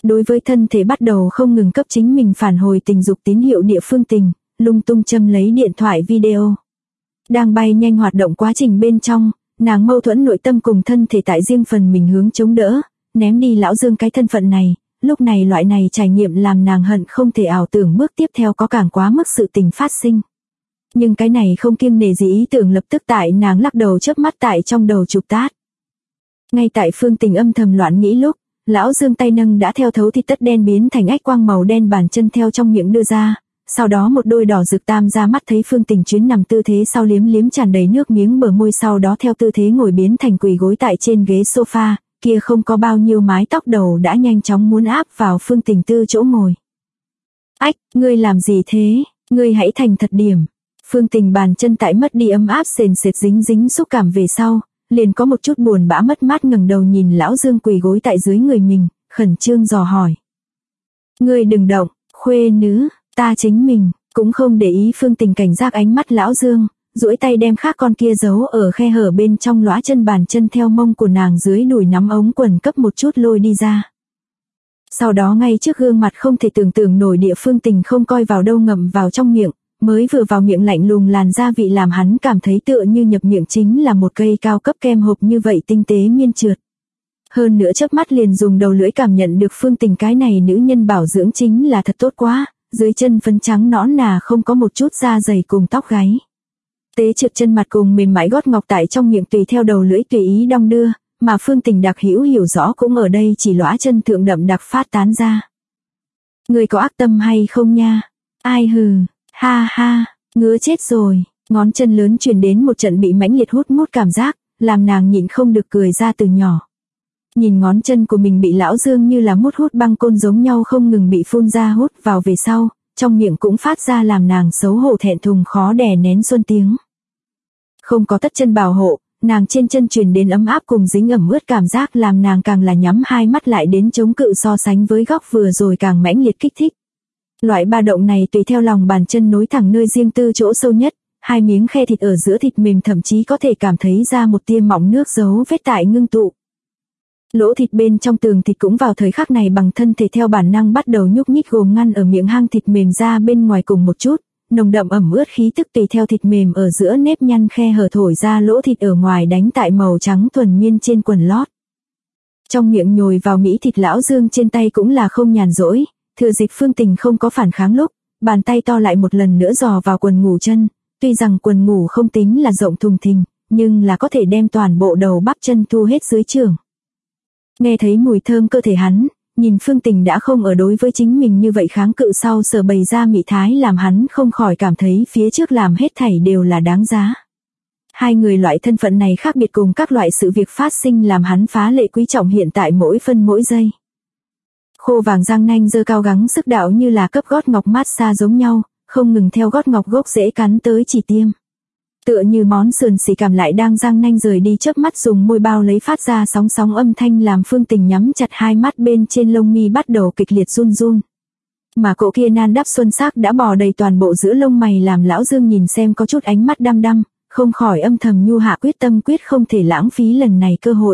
Đối với thân thể bắt đầu không ngừng cấp chính mình phản hồi tình dục tín hiệu địa phương tình, lung tung châm lấy điện thoại video. Đang bay nhanh hoạt động quá trình bên trong, nàng mâu thuẫn nội tâm cùng thân thể tại riêng phần mình hướng chống đỡ, ném đi Lão Dương cái thân phận này, lúc này loại này trải nghiệm làm nàng hận không thể ảo tưởng bước tiếp theo có càng quá mức sự tình phát sinh. Nhưng cái này không kiêng nể gì ý tưởng lập tức tại nàng lắc đầu chớp mắt tại trong đầu chụp tát. Ngay tại Phương Tình âm thầm loạn nghĩ lúc, Lão Dương tay nâng đã theo thấu thịt tất đen biến thành ách quang màu đen bàn chân theo trong miệng đưa ra, sau đó một đôi đỏ rực tam ra mắt thấy Phương Tình chuyến nằm tư thế sau liếm liếm tràn đầy nước miếng bờ môi, sau đó theo tư thế ngồi biến thành quỳ gối tại trên ghế sofa, kia không có bao nhiêu mái tóc đầu đã nhanh chóng muốn áp vào Phương Tình tư chỗ ngồi. Ách, ngươi làm gì thế, ngươi hãy thành thật điểm. Phương Tình bàn chân tại mất đi ấm áp sền sệt dính dính xúc cảm về sau, liền có một chút buồn bã mất mát ngẩng đầu nhìn Lão Dương quỳ gối tại dưới người mình, khẩn trương dò hỏi. Ngươi đừng động, khuê nữ, ta chính mình, cũng không để ý Phương Tình cảnh giác ánh mắt Lão Dương, duỗi tay đem khác con kia giấu ở khe hở bên trong lõa chân bàn chân theo mông của nàng dưới đùi nắm ống quần cấp một chút lôi đi ra. Sau đó ngay trước gương mặt không thể tưởng tượng nổi địa Phương Tình không coi vào đâu ngậm vào trong miệng, mới vừa vào miệng lạnh lùng làn gia vị làm hắn cảm thấy tựa như nhập miệng chính là một cây cao cấp kem hộp như vậy tinh tế miên trượt. Hơn nữa chớp mắt liền dùng đầu lưỡi cảm nhận được Phương Tình cái này nữ nhân bảo dưỡng chính là thật tốt quá, dưới chân phấn trắng nõn nà không có một chút da dày cùng tóc gáy. Tế trượt chân mặt cùng mềm mại gót ngọc tại trong miệng tùy theo đầu lưỡi tùy ý đong đưa, mà Phương Tình đặc hiểu rõ cũng ở đây chỉ lõa chân thượng đậm đặc phát tán ra. Người có ác tâm hay không nha? Ai hừ, ha ha, ngứa chết rồi, ngón chân lớn truyền đến một trận bị mãnh liệt hút mút cảm giác, làm nàng nhịn không được cười ra từ nhỏ. Nhìn ngón chân của mình bị Lão Dương như là hút băng côn giống nhau không ngừng bị phun ra hút vào về sau, trong miệng cũng phát ra làm nàng xấu hổ thẹn thùng khó đè nén xuân tiếng. Không có tất chân bảo hộ, nàng trên chân truyền đến ấm áp cùng dính ẩm ướt cảm giác làm nàng càng là nhắm hai mắt lại đến chống cự so sánh với góc vừa rồi càng mãnh liệt kích thích. Loại ba động này tùy theo lòng bàn chân nối thẳng nơi riêng tư chỗ sâu nhất, hai miếng khe thịt ở giữa thịt mềm thậm chí có thể cảm thấy ra một tia mỏng nước dấu vết tại ngưng tụ. Lỗ thịt bên trong tường thịt cũng vào thời khắc này bằng thân thể theo bản năng bắt đầu nhúc nhích gồm ngăn ở miệng hang thịt mềm ra bên ngoài cùng một chút, nồng đậm ẩm ướt khí tức tùy theo thịt mềm ở giữa nếp nhăn khe hở thổi ra lỗ thịt ở ngoài đánh tại màu trắng thuần miên trên quần lót. Trong miệng nhồi vào mỹ thịt Lão Dương trên tay cũng là không nhàn rỗi, thừa dịp Phương Tình không có phản kháng lúc, bàn tay to lại một lần nữa dò vào quần ngủ chân, tuy rằng quần ngủ không tính là rộng thùng thình, nhưng là có thể đem toàn bộ đầu bắp chân thu hết dưới trường. Nghe thấy mùi thơm cơ thể hắn, nhìn Phương Tình đã không ở đối với chính mình như vậy kháng cự sau sở bày ra mị thái làm hắn không khỏi cảm thấy phía trước làm hết thảy đều là đáng giá. Hai người loại thân phận này khác biệt cùng các loại sự việc phát sinh làm hắn phá lệ quý trọng hiện tại mỗi phân mỗi giây. Khô vàng răng nanh giơ cao gắng sức đạo như là cấp gót ngọc massage giống nhau, không ngừng theo gót ngọc gốc rễ cắn tới chỉ tiêm. Tựa như món sườn xì cảm lại đang răng nanh rời đi chớp mắt dùng môi bao lấy phát ra sóng sóng âm thanh làm Phương Tình nhắm chặt hai mắt bên trên lông mi bắt đầu kịch liệt run run. Mà cỗ kia nan đắp xuân sắc đã bò đầy toàn bộ giữa lông mày làm Lão Dương nhìn xem có chút ánh mắt đăm đăm, không khỏi âm thầm nhu hạ quyết tâm quyết không thể lãng phí lần này cơ hội.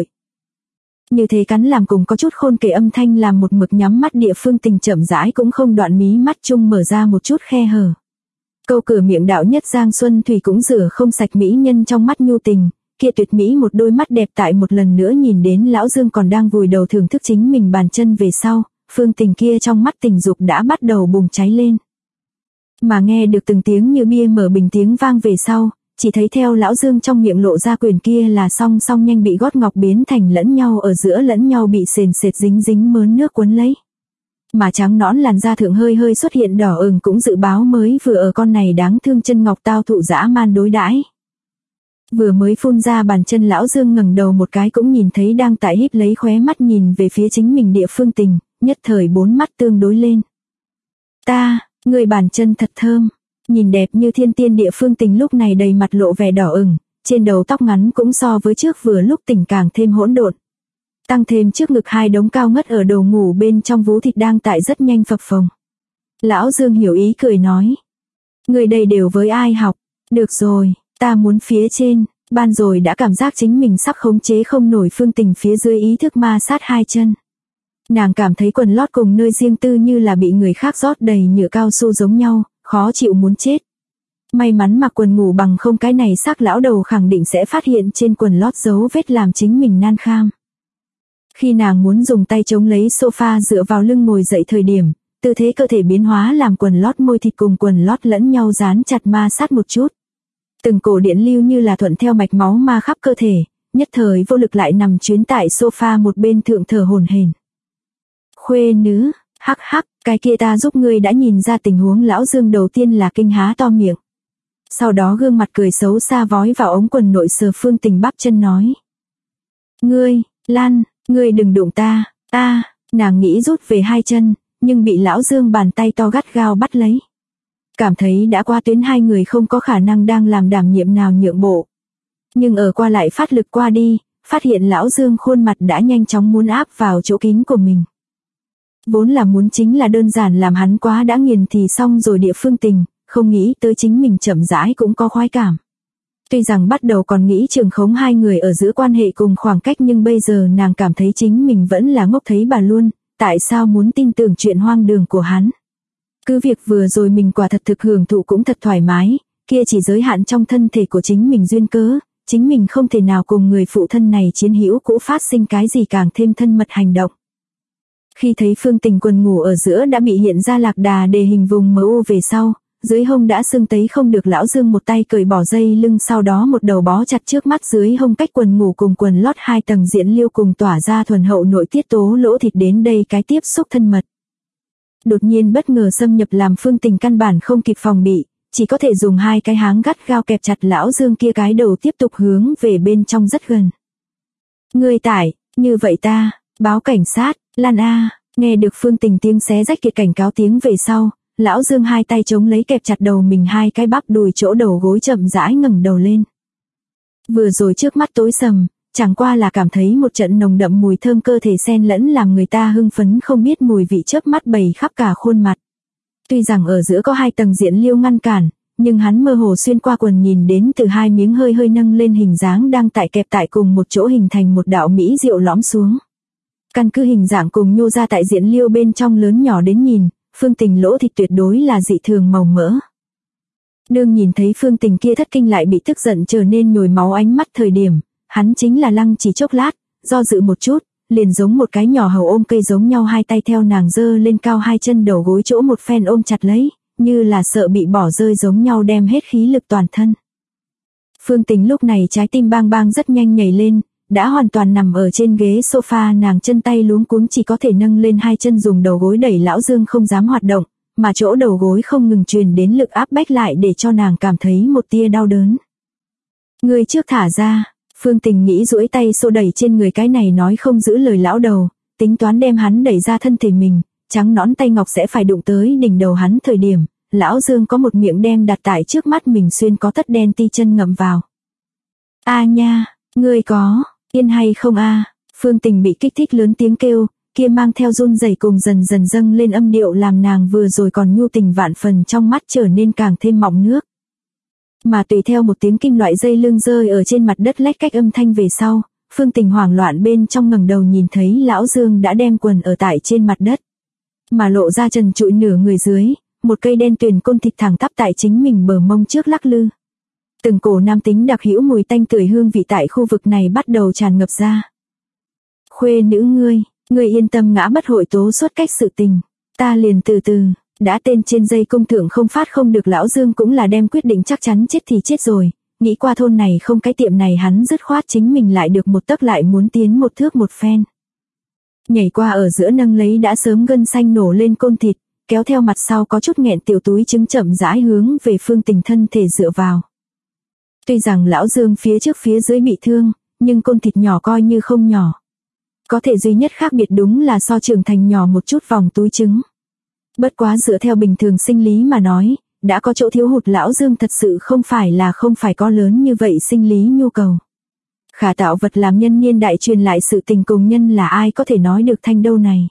Như thế cắn làm cùng có chút khôn kể âm thanh làm một mực nhắm mắt địa Phương Tình chậm rãi cũng không đoạn mí mắt chung mở ra một chút khe hở. Câu cửa miệng đạo nhất Giang Xuân Thủy cũng rửa không sạch mỹ nhân trong mắt nhu tình, kia tuyệt mỹ một đôi mắt đẹp tại một lần nữa nhìn đến Lão Dương còn đang vùi đầu thưởng thức chính mình bàn chân về sau, Phương Tình kia trong mắt tình dục đã bắt đầu bùng cháy lên. Mà nghe được từng tiếng như bia mở bình tiếng vang về sau, chỉ thấy theo Lão Dương trong miệng lộ ra quyền kia là song song nhanh bị gót ngọc biến thành lẫn nhau ở giữa lẫn nhau bị sền sệt dính dính mớn nước cuốn lấy. Mà trắng nõn làn da thượng hơi hơi xuất hiện đỏ ửng cũng dự báo mới vừa ở con này đáng thương chân ngọc tao thụ dã man đối đãi. Vừa mới phun ra bàn chân Lão Dương ngẩng đầu một cái cũng nhìn thấy đang tại híp lấy khóe mắt nhìn về phía chính mình địa Phương Tình, nhất thời bốn mắt tương đối lên. Người bàn chân thật thơm, nhìn đẹp như thiên tiên địa Phương Tình lúc này đầy mặt lộ vẻ đỏ ửng, trên đầu tóc ngắn cũng so với trước vừa lúc tỉnh càng thêm hỗn độn. Tăng thêm trước ngực hai đống cao ngất ở đầu ngủ bên trong vú thịt đang tại rất nhanh phập phồng. Lão Dương hiểu ý cười nói. Người đây đều với ai học, được rồi, ta muốn phía trên, ban rồi đã cảm giác chính mình sắp khống chế không nổi Phương Tình phía dưới ý thức ma sát hai chân. Nàng cảm thấy quần lót cùng nơi riêng tư như là bị người khác rót đầy nhựa cao su giống nhau, khó chịu muốn chết. May mắn mặc quần ngủ bằng không cái này xác lão đầu khẳng định sẽ phát hiện trên quần lót dấu vết làm chính mình nan kham. Khi nàng muốn dùng tay chống lấy sofa dựa vào lưng ngồi dậy thời điểm, tư thế cơ thể biến hóa làm quần lót môi thịt cùng quần lót lẫn nhau dán chặt ma sát một chút. Từng cổ điện lưu như là thuận theo mạch máu ma khắp cơ thể, nhất thời vô lực lại nằm chuyến tại sofa một bên thượng thở hổn hển. Khuê nữ, hắc hắc, cái kia ta giúp ngươi đã nhìn ra tình huống. Lão Dương đầu tiên là kinh há to miệng. Sau đó gương mặt cười xấu xa vói vào ống quần nội sờ Phương Tình bắp chân nói. Ngươi, Lan, ngươi đừng đụng ta, nàng nghĩ rút về hai chân, nhưng bị lão Dương bàn tay to gắt gao bắt lấy. Cảm thấy đã qua tuyến hai người không có khả năng đang làm đảm nhiệm nào nhượng bộ. Nhưng ở qua lại phát lực qua đi, phát hiện lão Dương khuôn mặt đã nhanh chóng muốn áp vào chỗ kín của mình. Vốn là muốn chính là đơn giản làm hắn quá đã nghiền thì xong rồi địa Phương Tình, không nghĩ tới chính mình chậm rãi cũng có khoái cảm. Tuy rằng bắt đầu còn nghĩ trường khống hai người ở giữa quan hệ cùng khoảng cách, nhưng bây giờ nàng cảm thấy chính mình vẫn là ngốc thấy bà luôn, tại sao muốn tin tưởng chuyện hoang đường của hắn. Cứ việc vừa rồi mình quả thật thực hưởng thụ cũng thật thoải mái, kia chỉ giới hạn trong thân thể của chính mình duyên cớ, chính mình không thể nào cùng người phụ thân này chiến hữu cũ phát sinh cái gì càng thêm thân mật hành động. Khi thấy Phương Tình quần ngủ ở giữa đã bị hiện ra lạc đà đề hình vùng MU về sau, dưới hông đã sưng tấy không được, lão Dương một tay cởi bỏ dây lưng, sau đó một đầu bó chặt trước mắt dưới hông cách quần ngủ cùng quần lót hai tầng diện liêu cùng tỏa ra thuần hậu nội tiết tố lỗ thịt đến đây cái tiếp xúc thân mật. Đột nhiên bất ngờ xâm nhập làm Phương Tình căn bản không kịp phòng bị, chỉ có thể dùng hai cái háng gắt gao kẹp chặt lão Dương kia cái đầu tiếp tục hướng về bên trong rất gần. Ngươi tải, như vậy ta, báo cảnh sát, Lan A, nghe được Phương Tình tiếng xé rách kiệt cảnh cáo tiếng về sau, lão Dương hai tay chống lấy kẹp chặt đầu mình hai cái bắp đùi chỗ đầu gối chậm rãi ngẩng đầu lên. Vừa rồi trước mắt tối sầm, chẳng qua là cảm thấy một trận nồng đậm mùi thơm cơ thể xen lẫn làm người ta hưng phấn không biết mùi vị chớp mắt bày khắp cả khuôn mặt. Tuy rằng ở giữa có hai tầng diện liêu ngăn cản, nhưng hắn mơ hồ xuyên qua quần nhìn đến từ hai miếng hơi hơi nâng lên hình dáng đang tại kẹp tại cùng một chỗ hình thành một đạo mỹ diệu lõm xuống. Căn cứ hình dạng cùng nhô ra tại diện liêu bên trong lớn nhỏ đến nhìn, Phương Tình lỗ thịt tuyệt đối là dị thường màu mỡ. Đương nhìn thấy Phương Tình kia thất kinh lại bị tức giận trở nên nhồi máu ánh mắt thời điểm, hắn chính là lăng chỉ chốc lát, do dự một chút, liền giống một cái nhỏ hầu ôm cây giống nhau hai tay theo nàng giơ lên cao hai chân đầu gối chỗ một phen ôm chặt lấy, như là sợ bị bỏ rơi giống nhau đem hết khí lực toàn thân. Phương Tình lúc này trái tim bang bang rất nhanh nhảy lên, đã hoàn toàn nằm ở trên ghế sofa, nàng chân tay luống cuống chỉ có thể nâng lên hai chân dùng đầu gối đẩy lão Dương không dám hoạt động, mà chỗ đầu gối không ngừng truyền đến lực áp bách lại để cho nàng cảm thấy một tia đau đớn. Ngươi trước thả ra, Phương Tình nghĩ duỗi tay xô đẩy trên người cái này nói không giữ lời lão đầu, tính toán đem hắn đẩy ra thân thể mình, trắng nõn tay ngọc sẽ phải đụng tới đỉnh đầu hắn thời điểm, lão Dương có một miệng đem đặt tại trước mắt mình xuyên có tất đen ti chân ngậm vào. A nha, ngươi có yên hay không a? Phương Tình bị kích thích lớn tiếng kêu, kia mang theo run rẩy cùng dần dần dâng lên âm điệu làm nàng vừa rồi còn nhu tình vạn phần trong mắt trở nên càng thêm mọng nước. Mà tùy theo một tiếng kim loại dây lưng rơi ở trên mặt đất lách cách âm thanh về sau, Phương Tình hoảng loạn bên trong ngẩng đầu nhìn thấy lão Dương đã đem quần ở tại trên mặt đất, mà lộ ra trần trụi nửa người dưới, một cây đen tuyền côn thịt thẳng tắp tại chính mình bờ mông trước lắc lư. Từng cổ nam tính đặc hữu mùi tanh tưởi hương vị tại khu vực này bắt đầu tràn ngập ra. Khuê nữ ngươi yên tâm ngã bất hội tố suốt cách sự tình, ta liền từ từ, đã tên trên dây công thượng không phát không được. Lão Dương cũng là đem quyết định chắc chắn chết thì chết rồi, nghĩ qua thôn này không cái tiệm này hắn dứt khoát chính mình lại được một tấc lại muốn tiến một thước một phen. Nhảy qua ở giữa nâng lấy đã sớm gân xanh nổ lên côn thịt, kéo theo mặt sau có chút nghẹn tiểu túi trứng chậm rãi hướng về Phương Tình thân thể dựa vào. Tuy rằng lão Dương phía trước phía dưới bị thương, nhưng côn thịt nhỏ coi như không nhỏ. Có thể duy nhất khác biệt đúng là so trưởng thành nhỏ một chút vòng túi trứng. Bất quá dựa theo bình thường sinh lý mà nói, đã có chỗ thiếu hụt lão Dương thật sự không phải có lớn như vậy sinh lý nhu cầu. Khả tạo vật làm nhân niên đại truyền lại sự tình cùng nhân là ai có thể nói được thanh đâu này.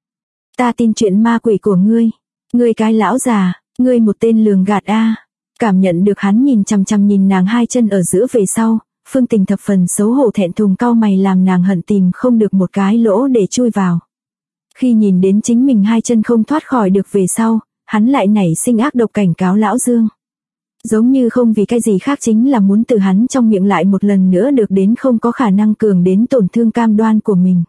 Ta tin chuyện ma quỷ của ngươi cái lão già, ngươi một tên lường gạt a. Cảm nhận được hắn nhìn chằm chằm nhìn nàng hai chân ở giữa về sau, Phương Tình thập phần xấu hổ thẹn thùng cau mày làm nàng hận tìm không được một cái lỗ để chui vào. Khi nhìn đến chính mình hai chân không thoát khỏi được về sau, hắn lại nảy sinh ác độc cảnh cáo Lão Dương. Giống như không vì cái gì khác, chính là muốn từ hắn trong miệng lại một lần nữa được đến không có khả năng cường đến tổn thương cam đoan của mình.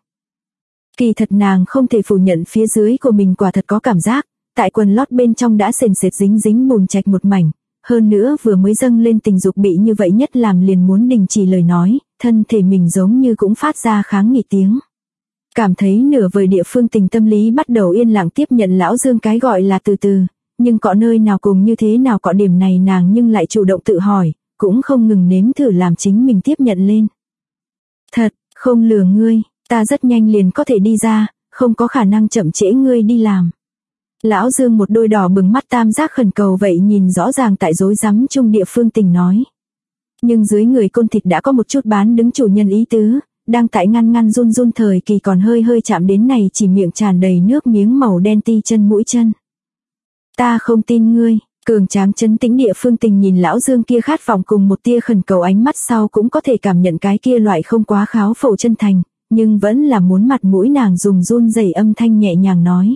Kỳ thật nàng không thể phủ nhận phía dưới của mình quả thật có cảm giác, tại quần lót bên trong đã sền sệt dính dính bùn chạch một mảnh, hơn nữa vừa mới dâng lên tình dục bị như vậy nhất làm liền muốn đình chỉ lời nói, thân thể mình giống như cũng phát ra kháng nghị tiếng. Cảm thấy nửa vời địa phương tình tâm lý bắt đầu yên lặng tiếp nhận Lão Dương cái gọi là từ từ, nhưng cọ nơi nào cùng như thế nào cọ điểm này nàng nhưng lại chủ động tự hỏi, cũng không ngừng nếm thử làm chính mình tiếp nhận lên. Thật, không lừa ngươi, ta rất nhanh liền có thể đi ra, không có khả năng chậm trễ ngươi đi làm. Lão Dương một đôi đỏ bừng mắt tam giác khẩn cầu vậy nhìn rõ ràng tại rối rắm chung địa phương tình nói. Nhưng dưới người côn thịt đã có một chút bán đứng chủ nhân ý tứ, đang tại ngăn run run thời kỳ còn hơi hơi chạm đến này chỉ miệng tràn đầy nước miếng màu đen ti chân mũi chân. Ta không tin ngươi, cường tráng trấn tĩnh địa phương tình nhìn Lão Dương kia khát vọng cùng một tia khẩn cầu ánh mắt sau cũng có thể cảm nhận cái kia loại không quá kháo phổ chân thành, nhưng vẫn là muốn mặt mũi nàng dùng run rẩy âm thanh nhẹ nhàng nói.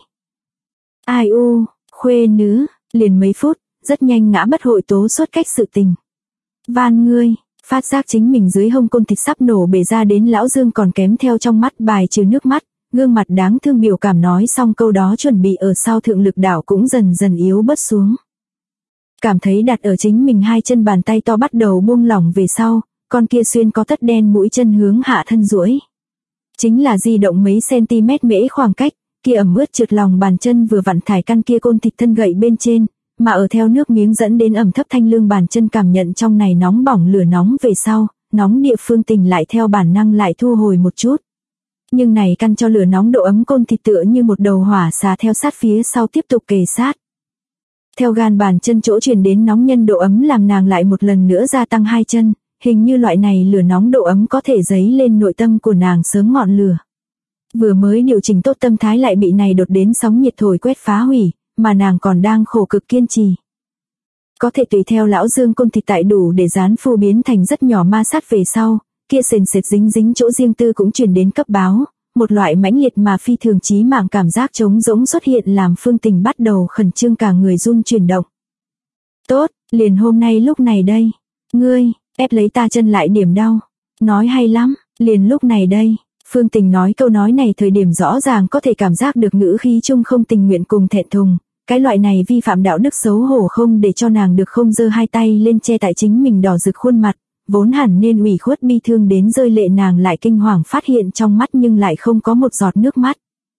Ai u, khuê nữ, liền mấy phút, rất nhanh ngã bất hội tố xuất cách sự tình. Van ngươi, phát giác chính mình dưới hông côn thịt sắp nổ bể ra đến Lão Dương còn kém theo trong mắt bài trừ nước mắt, gương mặt đáng thương biểu cảm nói xong câu đó chuẩn bị ở sau thượng lực đảo cũng dần dần yếu bớt xuống. Cảm thấy đặt ở chính mình hai chân bàn tay to bắt đầu buông lỏng về sau, con kia xuyên có tất đen mũi chân hướng hạ thân duỗi. Chính là di động mấy cm mễ khoảng cách, kia ẩm ướt trượt lòng bàn chân vừa vặn thải căn kia côn thịt thân gậy bên trên, mà ở theo nước miếng dẫn đến ẩm thấp thanh lương bàn chân cảm nhận trong này nóng bỏng lửa nóng về sau, nóng địa phương tình lại theo bản năng lại thu hồi một chút. Nhưng này căn cho lửa nóng độ ấm côn thịt tựa như một đầu hỏa xà theo sát phía sau tiếp tục kề sát. Theo gan bàn chân chỗ truyền đến nóng nhân độ ấm làm nàng lại một lần nữa gia tăng hai chân, hình như loại này lửa nóng độ ấm có thể dấy lên nội tâm của nàng sớm ngọn lửa. Vừa mới điều chỉnh tốt tâm thái lại bị này đột đến sóng nhiệt thổi quét phá hủy, mà nàng còn đang khổ cực kiên trì. Có thể tùy theo Lão Dương côn thịt tại đủ để dán phu biến thành rất nhỏ ma sát về sau, kia sền sệt dính dính chỗ riêng tư cũng truyền đến cấp báo, một loại mãnh liệt mà phi thường chí mạng cảm giác trống rỗng xuất hiện làm phương tình bắt đầu khẩn trương cả người run chuyển động. Tốt, liền hôm nay lúc này đây, ngươi, ép lấy ta chân lại điểm đau, nói hay lắm, liền lúc này đây. Phương Tình nói câu nói này thời điểm rõ ràng có thể cảm giác được ngữ khí chung không tình nguyện cùng thẹn thùng, cái loại này vi phạm đạo đức xấu hổ không để cho nàng được không giơ hai tay lên che tại chính mình đỏ rực khuôn mặt, vốn hẳn nên ủy khuất bi thương đến rơi lệ nàng lại kinh hoàng phát hiện trong mắt nhưng lại không có một giọt nước mắt.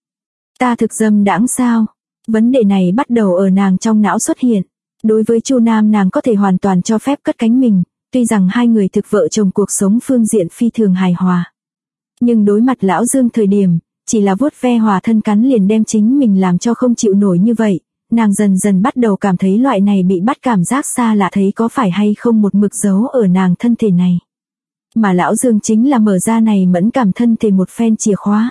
Ta thực dâm đãng sao? Vấn đề này bắt đầu ở nàng trong não xuất hiện. Đối với Chu Nam nàng có thể hoàn toàn cho phép cất cánh mình, tuy rằng hai người thực vợ chồng cuộc sống phương diện phi thường hài hòa. Nhưng đối mặt Lão Dương thời điểm, chỉ là vuốt ve hòa thân cắn liền đem chính mình làm cho không chịu nổi như vậy, nàng dần dần bắt đầu cảm thấy loại này bị bắt cảm giác xa lạ thấy có phải hay không một mực dấu ở nàng thân thể này. Mà Lão Dương chính là mở ra này mẫn cảm thân thể một phen chìa khóa.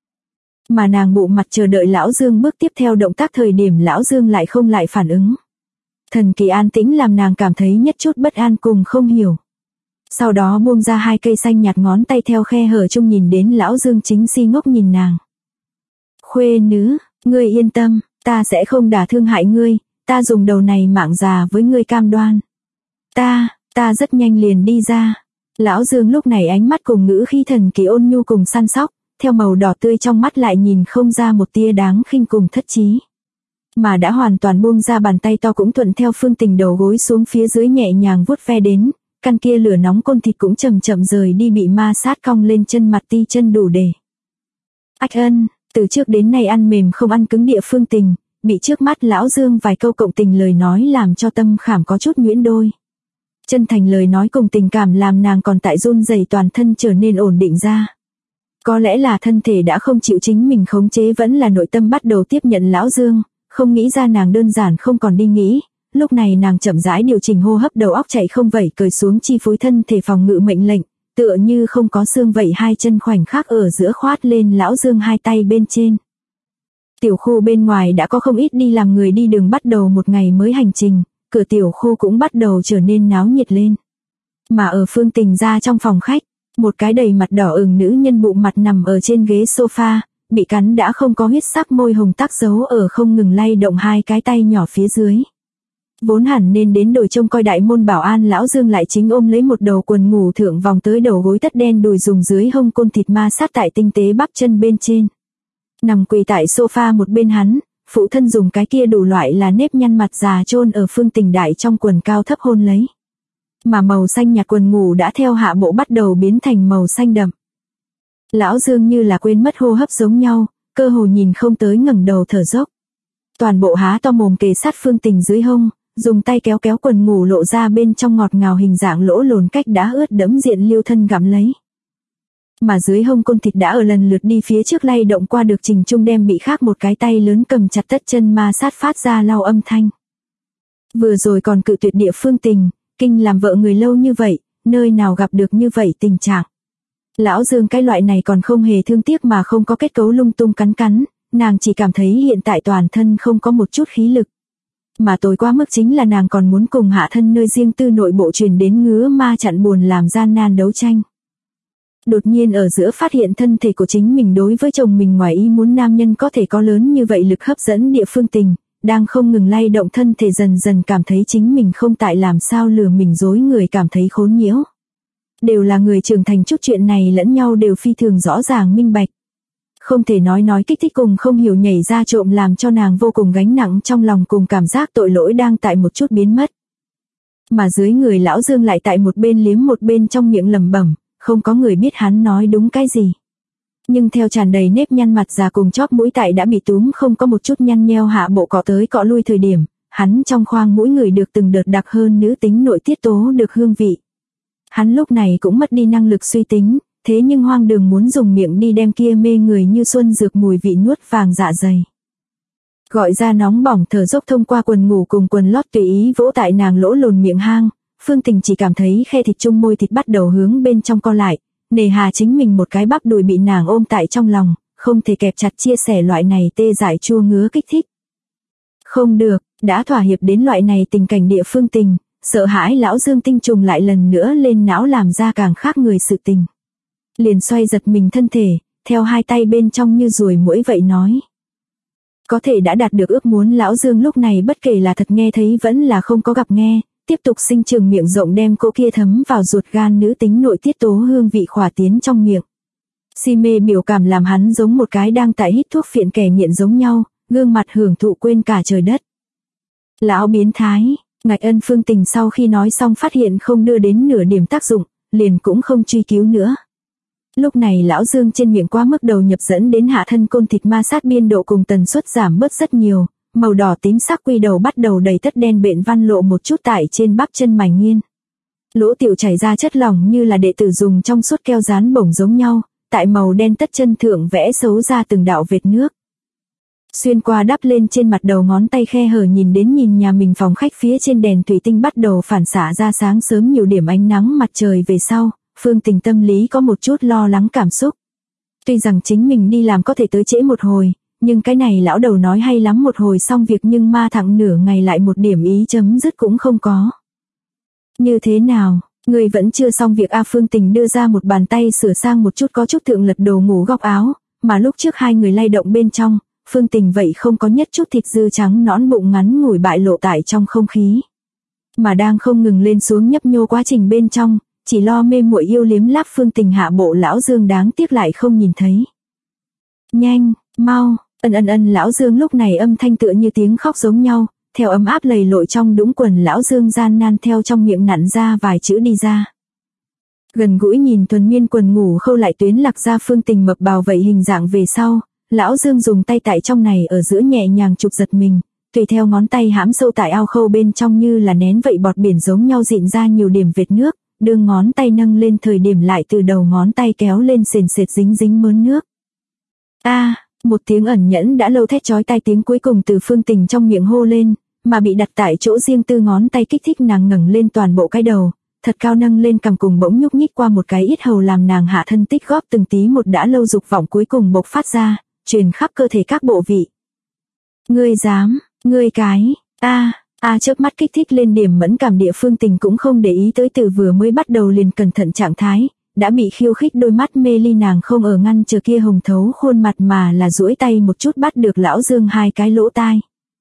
Mà nàng bụ mặt chờ đợi Lão Dương bước tiếp theo động tác thời điểm Lão Dương lại không lại phản ứng. Thần kỳ an tĩnh làm nàng cảm thấy nhất chút bất an cùng không hiểu. Sau đó buông ra hai cây xanh nhạt ngón tay theo khe hở chung nhìn đến Lão Dương chính si ngốc nhìn nàng. Khuê nữ, ngươi yên tâm, ta sẽ không đả thương hại ngươi, ta dùng đầu này mạng già với ngươi cam đoan. Ta rất nhanh liền đi ra. Lão Dương lúc này ánh mắt cùng ngữ khi thần kỳ ôn nhu cùng săn sóc, theo màu đỏ tươi trong mắt lại nhìn không ra một tia đáng khinh cùng thất chí. Mà đã hoàn toàn buông ra bàn tay to cũng thuận theo Phương Tình đầu gối xuống phía dưới nhẹ nhàng vuốt ve đến, căn kia lửa nóng côn thịt cũng chậm chậm rời đi bị ma sát cong lên chân mặt ti chân đủ để. Ách ân, từ trước đến nay ăn mềm không ăn cứng địa Phương Tình, bị trước mắt Lão Dương vài câu cộng tình lời nói làm cho tâm khảm có chút nhuyễn đôi. Chân thành lời nói cùng tình cảm làm nàng còn tại run rẩy toàn thân trở nên ổn định ra. Có lẽ là thân thể đã không chịu chính mình khống chế vẫn là nội tâm bắt đầu tiếp nhận Lão Dương, không nghĩ ra nàng đơn giản không còn đi nghĩ. Lúc này nàng chậm rãi điều chỉnh hô hấp đầu óc chạy không vẩy cởi xuống chi phối thân thể phòng ngự mệnh lệnh, tựa như không có xương vậy hai chân khoảnh khắc ở giữa khoát lên Lão Dương hai tay bên trên. Tiểu khu bên ngoài đã có không ít đi làm người đi đường bắt đầu một ngày mới hành trình, cửa tiểu khu cũng bắt đầu trở nên náo nhiệt lên. Mà ở Phương Tình ra trong phòng khách, một cái đầy mặt đỏ ửng nữ nhân bụng mặt nằm ở trên ghế sofa, bị cắn đã không có huyết sắc môi hồng tác dấu ở không ngừng lay động hai cái tay nhỏ phía dưới. Vốn hẳn nên đến đồi trông coi đại môn bảo an lão Dương lại chính ôm lấy một đầu quần ngủ thượng vòng tới đầu gối tất đen đùi dùng dưới hông côn thịt ma sát tại tinh tế bắp chân bên trên. Nằm quỳ tại sofa một bên hắn, phụ thân dùng cái kia đủ loại là nếp nhăn mặt già chôn ở Phương Tình Đại trong quần cao thấp hôn lấy. Mà màu xanh nhạt quần ngủ đã theo hạ bộ bắt đầu biến thành màu xanh đậm. Lão Dương như là quên mất hô hấp giống nhau, cơ hồ nhìn không tới ngẩng đầu thở dốc. Toàn bộ há to mồm kề sát Phương Tình dưới hông, dùng tay kéo kéo quần ngủ lộ ra bên trong ngọt ngào hình dạng lỗ lồn cách đã ướt đẫm diện liêu thân gặm lấy. Mà dưới hông côn thịt đã ở lần lượt đi phía trước lay động qua được Trình Trung đem bị khác một cái tay lớn cầm chặt tất chân ma sát phát ra lau âm thanh. Vừa rồi còn cự tuyệt địa Phương Tình, kinh làm vợ người lâu như vậy, nơi nào gặp được như vậy tình trạng. Lão Dương cái loại này còn không hề thương tiếc mà không có kết cấu lung tung cắn, nàng chỉ cảm thấy hiện tại toàn thân không có một chút khí lực. Mà tối quá mức chính là nàng còn muốn cùng hạ thân nơi riêng tư nội bộ truyền đến ngứa ma chặn buồn làm gian nan đấu tranh. Đột nhiên ở giữa phát hiện thân thể của chính mình đối với chồng mình ngoài ý muốn nam nhân có thể có lớn như vậy lực hấp dẫn địa Phương Tình, đang không ngừng lay động thân thể dần dần cảm thấy chính mình không tại làm sao lừa mình dối người cảm thấy khốn nhiễu. Đều là người trưởng thành chút chuyện này lẫn nhau đều phi thường rõ ràng minh bạch. Không thể nói kích thích cùng không hiểu nhảy ra trộm làm cho nàng vô cùng gánh nặng trong lòng cùng cảm giác tội lỗi đang tại một chút biến mất. Mà dưới người lão Dương lại tại một bên liếm một bên trong miệng lẩm bẩm, không có người biết hắn nói đúng cái gì. Nhưng theo tràn đầy nếp nhăn mặt già cùng chóp mũi tại đã bị túm không có một chút nhăn nheo hạ bộ cọ tới cọ lui thời điểm, hắn trong khoang mũi người được từng đợt đặc hơn nữ tính nội tiết tố được hương vị. Hắn lúc này cũng mất đi năng lực suy tính, thế nhưng hoang đường muốn dùng miệng đi đem kia mê người như xuân dược mùi vị nuốt vàng dạ dày. Gọi ra nóng bỏng thở dốc thông qua quần ngủ cùng quần lót tùy ý vỗ tại nàng lỗ lồn miệng hang, Phương Tình chỉ cảm thấy khe thịt chung môi thịt bắt đầu hướng bên trong co lại, nề hà chính mình một cái bắp đùi bị nàng ôm tại trong lòng, không thể kẹp chặt chia sẻ loại này tê dại chua ngứa kích thích. Không được, đã thỏa hiệp đến loại này tình cảnh địa Phương Tình, sợ hãi lão Dương tinh trùng lại lần nữa lên não làm ra càng khác người sự tình. Liền xoay giật mình thân thể, theo hai tay bên trong như ruồi muỗi vậy nói. Có thể đã đạt được ước muốn lão Dương lúc này bất kể là thật nghe thấy vẫn là không có gặp nghe, tiếp tục sinh trường miệng rộng đem cô kia thấm vào ruột gan nữ tính nội tiết tố hương vị khỏa tiến trong miệng. Si mê biểu cảm làm hắn giống một cái đang tại hít thuốc phiện kẻ nghiện giống nhau, gương mặt hưởng thụ quên cả trời đất. Lão biến thái, ngạch ân Phương Tình sau khi nói xong phát hiện không đưa đến nửa điểm tác dụng, liền cũng không truy cứu nữa. Lúc này lão Dương trên miệng quá mức đầu nhập dẫn đến hạ thân côn thịt ma sát biên độ cùng tần suất giảm bớt rất nhiều, màu đỏ tím sắc quy đầu bắt đầu đầy tất đen bện văn lộ một chút tại trên bắp chân mảnh nghiên. Lỗ tiểu chảy ra chất lỏng như là đệ tử dùng trong suốt keo dán bổng giống nhau, tại màu đen tất chân thượng vẽ xấu ra từng đạo vệt nước. Xuyên qua đắp lên trên mặt đầu ngón tay khe hở nhìn nhà mình phòng khách phía trên đèn thủy tinh bắt đầu phản xạ ra sáng sớm nhiều điểm ánh nắng mặt trời về sau, Phương Tình tâm lý có một chút lo lắng cảm xúc. Tuy rằng chính mình đi làm có thể tới trễ một hồi, nhưng cái này lão đầu nói hay lắm một hồi xong việc nhưng ma thẳng nửa ngày lại một điểm ý chấm dứt cũng không có. Như thế nào, người vẫn chưa xong việc Phương Tình đưa ra một bàn tay sửa sang một chút có chút thượng lật đồ ngủ góc áo, mà lúc trước hai người lay động bên trong, Phương Tình vậy không có nhất chút thịt dư trắng nõn bụng ngắn ngủi bại lộ tại trong không khí. Mà đang không ngừng lên xuống nhấp nhô quá trình bên trong, chỉ lo mê muội yêu liếm láp Phương Tình hạ bộ lão Dương đáng tiếc lại không nhìn thấy. Nhanh, mau, ân lão Dương lúc này âm thanh tựa như tiếng khóc giống nhau, theo ấm áp lầy lội trong đũng quần lão Dương gian nan theo trong miệng nặn ra vài chữ đi ra. Gần gũi nhìn thuần miên quần ngủ khâu lại tuyến lạc ra Phương Tình mập bào vậy hình dạng về sau, lão Dương dùng tay tại trong này ở giữa nhẹ nhàng chụp giật mình, tùy theo ngón tay hãm sâu tại ao khâu bên trong như là nén vậy bọt biển giống nhau dịn ra nhiều điểm vệt nước, đường ngón tay nâng lên thời điểm lại từ đầu ngón tay kéo lên sền sệt dính mớn nước. Một tiếng ẩn nhẫn đã lâu thét chói tai tiếng cuối cùng từ Phương Tình trong miệng hô lên, mà bị đặt tại chỗ riêng tư ngón tay kích thích nàng ngẩng lên toàn bộ cái đầu, thật cao nâng lên cằm cùng bỗng nhúc nhích qua một cái yết hầu làm nàng hạ thân tích góp từng tí một đã lâu dục vọng cuối cùng bộc phát ra, truyền khắp cơ thể các bộ vị. Ngươi dám, ngươi cái, chớp mắt kích thích lên điểm mẫn cảm địa Phương Tình cũng không để ý tới từ vừa mới bắt đầu liền cẩn thận trạng thái, đã bị khiêu khích đôi mắt mê ly nàng không ở ngăn chờ kia hồng thấu khuôn mặt mà là duỗi tay một chút bắt được Lão Dương hai cái lỗ tai.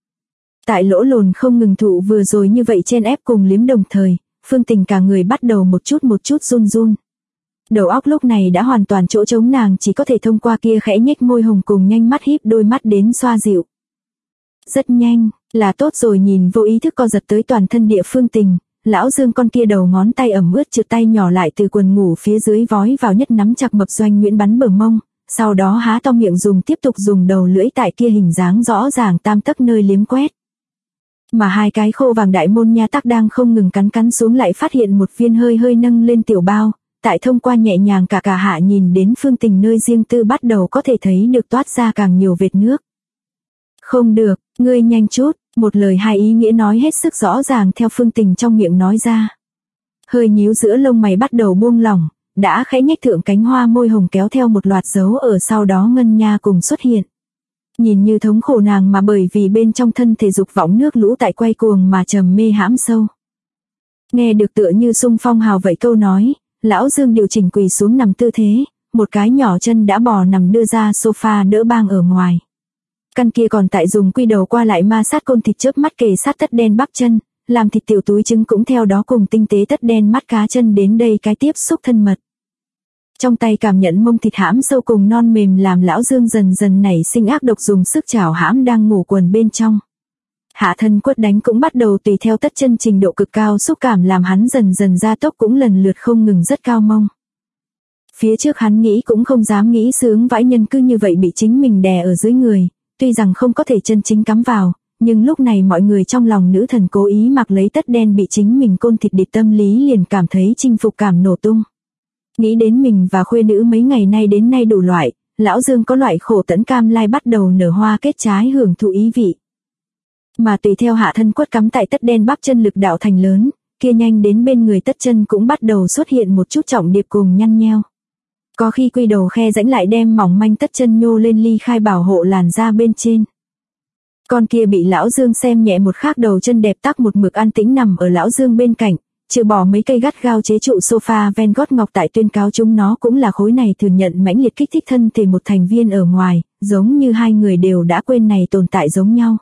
Tại lỗ lồn không ngừng thụ vừa rồi như vậy chen ép cùng liếm đồng thời, Phương Tình cả người bắt đầu một chút run run. Đầu óc lúc này đã hoàn toàn chỗ trống, nàng chỉ có thể thông qua kia khẽ nhếch môi hồng cùng nhanh mắt híp đôi mắt đến xoa dịu. Rất nhanh, là tốt rồi, nhìn vô ý thức co giật tới toàn thân địa Phương Tình, Lão Dương con kia đầu ngón tay ẩm ướt trượt tay nhỏ lại từ quần ngủ phía dưới vói vào nhất nắm chặt mập Doanh Nguyễn bắn bờ mông, sau đó há to miệng tiếp tục dùng đầu lưỡi tại kia hình dáng rõ ràng tam tấc nơi liếm quét. Mà hai cái khô vàng đại môn nha tắc đang không ngừng cắn xuống lại phát hiện một viên hơi nâng lên tiểu bao, tại thông qua nhẹ nhàng cả hạ nhìn đến Phương Tình nơi riêng tư bắt đầu có thể thấy được toát ra càng nhiều vệt nước. Không được, ngươi nhanh chút, một lời hai ý nghĩa nói hết sức rõ ràng theo Phương Tình trong miệng nói ra. Hơi nhíu giữa lông mày bắt đầu buông lỏng, đã khẽ nhếch thượng cánh hoa môi hồng kéo theo một loạt dấu ở sau đó ngân nha cùng xuất hiện. Nhìn như thống khổ nàng mà bởi vì bên trong thân thể dục vọng nước lũ tại quay cuồng mà trầm mê hãm sâu. Nghe được tựa như xung phong hào vậy câu nói, Lão Dương điều chỉnh quỳ xuống nằm tư thế, một cái nhỏ chân đã bò nằm đưa ra sofa đỡ bang ở ngoài. Căn kia còn tại dùng quy đầu qua lại ma sát côn thịt chớp mắt kề sát tất đen bắp chân, làm thịt tiểu túi trứng cũng theo đó cùng tinh tế tất đen mắt cá chân đến đây cái tiếp xúc thân mật. Trong tay cảm nhận mông thịt hãm sâu cùng non mềm làm Lão Dương dần dần nảy sinh ác độc dùng sức chảo hãm đang ngủ quần bên trong. Hạ thân quất đánh cũng bắt đầu tùy theo tất chân trình độ cực cao xúc cảm làm hắn dần dần gia tốc cũng lần lượt không ngừng rất cao mông. Phía trước hắn nghĩ cũng không dám nghĩ sướng vãi nhân cứ như vậy bị chính mình đè ở dưới người, tuy rằng không có thể chân chính cắm vào, nhưng lúc này mọi người trong lòng nữ thần cố ý mặc lấy tất đen bị chính mình côn thịt địt tâm lý liền cảm thấy chinh phục cảm nổ tung. Nghĩ đến mình và khuê nữ mấy ngày nay đến nay đủ loại, Lão Dương có loại khổ tẫn cam lai bắt đầu nở hoa kết trái hưởng thụ ý vị. Mà tùy theo hạ thân quất cắm tại tất đen bắp chân lực đạo thành lớn, kia nhanh đến bên người tất chân cũng bắt đầu xuất hiện một chút trọng điệp cùng nhăn nheo. Có khi quy đầu khe rãnh lại đem mỏng manh tất chân nhô lên ly khai bảo hộ làn da bên trên. Con kia bị Lão Dương xem nhẹ một khác đầu chân đẹp tắc một mực an tĩnh nằm ở Lão Dương bên cạnh, trừ bỏ mấy cây gắt gao chế trụ sofa ven gót ngọc tại tuyên cáo chúng nó cũng là khối này thừa nhận mãnh liệt kích thích thân thể một thành viên ở ngoài, giống như hai người đều đã quên này tồn tại giống nhau.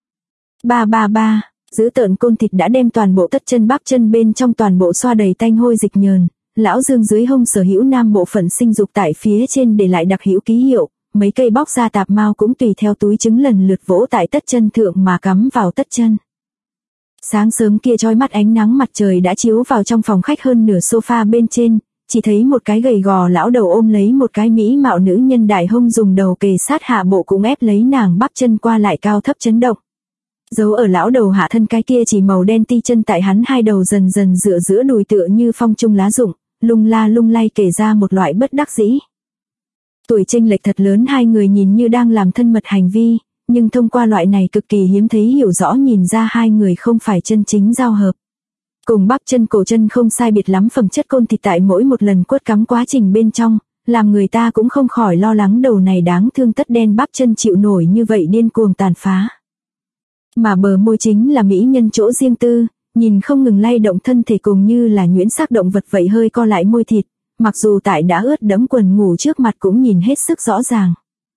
Ba, giữ tợn côn thịt đã đem toàn bộ tất chân bắp chân bên trong toàn bộ xoa đầy tanh hôi dịch nhờn, Lão Dương dưới hông sở hữu nam bộ phận sinh dục tại phía trên để lại đặc hữu ký hiệu, mấy cây bóc ra tạp mao cũng tùy theo túi trứng lần lượt vỗ tại tất chân thượng mà cắm vào tất chân. Sáng sớm kia chói mắt ánh nắng mặt trời đã chiếu vào trong phòng khách hơn nửa sofa bên trên, chỉ thấy một cái gầy gò lão đầu ôm lấy một cái mỹ mạo nữ nhân đại hông dùng đầu kề sát hạ bộ cũng ép lấy nàng bắp chân qua lại cao thấp chấn động. Giấu ở lão đầu hạ thân cái kia chỉ màu đen ti chân tại hắn hai đầu dần dần dựa giữa đùi tựa như phong trung lá rụng, lung la lung lay kể ra một loại bất đắc dĩ. Tuổi chênh lệch thật lớn hai người nhìn như đang làm thân mật hành vi, nhưng thông qua loại này cực kỳ hiếm thấy hiểu rõ nhìn ra hai người không phải chân chính giao hợp. Cùng bắp chân cổ chân không sai biệt lắm phẩm chất côn thịt tại mỗi một lần quất cắm quá trình bên trong, làm người ta cũng không khỏi lo lắng đầu này đáng thương tất đen bắp chân chịu nổi như vậy điên cuồng tàn phá. Mà bờ môi chính là mỹ nhân chỗ riêng tư, nhìn không ngừng lay động thân thể cùng như là nhuyễn xác động vật vậy hơi co lại môi thịt, mặc dù tại đã ướt đẫm quần ngủ trước mặt cũng nhìn hết sức rõ ràng.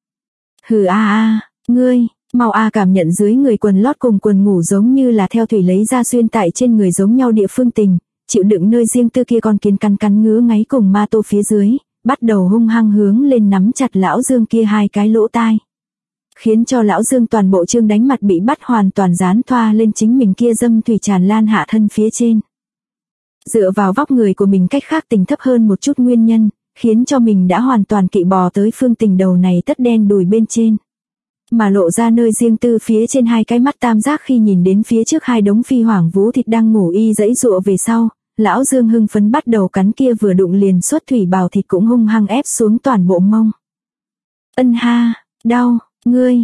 Hừ ngươi, mau cảm nhận dưới người quần lót cùng quần ngủ giống như là theo thủy lấy ra xuyên tại trên người giống nhau địa Phương Tình, chịu đựng nơi riêng tư kia con kiến cắn ngứa ngáy cùng ma tô phía dưới, bắt đầu hung hăng hướng lên nắm chặt Lão Dương kia hai cái lỗ tai. Khiến cho Lão Dương toàn bộ trương đánh mặt bị bắt hoàn toàn dán thoa lên chính mình kia dâm thủy tràn lan hạ thân phía trên. Dựa vào vóc người của mình cách khác tình thấp hơn một chút nguyên nhân, khiến cho mình đã hoàn toàn kỵ bò tới Phương Tình đầu này tất đen đùi bên trên. Mà lộ ra nơi riêng tư phía trên hai cái mắt tam giác khi nhìn đến phía trước hai đống phi hoàng vú thịt đang ngủ y dãy dụa về sau, Lão Dương hưng phấn bắt đầu cắn kia vừa đụng liền xuất thủy bào thịt cũng hung hăng ép xuống toàn bộ mông. Ân ha, đau, ngươi,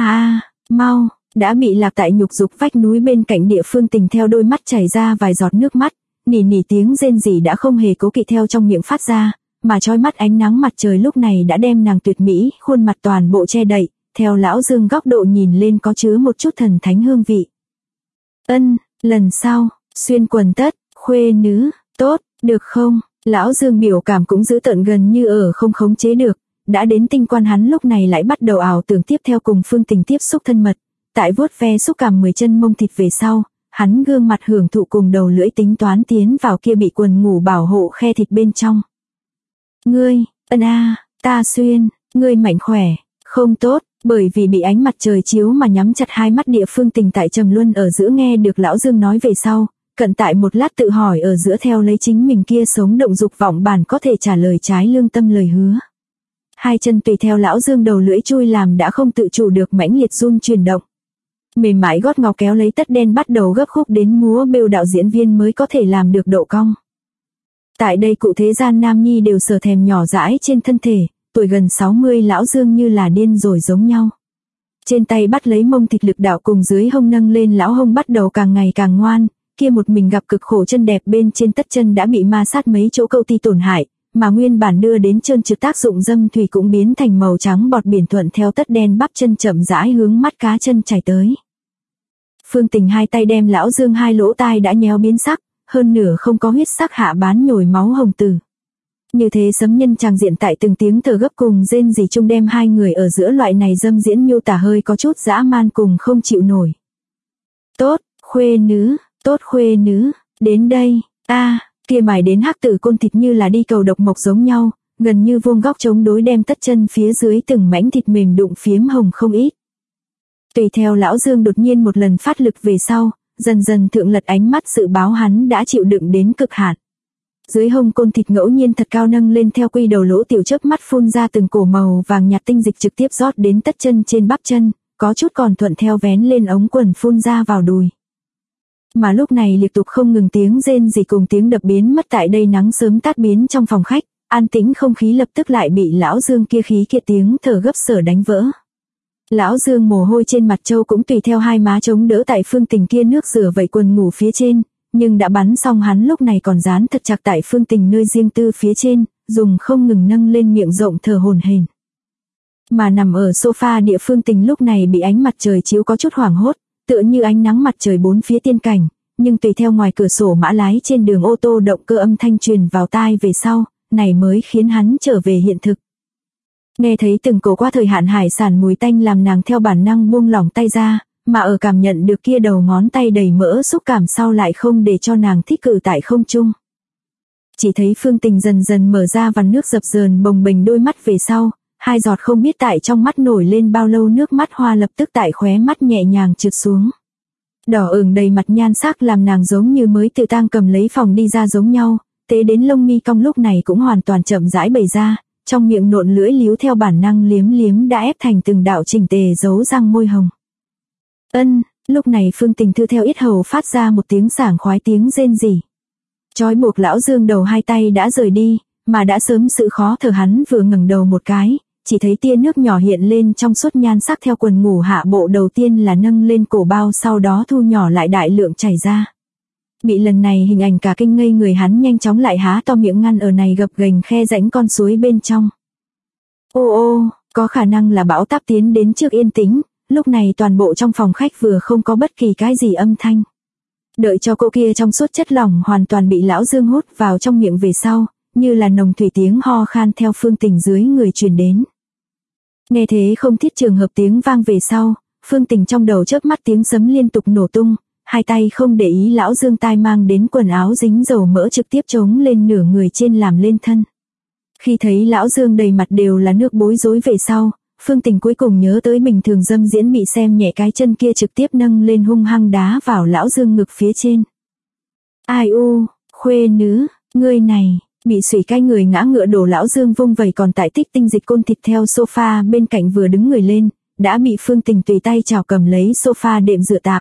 mau, đã bị lạc tại nhục dục vách núi bên cạnh địa Phương Tình theo đôi mắt chảy ra vài giọt nước mắt, nỉ tiếng rên rỉ đã không hề cố kỵ theo trong miệng phát ra, mà chói mắt ánh nắng mặt trời lúc này đã đem nàng tuyệt mỹ, khuôn mặt toàn bộ che đậy, theo Lão Dương góc độ nhìn lên có chứa một chút thần thánh hương vị. Lần sau, xuyên quần tất, khuê nữ, tốt, được không? Lão Dương biểu cảm cũng dữ tợn gần như ở không khống chế được, đã đến tinh quan hắn lúc này lại bắt đầu ảo tưởng tiếp theo cùng Phương Tình tiếp xúc thân mật, tại vuốt ve xúc cảm 10 chân mông thịt về sau, hắn gương mặt hưởng thụ cùng đầu lưỡi tính toán tiến vào kia bị quần ngủ bảo hộ khe thịt bên trong. Ngươi, ta xuyên, ngươi mạnh khỏe, không tốt, bởi vì bị ánh mặt trời chiếu mà nhắm chặt hai mắt địa Phương Tình tại trầm luân ở giữa nghe được lão Dương nói về sau, cận tại một lát tự hỏi ở giữa theo lấy chính mình kia sống động dục vọng bản có thể trả lời trái lương tâm lời hứa. Hai chân tùy theo lão Dương đầu lưỡi chui làm đã không tự chủ được mãnh liệt run chuyển động. Mềm mại gót ngọc kéo lấy tất đen bắt đầu gấp khúc đến múa bêu đạo diễn viên mới có thể làm được độ cong. Tại đây cụ thế gian nam nhi đều sờ thèm nhỏ dãi trên thân thể, tuổi gần 60 lão Dương như là điên rồi giống nhau. Trên tay bắt lấy mông thịt lực đạo cùng dưới hông nâng lên lão hông bắt đầu càng ngày càng ngoan, kia một mình gặp cực khổ chân đẹp bên trên tất chân đã bị ma sát mấy chỗ câu ti tổn hại, mà nguyên bản đưa đến trơn trượt tác dụng dâm thủy cũng biến thành màu trắng bọt biển thuận theo tất đen bắp chân chậm rãi hướng mắt cá chân chảy tới. Phương Tình hai tay đem lão Dương hai lỗ tai đã nhéo biến sắc, hơn nửa không có huyết sắc hạ bán nhồi máu hồng tử. Như thế sấm nhân tràng diện tại từng tiếng thở gấp cùng rên rỉ chung đem hai người ở giữa loại này dâm diễn miêu tả hơi có chút dã man cùng không chịu nổi. Tốt, khuê nữ, đến đây, kia mài đến hắc tử côn thịt như là đi cầu độc mộc giống nhau, gần như vuông góc chống đối đem tất chân phía dưới từng mảnh thịt mềm đụng phiếm hồng không ít. Tùy theo lão Dương đột nhiên một lần phát lực về sau, dần dần thượng lật ánh mắt dự báo hắn đã chịu đựng đến cực hạn. Dưới hông côn thịt ngẫu nhiên thật cao nâng lên theo quy đầu lỗ tiểu chớp mắt phun ra từng cổ màu vàng nhạt tinh dịch trực tiếp rót đến tất chân trên bắp chân, có chút còn thuận theo vén lên ống quần phun ra vào đùi. Mà lúc này liên tục không ngừng tiếng rên rỉ cùng tiếng đập biến mất tại đây nắng sớm tát biến trong phòng khách, an tĩnh không khí lập tức lại bị lão Dương kia khí kia tiếng thở gấp sở đánh vỡ. Lão Dương mồ hôi trên mặt trâu cũng tùy theo hai má chống đỡ tại Phương Tình kia nước rửa vẩy quần ngủ phía trên, nhưng đã bắn xong hắn lúc này còn dán thật chặt tại Phương Tình nơi riêng tư phía trên, dùng không ngừng nâng lên miệng rộng thở hổn hển. Mà nằm ở sofa địa Phương Tình lúc này bị ánh mặt trời chiếu có chút hoảng hốt, tựa như ánh nắng mặt trời bốn phía tiên cảnh, nhưng tùy theo ngoài cửa sổ mã lái trên đường ô tô động cơ âm thanh truyền vào tai về sau, này mới khiến hắn trở về hiện thực. Nghe thấy từng cổ qua thời hạn hải sản mùi tanh làm nàng theo bản năng buông lỏng tay ra, mà ở cảm nhận được kia đầu ngón tay đầy mỡ xúc cảm sau lại không để cho nàng thích cử tại không trung. Chỉ thấy Phương Tình dần dần mở ra vằn nước dập dờn bồng bềnh đôi mắt về sau, hai giọt không biết tại trong mắt nổi lên bao lâu nước mắt hoa lập tức tại khóe mắt nhẹ nhàng trượt xuống. Đỏ ửng đầy mặt nhan sắc làm nàng giống như mới từ tang cầm lấy phòng đi ra giống nhau, tế đến lông mi cong lúc này cũng hoàn toàn chậm rãi bày ra, trong miệng nộn lưỡi líu theo bản năng liếm liếm đã ép thành từng đạo chỉnh tề dấu răng môi hồng. Lúc này Phương Tình thư theo yết hầu phát ra một tiếng sảng khoái tiếng rên rỉ. Trói buộc lão Dương đầu hai tay đã rời đi, mà đã sớm sự khó thở hắn vừa ngẩng đầu một cái, chỉ thấy tia nước nhỏ hiện lên trong suốt nhan sắc theo quần ngủ hạ bộ đầu tiên là nâng lên cổ bao sau đó thu nhỏ lại đại lượng chảy ra. Bị lần này hình ảnh cả kinh ngây người hắn nhanh chóng lại há to miệng ngăn ở này gập ghềnh khe rãnh con suối bên trong. Ô, có khả năng là bão táp tiến đến trước yên tĩnh, lúc này toàn bộ trong phòng khách vừa không có bất kỳ cái gì âm thanh. Đợi cho cô kia trong suốt chất lỏng hoàn toàn bị lão Dương hút vào trong miệng về sau, như là nồng thủy tiếng ho khan theo Phương Tình dưới người truyền đến. Nghe thế không thiết trường hợp tiếng vang về sau, Phương Tình trong đầu chớp mắt tiếng sấm liên tục nổ tung, hai tay không để ý lão Dương tai mang đến quần áo dính dầu mỡ trực tiếp chống lên nửa người trên làm lên thân. Khi thấy lão Dương đầy mặt đều là nước bối rối về sau, Phương Tình cuối cùng nhớ tới bình thường dâm diễn bị xem nhẹ cái chân kia trực tiếp nâng lên hung hăng đá vào lão Dương ngực phía trên. Ai u, khuê nữ, ngươi này, bị sủy cay người ngã ngựa đổ lão Dương vung vẩy còn tại tích tinh dịch côn thịt theo sofa bên cạnh vừa đứng người lên, đã bị Phương Tình tùy tay chảo cầm lấy sofa đệm dựa tạp.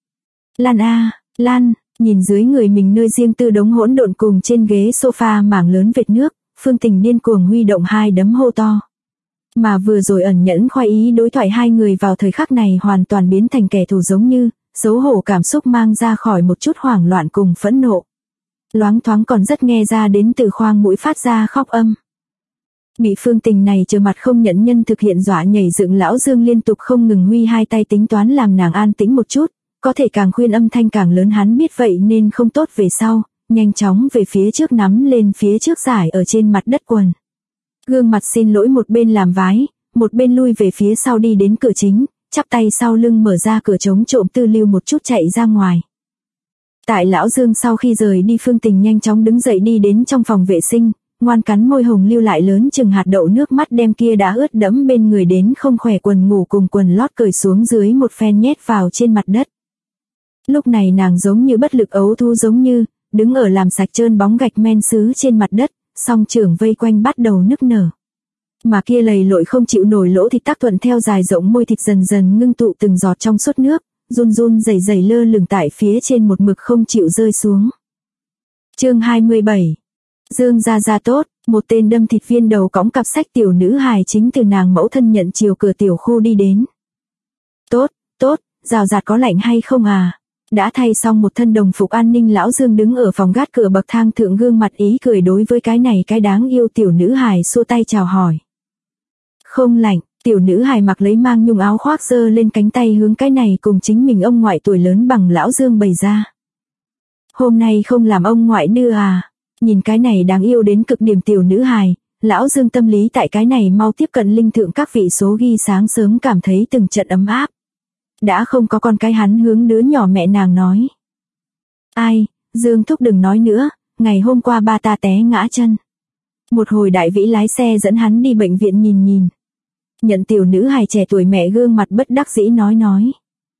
Lan, nhìn dưới người mình nơi riêng tư đống hỗn độn cùng trên ghế sofa mảng lớn vệt nước, Phương Tình điên cuồng huy động hai đấm hô to. Mà vừa rồi ẩn nhẫn khoái ý đối thoại hai người vào thời khắc này hoàn toàn biến thành kẻ thù giống như, xấu hổ cảm xúc mang ra khỏi một chút hoảng loạn cùng phẫn nộ. Loáng thoáng còn rất nghe ra đến từ khoang mũi phát ra khóc âm. Bị Phương Tình này trơ mặt không nhẫn nhân thực hiện dọa nhảy dựng lão Dương liên tục không ngừng huy hai tay tính toán làm nàng an tĩnh một chút, có thể càng khuyên âm thanh càng lớn hắn biết vậy nên không tốt về sau, nhanh chóng về phía trước nắm lên phía trước giải ở trên mặt đất quần. Gương mặt xin lỗi một bên làm vái, một bên lui về phía sau đi đến cửa chính, chắp tay sau lưng mở ra cửa chống trộm tư lưu một chút chạy ra ngoài. Tại Lão Dương sau khi rời đi, Phương Tình nhanh chóng đứng dậy đi đến trong phòng vệ sinh, ngoan cắn môi hồng lưu lại lớn chừng hạt đậu nước mắt đem kia đã ướt đẫm bên người đến không khỏe quần ngủ cùng quần lót cởi xuống dưới một phen nhét vào trên mặt đất. Lúc này nàng giống như bất lực ấu thú giống như, đứng ở làm sạch trơn bóng gạch men sứ trên mặt đất, song trưởng vây quanh bắt đầu nức nở. Mà kia lầy lội không chịu nổi lỗ thịt tác thuận theo dài rộng môi thịt dần dần ngưng tụ từng giọt trong suốt nước, run run rẩy rẩy lơ lửng tại phía trên một mực không chịu rơi xuống. Chương 27. Dương gia gia tốt, một tên đâm thịt viên đầu cõng cặp sách tiểu nữ hài chính từ nàng mẫu thân nhận chiều cửa tiểu khu đi đến. Tốt, rào rạt có lạnh hay không à? Đã thay xong một thân đồng phục an ninh, Lão Dương đứng ở phòng gác cửa bậc thang thượng, gương mặt ý cười đối với cái này cái đáng yêu tiểu nữ hài xua tay chào hỏi. Không lạnh, tiểu nữ hài mặc lấy mang nhung áo khoác giơ lên cánh tay hướng cái này cùng chính mình ông ngoại tuổi lớn bằng Lão Dương bày ra. Hôm nay không làm ông ngoại đưa à? Nhìn cái này đáng yêu đến cực điểm tiểu nữ hài, Lão Dương tâm lý tại cái này mau tiếp cận linh thượng các vị số ghi sáng sớm cảm thấy từng trận ấm áp. Đã không có con cái, hắn hướng đứa nhỏ mẹ nàng nói. Ai, Dương thúc đừng nói nữa, ngày hôm qua ba ta té ngã chân. Một hồi Đại Vĩ lái xe dẫn hắn đi bệnh viện nhìn. Nhận tiểu nữ hài trẻ tuổi mẹ gương mặt bất đắc dĩ nói.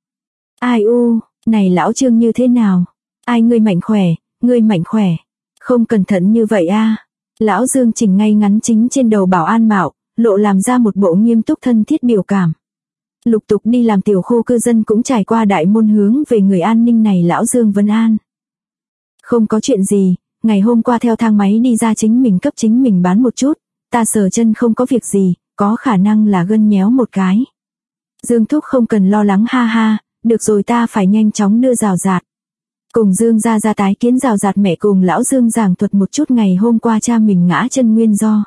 Ai u, này lão Trương như thế nào? Ai, ngươi mạnh khỏe. Không cẩn thận như vậy a. Lão Dương chỉnh ngay ngắn chính trên đầu bảo an mạo, lộ làm ra một bộ nghiêm túc thân thiết biểu cảm. Lục tục đi làm tiểu khu cư dân cũng trải qua đại môn hướng về người an ninh này Lão Dương vấn an. Không có chuyện gì, ngày hôm qua theo thang máy đi ra chính mình cấp chính mình bán một chút, ta sờ chân không có việc gì, có khả năng là gân nhéo một cái. Dương thúc không cần lo lắng, ha ha, được rồi, ta phải nhanh chóng đưa rào rạt. Cùng Dương gia gia tái kiến rào rạt mẹ cùng Lão Dương giảng thuật một chút ngày hôm qua cha mình ngã chân nguyên do.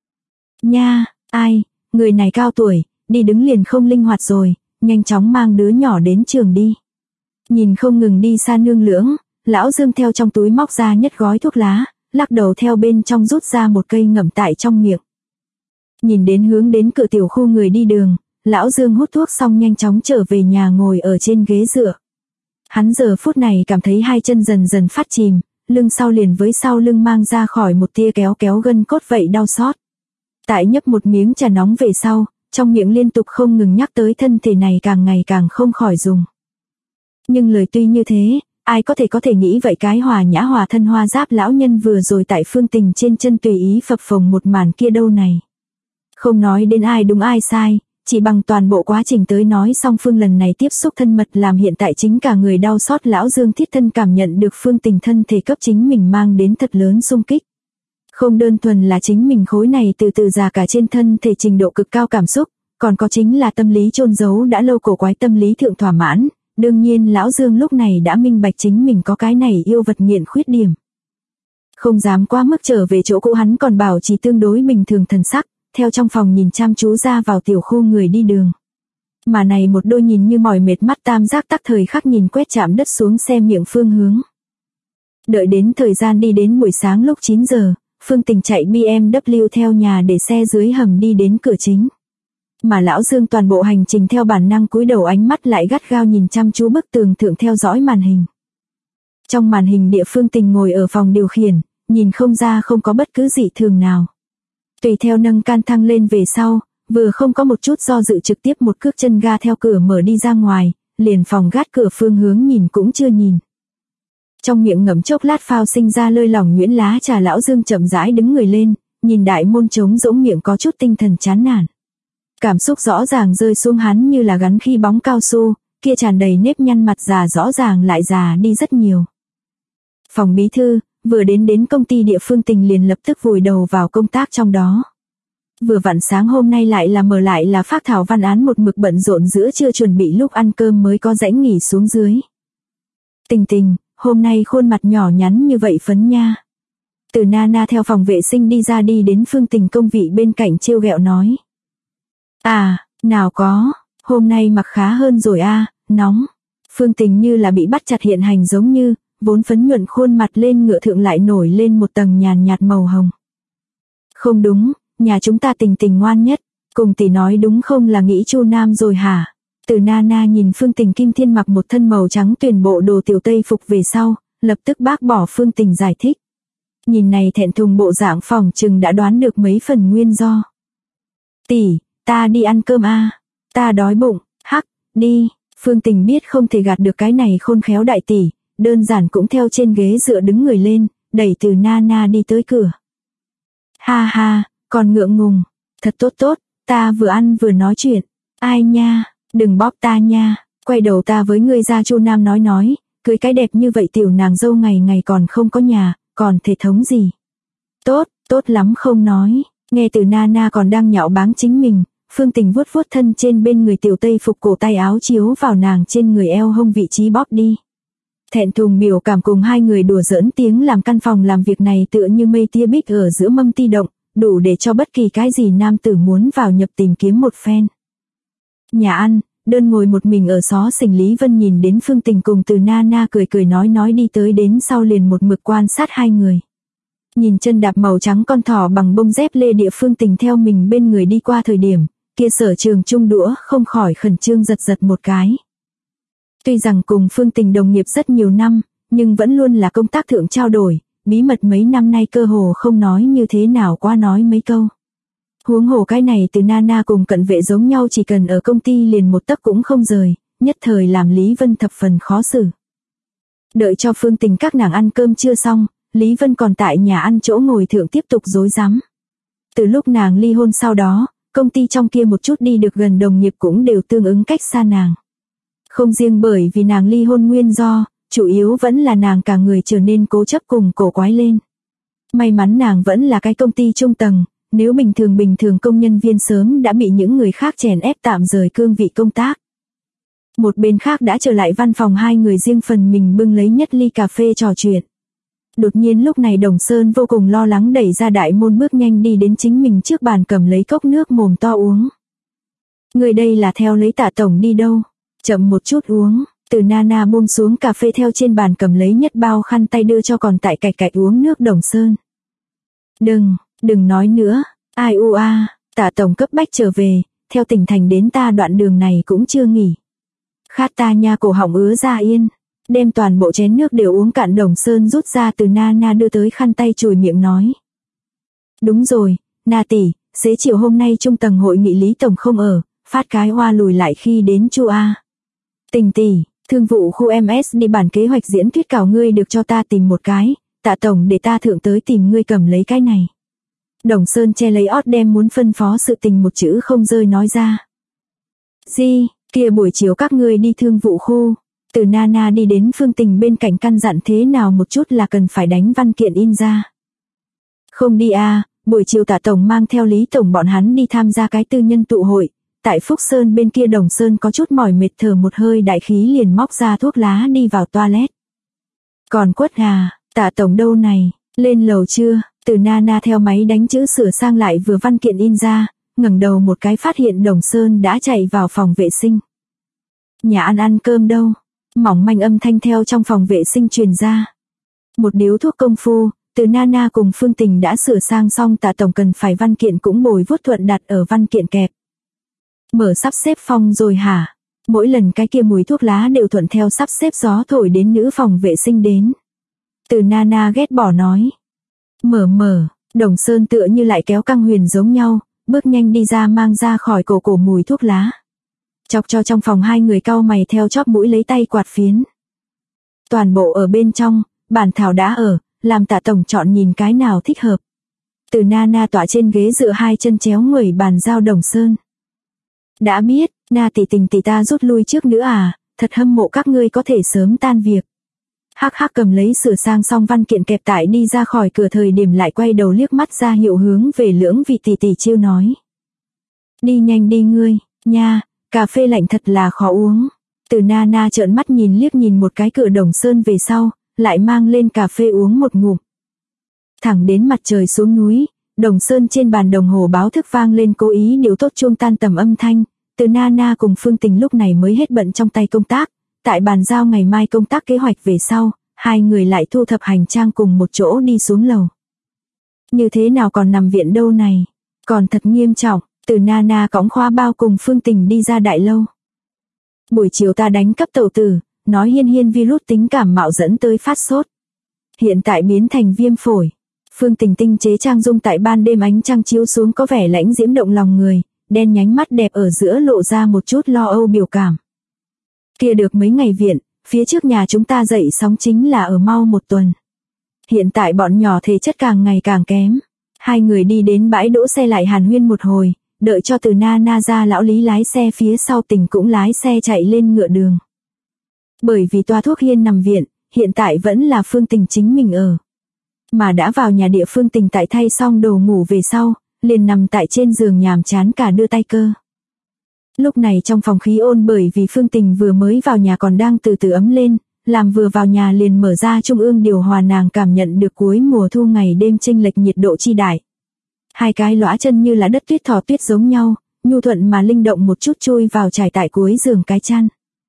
Nha, ai, người này cao tuổi, đi đứng liền không linh hoạt rồi, nhanh chóng mang đứa nhỏ đến trường đi. Nhìn không ngừng đi xa nương lưỡng, Lão Dương theo trong túi móc ra nhất gói thuốc lá, lắc đầu theo bên trong rút ra một cây ngậm tại trong miệng. Nhìn đến hướng đến cửa tiểu khu người đi đường, Lão Dương hút thuốc xong nhanh chóng trở về nhà ngồi ở trên ghế dựa. Hắn giờ phút này cảm thấy hai chân dần dần phát chìm, lưng sau liền với sau lưng mang ra khỏi một tia kéo gân cốt vậy đau xót. Tại nhấp một miếng trà nóng về sau, trong miệng liên tục không ngừng nhắc tới thân thể này càng ngày càng không khỏi dùng. Nhưng lời tuy như thế, ai có thể nghĩ vậy cái hòa nhã hòa thân hoa giáp lão nhân vừa rồi tại Phương Tình trên chân tùy ý phập phồng một màn kia đâu này. Không nói đến ai đúng ai sai, chỉ bằng toàn bộ quá trình tới nói song phương lần này tiếp xúc thân mật làm hiện tại chính cả người đau xót Lão Dương thiết thân cảm nhận được Phương Tình thân thể cấp chính mình mang đến thật lớn xung kích. Không đơn thuần là chính mình khối này từ từ già cả trên thân thể trình độ cực cao cảm xúc, còn có chính là tâm lý chôn giấu đã lâu cổ quái tâm lý thượng thỏa mãn. Đương nhiên Lão Dương lúc này đã minh bạch chính mình có cái này yêu vật nghiện khuyết điểm. Không dám quá mức trở về chỗ cũ, hắn còn bảo trì tương đối bình thường thần sắc, theo trong phòng nhìn chăm chú ra vào tiểu khu người đi đường. Mà này một đôi nhìn như mỏi mệt mắt tam giác tắc thời khắc nhìn quét chạm đất xuống xem miệng phương hướng. Đợi đến thời gian đi đến buổi sáng lúc 9 giờ, Phương Tình chạy BMW theo nhà để xe dưới hầm đi đến cửa chính. Mà Lão Dương toàn bộ hành trình theo bản năng cúi đầu, ánh mắt lại gắt gao nhìn chăm chú bức tường thượng theo dõi màn hình. Trong màn hình địa Phương Tình ngồi ở phòng điều khiển, nhìn không ra không có bất cứ dị thường nào. Tùy theo nâng can thăng lên về sau, vừa không có một chút do dự trực tiếp một cước chân ga theo cửa mở đi ra ngoài, liền phòng gác cửa phương hướng nhìn cũng chưa nhìn. Trong miệng ngậm chốc lát phao sinh ra lơi lỏng nhuyễn lá trà, Lão Dương chậm rãi đứng người lên, nhìn đại môn trống rỗng miệng có chút tinh thần chán nản. Cảm xúc rõ ràng rơi xuống hắn như là gắn khi bóng cao su, kia tràn đầy nếp nhăn mặt già rõ ràng lại già đi rất nhiều. Phòng bí thư, vừa đến công ty địa Phương Tình liền lập tức vùi đầu vào công tác trong đó. Vừa vặn sáng hôm nay lại là mở lại là phác thảo văn án một mực bận rộn, giữa trưa chuẩn bị lúc ăn cơm mới có rãnh nghỉ xuống dưới. Tình, hôm nay khuôn mặt nhỏ nhắn như vậy phấn nha. Từ Nana theo phòng vệ sinh đi ra đi đến Phương Tình công vị bên cạnh trêu ghẹo nói. À, nào có, hôm nay mặc khá hơn rồi a, nóng. Phương Tình như là bị bắt chặt hiện hành giống như, vốn phấn nhuận khuôn mặt lên ngựa thượng lại nổi lên một tầng nhàn nhạt màu hồng. Không đúng, nhà chúng ta Tình Tình ngoan nhất, cùng tỷ nói đúng không là nghĩ Chu Nam rồi hả? Từ Nana nhìn Phương Tình Kim Thiên mặc một thân màu trắng tuyền bộ đồ tiểu tây phục về sau, lập tức bác bỏ Phương Tình giải thích. Nhìn này thẹn thùng bộ dạng phòng chừng đã đoán được mấy phần nguyên do. Tỷ, ta đi ăn cơm a, ta đói bụng, hắc, đi. Phương Tình biết không thể gạt được cái này khôn khéo đại tỷ, đơn giản cũng theo trên ghế dựa đứng người lên, đẩy Từ Nana đi tới cửa. Ha ha, còn ngượng ngùng, thật tốt tốt, ta vừa ăn vừa nói chuyện, ai nha, đừng bóp ta nha, quay đầu ta với ngươi ra Chu Nam nói, cưới cái đẹp như vậy tiểu nàng dâu ngày ngày còn không có nhà, còn thể thống gì. Tốt, tốt lắm không nói, nghe Từ Nana còn đang nhạo báng chính mình, Phương Tình vuốt vuốt thân trên bên người tiểu tây phục cổ tay áo chiếu vào nàng trên người eo hông vị trí bóp đi. Thẹn thùng biểu cảm cùng hai người đùa giỡn tiếng làm căn phòng làm việc này tựa như mây tia bích ở giữa mâm ti động, đủ để cho bất kỳ cái gì nam tử muốn vào nhập tìm kiếm một phen. Nhà ăn, đơn ngồi một mình ở xó xỉnh Lý Vân nhìn đến Phương Tình cùng Từ Nana cười nói đi tới đến sau liền một mực quan sát hai người. Nhìn chân đạp màu trắng con thỏ bằng bông dép lê địa Phương Tình theo mình bên người đi qua thời điểm, kia Sở Trường chung đũa không khỏi khẩn trương giật một cái. Tuy rằng cùng Phương Tình đồng nghiệp rất nhiều năm, nhưng vẫn luôn là công tác thượng trao đổi, bí mật mấy năm nay cơ hồ không nói như thế nào qua nói mấy câu. Huống hồ cái này Từ Nana cùng cận vệ giống nhau chỉ cần ở công ty liền một tấc cũng không rời, nhất thời làm Lý Vân thập phần khó xử. Đợi cho Phương Tình các nàng ăn cơm chưa xong, Lý Vân còn tại nhà ăn chỗ ngồi thượng tiếp tục rối rắm. Từ lúc nàng ly hôn sau đó, công ty trong kia một chút đi được gần đồng nghiệp cũng đều tương ứng cách xa nàng. Không riêng bởi vì nàng ly hôn nguyên do, chủ yếu vẫn là nàng cả người trở nên cố chấp cùng cổ quái lên. May mắn nàng vẫn là cái công ty trung tầng, nếu bình thường công nhân viên sớm đã bị những người khác chèn ép tạm rời cương vị công tác. Một bên khác đã trở lại văn phòng hai người riêng phần mình bưng lấy nhất ly cà phê trò chuyện. Đột nhiên lúc này Đồng Sơn vô cùng lo lắng đẩy ra đại môn bước nhanh đi đến chính mình trước bàn cầm lấy cốc nước mồm to uống. Người đây là theo lấy Tạ tổng đi đâu? Chậm một chút uống. Từ Nana buông xuống cà phê theo trên bàn cầm lấy nhất bao khăn tay đưa cho còn tại cạch uống nước Đồng Sơn. Đừng nói nữa, ai u a, Tạ tổng cấp bách trở về, theo tỉnh thành đến ta đoạn đường này cũng chưa nghỉ. Khát ta nha, cổ họng ứa ra yên, đem toàn bộ chén nước đều uống cạn. Đồng Sơn rút ra Từ Nana đưa tới khăn tay chùi miệng nói. Đúng rồi, Na tỷ, xế chiều hôm nay trung tầng hội nghị Lý tổng không ở, phát cái hoa lùi lại khi đến Chu a. Tình tỷ, thương vụ khu MS đi bản kế hoạch diễn thuyết cảo ngươi được cho ta tìm một cái, Tạ tổng để ta thượng tới tìm ngươi cầm lấy cái này. Đồng Sơn che lấy ót đem muốn phân phó sự tình một chữ không rơi nói ra. Gì, kia buổi chiều các ngươi đi thương vụ khu. Từ Nana đi đến Phương Tình bên cạnh căn dặn thế nào một chút là cần phải đánh văn kiện in ra. Không đi à, buổi chiều Tạ tổng mang theo Lý tổng bọn hắn đi tham gia cái tư nhân tụ hội. Tại Phúc Sơn bên kia. Đồng Sơn có chút mỏi mệt thở một hơi đại khí liền móc ra thuốc lá đi vào toilet. Còn Quất à, Tạ tổng đâu này, lên lầu chưa? Từ Nana theo máy đánh chữ sửa sang lại vừa văn kiện in ra, ngẩng đầu một cái phát hiện Đồng Sơn đã chạy vào phòng vệ sinh. Nhà ăn cơm đâu? Mỏng manh âm thanh theo trong phòng vệ sinh truyền ra. Một điếu thuốc công phu, Từ Nana cùng Phương Tình đã sửa sang xong. Tạ tổng cần phải văn kiện cũng bồi vuốt thuận đặt ở văn kiện kẹp. Mở sắp xếp phòng rồi hả? Mỗi lần cái kia mùi thuốc lá đều thuận theo sắp xếp gió thổi đến nữ phòng vệ sinh đến. Từ Nana ghét bỏ nói. Mở, Đồng Sơn tựa như lại kéo căng huyền giống nhau, bước nhanh đi ra mang ra khỏi cổ mùi thuốc lá. Chọc cho trong phòng hai người cau mày theo chóp mũi lấy tay quạt phiến. Toàn bộ ở bên trong, bản thảo đã ở, làm Tạ tổng chọn nhìn cái nào thích hợp. Từ Nana tọa trên ghế dựa hai chân chéo nguẩy bàn giao Đồng Sơn. Đã biết, Na tỷ tình tỷ ta rút lui trước nữa à, thật hâm mộ các ngươi có thể sớm tan việc. Hắc cầm lấy sửa sang xong văn kiện kẹp tại đi ra khỏi cửa thời điểm lại quay đầu liếc mắt ra hiệu hướng về Lưỡng vị tỷ trêu nói. Đi nhanh đi ngươi, nha, cà phê lạnh thật là khó uống. Từ Nana trợn mắt liếc nhìn một cái cửa Đồng Sơn về sau, lại mang lên cà phê uống một ngụm. Thẳng đến mặt trời xuống núi, Đồng Sơn trên bàn đồng hồ báo thức vang lên cố ý điều tốt chuông tan tầm âm thanh. Từ Nana cùng Phương Tình lúc này mới hết bận trong tay công tác, tại bàn giao ngày mai công tác kế hoạch về sau, hai người lại thu thập hành trang cùng một chỗ đi xuống lầu. Như thế nào còn nằm viện đâu này, còn thật nghiêm trọng. Từ Nana cõng khóa bao cùng Phương Tình đi ra đại lâu. Buổi chiều ta đánh cấp tẩu tử, nói Hiên virus tính cảm mạo dẫn tới phát sốt. Hiện tại biến thành viêm phổi. Phương Tình tinh chế trang dung tại ban đêm ánh trăng chiếu xuống có vẻ lãnh diễm động lòng người, đen nhánh mắt đẹp ở giữa lộ ra một chút lo âu biểu cảm. Kia được mấy ngày viện, phía trước nhà chúng ta dậy sóng chính là ở mau 1 tuần. Hiện tại bọn nhỏ thể chất càng ngày càng kém. Hai người đi đến bãi đỗ xe lại hàn huyên một hồi, đợi cho từ Nana ra lão Lý lái xe phía sau Tình cũng lái xe chạy lên ngựa đường. Bởi vì toa thuốc Hiên nằm viện, hiện tại vẫn là Phương Tình chính mình ở. Mà đã vào nhà địa Phương Tình tại thay xong đồ ngủ về sau, liền nằm tại trên giường nhàm chán cả đưa tay cơ. Lúc này trong phòng khí ôn bởi vì Phương Tình vừa mới vào nhà còn đang từ từ ấm lên, làm vừa vào nhà liền mở ra trung ương điều hòa nàng cảm nhận được cuối mùa thu ngày đêm chênh lệch nhiệt độ chi đại. Hai cái lõa chân như là đất tuyết thỏ tuyết giống nhau, nhu thuận mà linh động một chút chui vào trải tại cuối giường cái chăn.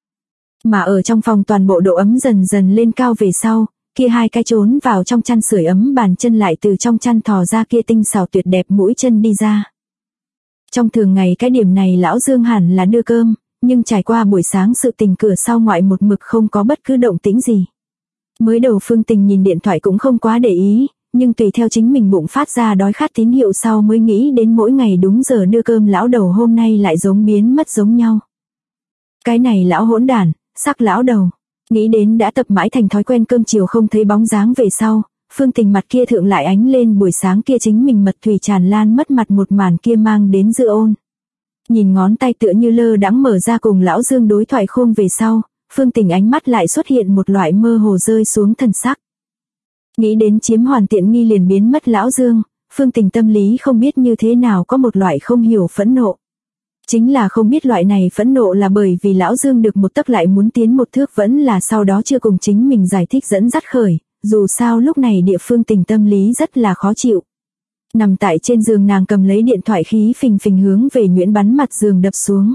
Mà ở trong phòng toàn bộ độ ấm dần dần lên cao về sau, kia hai cái trốn vào trong chăn sưởi ấm bàn chân lại từ trong chăn thò ra kia tinh xảo tuyệt đẹp mũi chân đi ra. Trong thường ngày cái điểm này lão Dương hẳn là đưa cơm, nhưng trải qua buổi sáng sự tình cửa sau ngoại một mực không có bất cứ động tĩnh gì. Mới đầu Phương Tình nhìn điện thoại cũng không quá để ý, nhưng tùy theo chính mình bụng phát ra đói khát tín hiệu sau mới nghĩ đến mỗi ngày đúng giờ đưa cơm lão đầu hôm nay lại giống biến mất giống nhau. Cái này lão hỗn đản, sắc lão đầu. Nghĩ đến đã tập mãi thành thói quen cơm chiều không thấy bóng dáng về sau, Phương Tình mặt kia thượng lại ánh lên buổi sáng kia chính mình mật thủy tràn lan mất mặt một màn kia mang đến dư ôn. Nhìn ngón tay tựa như lơ đãng mở ra cùng lão Dương đối thoại khung về sau, Phương Tình ánh mắt lại xuất hiện một loại mơ hồ rơi xuống thần sắc. Nghĩ đến chiếm hoàn tiện nghi liền biến mất lão Dương, Phương Tình tâm lý không biết như thế nào có một loại không hiểu phẫn nộ. Chính là không biết loại này phẫn nộ là bởi vì lão Dương được một tấc lại muốn tiến một thước vẫn là sau đó chưa cùng chính mình giải thích dẫn dắt khởi, dù sao lúc này địa Phương Tình tâm lý rất là khó chịu. Nằm tại trên giường nàng cầm lấy điện thoại khí phình phình hướng về nhuyễn bắn mặt giường đập xuống.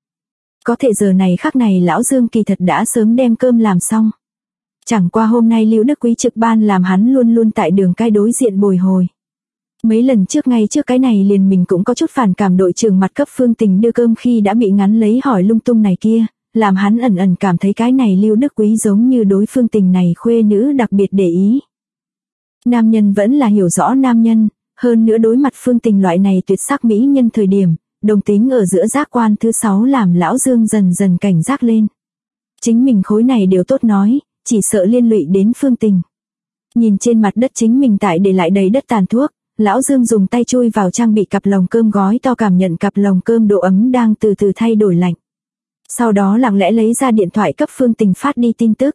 Có thể giờ này khắc này lão Dương kỳ thật đã sớm đem cơm làm xong. Chẳng qua hôm nay Lưu Đức Quý trực ban làm hắn luôn luôn tại đường cái đối diện bồi hồi. Mấy lần trước ngay trước cái này liền mình cũng có chút phản cảm đội trưởng mặt cấp Phương Tình đưa cơm khi đã bị ngắn lấy hỏi lung tung này kia, làm hắn ẩn ẩn cảm thấy cái này Lưu Đức Quý giống như đối Phương Tình này khuê nữ đặc biệt để ý. Nam nhân vẫn là hiểu rõ nam nhân, hơn nữa đối mặt Phương Tình loại này tuyệt sắc mỹ nhân thời điểm, đồng tính ở giữa giác quan thứ 6 làm lão Dương dần dần cảnh giác lên. Chính mình khối này đều tốt nói, chỉ sợ liên lụy đến Phương Tình. Nhìn trên mặt đất chính mình tại để lại đầy đất tàn thuốc, lão Dương dùng tay chui vào trang bị cặp lồng cơm gói to cảm nhận cặp lồng cơm độ ấm đang từ từ thay đổi lạnh. Sau đó lặng lẽ lấy ra điện thoại cấp Phương Tình phát đi tin tức.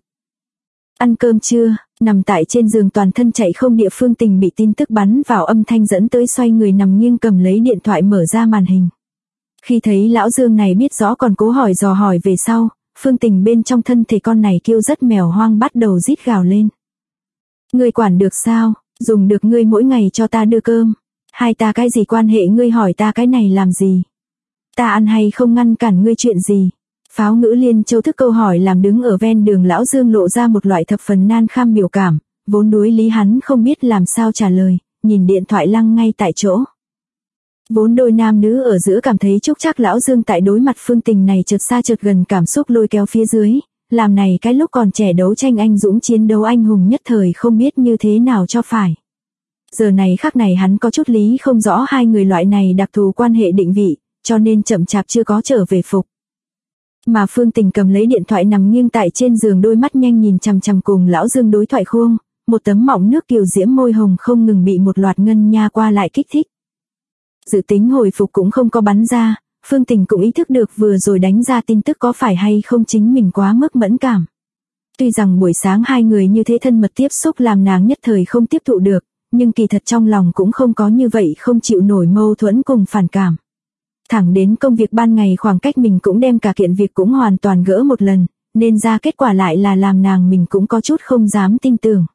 Ăn cơm chưa? Nằm tại trên giường toàn thân chạy không địa Phương Tình bị tin tức bắn vào âm thanh dẫn tới xoay người nằm nghiêng cầm lấy điện thoại mở ra màn hình. Khi thấy lão Dương này biết rõ còn cố hỏi dò hỏi về sau, Phương Tình bên trong thân thể con này kêu rất mèo hoang bắt đầu rít gào lên. Ngươi quản được sao? Dùng được ngươi mỗi ngày cho ta đưa cơm. Hai ta cái gì quan hệ ngươi hỏi ta cái này làm gì? Ta ăn hay không ngăn cản ngươi chuyện gì? Pháo ngữ liên châu thức câu hỏi làm đứng ở ven đường lão Dương lộ ra một loại thập phần nan kham biểu cảm, vốn đối lý hắn không biết làm sao trả lời, nhìn điện thoại lăng ngay tại chỗ. Vốn đôi nam nữ ở giữa cảm thấy chúc chắc lão Dương tại đối mặt Phương Tình này chợt xa chợt gần cảm xúc lôi kéo phía dưới, làm này cái lúc còn trẻ đấu tranh anh dũng chiến đấu anh hùng nhất thời không biết như thế nào cho phải. Giờ này khắc này hắn có chút lý không rõ hai người loại này đặc thù quan hệ định vị, cho nên chậm chạp chưa có trở về phục. Mà Phương Tình cầm lấy điện thoại nằm nghiêng tại trên giường đôi mắt nhanh nhìn chằm chằm cùng lão Dương đối thoại khuôn, một tấm mọng nước kiều diễm môi hồng không ngừng bị một loạt ngân nha qua lại kích thích. Dự tính hồi phục cũng không có bắn ra, Phương Tình cũng ý thức được vừa rồi đánh ra tin tức có phải hay không chính mình quá mức mẫn cảm. Tuy rằng buổi sáng hai người như thế thân mật tiếp xúc làm nàng nhất thời không tiếp thụ được, nhưng kỳ thật trong lòng cũng không có như vậy không chịu nổi mâu thuẫn cùng phản cảm. Thẳng đến công việc ban ngày khoảng cách mình cũng đem cả kiện việc cũng hoàn toàn gỡ một lần, nên ra kết quả lại là làm nàng mình cũng có chút không dám tin tưởng.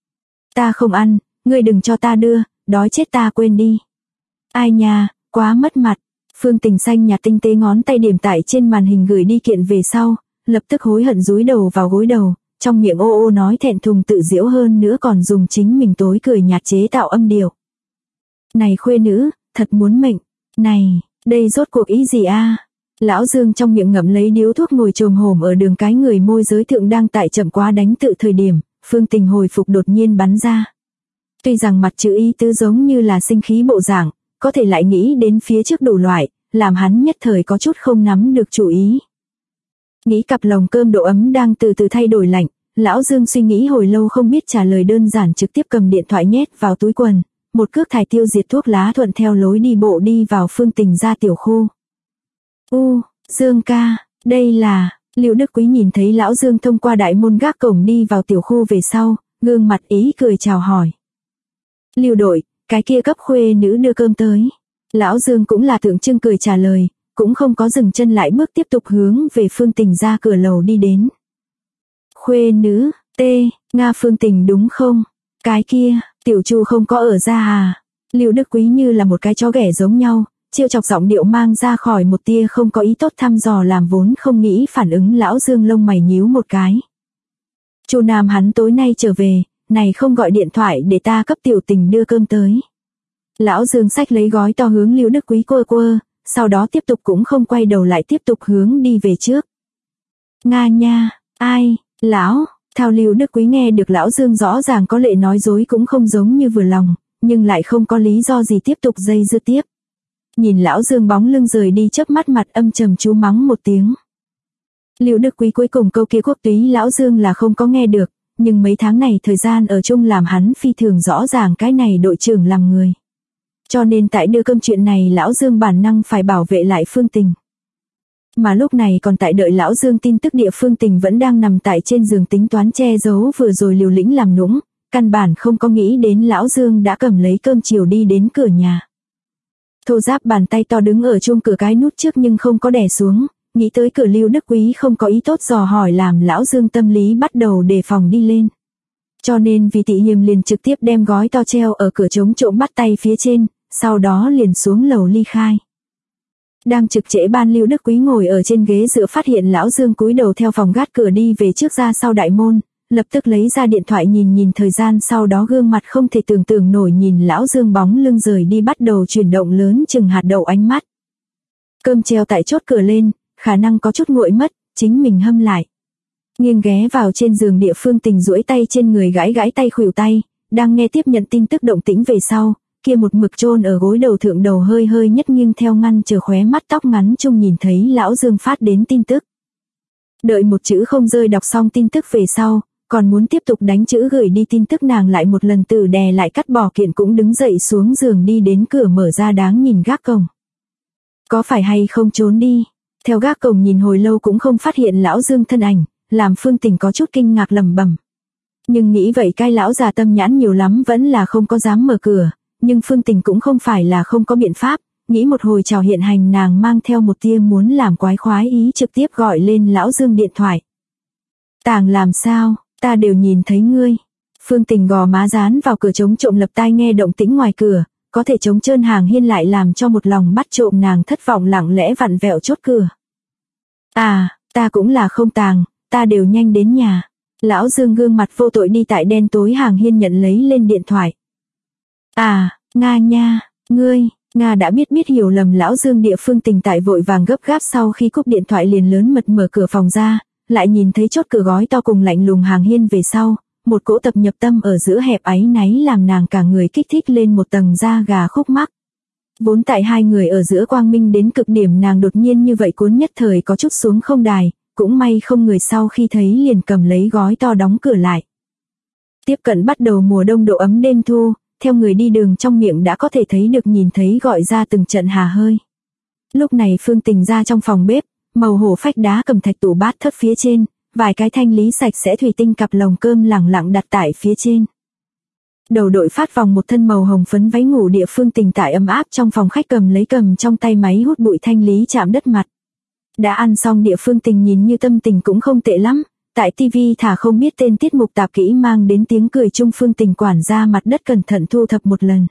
Ta không ăn, ngươi đừng cho ta đưa, đói chết ta quên đi. Ai nha, quá mất mặt. Phương Tình xanh nhạt tinh tế ngón tay điểm tại trên màn hình gửi đi kiện về sau, lập tức hối hận dúi đầu vào gối đầu, trong miệng ô ô nói thẹn thùng tự giễu hơn nữa còn dùng chính mình tối cười nhạt chế tạo âm điệu. Này khuê nữ, thật muốn mệnh. Này, đây rốt cuộc ý gì a? Lão Dương trong miệng ngậm lấy điếu thuốc ngồi chồm hổm ở đường cái người môi giới thượng đang tại chậm quá đánh tự thời điểm, Phương Tình hồi phục đột nhiên bắn ra. Tuy rằng mặt chữ ý tứ giống như là sinh khí bộ dạng, có thể lại nghĩ đến phía trước đủ loại, làm hắn nhất thời có chút không nắm được chủ ý. Nghĩ cặp lồng cơm độ ấm đang từ từ thay đổi lạnh, lão Dương suy nghĩ hồi lâu không biết trả lời đơn giản trực tiếp cầm điện thoại nhét vào túi quần, một cước thải tiêu diệt thuốc lá thuận theo lối đi bộ đi vào Phương Tình ra tiểu khu. Dương ca, đây là, Lưu Đức Quý nhìn thấy lão Dương thông qua đại môn gác cổng đi vào tiểu khu về sau, gương mặt ý cười chào hỏi. Lưu đội, cái kia cấp khuê nữ đưa cơm tới. Lão Dương cũng là tượng trưng cười trả lời, cũng không có dừng chân lại bước tiếp tục hướng về Phương Tình ra cửa lầu đi đến. Khuê nữ, Nga Phương Tình đúng không? Cái kia, tiểu Chu không có ở ra à? Lưu Đức Quý như là một cái chó ghẻ giống nhau, trêu chọc giọng điệu mang ra khỏi một tia không có ý tốt thăm dò làm vốn không nghĩ phản ứng lão Dương lông mày nhíu một cái. Chu Nam hắn tối nay trở về, này không gọi điện thoại để ta cấp tiểu Tình đưa cơm tới. Lão Dương xách lấy gói to hướng Lưu Đức Quý quơ, sau đó tiếp tục cũng không quay đầu lại tiếp tục hướng đi về trước. Nga nha, ai, lão, theo Lưu Đức Quý nghe được lão Dương rõ ràng có lệ nói dối cũng không giống như vừa lòng, nhưng lại không có lý do gì tiếp tục dây dưa tiếp. Nhìn lão Dương bóng lưng rời đi chớp mắt mặt âm trầm chú mắng một tiếng. Lưu Đức Quý cuối cùng câu kia quốc túy lão Dương là không có nghe được, nhưng mấy tháng này thời gian ở chung làm hắn phi thường rõ ràng cái này đội trưởng làm người. Cho nên tại đưa cơm chuyện này lão Dương bản năng phải bảo vệ lại Phương Tình. Mà lúc này còn tại đợi lão Dương tin tức địa Phương Tình vẫn đang nằm tại trên giường tính toán che giấu vừa rồi liều lĩnh làm nũng, căn bản không có nghĩ đến lão Dương đã cầm lấy cơm chiều đi đến cửa nhà. Thô ráp bàn tay to đứng ở chuông cửa cái nút trước nhưng không có đè xuống, nghĩ tới cửa Lưu Đức Quý không có ý tốt dò hỏi làm lão Dương tâm lý bắt đầu đề phòng đi lên. Cho nên vì tị hiềm liền trực tiếp đem gói to treo ở cửa chống trộm bắt tay phía trên, sau đó liền xuống lầu ly khai. Đang trực trễ ban Lưu Đức Quý ngồi ở trên ghế dựa phát hiện lão Dương cúi đầu theo phòng gác cửa đi về trước ra sau đại môn, lập tức lấy ra điện thoại nhìn thời gian sau đó gương mặt không thể tưởng tượng nổi nhìn lão Dương bóng lưng rời đi bắt đầu chuyển động lớn chừng hạt đậu ánh mắt. Cơm treo tại chốt cửa lên, khả năng có chút nguội mất, chính mình hâm lại. Nghiêng ghé vào trên giường địa Phương Tình duỗi tay trên người gãi tay khuỷu tay, đang nghe tiếp nhận tin tức động tĩnh về sau, kia một mực chôn ở gối đầu thượng đầu hơi nhất nghiêng theo ngăn chờ khóe mắt tóc ngắn chung nhìn thấy lão Dương phát đến tin tức. Đợi một chữ không rơi đọc xong tin tức về sau, còn muốn tiếp tục đánh chữ gửi đi tin tức nàng lại một lần tự đè lại cắt bỏ kiện cũng đứng dậy xuống giường đi đến cửa mở ra đáng nhìn gác cổng. Có phải hay không trốn đi? Theo gác cổng nhìn hồi lâu cũng không phát hiện lão Dương thân ảnh, làm Phương Tình có chút kinh ngạc lẩm bẩm. Nhưng nghĩ vậy cái lão già tâm nhãn nhiều lắm vẫn là không có dám mở cửa, nhưng Phương Tình cũng không phải là không có biện pháp, nghĩ một hồi chào hiện hành nàng mang theo một tia muốn làm quái khoái ý trực tiếp gọi lên lão Dương điện thoại. Tàng làm sao, ta đều nhìn thấy ngươi. Phương Tình gò má dán vào cửa chống trộm lập tai nghe động tĩnh ngoài cửa, có thể chống trơn hàng hiên lại làm cho một lòng bắt trộm nàng thất vọng lặng lẽ vặn vẹo chốt cửa. À, ta cũng là không tàng, ta đều nhanh đến nhà. Lão Dương gương mặt vô tội đi tại đen tối hàng hiên nhận lấy lên điện thoại. À, Nga nha, ngươi, Nga đã biết hiểu lầm lão Dương địa Phương Tình tại vội vàng gấp gáp sau khi cúp điện thoại liền lớn mật mở cửa phòng ra, lại nhìn thấy chốt cửa gói to cùng lạnh lùng hàng hiên về sau, một cỗ tập nhập tâm ở giữa hẹp áy náy làm nàng cả người kích thích lên một tầng da gà khúc mắc. Vốn tại hai người ở giữa quang minh đến cực điểm nàng đột nhiên như vậy cuốn nhất thời có chút xuống không đài, cũng may không người sau khi thấy liền cầm lấy gói to đóng cửa lại. Tiếp cận bắt đầu mùa đông độ ấm đêm thu, theo người đi đường trong miệng đã có thể thấy được nhìn thấy gọi ra từng trận hà hơi. Lúc này Phương Tình ra trong phòng bếp, màu hổ phách đá cầm thạch tủ bát thất phía trên, vài cái thanh lý sạch sẽ thủy tinh cặp lồng cơm lẳng lặng đặt tại phía trên. Đầu đội phát vòng một thân màu hồng phấn váy ngủ địa Phương Tình tại ấm áp trong phòng khách cầm trong tay máy hút bụi thanh lý chạm đất mặt. Đã ăn xong địa Phương Tình nhìn như tâm tình cũng không tệ lắm, tại TV thả không biết tên tiết mục tạp kỹ mang đến tiếng cười chung Phương Tình quản ra mặt đất cẩn thận thu thập một lần.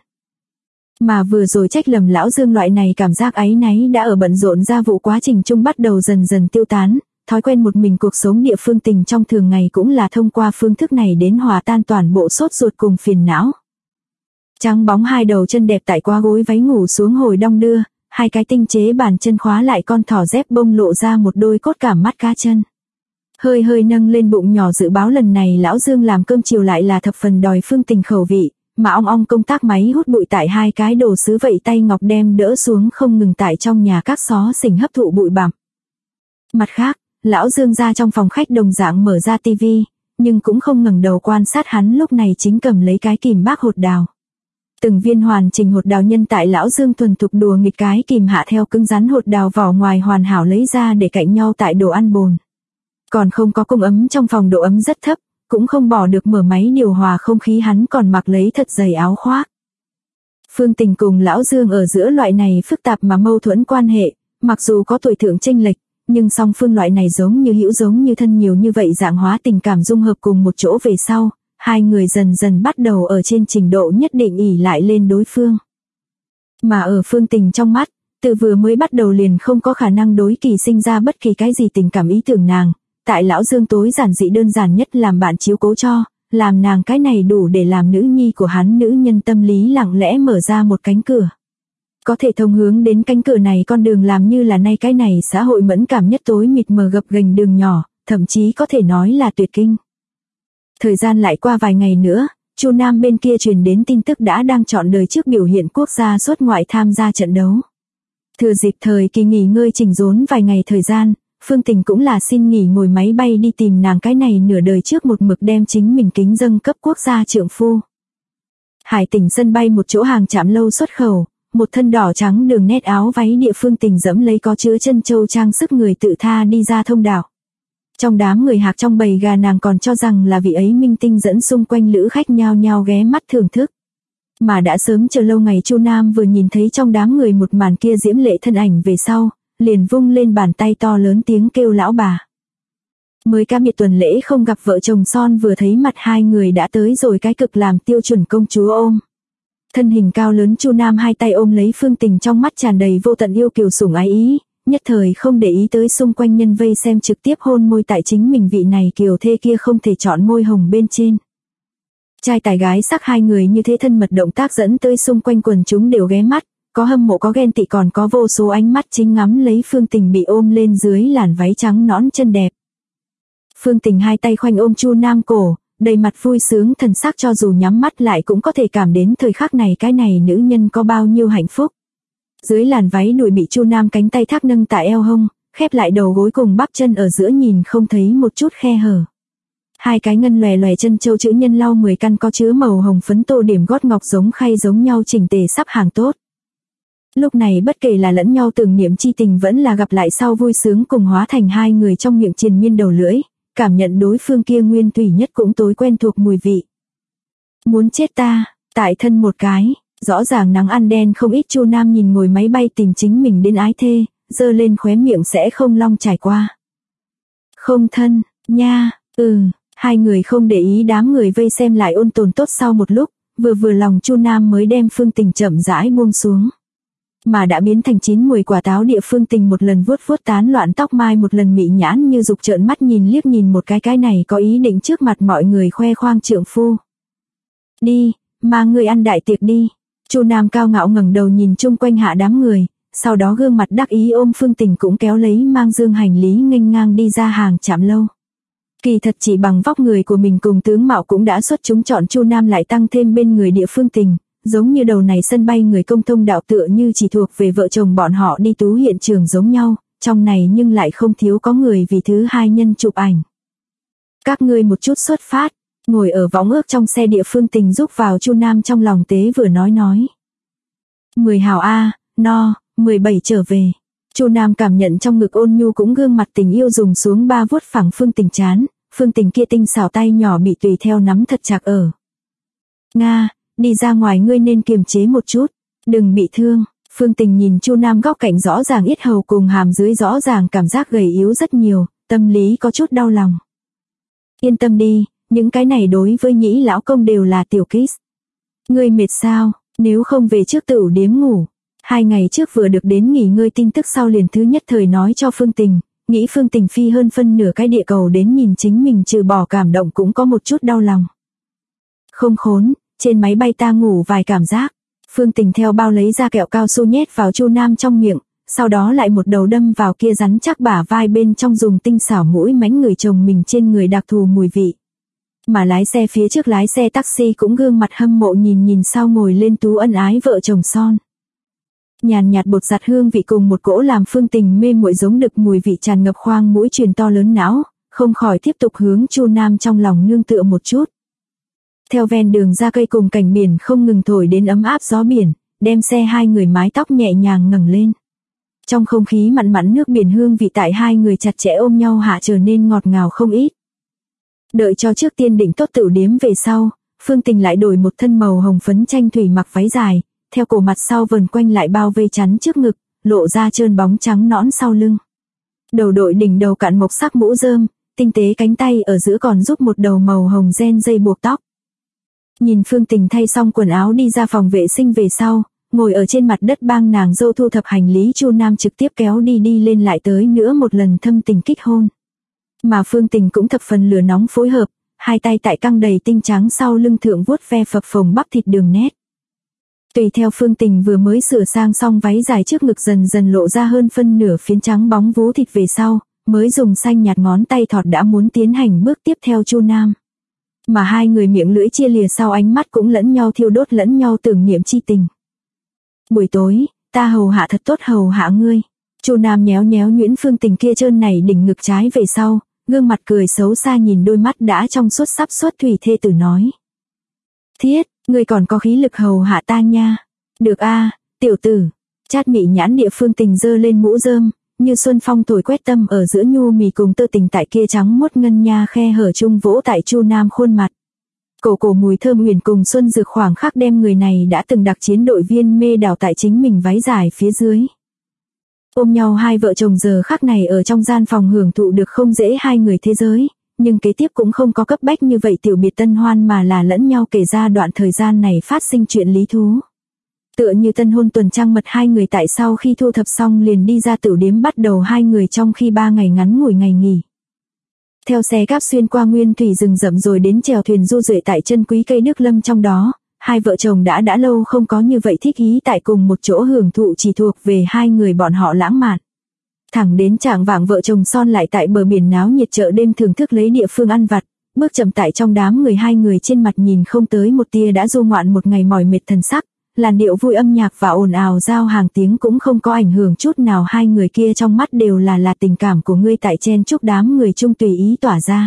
Mà vừa rồi trách lầm lão Dương loại này cảm giác áy náy đã ở bận rộn ra vụ quá trình chung bắt đầu dần dần tiêu tán, thói quen một mình cuộc sống địa phương Tình trong thường ngày cũng là thông qua phương thức này đến hòa tan toàn bộ sốt ruột cùng phiền não. Trắng bóng hai đầu chân đẹp tại qua gối váy ngủ xuống hồi đong đưa, hai cái tinh chế bàn chân khóa lại con thỏ dép bông lộ ra một đôi cốt cảm mắt cá chân. Hơi hơi nâng lên bụng nhỏ dự báo lần này lão Dương làm cơm chiều lại là thập phần đòi Phương Tình khẩu vị, mà ong ong công tác máy hút bụi tại hai cái đồ sứ vậy tay ngọc đem đỡ xuống không ngừng tại trong nhà các xó xỉnh hấp thụ bụi bặm. Mặt khác, lão Dương ra trong phòng khách đồng dạng mở ra tivi, nhưng cũng không ngẩng đầu quan sát hắn lúc này chính cầm lấy cái kìm bác hột đào. Từng viên hoàn chỉnh hột đào nhân tại lão Dương thuần thục đùa nghịch cái kìm hạ theo cứng rắn hột đào vỏ ngoài hoàn hảo lấy ra để cạnh nhau tại đồ ăn bồn. Còn không có cung ấm trong phòng độ ấm rất thấp, cũng không bỏ được mở máy điều hòa không khí hắn còn mặc lấy thật dày áo khoác. Phương Tình cùng lão Dương ở giữa loại này phức tạp mà mâu thuẫn quan hệ, mặc dù có tuổi thượng chênh lệch, nhưng song phương loại này giống như hữu giống như thân nhiều như vậy dạng hóa tình cảm dung hợp cùng một chỗ về sau, hai người dần dần bắt đầu ở trên trình độ nhất định ỷ lại lên đối phương. Mà ở Phương Tình trong mắt, từ vừa mới bắt đầu liền không có khả năng đối kỳ sinh ra bất kỳ cái gì tình cảm ý tưởng nàng, tại lão Dương tối giản dị đơn giản nhất làm bạn chiếu cố cho, làm nàng cái này đủ để làm nữ nhi của hắn nữ nhân tâm lý lặng lẽ mở ra một cánh cửa. Có thể thông hướng đến cánh cửa này con đường làm như là nay cái này xã hội mẫn cảm nhất tối mịt mờ gập ghềnh đường nhỏ, thậm chí có thể nói là tuyệt kinh. Thời gian lại qua vài ngày nữa, Chu Nam bên kia truyền đến tin tức đã đang chọn đời trước biểu hiện quốc gia xuất ngoại tham gia trận đấu. Thừa dịp thời kỳ nghỉ ngơi chỉnh đốn vài ngày thời gian, Phương Tình cũng là xin nghỉ ngồi máy bay đi tìm nàng cái này nửa đời trước một mực đem chính mình kính dâng cấp quốc gia trượng phu. Hải Tỉnh sân bay một chỗ hàng chạm lâu xuất khẩu, một thân đỏ trắng đường nét áo váy địa Phương Tình dẫm lấy có chứa chân châu trang sức người tự tha đi ra thông đạo. Trong đám người hạc trong bầy gà nàng còn cho rằng là vị ấy minh tinh dẫn xung quanh lữ khách nhao nhao ghé mắt thưởng thức. Mà đã sớm chờ lâu ngày Chu Nam vừa nhìn thấy trong đám người một màn kia diễm lệ thân ảnh về sau, liền vung lên bàn tay to lớn tiếng kêu lão bà. Mới cá biệt tuần lễ không gặp vợ chồng son vừa thấy mặt hai người đã tới rồi cái cực làm tiêu chuẩn công chúa ôm. Thân hình cao lớn Chu Nam hai tay ôm lấy Phương Tình trong mắt tràn đầy vô tận yêu kiều sủng ái ý, nhất thời không để ý tới xung quanh nhân vây xem trực tiếp hôn môi tại chính mình vị này kiều thê kia không thể chọn môi hồng bên trên. Trai tài gái sắc hai người như thế thân mật động tác dẫn tới xung quanh quần chúng đều ghé mắt, có hâm mộ có ghen tị còn có vô số ánh mắt chính ngắm lấy Phương Tình bị ôm lên dưới làn váy trắng nõn chân đẹp. Phương Tình hai tay khoanh ôm Chu Nam cổ, đầy mặt vui sướng thần sắc cho dù nhắm mắt lại cũng có thể cảm đến thời khắc này cái này nữ nhân có bao nhiêu hạnh phúc. Dưới làn váy đùi bị Chu Nam cánh tay thác nâng tại eo hông, khép lại đầu gối cùng bắp chân ở giữa nhìn không thấy một chút khe hở. Hai cái ngân lòe lòe chân châu chữ nhân lau 10 căn có chứa màu hồng phấn tô điểm gót ngọc giống khay giống nhau chỉnh tề sắp hàng tốt. Lúc này bất kể là lẫn nhau tưởng niệm chi tình vẫn là gặp lại sau vui sướng cùng hóa thành hai người trong miệng triền miên đầu lưỡi, cảm nhận đối phương kia nguyên thủy nhất cũng tối quen thuộc mùi vị. Muốn chết ta, tại thân một cái, rõ ràng nắng ăn đen không ít Chu Nam nhìn ngồi máy bay tìm chính mình đến ái thê, giơ lên khóe miệng sẽ không long trải qua. Không thân, nha, hai người không để ý đám người vây xem lại ôn tồn tốt sau một lúc, vừa lòng Chu Nam mới đem Phương Tình chậm rãi buông xuống. Mà đã biến thành 9 mùi quả táo địa Phương Tình một lần vuốt tán loạn tóc mai một lần mị nhãn như dục trợn mắt nhìn liếc nhìn một cái này có ý định trước mặt mọi người khoe khoang trượng phu. Đi, mang người ăn đại tiệc đi. Chu Nam cao ngạo ngẩng đầu nhìn chung quanh hạ đám người, sau đó gương mặt đắc ý ôm Phương Tình cũng kéo lấy mang dương hành lý nghênh ngang đi ra hàng chạm lâu. Kỳ thật chỉ bằng vóc người của mình cùng tướng mạo cũng đã xuất chúng chọn Chu Nam lại tăng thêm bên người địa Phương Tình, giống như đầu này sân bay người công thông đạo tựa như chỉ thuộc về vợ chồng bọn họ đi tú hiện trường giống nhau, trong này nhưng lại không thiếu có người vì thứ hai nhân chụp ảnh. Các ngươi một chút xuất phát, ngồi ở võng ước trong xe địa Phương Tình giúp vào Chu Nam trong lòng tế vừa nói. 10 hào A, no, 17 trở về. Chu Nam cảm nhận trong ngực ôn nhu cũng gương mặt tình yêu dùng xuống ba vuốt phẳng Phương Tình chán, Phương Tình kia tinh xảo tay nhỏ bị tùy theo nắm thật chặt ở. Nga, đi ra ngoài ngươi nên kiềm chế một chút, đừng bị thương. Phương Tình nhìn Chu Nam góc cạnh rõ ràng yết hầu cùng hàm dưới rõ ràng cảm giác gầy yếu rất nhiều, tâm lý có chút đau lòng. Yên tâm đi, những cái này đối với nhĩ lão công đều là tiểu kiss. Ngươi mệt sao, nếu không về trước tửu điếm ngủ. 2 ngày trước vừa được đến nghỉ ngơi tin tức sau liền thứ nhất thời nói cho Phương Tình, nghĩ Phương Tình phi hơn phân nửa cái địa cầu đến nhìn chính mình, trừ bỏ cảm động cũng có một chút đau lòng. Không khốn, trên máy bay ta ngủ vài cảm giác. Phương Tình theo bao lấy ra kẹo cao su nhét vào Chu Nam trong miệng, sau đó lại một đầu đâm vào kia rắn chắc bả vai bên trong, dùng tinh xảo mũi mánh người chồng mình trên người đặc thù mùi vị. Mà lái xe phía trước lái xe taxi cũng gương mặt hâm mộ nhìn sau ngồi lên tú ân ái vợ chồng son. Nhàn nhạt bột giặt hương vị cùng một cỗ làm Phương Tình mê muội giống đực mùi vị tràn ngập khoang mũi truyền to lớn não, không khỏi tiếp tục hướng Chu Nam trong lòng nương tựa một chút. Theo ven đường ra cây cùng cảnh biển không ngừng thổi đến ấm áp gió biển, đem xe hai người mái tóc nhẹ nhàng ngẩng lên. Trong không khí mặn mặn nước biển hương vị tại hai người chặt chẽ ôm nhau hạ trở nên ngọt ngào không ít. Đợi cho trước tiên định tốt tửu điếm về sau, Phương Tình lại đổi một thân màu hồng phấn tranh thủy mặc váy dài, theo cổ mặt sau vần quanh lại bao vây chắn trước ngực, lộ ra trơn bóng trắng nõn sau lưng. Đầu đội đỉnh đầu cạn mộc sắc mũ rơm, tinh tế cánh tay ở giữa còn giúp một đầu màu hồng ren dây buộc tóc. Nhìn Phương Tình thay xong quần áo đi ra phòng vệ sinh về sau, ngồi ở trên mặt đất bang nàng dâu thu thập hành lý, Chu Nam trực tiếp kéo đi lên lại tới nữa một lần thâm tình kích hôn. Mà Phương Tình cũng thập phần lửa nóng phối hợp, hai tay tại căng đầy tinh trắng sau lưng thượng vuốt ve phập phồng bắp thịt đường nét. Tùy theo Phương Tình vừa mới sửa sang xong váy dài trước ngực dần dần lộ ra hơn phân nửa phiến trắng bóng vú thịt về sau, mới dùng xanh nhạt ngón tay thọt đã muốn tiến hành bước tiếp theo Chu Nam. Mà hai người miệng lưỡi chia lìa sau ánh mắt cũng lẫn nhau thiêu đốt lẫn nhau tưởng niệm chi tình. Buổi tối, ta hầu hạ thật tốt hầu hạ ngươi. Chu Nam nhéo nhuyễn Phương Tình kia trơn này đỉnh ngực trái về sau, gương mặt cười xấu xa nhìn đôi mắt đã trong suốt sắp xuất thủy thê tử nói. Thiết, ngươi còn có khí lực hầu hạ ta nha. Được a, tiểu tử. Chát mị nhãn địa Phương Tình giơ lên mũ rơm, như xuân phong thổi quét tâm ở giữa nhu mì cùng tơ tình tại kia trắng muốt ngân nha khe hở chung vỗ tại Chu Nam khuôn mặt. Cổ mùi thơm huyền cùng xuân dược khoảng khắc đem người này đã từng đặc chiến đội viên mê đảo tại chính mình váy dài phía dưới. Ôm nhau hai vợ chồng giờ khắc này ở trong gian phòng hưởng thụ được không dễ hai người thế giới, nhưng kế tiếp cũng không có cấp bách như vậy tiểu biệt tân hoan, mà là lẫn nhau kể ra đoạn thời gian này phát sinh chuyện lý thú. Tựa như tân hôn tuần trăng mật, hai người tại sau khi thu thập xong liền đi ra tửu điếm, bắt đầu hai người trong khi 3 ngày ngắn ngủi ngày nghỉ. Theo xe gáp xuyên qua nguyên thủy rừng rậm rồi đến chèo thuyền du duệ tại chân quý cây nước lâm trong đó, hai vợ chồng đã lâu không có như vậy thích ý tại cùng một chỗ hưởng thụ chỉ thuộc về hai người bọn họ lãng mạn. Thẳng đến chạng vạng vợ chồng son lại tại bờ biển náo nhiệt chợ đêm thưởng thức lấy địa phương ăn vặt, bước chậm tại trong đám người, hai người trên mặt nhìn không tới một tia đã du ngoạn một ngày mỏi mệt thần sắc, làn điệu vui âm nhạc và ồn ào giao hàng tiếng cũng không có ảnh hưởng chút nào, hai người kia trong mắt đều là tình cảm của ngươi tại chen chúc đám người chung tùy ý tỏa ra.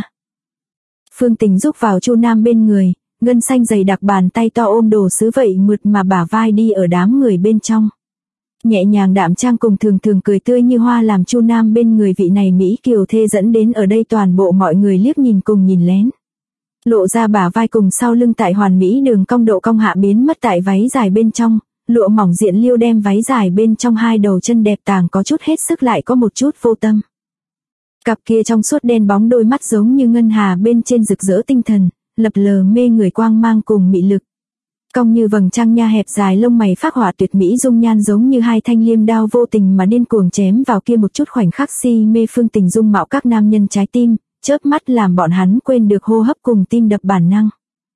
Phương Tình giúp vào Chu Nam bên người, ngân xanh dày đặc bàn tay to ôm đồ sứ vậy mượt mà bả vai đi ở đám người bên trong. Nhẹ nhàng đạm trang cùng thường cười tươi như hoa làm Chu Nam bên người vị này Mỹ kiều thê dẫn đến ở đây toàn bộ mọi người liếc nhìn cùng nhìn lén. Lộ ra bả vai cùng sau lưng tại hoàn mỹ đường cong độ cong hạ biến mất tại váy dài bên trong, lụa mỏng diện liêu đem váy dài bên trong hai đầu chân đẹp tàng có chút hết sức lại có một chút vô tâm. Cặp kia trong suốt đen bóng đôi mắt giống như ngân hà bên trên rực rỡ tinh thần, lập lờ mê người quang mang cùng mị lực. Cong như vầng trăng nha hẹp dài lông mày phác họa tuyệt mỹ dung nhan giống như hai thanh liêm đao vô tình mà điên cuồng chém vào kia một chút khoảnh khắc si mê Phương Tình dung mạo các nam nhân trái tim, chớp mắt làm bọn hắn quên được hô hấp cùng tim đập bản năng.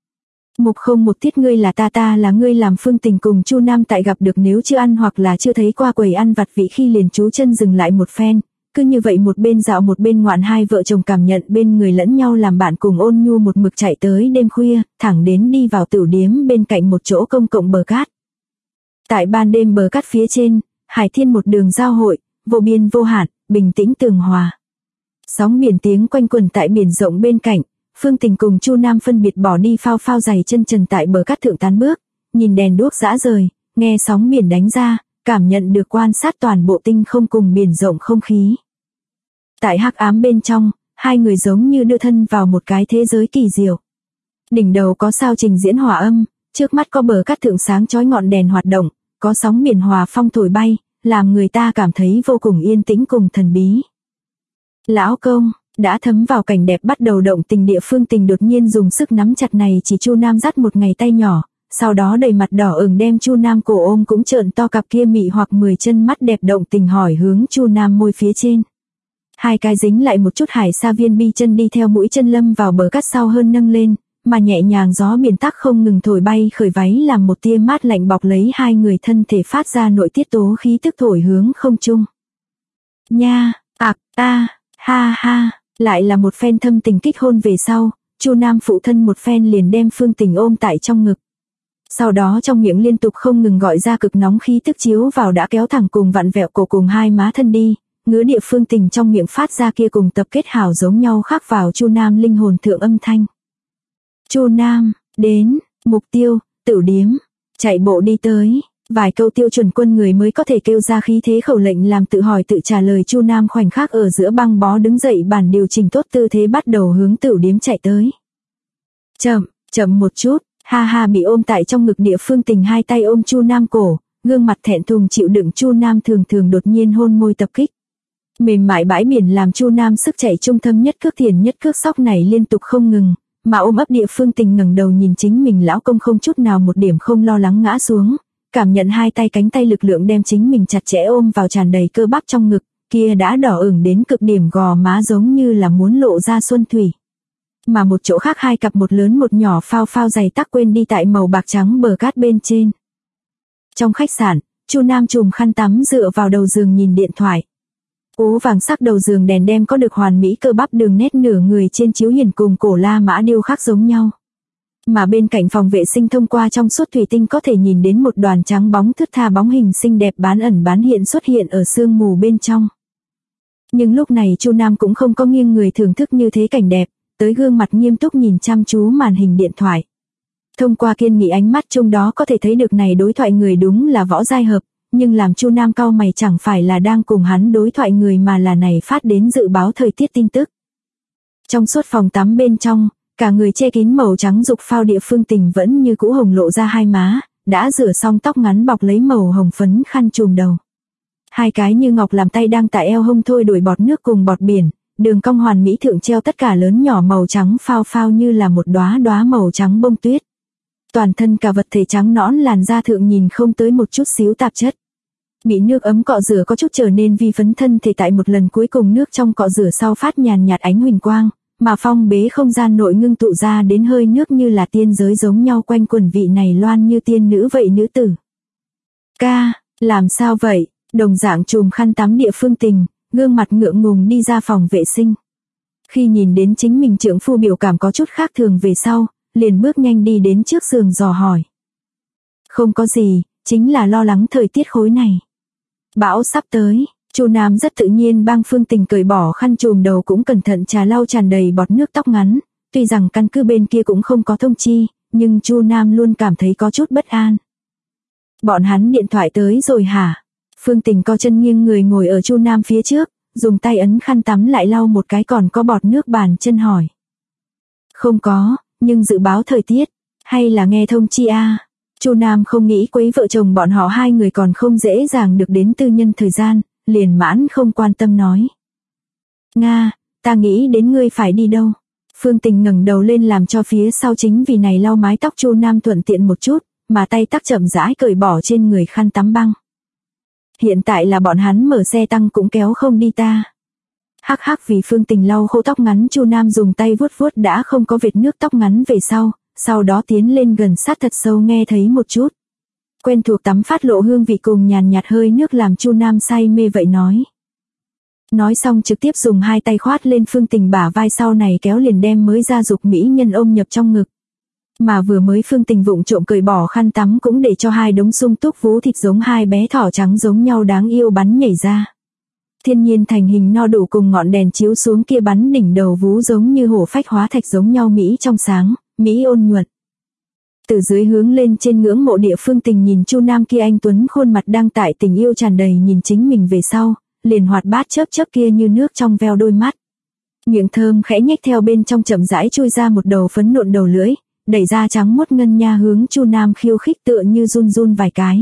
Mục không một tiết ngươi là ta là ngươi làm Phương Tình cùng Chu Nam tại gặp được nếu chưa ăn hoặc là chưa thấy qua quầy ăn vặt vị khi liền chú chân dừng lại một phen, cứ như vậy một bên dạo một bên ngoạn, hai vợ chồng cảm nhận bên người lẫn nhau làm bạn cùng ôn nhu một mực chạy tới đêm khuya, thẳng đến đi vào tửu điếm bên cạnh một chỗ công cộng bờ cát. Tại ban đêm bờ cát phía trên, hải thiên một đường giao hội, vô biên vô hạn, bình tĩnh tường hòa. Sóng biển tiếng quanh quẩn tại biển rộng bên cạnh, Phương Tình cùng Chu Nam phân biệt bỏ đi phao giày chân trần tại bờ cát thượng tán bước, nhìn đèn đuốc dã rời, nghe sóng biển đánh ra, cảm nhận được quan sát toàn bộ tinh không cùng biển rộng không khí. Tại hắc ám bên trong, hai người giống như đưa thân vào một cái thế giới kỳ diệu. Đỉnh đầu có sao trình diễn hòa âm, trước mắt có bờ cát thượng sáng chói ngọn đèn hoạt động, có sóng biển hòa phong thổi bay, làm người ta cảm thấy vô cùng yên tĩnh cùng thần bí. Lão công, đã thấm vào cảnh đẹp bắt đầu động tình địa Phương Tình đột nhiên dùng sức nắm chặt này chỉ Chu Nam dắt một ngày tay nhỏ, sau đó đầy mặt đỏ ửng đem Chu Nam cổ ôm cũng trợn to cặp kia mị hoặc 10 chân mắt đẹp động tình hỏi hướng Chu Nam môi phía trên. Hai cái dính lại một chút hải sa viên bi chân đi theo mũi chân lâm vào bờ cát sau hơn nâng lên, mà nhẹ nhàng gió biển tắc không ngừng thổi bay khởi váy làm một tia mát lạnh bọc lấy hai người, thân thể phát ra nội tiết tố khí tức thổi hướng không trung. Nha, ta, ha ha, lại là một phen thâm tình kích hôn về sau, Chu Nam phụ thân một phen liền đem Phương Tình ôm tại trong ngực. Sau đó trong miệng liên tục không ngừng gọi ra cực nóng khí tức chiếu vào đã kéo thẳng cùng vặn vẹo cổ cùng hai má thân đi, ngứa địa Phương Tình trong miệng phát ra kia cùng tập kết hảo giống nhau khắc vào Chu Nam linh hồn thượng âm thanh. Chu Nam, đến, mục tiêu, Tửu điếm, chạy bộ đi tới, vài câu tiêu chuẩn quân người mới có thể kêu ra khí thế khẩu lệnh làm tự hỏi tự trả lời. Chu Nam khoảnh khắc ở giữa băng bó đứng dậy bản điều chỉnh tốt tư thế bắt đầu hướng Tửu điếm chạy tới. Chậm một chút, ha ha, bị ôm tại trong ngực địa Phương Tình hai tay ôm Chu Nam cổ, gương mặt thẹn thùng chịu đựng. Chu Nam thường đột nhiên hôn môi tập kích. Mềm mại bãi biển làm Chu Nam sức chạy trung thâm nhất cước thiền nhất cước sóc này liên tục không ngừng, mà ôm ấp địa Phương Tình ngẩng đầu nhìn chính mình lão công không chút nào một điểm không lo lắng ngã xuống, cảm nhận hai tay cánh tay lực lượng đem chính mình chặt chẽ ôm vào tràn đầy cơ bắp trong ngực, kia đã đỏ ửng đến cực điểm gò má giống như là muốn lộ ra xuân thủy. Mà một chỗ khác hai cặp một lớn một nhỏ phao giày tắc quên đi tại màu bạc trắng bờ cát bên trên. Trong khách sạn, Chu Nam chùm khăn tắm dựa vào đầu giường nhìn điện thoại. Ố vàng sắc đầu giường đèn đem có được hoàn mỹ cơ bắp đường nét nửa người trên chiếu hiển cùng cổ La Mã điêu khắc giống nhau. Mà bên cạnh phòng vệ sinh thông qua trong suốt thủy tinh có thể nhìn đến một đoàn trắng bóng thướt tha bóng hình xinh đẹp bán ẩn bán hiện xuất hiện ở sương mù bên trong. Nhưng lúc này Chu Nam cũng không có nghiêng người thưởng thức như thế cảnh đẹp, tới gương mặt nghiêm túc nhìn chăm chú màn hình điện thoại. Thông qua kiên nghị ánh mắt trong đó có thể thấy được này đối thoại người đúng là Võ Giai Hợp, nhưng làm Chu Nam cau mày chẳng phải là đang cùng hắn đối thoại người mà là này phát đến dự báo thời tiết tin tức. Trong suốt phòng tắm bên trong, cả người che kín màu trắng dục phao địa Phương Tình vẫn như cũ hồng lộ ra hai má, đã rửa xong tóc ngắn bọc lấy màu hồng phấn khăn trùm đầu. Hai cái như ngọc làm tay đang tại eo hông thôi đuổi bọt nước cùng bọt biển, đường cong hoàn mỹ thượng treo tất cả lớn nhỏ màu trắng phao như là một đóa màu trắng bông tuyết. Toàn thân cả vật thể trắng nõn làn da thượng nhìn không tới một chút xíu tạp chất. Bị nước ấm cọ rửa có chút trở nên vi phấn thân thể tại một lần cuối cùng nước trong cọ rửa sau phát nhàn nhạt ánh huỳnh quang, mà phong bế không gian nội ngưng tụ ra đến hơi nước như là tiên giới giống nhau quanh quần vị này loan như tiên nữ vậy nữ tử. Ca, làm sao vậy? Đồng dạng chùm khăn tắm địa Phương Tình, gương mặt ngượng ngùng đi ra phòng vệ sinh. Khi nhìn đến chính mình trượng phu biểu cảm có chút khác thường về sau, liền bước nhanh đi đến trước giường dò hỏi. Không có gì, chính là lo lắng thời tiết khối này. Bão sắp tới, Chu Nam rất tự nhiên bang Phương Tình cởi bỏ khăn trùm đầu cũng cẩn thận trà lau tràn đầy bọt nước tóc ngắn, tuy rằng căn cứ bên kia cũng không có thông chi, nhưng Chu Nam luôn cảm thấy có chút bất an. Bọn hắn điện thoại tới rồi hả? Phương Tình co chân nghiêng người ngồi ở Chu Nam phía trước, dùng tay ấn khăn tắm lại lau một cái còn có bọt nước bàn chân hỏi. Không có, nhưng dự báo thời tiết, hay là nghe thông chi a? Chu Nam không nghĩ quấy vợ chồng bọn họ hai người còn không dễ dàng được đến tư nhân thời gian, liền mãn không quan tâm nói. Nga, ta nghĩ đến ngươi phải đi đâu? Phương Tình ngẩng đầu lên làm cho phía sau chính vì này lau mái tóc Chu Nam thuận tiện một chút, mà tay tắc chậm rãi cởi bỏ trên người khăn tắm băng. Hiện tại là bọn hắn mở xe tăng cũng kéo không đi ta. Hắc hắc, vì Phương Tình lau khô tóc ngắn Chu Nam dùng tay vuốt vuốt đã không có vệt nước tóc ngắn về sau đó tiến lên gần sát thật sâu nghe thấy một chút. Quen thuộc tắm phát lộ hương vị cùng nhàn nhạt hơi nước làm Chu Nam say mê vậy nói. Nói xong trực tiếp dùng hai tay khoát lên Phương Tình bả vai sau này kéo liền đem mới ra dục mỹ nhân ôm nhập trong ngực. Mà vừa mới Phương Tình vụng trộm cởi bỏ khăn tắm cũng để cho hai đống sung túc vú thịt giống hai bé thỏ trắng giống nhau đáng yêu bắn nhảy ra. Thiên nhiên thành hình no đủ cùng ngọn đèn chiếu xuống kia bắn đỉnh đầu vú giống như hổ phách hóa thạch giống nhau mỹ trong sáng, mỹ ôn nhuận. Từ dưới hướng lên trên ngưỡng mộ địa Phương Tình nhìn Chu Nam kia anh tuấn khuôn mặt đang tại tình yêu tràn đầy nhìn chính mình về sau, liền hoạt bát chớp kia như nước trong veo đôi mắt. Miệng thơm khẽ nhếch theo bên trong chậm rãi chui ra một đầu phấn nộn đầu lưỡi, đẩy ra trắng muốt ngân nha hướng Chu Nam khiêu khích tựa như run vài cái.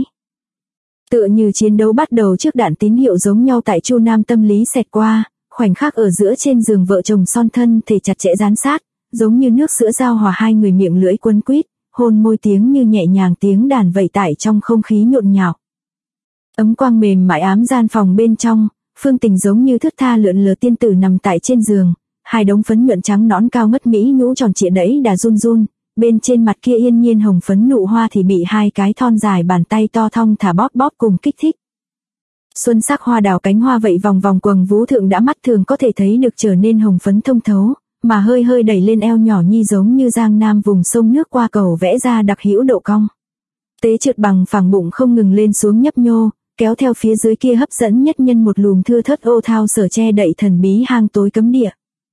Tựa như chiến đấu bắt đầu trước đạn tín hiệu giống nhau tại Chu Nam tâm lý xẹt qua, khoảnh khắc ở giữa trên giường vợ chồng son thân thể chặt chẽ dán sát, giống như nước sữa giao hòa hai người miệng lưỡi quấn quýt, hôn môi tiếng như nhẹ nhàng tiếng đàn vẩy tải trong không khí nhộn nhạo. Ấm quang mềm mại ám gian phòng bên trong, Phương Tình giống như thướt tha lượn lờ tiên tử nằm tại trên giường, hai đống phấn nhuận trắng nõn cao ngất mỹ nhũ tròn trịa đẫy đà run run, bên trên mặt kia yên nhiên hồng phấn nụ hoa thì bị hai cái thon dài bàn tay to thong thả bóp bóp cùng kích thích. Xuân sắc hoa đào cánh hoa vậy vòng vòng quầng vú thượng đã mắt thường có thể thấy được trở nên hồng phấn thông thấu, mà hơi hơi đẩy lên eo nhỏ nhi giống như giang nam vùng sông nước qua cầu vẽ ra đặc hữu độ cong. Tế trượt bằng phẳng bụng không ngừng lên xuống nhấp nhô, kéo theo phía dưới kia hấp dẫn nhất nhân một lùm thưa thớt ô thao sở che đậy thần bí hang tối cấm địa.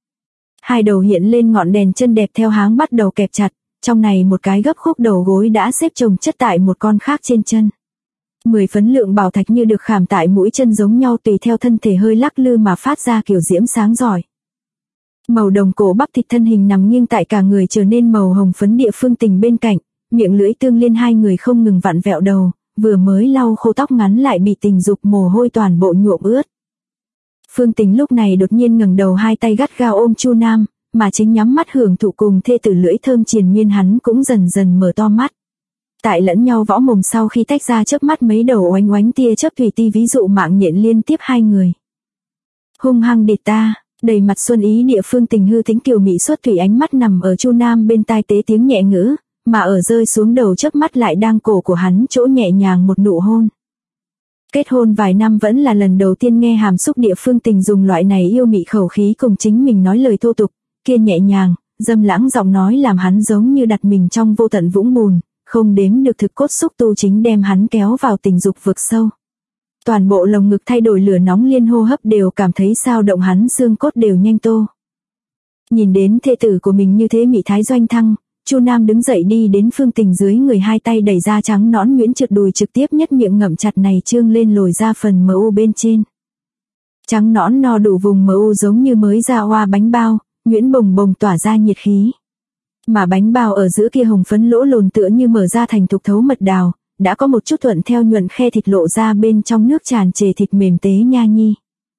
Hai đầu hiện lên ngọn đèn chân đẹp theo háng bắt đầu kẹp chặt, trong này một cái gấp khúc đầu gối đã xếp chồng chất tại một con khác trên chân. 10 phấn lượng bảo thạch như được khảm tại mũi chân giống nhau tùy theo thân thể hơi lắc lư mà phát ra kiểu diễm sáng giỏi. Màu đồng cổ bắp thịt thân hình nằm nghiêng tại cả người trở nên màu hồng phấn địa Phương Tình bên cạnh, miệng lưỡi tương liên hai người không ngừng vặn vẹo đầu, vừa mới lau khô tóc ngắn lại bị tình dục mồ hôi toàn bộ nhuộm ướt. Phương Tình lúc này đột nhiên ngẩng đầu hai tay gắt gao ôm Chu Nam, mà chính nhắm mắt hưởng thụ cùng thê tử lưỡi thơm triền miên hắn cũng dần dần mở to mắt. Tại lẫn nhau võ mồm sau khi tách ra chớp mắt mấy đầu oánh oánh tia chớp thủy ti ví dụ mạng nhện liên tiếp hai người. Hung hăng địch ta, đầy mặt xuân ý địa Phương Tình hư tính kiều mỹ xuất thủy ánh mắt nằm ở Chu Nam bên tai tế tiếng nhẹ ngữ, mà ở rơi xuống đầu chớp mắt lại đang cổ của hắn chỗ nhẹ nhàng một nụ hôn. Kết hôn vài năm vẫn là lần đầu tiên nghe hàm xúc địa Phương Tình dùng loại này yêu mị khẩu khí cùng chính mình nói lời thô tục, kia nhẹ nhàng, dâm lãng giọng nói làm hắn giống như đặt mình trong vô tận vũng bùn, không đếm được thực cốt xúc tu chính đem hắn kéo vào tình dục vực sâu. Toàn bộ lồng ngực thay đổi lửa nóng liên hô hấp đều cảm thấy sao động hắn xương cốt đều nhanh tô. Nhìn đến thê tử của mình như thế mị thái doanh thăng, Chu Nam đứng dậy đi đến Phương Tình dưới người hai tay đẩy ra trắng nõn nhuyễn trượt đùi trực tiếp nhất miệng ngậm chặt này trương lên lồi ra phần MU bên trên. Trắng nõn no đủ vùng MU giống như mới ra hoa bánh bao, nhuyễn bồng bồng tỏa ra nhiệt khí. Mà bánh bao ở giữa kia hồng phấn lỗ lồn tựa như mở ra thành thục thấu mật đào, đã có một chút thuận theo nhuận khe thịt lộ ra bên trong nước tràn trề thịt mềm tế nha nhi.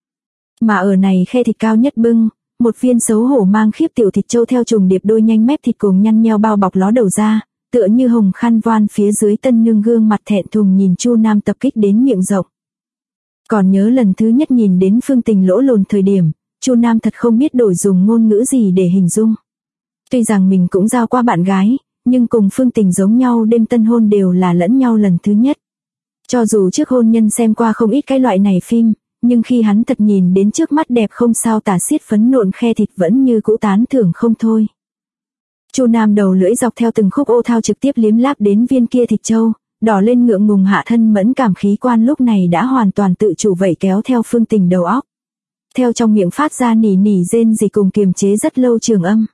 Mà ở này khe thịt cao nhất bưng, một viên xấu hổ mang khiếp tiểu thịt trâu theo trùng điệp đôi nhanh mép thịt cùng nhăn nheo bao bọc ló đầu ra, tựa như hồng khăn voan phía dưới tân nương gương mặt thẹn thùng nhìn Chu Nam tập kích đến miệng rộng. Còn nhớ lần thứ nhất nhìn đến Phương Tình lỗ lồn thời điểm, Chu Nam thật không biết đổi dùng ngôn ngữ gì để hình dung. Tuy rằng mình cũng giao qua bạn gái, nhưng cùng Phương Tình giống nhau đêm tân hôn đều là lẫn nhau lần thứ nhất. Cho dù trước hôn nhân xem qua không ít cái loại này phim, nhưng khi hắn thật nhìn đến trước mắt đẹp không sao tả xiết phấn nộn khe thịt vẫn như cũ tán thưởng không thôi. Chu Nam đầu lưỡi dọc theo từng khúc ô thao trực tiếp liếm láp đến viên kia thịt trâu, đỏ lên ngượng ngùng hạ thân mẫn cảm khí quan lúc này đã hoàn toàn tự chủ vẩy kéo theo Phương Tình đầu óc. Theo trong miệng phát ra nỉ nỉ rên rỉ cùng kiềm chế rất lâu trường âm.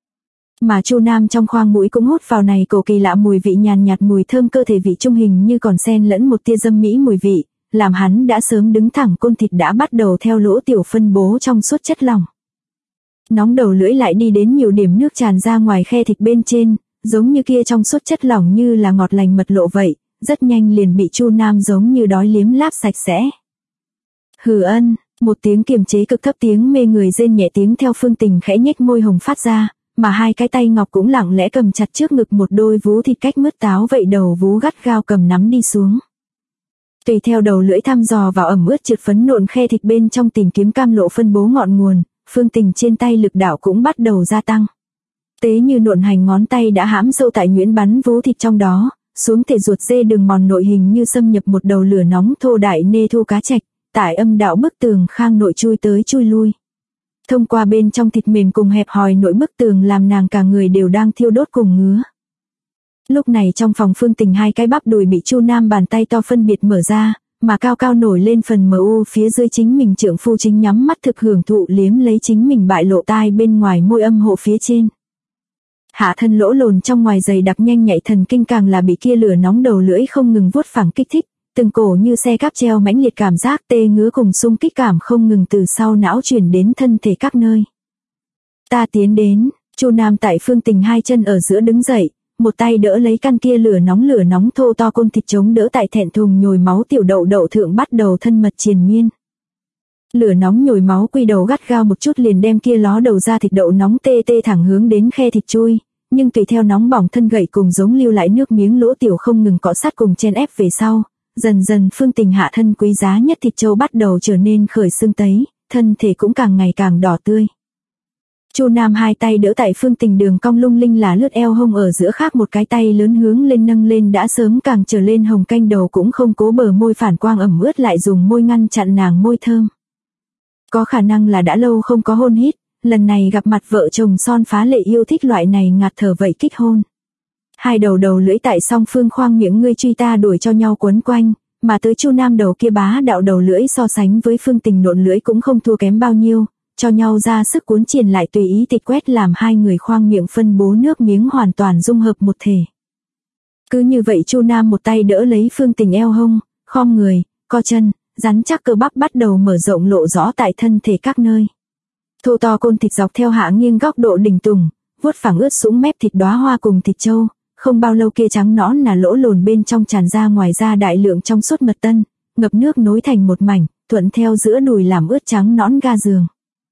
Mà Chu Nam trong khoang mũi cũng hút vào này cổ kỳ lạ mùi vị nhàn nhạt mùi thơm cơ thể vị trung hình như còn xen lẫn một tia dâm mỹ mùi vị, làm hắn đã sớm đứng thẳng côn thịt đã bắt đầu theo lỗ tiểu phân bố trong suốt chất lỏng. Nóng đầu lưỡi lại đi đến nhiều điểm nước tràn ra ngoài khe thịt bên trên, giống như kia trong suốt chất lỏng như là ngọt lành mật lộ vậy, rất nhanh liền bị Chu Nam giống như đói liếm láp sạch sẽ. Hừ ân, một tiếng kiềm chế cực thấp tiếng mê người rên nhẹ tiếng theo Phương Tình khẽ nhếch môi hồng phát ra, mà hai cái tay ngọc cũng lặng lẽ cầm chặt trước ngực một đôi vú thịt cách mứt táo vậy đầu vú gắt gao cầm nắm đi xuống. Tùy theo đầu lưỡi thăm dò vào ẩm ướt trượt phấn nộn khe thịt bên trong tìm kiếm cam lộ phân bố ngọn nguồn, Phương Tình trên tay lực đạo cũng bắt đầu gia tăng. Tế như nộn hành ngón tay đã hãm sâu tại nhuyễn bắn vú thịt trong đó, xuống thể ruột dê đường mòn nội hình như xâm nhập một đầu lửa nóng thô đại nê thu cá trạch, tại âm đạo bức tường khang nội chui tới chui lui. Thông qua bên trong thịt mềm cùng hẹp hòi nội bức tường làm nàng cả người đều đang thiêu đốt cùng ngứa. Lúc này trong phòng Phương Tình hai cái bắp đùi bị Chu Nam bàn tay to phân biệt mở ra, mà cao cao nổi lên phần MU phía dưới chính mình trượng phu chính nhắm mắt thực hưởng thụ liếm lấy chính mình bại lộ tai bên ngoài môi âm hộ phía trên. Hạ thân lỗ lồn trong ngoài dày đặc nhanh nhạy thần kinh càng là bị kia lửa nóng đầu lưỡi không ngừng vuốt phẳng kích thích, từng cổ như xe cáp treo mãnh liệt cảm giác tê ngứa cùng xung kích cảm không ngừng từ sau não truyền đến thân thể các nơi. Ta tiến đến, Chu Nam tại Phương Tình hai chân ở giữa đứng dậy, một tay đỡ lấy căn kia lửa nóng thô to côn thịt chống đỡ tại thẹn thùng nhồi máu tiểu đậu đậu thượng bắt đầu thân mật triền miên. Lửa nóng nhồi máu quy đầu gắt gao một chút liền đem kia ló đầu ra thịt đậu nóng tê tê thẳng hướng đến khe thịt chui, nhưng tùy theo nóng bỏng thân gậy cùng giống lưu lại nước miếng lỗ tiểu không ngừng cọ sát cùng chen ép về sau, dần dần Phương Tình hạ thân quý giá nhất thịt trâu bắt đầu trở nên khởi sưng tấy, thân thể cũng càng ngày càng đỏ tươi. Chu Nam hai tay đỡ tại Phương Tình đường cong lung linh là lướt eo hông ở giữa, khác một cái tay lớn hướng lên nâng lên đã sớm càng trở lên hồng canh đầu, cũng không cố bờ môi phản quang ẩm ướt lại dùng môi ngăn chặn nàng môi thơm. Có khả năng là đã lâu không có hôn hít, lần này gặp mặt vợ chồng son phá lệ yêu thích loại này ngạt thở vậy kích hôn. Hai đầu lưỡi tại song phương khoang miệng ngươi truy ta đuổi cho nhau quấn quanh, mà tới Chu Nam đầu kia bá đạo đầu lưỡi so sánh với Phương Tình nộn lưỡi cũng không thua kém bao nhiêu, cho nhau ra sức cuốn triển lại tùy ý tịch quét làm hai người khoang miệng phân bố nước miếng hoàn toàn dung hợp một thể. Cứ như vậy Chu Nam một tay đỡ lấy Phương Tình eo hông, khom người, co chân, rắn chắc cơ bắp bắt đầu mở rộng lộ rõ tại thân thể các nơi. Thô to côn thịt dọc theo hạ nghiêng góc độ đỉnh tùng, vuốt phẳng ướt sũng mép thịt đóa hoa cùng thịt trâu, không bao lâu kia trắng nõn là lỗ lồn bên trong tràn ra ngoài ra đại lượng trong suốt mật tân, ngập nước nối thành một mảnh, thuận theo giữa đùi làm ướt trắng nõn ga giường.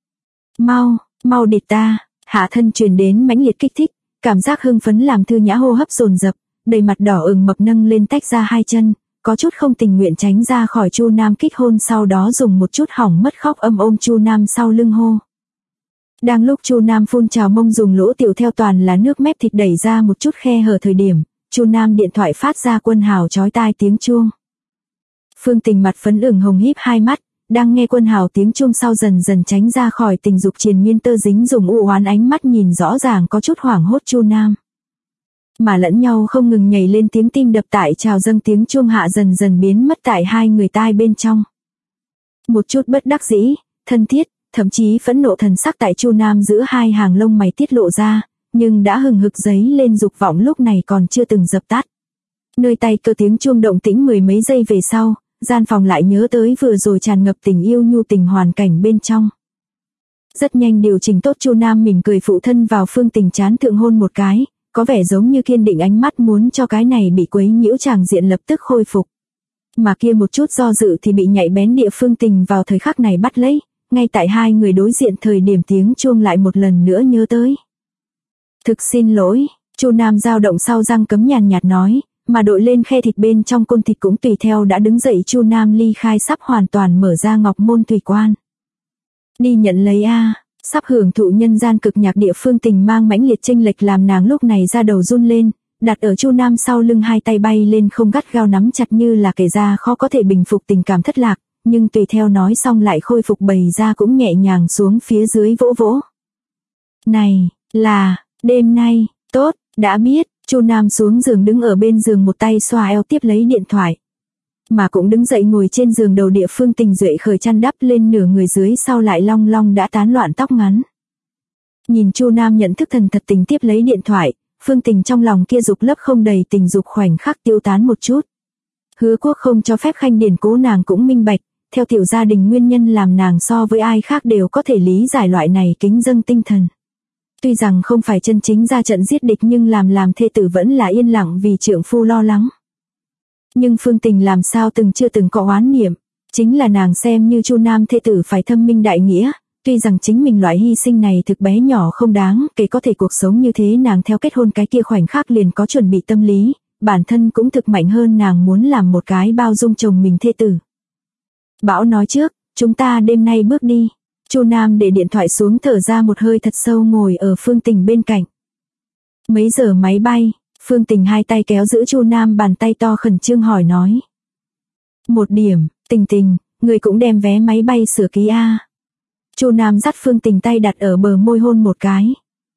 Mau địt ta, hạ thân truyền đến mãnh liệt kích thích, cảm giác hưng phấn làm Thư Nhã hô hấp dồn dập, đầy mặt đỏ ửng mập nâng lên tách ra hai chân, có chút không tình nguyện tránh ra khỏi Chu Nam kích hôn, sau đó dùng một chút hỏng mất khóc ôm Chu Nam sau lưng hô. Đang lúc Chu Nam phun trào mông dùng lỗ tiểu theo toàn là nước mép thịt đẩy ra một chút khe hở thời điểm, Chu Nam điện thoại phát ra Quân Hào chói tai tiếng chuông. Phương Tình mặt phấn ửng hồng híp hai mắt, đang nghe Quân Hào tiếng chuông sau dần dần tránh ra khỏi tình dục triền miên tơ dính, dùng u oán ánh mắt nhìn rõ ràng có chút hoảng hốt Chu Nam. Mà lẫn nhau không ngừng nhảy lên tiếng tim đập tại trào dâng tiếng chuông hạ dần dần biến mất tại hai người tai bên trong. Một chút bất đắc dĩ, thân thiết, thậm chí phẫn nộ thần sắc tại Chu Nam giữa hai hàng lông mày tiết lộ ra, nhưng đã hừng hực dấy lên dục vọng lúc này còn chưa từng dập tắt. Nơi tay cơ tiếng chuông động tĩnh mười mấy giây về sau, gian phòng lại nhớ tới vừa rồi tràn ngập tình yêu nhu tình hoàn cảnh bên trong. Rất nhanh điều chỉnh tốt, Chu Nam mỉm cười phụ thân vào Phương Tình trán thượng hôn một cái, có vẻ giống như kiên định ánh mắt muốn cho cái này bị quấy nhiễu tràng diện lập tức khôi phục. Mà kia một chút do dự thì bị nhạy bén địa Phương Tình vào thời khắc này bắt lấy, ngay tại hai người đối diện thời điểm tiếng chuông lại một lần nữa nhớ tới. Thực xin lỗi, Chu Nam dao động sau răng cấm nhàn nhạt nói, mà đội lên khe thịt bên trong côn thịt cũng tùy theo đã đứng dậy. Chu Nam ly khai sắp hoàn toàn mở ra ngọc môn thủy quan. Đi nhận lấy a. Sắp hưởng thụ nhân gian cực nhạc địa Phương Tình mang mãnh liệt chênh lệch làm nàng lúc này ra đầu run lên, đặt ở Chu Nam sau lưng hai tay bay lên không gắt gao nắm chặt như là kể ra khó có thể bình phục tình cảm thất lạc, nhưng tùy theo nói xong lại khôi phục bày ra cũng nhẹ nhàng xuống phía dưới vỗ vỗ. Này, là, đêm nay, tốt, đã biết. Chu Nam xuống giường đứng ở bên giường một tay xoa eo tiếp lấy điện thoại. Mà cũng đứng dậy ngồi trên giường đầu địa Phương Tình duệ khởi chăn đắp lên nửa người dưới sau lại long long đã tán loạn tóc ngắn. Nhìn Chu Nam nhận thức thần thật tình tiếp lấy điện thoại, Phương Tình trong lòng kia dục lấp không đầy tình dục khoảnh khắc tiêu tán một chút. Hứa Quốc không cho phép khanh điển cố nàng cũng minh bạch, theo tiểu gia đình nguyên nhân làm nàng so với ai khác đều có thể lý giải loại này kính dâng tinh thần. Tuy rằng không phải chân chính ra trận giết địch nhưng làm thê tử vẫn là yên lặng vì trượng phu lo lắng. Nhưng Phương Tình làm sao chưa từng có oán niệm, chính là nàng xem như Chu Nam thê tử phải thâm minh đại nghĩa, tuy rằng chính mình loại hy sinh này thực bé nhỏ không đáng kể, có thể cuộc sống như thế nàng theo kết hôn cái kia khoảnh khắc liền có chuẩn bị tâm lý, bản thân cũng thực mạnh hơn, nàng muốn làm một cái bao dung chồng mình thê tử. Bảo nói trước, chúng ta đêm nay bước đi. Chu Nam để điện thoại xuống thở ra một hơi thật sâu ngồi ở Phương Tình bên cạnh. Mấy giờ máy bay? Phương Tình hai tay kéo giữ Chu Nam bàn tay to khẩn trương hỏi nói. 1 điểm, Tình, người cũng đem vé máy bay sửa ký a. Chu Nam dắt Phương Tình tay đặt ở bờ môi hôn một cái.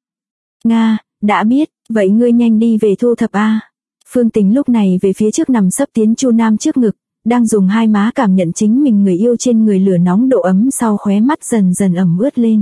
Nga, đã biết, vậy ngươi nhanh đi về thu thập a. Phương Tình lúc này về phía trước nằm sấp tiến Chu Nam trước ngực, đang dùng hai má cảm nhận chính mình người yêu trên người lửa nóng độ ấm, sau khóe mắt dần dần ẩm ướt lên.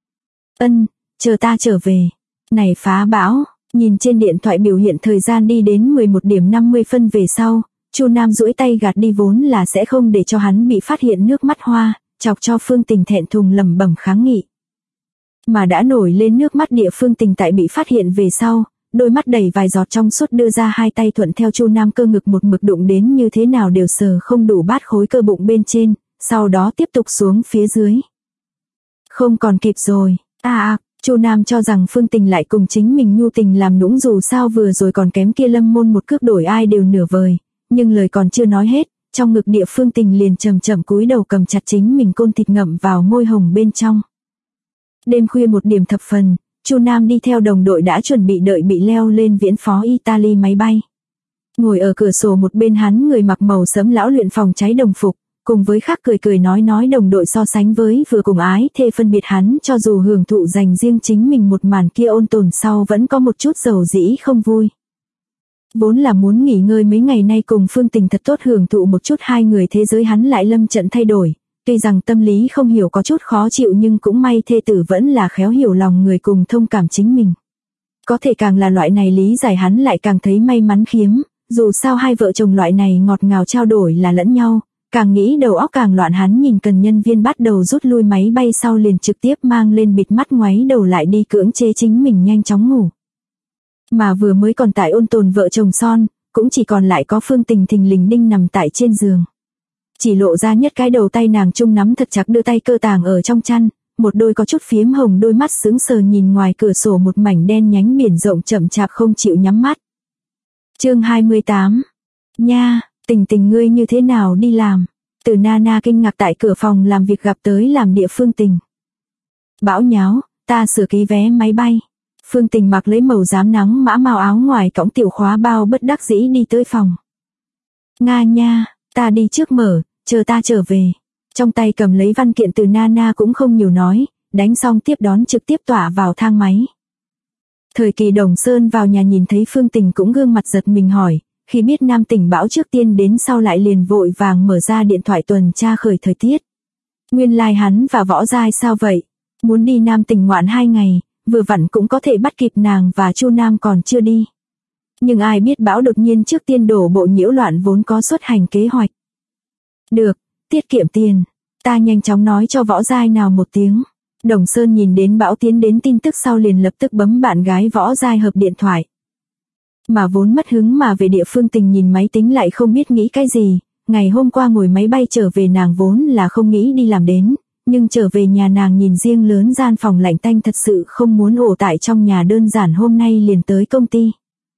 Chờ ta trở về. Này phá bão, nhìn trên điện thoại biểu hiện thời gian đi đến 11 điểm 50 phân về sau, Chu Nam duỗi tay gạt đi vốn là sẽ không để cho hắn bị phát hiện nước mắt hoa, chọc cho Phương Tình thẹn thùng lẩm bẩm kháng nghị. Mà đã nổi lên nước mắt địa Phương Tình tại bị phát hiện về sau, đôi mắt đầy vài giọt trong suốt đưa ra hai tay thuận theo Chu Nam cơ ngực một mực đụng đến như thế nào đều sờ không đủ bát khối cơ bụng bên trên, sau đó tiếp tục xuống phía dưới. Không còn kịp rồi. Chu Nam cho rằng Phương Tình lại cùng chính mình nhu tình làm nũng, dù sao vừa rồi còn kém kia lâm môn một cước đổi ai đều nửa vời, nhưng lời còn chưa nói hết, trong ngực Địa Phương Tình liền chậm chậm cúi đầu cầm chặt chính mình côn thịt ngậm vào môi hồng bên trong. Đêm khuya 1 điểm thập phần, Chu Nam đi theo đồng đội đã chuẩn bị đợi bị leo lên viễn phó Italy máy bay. Ngồi ở cửa sổ một bên hắn người mặc màu sẫm lão luyện phòng cháy đồng phục, cùng với khác cười cười nói đồng đội so sánh với vừa cùng ái thê phân biệt hắn cho dù hưởng thụ dành riêng chính mình một màn kia ôn tồn sau vẫn có một chút dầu dĩ không vui. Vốn là muốn nghỉ ngơi mấy ngày nay cùng Phương Tình thật tốt hưởng thụ một chút hai người thế giới hắn lại lâm trận thay đổi. Tuy rằng tâm lý không hiểu có chút khó chịu nhưng cũng may thê tử vẫn là khéo hiểu lòng người cùng thông cảm chính mình. Có thể càng là loại này lý giải hắn lại càng thấy may mắn khiếm, dù sao hai vợ chồng loại này ngọt ngào trao đổi là lẫn nhau, càng nghĩ đầu óc càng loạn hắn nhìn cần nhân viên bắt đầu rút lui máy bay sau liền trực tiếp mang lên bịt mắt ngoáy đầu lại đi cưỡng chế chính mình nhanh chóng ngủ. Mà vừa mới còn tại ôn tồn vợ chồng son, cũng chỉ còn lại có Phương Tình thình lình đinh nằm tại trên giường. Chỉ lộ ra nhất cái đầu tay nàng chung nắm thật chặt đưa tay cơ tàng ở trong chăn, một đôi có chút phiếm hồng đôi mắt sững sờ nhìn ngoài cửa sổ một mảnh đen nhánh biển rộng chậm chạp không chịu nhắm mắt. Chương 28. Nha, Tình Tình ngươi như thế nào đi làm? Từ Nana kinh ngạc tại cửa phòng làm việc gặp tới làm Địa Phương Tình. Bão nháo, ta sửa ký vé máy bay. Phương Tình mặc lấy màu xám nắng mã màu áo ngoài cõng tiểu khóa bao bất đắc dĩ đi tới phòng. Nga nha, ta đi trước mở, chờ ta trở về. Trong tay cầm lấy văn kiện từ Nana cũng không nhiều nói, đánh xong tiếp đón trực tiếp tỏa vào thang máy. Thời kỳ Đồng Sơn vào nhà nhìn thấy Phương Tình cũng gương mặt giật mình hỏi, khi biết Nam Tỉnh bão trước tiên đến sau lại liền vội vàng mở ra điện thoại tuần tra khởi thời tiết. Nguyên lai hắn và Võ Giai sao vậy? Muốn đi Nam Tỉnh ngoạn 2 ngày, vừa vặn cũng có thể bắt kịp nàng và Chu Nam còn chưa đi. Nhưng ai biết bão đột nhiên trước tiên đổ bộ nhiễu loạn vốn có xuất hành kế hoạch. Được, tiết kiệm tiền. Ta nhanh chóng nói cho Võ Giai nào một tiếng. Đồng Sơn nhìn đến bão tiến đến tin tức sau liền lập tức bấm bạn gái Võ Giai hợp điện thoại. Mà vốn mất hứng mà về Địa Phương Tình nhìn máy tính lại không biết nghĩ cái gì. Ngày hôm qua ngồi máy bay trở về nàng vốn là không nghĩ đi làm đến. Nhưng trở về nhà nàng nhìn riêng lớn gian phòng lạnh tanh thật sự không muốn ổ tại trong nhà đơn giản hôm nay liền tới công ty.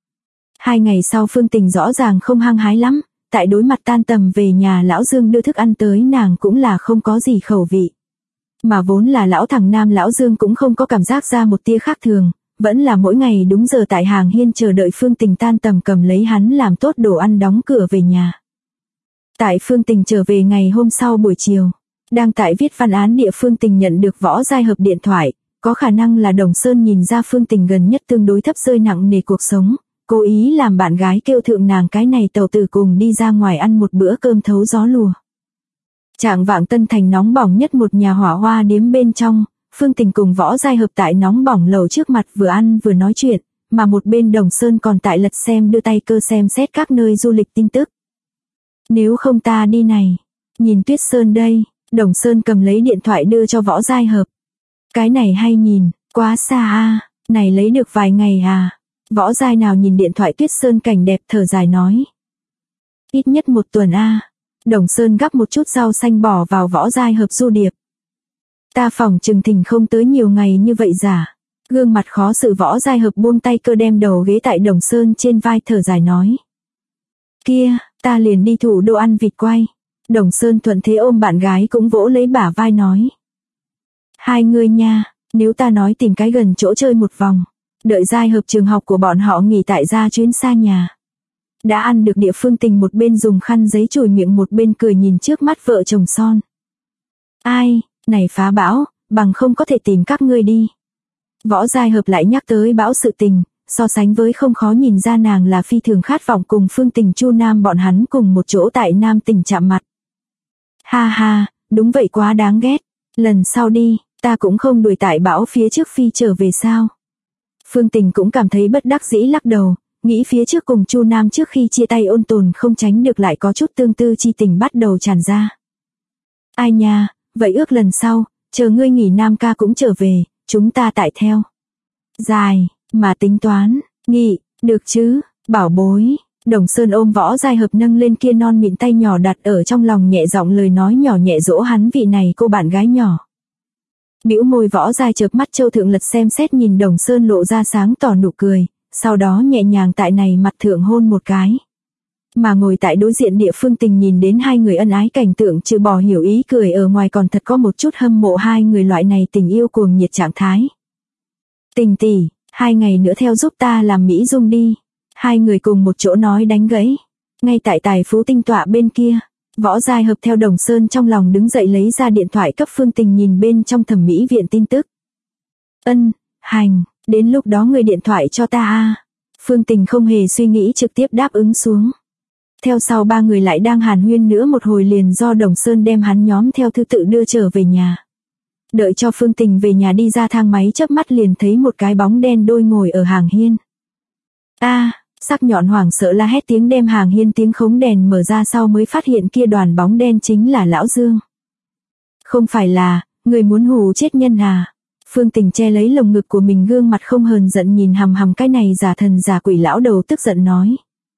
2 ngày sau Phương Tình rõ ràng không hăng hái lắm. Tại đối mặt tan tầm về nhà lão Dương đưa thức ăn tới nàng cũng là không có gì khẩu vị. Mà vốn là lão thằng Nam lão Dương cũng không có cảm giác ra một tia khác thường, vẫn là mỗi ngày đúng giờ tại hàng hiên chờ đợi Phương Tình tan tầm cầm lấy hắn làm tốt đồ ăn đóng cửa về nhà. Tại Phương Tình trở về ngày hôm sau buổi chiều, đang tại viết văn án Địa Phương Tình nhận được Võ Giai hợp điện thoại, có khả năng là Đồng Sơn nhìn ra Phương Tình gần nhất tương đối thấp rơi nặng nề cuộc sống. Cố ý làm bạn gái kêu thượng nàng cái này tàu tử cùng đi ra ngoài ăn một bữa cơm thấu gió lùa. Trạng vạng Tân Thành nóng bỏng nhất một nhà hỏa hoa điếm bên trong, Phương Tình cùng Võ Giai hợp tại nóng bỏng lầu trước mặt vừa ăn vừa nói chuyện, mà một bên Đồng Sơn còn tại lật xem đưa tay cơ xem xét các nơi du lịch tin tức. Nếu không ta đi này, nhìn Tuyết Sơn đây, Đồng Sơn cầm lấy điện thoại đưa cho Võ Giai hợp. Cái này hay nhìn, quá xa à, này lấy được vài ngày à. Võ Giai nào nhìn điện thoại Tuyết Sơn cảnh đẹp thở dài nói. Ít nhất 1 tuần a. Đồng Sơn gắp một chút rau xanh bỏ vào Võ Giai hợp du điệp. Ta phỏng chừng thỉnh không tới nhiều ngày như vậy giả. Gương mặt khó xử Võ Giai hợp buông tay cơ đem đầu ghế tại Đồng Sơn trên vai thở dài nói. Kia, ta liền đi thủ đô ăn vịt quay. Đồng Sơn thuận thế ôm bạn gái cũng vỗ lấy bả vai nói. Hai người nha, nếu ta nói tìm cái gần chỗ chơi một vòng. Đợi Giai hợp trường học của bọn họ nghỉ tại ra chuyến xa nhà. Đã ăn được Địa Phương Tình một bên dùng khăn giấy chùi miệng một bên cười nhìn trước mắt vợ chồng son. Ai, này phá bão, bằng không có thể tìm các ngươi đi. Võ Giai hợp lại nhắc tới bão sự tình, so sánh với không khó nhìn ra nàng là phi thường khát vọng cùng Phương Tình Chu Nam bọn hắn cùng một chỗ tại Nam Tỉnh chạm mặt. Ha ha, đúng vậy quá đáng ghét, lần sau đi, ta cũng không đuổi tại bão phía trước phi trở về sao. Phương Tình cũng cảm thấy bất đắc dĩ lắc đầu, nghĩ phía trước cùng Chu Nam trước khi chia tay ôn tồn không tránh được lại có chút tương tư chi tình bắt đầu tràn ra. Ai nha, vậy ước lần sau, chờ ngươi nghỉ Nam ca cũng trở về, chúng ta tại theo. Dài, mà tính toán, nghị, được chứ, bảo bối. Đồng Sơn ôm Võ Giai hợp nâng lên kia non mịn tay nhỏ đặt ở trong lòng nhẹ giọng lời nói nhỏ nhẹ dỗ hắn vị này cô bạn gái nhỏ. Bĩu môi Võ Giai chợp mắt châu thượng lật xem xét nhìn Đồng Sơn lộ ra sáng tỏ nụ cười, sau đó nhẹ nhàng tại này mặt thượng hôn một cái. Mà ngồi tại đối diện Địa Phương Tình nhìn đến hai người ân ái cảnh tượng, trừ bỏ hiểu ý cười ở ngoài còn thật có một chút hâm mộ hai người loại này tình yêu cuồng nhiệt trạng thái. Tình tỷ, 2 ngày nữa theo giúp ta làm mỹ dung đi. Hai người cùng một chỗ nói đánh gãy. Ngay tại Tài Phú Tinh tọa bên kia, Võ Giai Hợp theo Đồng Sơn trong lòng đứng dậy lấy ra điện thoại cấp Phương Tình nhìn bên trong thẩm mỹ viện tin tức. Hành, đến lúc đó người điện thoại cho ta a. Phương Tình không hề suy nghĩ trực tiếp đáp ứng xuống. Theo sau 3 người lại đang hàn huyên nữa một hồi liền do Đồng Sơn đem hắn nhóm theo thứ tự đưa trở về nhà. Đợi cho Phương Tình về nhà đi ra thang máy chớp mắt liền thấy một cái bóng đen đôi ngồi ở hàng hiên. Sắc nhọn hoảng sợ la hét tiếng đem hàng hiên tiếng khống đèn mở ra sau mới phát hiện kia đoàn bóng đen chính là Lão Dương. Không phải là, người muốn hù chết nhân à? Phương Tình che lấy lồng ngực của mình gương mặt không hờn giận nhìn hằm hằm cái này giả thần giả quỷ lão đầu tức giận nói.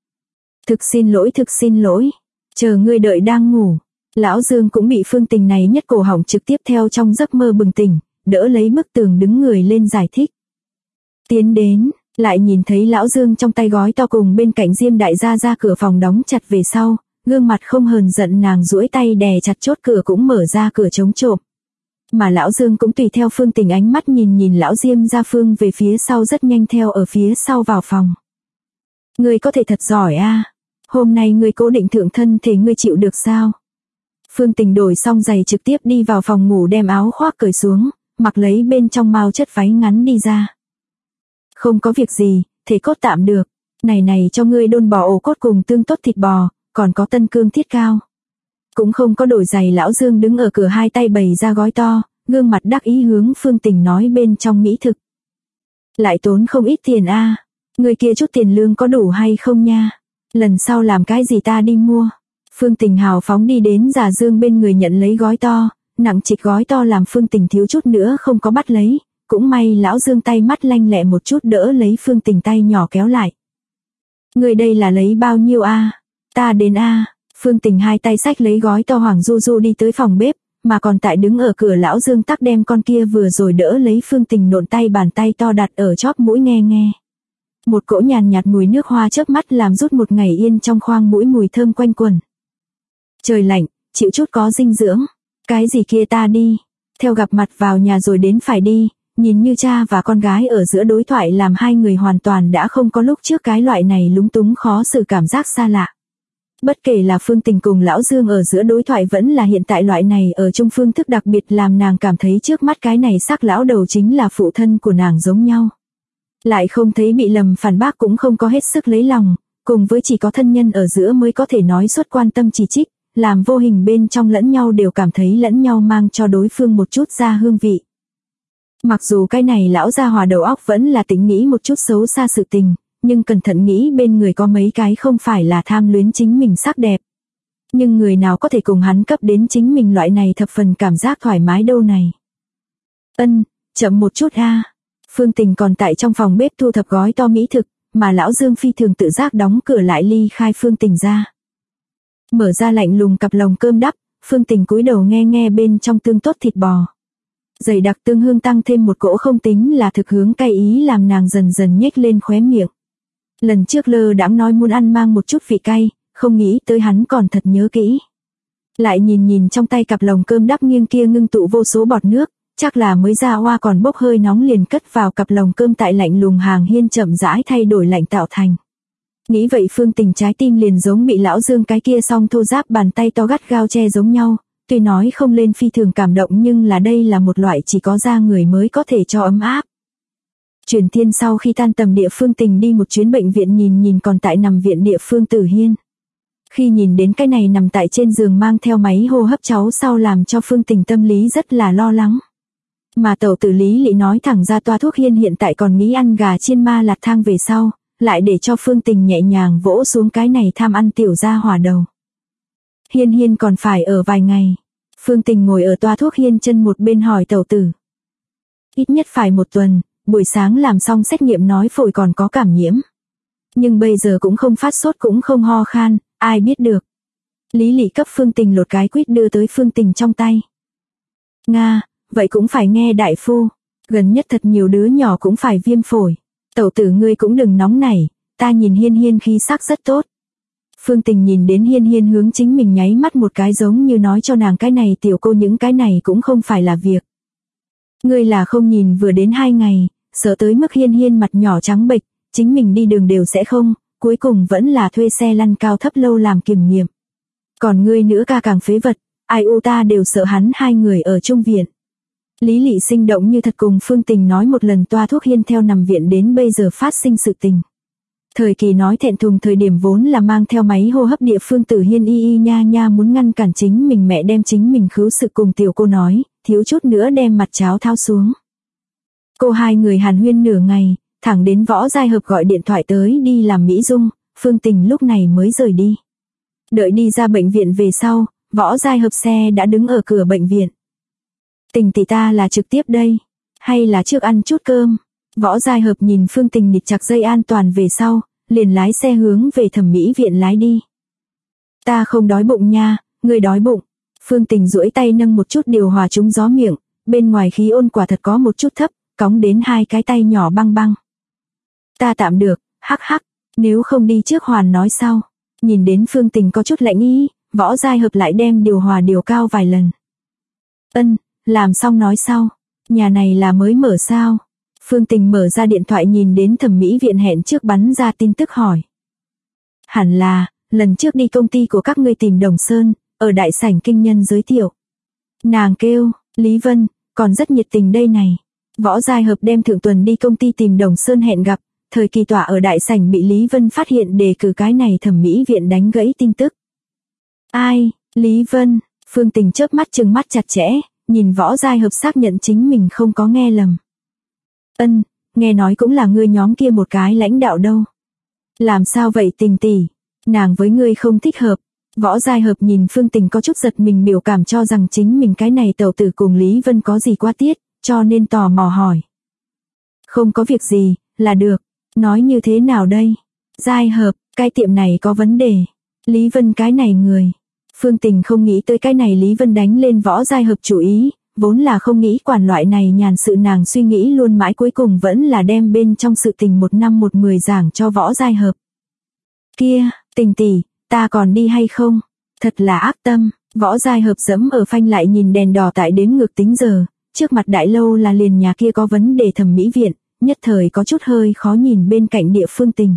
Thực xin lỗi, chờ ngươi đợi đang ngủ. Lão Dương cũng bị Phương Tình này nhất cổ họng trực tiếp theo trong giấc mơ bừng tỉnh, đỡ lấy bức tường đứng người lên giải thích. Tiến đến, lại nhìn thấy Lão Dương trong tay gói to cùng bên cạnh Diêm đại gia ra cửa phòng đóng chặt về sau, gương mặt không hờn giận nàng duỗi tay đè chặt chốt cửa cũng mở ra cửa chống trộm. Mà Lão Dương cũng tùy theo Phương Tình ánh mắt nhìn Lão Diêm ra phương về phía sau rất nhanh theo ở phía sau vào phòng. Ngươi có thể thật giỏi a. Hôm nay ngươi cố định thượng thân thể ngươi chịu được sao? Phương Tình đổi xong giày trực tiếp đi vào phòng ngủ đem áo khoác cởi xuống, mặc lấy bên trong mao chất váy ngắn đi ra. Không có việc gì, thể cốt tạm được. Này cho ngươi đôn bò ổ cốt cùng tương tốt thịt bò, còn có tân cương thiết cao. Cũng không có đổi giày. Lão Dương đứng ở cửa hai tay bày ra gói to, gương mặt đắc ý hướng Phương Tình nói bên trong mỹ thực. Lại tốn không ít tiền a. Người kia chút tiền lương có đủ hay không nha? Lần sau làm cái gì ta đi mua. Phương Tình hào phóng đi đến Già Dương bên người nhận lấy gói to, nặng trịch gói to làm Phương Tình thiếu chút nữa không có bắt lấy, cũng may Lão Dương tay mắt lanh lẹ một chút đỡ lấy Phương Tình tay nhỏ kéo lại. Người đây là lấy bao nhiêu a? Ta đến a. Phương Tình hai tay xách lấy gói to hoảng du du đi tới phòng bếp, mà còn tại đứng ở cửa Lão Dương tắc đem con kia vừa rồi đỡ lấy Phương Tình nộn tay bàn tay to đặt ở chóp mũi nghe. Một cỗ nhàn nhạt mùi nước hoa chớp mắt làm rút một ngày yên trong khoang mũi mùi thơm quanh quẩn. Trời lạnh, chịu chút có dinh dưỡng. Cái gì kia ta đi. Theo gặp mặt vào nhà rồi đến phải đi, nhìn như cha và con gái ở giữa đối thoại làm hai người hoàn toàn đã không có lúc trước cái loại này lúng túng khó xử cảm giác xa lạ. Bất kể là Phương Tình cùng Lão Dương ở giữa đối thoại vẫn là hiện tại loại này ở chung phương thức đặc biệt làm nàng cảm thấy trước mắt cái này xác lão đầu chính là phụ thân của nàng giống nhau. Lại không thấy bị lầm phản bác cũng không có hết sức lấy lòng, cùng với chỉ có thân nhân ở giữa mới có thể nói suốt quan tâm chỉ trích, làm vô hình bên trong lẫn nhau đều cảm thấy lẫn nhau mang cho đối phương một chút ra hương vị. Mặc dù cái này lão gia hòa đầu óc vẫn là tính nghĩ một chút xấu xa sự tình, nhưng cẩn thận nghĩ bên người có mấy cái không phải là tham luyến chính mình sắc đẹp. Nhưng người nào có thể cùng hắn cấp đến chính mình loại này thập phần cảm giác thoải mái đâu này. Chậm một chút a. Phương Tình còn tại trong phòng bếp thu thập gói to mỹ thực, mà Lão Dương phi thường tự giác đóng cửa lại ly khai Phương Tình ra. Mở ra lạnh lùng cặp lồng cơm đắp, Phương Tình cúi đầu nghe bên trong tương tốt thịt bò. Dày đặc tương hương tăng thêm một cỗ không tính là thực hướng cay ý làm nàng dần dần nhếch lên khóe miệng. Lần trước lơ đãng nói muốn ăn mang một chút vị cay, không nghĩ tới hắn còn thật nhớ kỹ. Lại nhìn trong tay cặp lồng cơm đắp nghiêng kia ngưng tụ vô số bọt nước, chắc là mới ra hoa còn bốc hơi nóng liền cất vào cặp lồng cơm tại lạnh lùng hàng hiên chậm rãi thay đổi lạnh tạo thành. Nghĩ vậy Phương Tình trái tim liền giống bị Lão Dương cái kia song thô giáp bàn tay to gắt gao che giống nhau, tuy nói không lên phi thường cảm động nhưng là đây là một loại chỉ có da người mới có thể cho ấm áp. Chuyển thiên sau khi tan tầm địa Phương Tình đi một chuyến bệnh viện nhìn còn tại nằm viện địa Phương Tử Hiên. Khi nhìn đến cái này nằm tại trên giường mang theo máy hô hấp cháu sau làm cho Phương Tình tâm lý rất là lo lắng. Mà tẩu tử Lý Lị nói thẳng ra Toa Thuốc Hiên hiện tại còn nghĩ ăn gà chiên ma lạt thang về sau, lại để cho Phương Tình nhẹ nhàng vỗ xuống cái này tham ăn tiểu gia hỏa đầu. Hiên còn phải ở vài ngày. Phương Tình ngồi ở Toa Thuốc Hiên chân một bên hỏi tẩu tử. Ít nhất phải 1 tuần, buổi sáng làm xong xét nghiệm nói phổi còn có cảm nhiễm. Nhưng bây giờ cũng không phát sốt cũng không ho khan, ai biết được. Lý Lị cấp Phương Tình lột cái quýt đưa tới Phương Tình trong tay. Nga, vậy cũng phải nghe đại phu, gần nhất thật nhiều đứa nhỏ cũng phải viêm phổi. Tẩu tử ngươi cũng đừng nóng nảy, ta nhìn Hiên khí sắc rất tốt. Phương Tình nhìn đến Hiên Hiên hướng chính mình nháy mắt một cái giống như nói cho nàng cái này tiểu cô những cái này cũng không phải là việc. Ngươi là không nhìn vừa đến 2 ngày, sợ tới mức Hiên Hiên mặt nhỏ trắng bệch, chính mình đi đường đều sẽ không, cuối cùng vẫn là thuê xe lăn cao thấp lâu làm kiểm nghiệm. Còn ngươi nữa ca càng phế vật, ai u ta đều sợ hắn 2 người ở chung viện. Lý Lị sinh động như thật cùng Phương Tình nói một lần toa thuốc Hiên theo nằm viện đến bây giờ phát sinh sự tình. Thời kỳ nói thẹn thùng thời điểm vốn là mang theo máy hô hấp địa phương Tử Hiên y nha nha muốn ngăn cản chính mình mẹ đem chính mình khứu sự cùng tiểu cô nói, thiếu chút nữa đem mặt cháo tháo xuống. Cô 2 người hàn huyên nửa ngày, thẳng đến Võ Giai Hợp gọi điện thoại tới đi làm mỹ dung, Phương Tình lúc này mới rời đi. Đợi đi ra bệnh viện về sau, Võ Giai Hợp xe đã đứng ở cửa bệnh viện. Tình tỷ ta là trực tiếp đây, hay là trước ăn chút cơm? Võ Giai Hợp nhìn Phương Tình nịt chặt dây an toàn về sau, liền lái xe hướng về thẩm mỹ viện lái đi. Ta không đói bụng nha, ngươi đói bụng. Phương Tình duỗi tay nâng một chút điều hòa trúng gió miệng, bên ngoài khí ôn quả thật có một chút thấp, cóng đến 2 cái tay nhỏ băng băng. Ta tạm được, hắc hắc, nếu không đi trước hoàn nói sau. Nhìn đến Phương Tình có chút lạnh ý, Võ Giai Hợp lại đem điều hòa điều cao vài lần. Ân, làm xong nói sau. Nhà này là mới mở sao? Phương Tình mở ra điện thoại nhìn đến thẩm mỹ viện hẹn trước bắn ra tin tức hỏi. Hẳn là, lần trước đi công ty của các ngươi tìm Đồng Sơn, ở đại sảnh kinh nhân giới thiệu. Nàng kêu, Lý Vân, còn rất nhiệt tình đây này. Võ Giai Hợp đem thượng tuần đi công ty tìm Đồng Sơn hẹn gặp, thời kỳ tỏa ở đại sảnh bị Lý Vân phát hiện đề cử cái này thẩm mỹ viện đánh gãy tin tức. Ai, Lý Vân, Phương Tình chớp mắt trừng mắt chặt chẽ, nhìn Võ Giai Hợp xác nhận chính mình không có nghe lầm. Ân, nghe nói cũng là ngươi nhóm kia một cái lãnh đạo đâu. Làm sao vậy Tình tỷ, nàng với ngươi không thích hợp. Võ Giai Hợp nhìn Phương Tình có chút giật mình biểu cảm cho rằng chính mình cái này tẩu tử cùng Lý Vân có gì quá tiết, cho nên tò mò hỏi. Không có việc gì, là được. Nói như thế nào đây? Giai Hợp, cái tiệm này có vấn đề. Lý Vân cái này người. Phương Tình không nghĩ tới cái này Lý Vân đánh lên Võ Giai Hợp chủ ý, vốn là không nghĩ quản loại này nhàn sự nàng suy nghĩ luôn mãi cuối cùng vẫn là đem bên trong sự tình 1 năm 1 10 giảng cho Võ Giai Hợp. Kia, Tình tỷ, ta còn đi hay không? Thật là ác tâm. Võ Giai Hợp dẫm ở phanh lại nhìn đèn đỏ tại đếm ngược tính giờ, trước mặt đại lâu là liền nhà kia có vấn đề thẩm mỹ viện, nhất thời có chút hơi khó nhìn bên cạnh địa Phương Tình.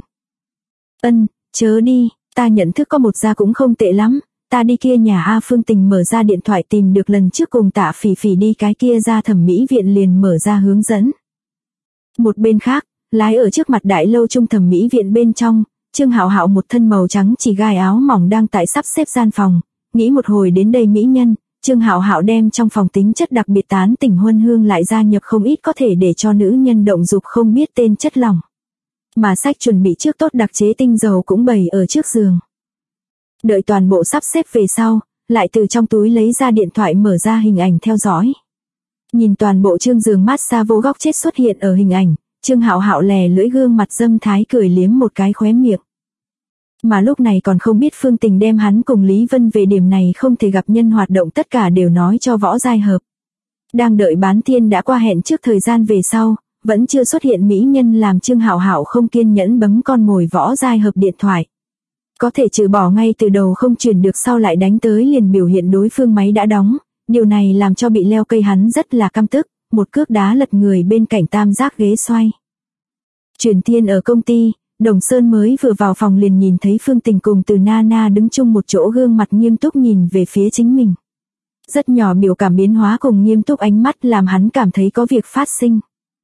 Ân, chớ đi, ta nhận thức có một gia cũng không tệ lắm, ta đi kia nhà A. Phương Tình mở ra điện thoại tìm được lần trước cùng Tạ Phỉ Phỉ đi cái kia ra thẩm mỹ viện liền mở ra hướng dẫn. Một bên khác, lái ở trước mặt đại lâu trung thẩm mỹ viện bên trong, Trương Hạo Hạo một thân màu trắng chỉ gai áo mỏng đang tại sắp xếp gian phòng, nghĩ một hồi đến đây mỹ nhân, Trương Hạo Hạo đem trong phòng tính chất đặc biệt tán tỉnh huân hương lại gia nhập không ít có thể để cho nữ nhân động dục không biết tên chất lỏng. Mà sách chuẩn bị trước tốt đặc chế tinh dầu cũng bày ở trước giường. Đợi toàn bộ sắp xếp về sau, lại từ trong túi lấy ra điện thoại mở ra hình ảnh theo dõi. Nhìn toàn bộ chương giường massage vô góc chết xuất hiện ở hình ảnh, Trương Hạo Hạo lè lưỡi gương mặt dâm thái cười liếm một cái khóe miệng. Mà lúc này còn không biết Phương Tình đem hắn cùng Lý Vân về điểm này không thể gặp nhân hoạt động tất cả đều nói cho Võ Giai Hợp. Đang đợi bán thiên đã qua hẹn trước thời gian về sau, vẫn chưa xuất hiện mỹ nhân làm Trương Hạo Hạo không kiên nhẫn bấm con mồi Võ Giai Hợp điện thoại. Có thể trừ bỏ ngay từ đầu không truyền được sau lại đánh tới liền biểu hiện đối phương máy đã đóng, điều này làm cho bị leo cây hắn rất là căm tức, một cước đá lật người bên cạnh tam giác ghế xoay. Truyền thiên ở công ty, Đồng Sơn mới vừa vào phòng liền nhìn thấy Phương Tình cùng Từ Nana đứng chung một chỗ gương mặt nghiêm túc nhìn về phía chính mình. Rất nhỏ biểu cảm biến hóa cùng nghiêm túc ánh mắt làm hắn cảm thấy có việc phát sinh.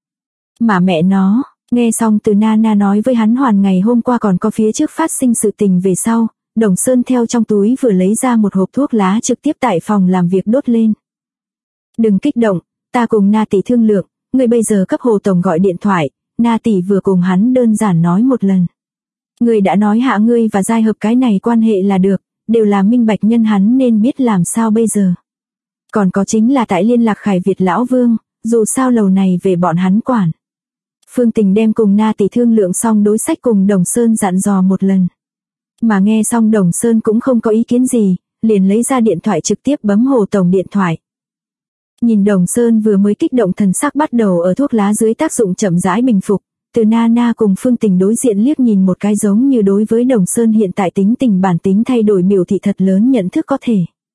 Mà mẹ nó, nghe xong Từ Nana nói với hắn hoàn ngày hôm qua còn có phía trước phát sinh sự tình về sau, Đồng Sơn theo trong túi vừa lấy ra một hộp thuốc lá trực tiếp tại phòng làm việc đốt lên. Đừng kích động, ta cùng Na tỷ thương lượng, người bây giờ cấp Hồ Tổng gọi điện thoại, Na tỷ vừa cùng hắn đơn giản nói một lần. Người đã nói hạ ngươi và Giai Hợp cái này quan hệ là được, đều là minh bạch nhân hắn nên biết làm sao bây giờ. Còn có chính là tại liên lạc Khải Việt Lão Vương, dù sao lầu này về bọn hắn quản. Phương Tình đem cùng Na tỷ thương lượng xong đối sách cùng Đồng Sơn dặn dò một lần. Mà nghe xong Đồng Sơn cũng không có ý kiến gì, liền lấy ra điện thoại trực tiếp bấm Hồ Tổng điện thoại. Nhìn Đồng Sơn vừa mới kích động thần sắc bắt đầu ở thuốc lá dưới tác dụng chậm rãi bình phục, Từ Nana cùng Phương Tình đối diện liếc nhìn một cái, giống như đối với Đồng Sơn hiện tại tính tình bản tính thay đổi biểu thị thật lớn nhận thức có thể.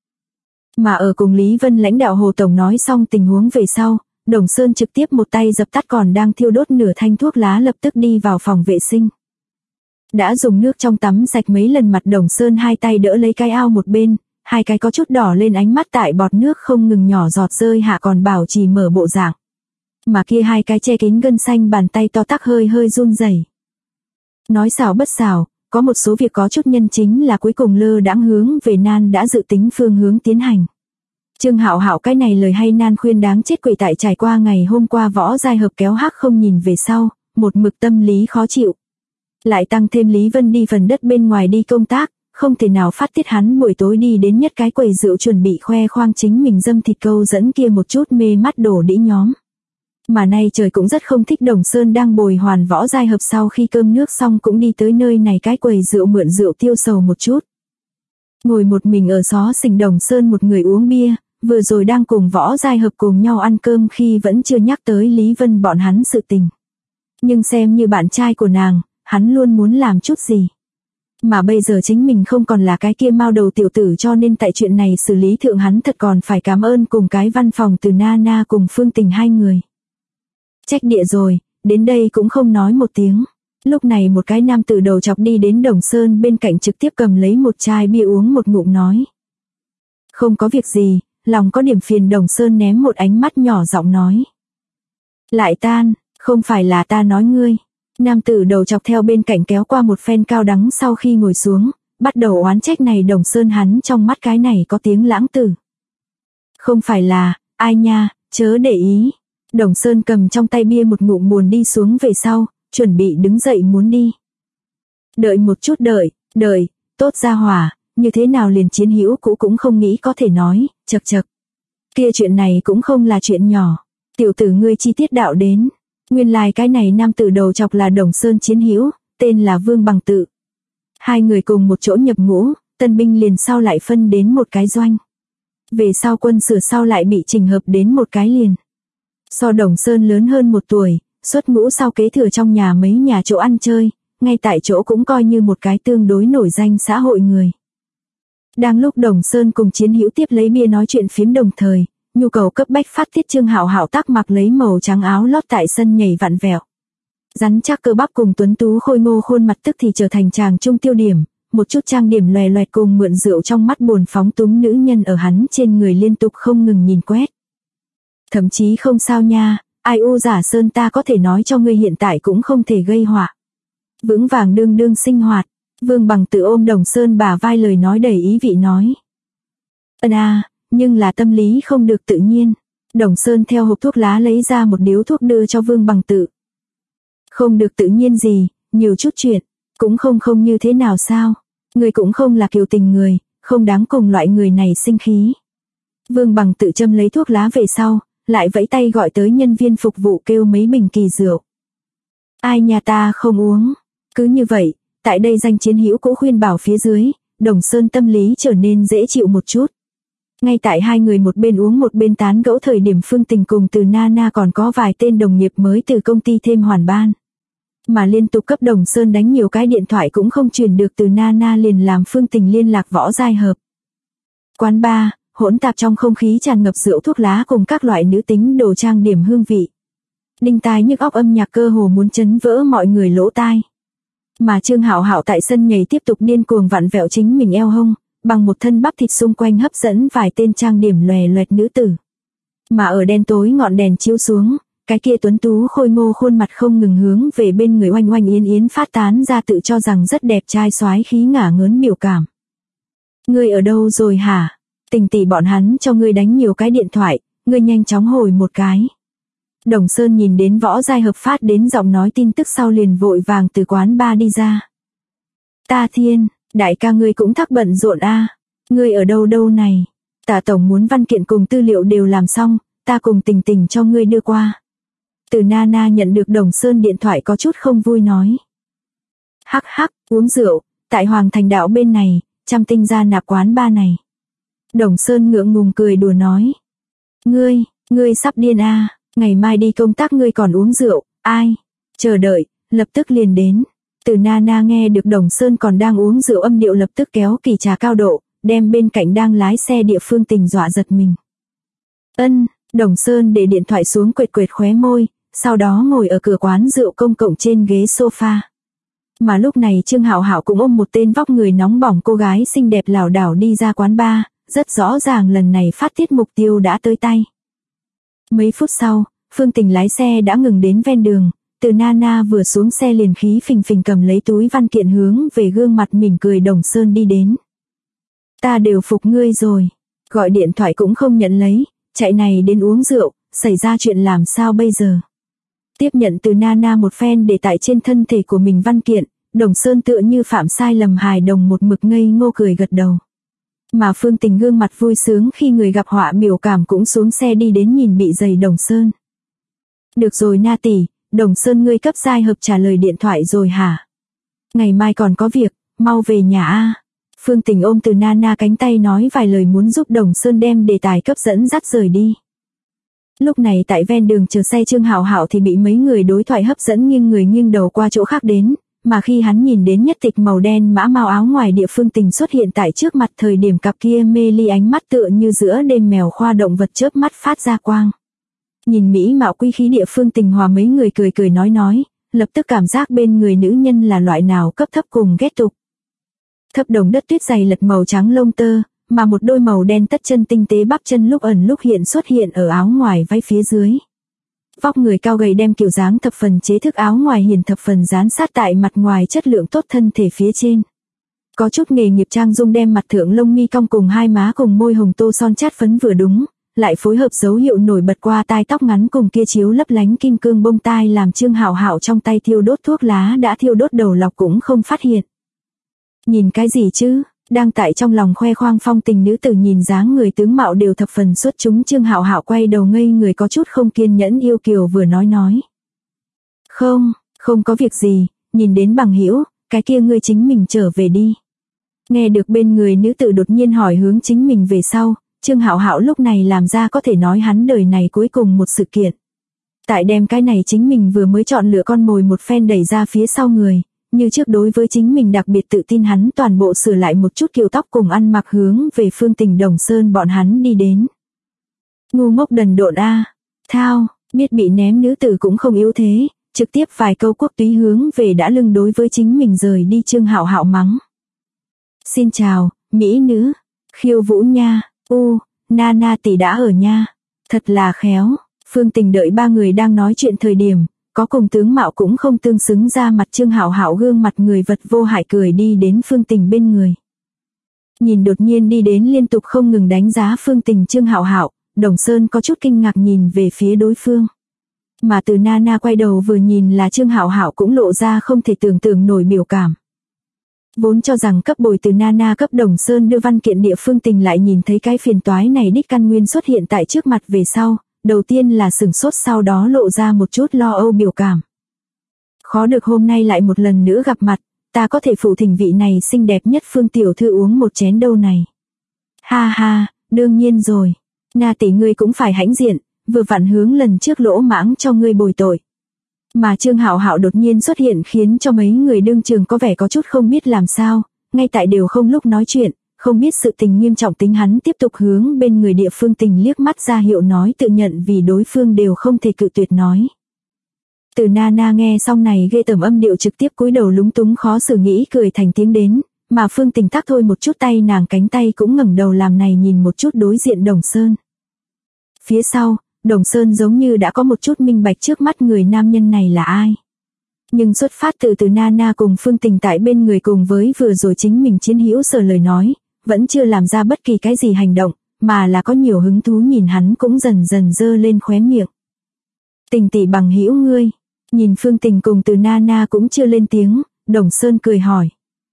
Mà ở cùng Lý Vân lãnh đạo Hồ Tổng nói xong tình huống về sau, Đồng Sơn trực tiếp một tay dập tắt còn đang thiêu đốt nửa thanh thuốc lá, lập tức đi vào phòng vệ sinh. Đã dùng nước trong tắm sạch mấy lần mặt, Đồng Sơn hai tay đỡ lấy cái ao một bên, hai cái có chút đỏ lên ánh mắt tại bọt nước không ngừng nhỏ giọt rơi hạ còn bảo trì mở bộ dạng. Mà kia hai cái che kín gân xanh bàn tay to tắc hơi hơi run rẩy. Nói xảo bất xảo, có một số việc có chút nhân chính là cuối cùng lơ đãng hướng về nan đã dự tính phương hướng tiến hành. Trương Hạo Hạo cái này lời hay nan khuyên đáng chết quỷ tại trải qua ngày hôm qua Võ Giai Hợp kéo hắc không nhìn về sau, một mực tâm lý khó chịu. Lại tăng thêm Lý Vân đi phần đất bên ngoài đi công tác, không thể nào phát tiết hắn buổi tối đi đến nhất cái quầy rượu chuẩn bị khoe khoang chính mình dâm thịt câu dẫn kia một chút mê mắt đổ đĩ nhóm. Mà nay trời cũng rất không thích, Đồng Sơn đang bồi hoàn Võ Giai Hợp sau khi cơm nước xong cũng đi tới nơi này cái quầy rượu mượn rượu tiêu sầu một chút. Ngồi một mình ở xó xỉnh, Đồng Sơn một người uống bia, vừa rồi đang cùng Võ Giai Hợp cùng nhau ăn cơm khi vẫn chưa nhắc tới Lý Vân bọn hắn sự tình. Nhưng xem như bạn trai của nàng, hắn luôn muốn làm chút gì. Mà bây giờ chính mình không còn là cái kia mao đầu tiểu tử, cho nên tại chuyện này xử lý thượng hắn thật còn phải cảm ơn cùng cái văn phòng Từ Nana cùng Phương Tình hai người. Trách địa rồi, đến đây cũng không nói một tiếng. Lúc này một cái nam tử đầu chọc đi đến Đồng Sơn bên cạnh, trực tiếp cầm lấy một chai bia uống một ngụm nói. Không có việc gì, lòng có điểm phiền. Đồng Sơn ném một ánh mắt nhỏ giọng nói. Lại tan, không phải là ta nói ngươi. Nam tử đầu chọc theo bên cạnh kéo qua một phen cao đắng sau khi ngồi xuống, bắt đầu oán trách này Đồng Sơn hắn trong mắt cái này có tiếng lãng tử. Không phải là, ai nha, chớ để ý. Đồng Sơn cầm trong tay bia một ngụm buồn đi xuống về sau, chuẩn bị đứng dậy muốn đi. Đợi một chút, đợi, tốt ra hỏa, như thế nào liền chiến hữu cũ cũng không nghĩ có thể nói, chậc chậc. Kia chuyện này cũng không là chuyện nhỏ, tiểu tử ngươi chi tiết đạo đến. Nguyên lai cái này nam tử đầu chọc là Đồng Sơn chiến hữu, tên là Vương Bằng Tự. Hai người cùng một chỗ nhập ngũ, tân binh liền sau lại phân đến một cái doanh. Về sau quân sửa sau lại bị chỉnh hợp đến một cái liền. So Đồng Sơn lớn hơn một tuổi, xuất ngũ sau kế thừa trong nhà mấy nhà chỗ ăn chơi, ngay tại chỗ cũng coi như một cái tương đối nổi danh xã hội người. Đang lúc Đồng Sơn cùng chiến hữu tiếp lấy bia nói chuyện phiếm đồng thời, nhu cầu cấp bách phát tiết, Trương Hạo Hạo tác mặc lấy màu trắng áo lót tại sân nhảy vặn vẹo. Rắn chắc cơ bắp cùng tuấn tú khôi ngô khuôn mặt tức thì trở thành chàng trung tiêu điểm, một chút trang điểm lòe loẹt cùng mượn rượu trong mắt buồn phóng túng nữ nhân ở hắn trên người liên tục không ngừng nhìn quét. Thậm chí không sao nha, ai u giả Sơn, ta có thể nói cho ngươi hiện tại cũng không thể gây họa. Vững vàng đương đương sinh hoạt. Vương Bằng Tự ôm Đồng Sơn bả vai, lời nói đầy ý vị nói. Nhưng là tâm lý không được tự nhiên. Đồng Sơn theo hộp thuốc lá lấy ra một điếu thuốc đưa cho Vương Bằng Tự. Không được tự nhiên gì, nhiều chút chuyện, cũng không như thế nào sao. Người cũng không là kiều tình người, không đáng cùng loại người này sinh khí. Vương Bằng Tự châm lấy thuốc lá về sau, lại vẫy tay gọi tới nhân viên phục vụ kêu mấy bình kỳ rượu. Ai nhà ta không uống. Cứ như vậy, tại đây danh chiến hữu cũ khuyên bảo phía dưới, Đồng Sơn tâm lý trở nên dễ chịu một chút. Ngay tại hai người một bên uống một bên tán gẫu thời điểm, Phương Tình cùng Từ Nana còn có vài tên đồng nghiệp mới từ công ty thêm hoàn ban. Mà liên tục cấp Đồng Sơn đánh nhiều cái điện thoại cũng không truyền được, Từ Nana liền làm Phương Tình liên lạc Võ Giai Hợp. Quán bar, hỗn tạp trong không khí tràn ngập rượu thuốc lá cùng các loại nữ tính đồ trang điểm hương vị. Đinh tai nhức óc âm nhạc cơ hồ muốn chấn vỡ mọi người lỗ tai. Mà Trương Hạo Hạo tại sân nhảy tiếp tục điên cuồng vặn vẹo chính mình eo hông, bằng một thân bắp thịt xung quanh hấp dẫn vài tên trang điểm lòe loẹt nữ tử. Mà ở đen tối ngọn đèn chiếu xuống, cái kia tuấn tú khôi ngô khuôn mặt không ngừng hướng về bên người oanh oanh yến yến phát tán ra tự cho rằng rất đẹp trai soái khí ngả ngớn biểu cảm. Ngươi ở đâu rồi hả? Tình tỷ bọn hắn cho ngươi đánh nhiều cái điện thoại, ngươi nhanh chóng hồi một cái. Đồng Sơn nhìn đến Võ Giai Hợp phát đến giọng nói tin tức sau liền vội vàng từ quán bar đi ra. Ta thiên, đại ca ngươi cũng thắc bận rộn a. Ngươi ở đâu này? Tạ tổng muốn văn kiện cùng tư liệu đều làm xong, ta cùng Tình Tình cho ngươi đưa qua. Từ Nana nhận được Đồng Sơn điện thoại có chút không vui nói. Hắc hắc, uống rượu, tại Hoàng Thành Đạo bên này, Trăm Tinh gia nạp quán bar này. Đồng Sơn ngượng ngùng cười đùa nói. Ngươi sắp điên a, ngày mai đi công tác ngươi còn uống rượu, ai? Chờ đợi, lập tức liền đến. Từ Nana nghe được Đồng Sơn còn đang uống rượu âm điệu lập tức kéo kỳ trà cao độ, đem bên cạnh đang lái xe địa Phương Tình dọa giật mình. Ân, Đồng Sơn để điện thoại xuống quệt quệt khóe môi, sau đó ngồi ở cửa quán rượu công cộng trên ghế sofa. Mà lúc này Trương Hạo Hạo cũng ôm một tên vóc người nóng bỏng cô gái xinh đẹp lảo đảo đi ra quán bar, rất rõ ràng lần này phát tiết mục tiêu đã tới tay. Mấy phút sau, Phương Tình lái xe đã ngừng đến ven đường, Từ Nana vừa xuống xe liền khí phình phình cầm lấy túi văn kiện hướng về gương mặt mỉm cười Đồng Sơn đi đến. Ta đều phục ngươi rồi, gọi điện thoại cũng không nhận lấy, chạy này đến uống rượu, xảy ra chuyện làm sao bây giờ. Tiếp nhận Từ Nana một phen để tại trên thân thể của mình văn kiện, Đồng Sơn tựa như phạm sai lầm hài đồng một mực ngây ngô cười gật đầu. Mà Phương Tình gương mặt vui sướng khi người gặp họa biểu cảm cũng xuống xe đi đến nhìn bị dày Đồng Sơn. Được rồi Na tỷ, Đồng Sơn ngươi cấp giai hợp trả lời điện thoại rồi hả? Ngày mai còn có việc, mau về nhà a. Phương Tình ôm Từ Nana cánh tay nói vài lời muốn giúp Đồng Sơn đem đề tài cấp dẫn dắt rời đi. Lúc này tại ven đường chờ xe Trương Hạo Hạo thì bị mấy người đối thoại hấp dẫn nghiêng người nghiêng đầu qua chỗ khác đến, mà khi hắn nhìn đến nhất tịch màu đen mã mao áo ngoài địa Phương Tình xuất hiện tại trước mặt thời điểm cặp kia mê ly ánh mắt tựa như giữa đêm mèo khoa động vật chớp mắt phát ra quang. Nhìn mỹ mạo quý khí địa Phương Tình hòa mấy người cười cười nói, lập tức cảm giác bên người nữ nhân là loại nào cấp thấp cùng ghét tục. Thấp đồng đất tuyết dày lật màu trắng lông tơ, mà một đôi màu đen tất chân tinh tế bắp chân lúc ẩn lúc hiện xuất hiện ở áo ngoài váy phía dưới. Vóc người cao gầy đem kiểu dáng thập phần chế thức áo ngoài hiền thập phần dán sát tại mặt ngoài chất lượng tốt thân thể phía trên. Có chút nghề nghiệp trang dung đem mặt thượng lông mi cong cùng hai má cùng môi hồng tô son chát phấn vừa đúng, lại phối hợp dấu hiệu nổi bật qua tai tóc ngắn cùng kia chiếu lấp lánh kim cương bông tai làm Trương Hạo Hạo trong tay thiêu đốt thuốc lá đã thiêu đốt đầu lọc cũng không phát hiện. Nhìn cái gì chứ? Đang tại trong lòng khoe khoang phong tình nữ tử nhìn dáng người tướng mạo đều thập phần xuất chúng Trương Hạo Hạo quay đầu ngây người có chút không kiên nhẫn yêu kiều vừa nói. Không có việc gì, nhìn đến bằng hữu, cái kia ngươi chính mình trở về đi. Nghe được bên người nữ tử đột nhiên hỏi hướng chính mình về sau, Trương Hạo Hạo lúc này làm ra có thể nói hắn đời này cuối cùng một sự kiện. Tại đem cái này chính mình vừa mới chọn lựa con mồi một phen đẩy ra phía sau người. Như trước đối với chính mình đặc biệt tự tin hắn toàn bộ sửa lại một chút kiểu tóc cùng ăn mặc hướng về Phương Tình Đồng Sơn bọn hắn đi đến. Ngu ngốc đần độn a, thao, biết bị ném nữ tử cũng không yếu thế, trực tiếp vài câu quốc túy hướng về đã lưng đối với chính mình rời đi Trương Hạo Hạo mắng. Xin chào, mỹ nữ, khiêu vũ nha, Nana tỷ đã ở nha, thật là khéo. Phương Tình đợi ba người đang nói chuyện thời điểm. Có cùng tướng mạo cũng không tương xứng ra mặt Trương Hạo Hạo gương mặt người vật vô hại cười đi đến Phương Tình bên người. Nhìn đột nhiên đi đến liên tục không ngừng đánh giá Phương Tình Trương Hạo Hạo, Đồng Sơn có chút kinh ngạc nhìn về phía đối phương. Mà Từ Nana quay đầu vừa nhìn là Trương Hạo Hạo cũng lộ ra không thể tưởng tượng nổi biểu cảm. Vốn cho rằng cấp bồi Từ Nana cấp Đồng Sơn đưa văn kiện địa Phương Tình lại nhìn thấy cái phiền toái này đích căn nguyên xuất hiện tại trước mặt về sau. Đầu tiên là sửng sốt sau đó lộ ra một chút lo âu biểu cảm. Khó được hôm nay lại một lần nữa gặp mặt, ta có thể phụ thỉnh vị này xinh đẹp nhất Phương tiểu thư uống một chén đâu này. Ha ha, đương nhiên rồi. Na tỷ ngươi cũng phải hãnh diện, vừa vặn hướng lần trước lỗ mãng cho ngươi bồi tội. Mà Trương Hạo Hạo đột nhiên xuất hiện khiến cho mấy người đương trường có vẻ có chút không biết làm sao, ngay tại đều không lúc nói chuyện. Không biết sự tình nghiêm trọng tính hắn tiếp tục hướng bên người địa Phương Tình liếc mắt ra hiệu nói tự nhận vì đối phương đều không thể cự tuyệt nói. Từ Nana nghe xong này ghê tởm âm điệu trực tiếp cúi đầu lúng túng khó xử nghĩ cười thành tiếng đến, mà Phương Tình tắc thôi một chút tay nàng cánh tay cũng ngẩng đầu làm này nhìn một chút đối diện Đồng Sơn. Phía sau, Đồng Sơn giống như đã có một chút minh bạch trước mắt người nam nhân này là ai. Nhưng xuất phát từ Nana cùng Phương Tình tại bên người cùng với vừa rồi chính mình chiến hữu sở lời nói. Vẫn chưa làm ra bất kỳ cái gì hành động, mà là có nhiều hứng thú nhìn hắn cũng dần dần dơ lên khóe miệng. Tình tỷ bằng hữu ngươi, nhìn Phương Tình cùng Từ Nana cũng chưa lên tiếng, Đồng Sơn cười hỏi.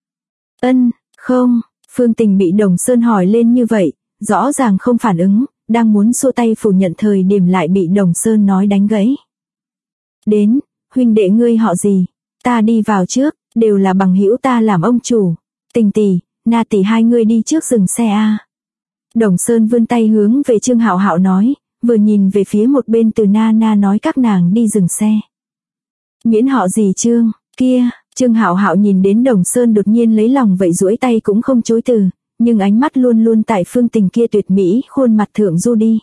Không, Phương Tình bị Đồng Sơn hỏi lên như vậy, rõ ràng không phản ứng, đang muốn xua tay phủ nhận thời điểm lại bị Đồng Sơn nói đánh gãy. Đến, huynh đệ ngươi họ gì, ta đi vào trước, đều là bằng hữu ta làm ông chủ, Tình tỷ. Na tỷ hai người đi trước dừng xe a. Đồng Sơn vươn tay hướng về Trương Hạo Hạo nói, vừa nhìn về phía một bên Từ Nana nói các nàng đi dừng xe. Miễn họ gì Trương, kia, Trương Hạo Hạo nhìn đến Đồng Sơn đột nhiên lấy lòng vậy duỗi tay cũng không chối từ, nhưng ánh mắt luôn luôn tại Phương Tình kia tuyệt mỹ khuôn mặt thượng du đi.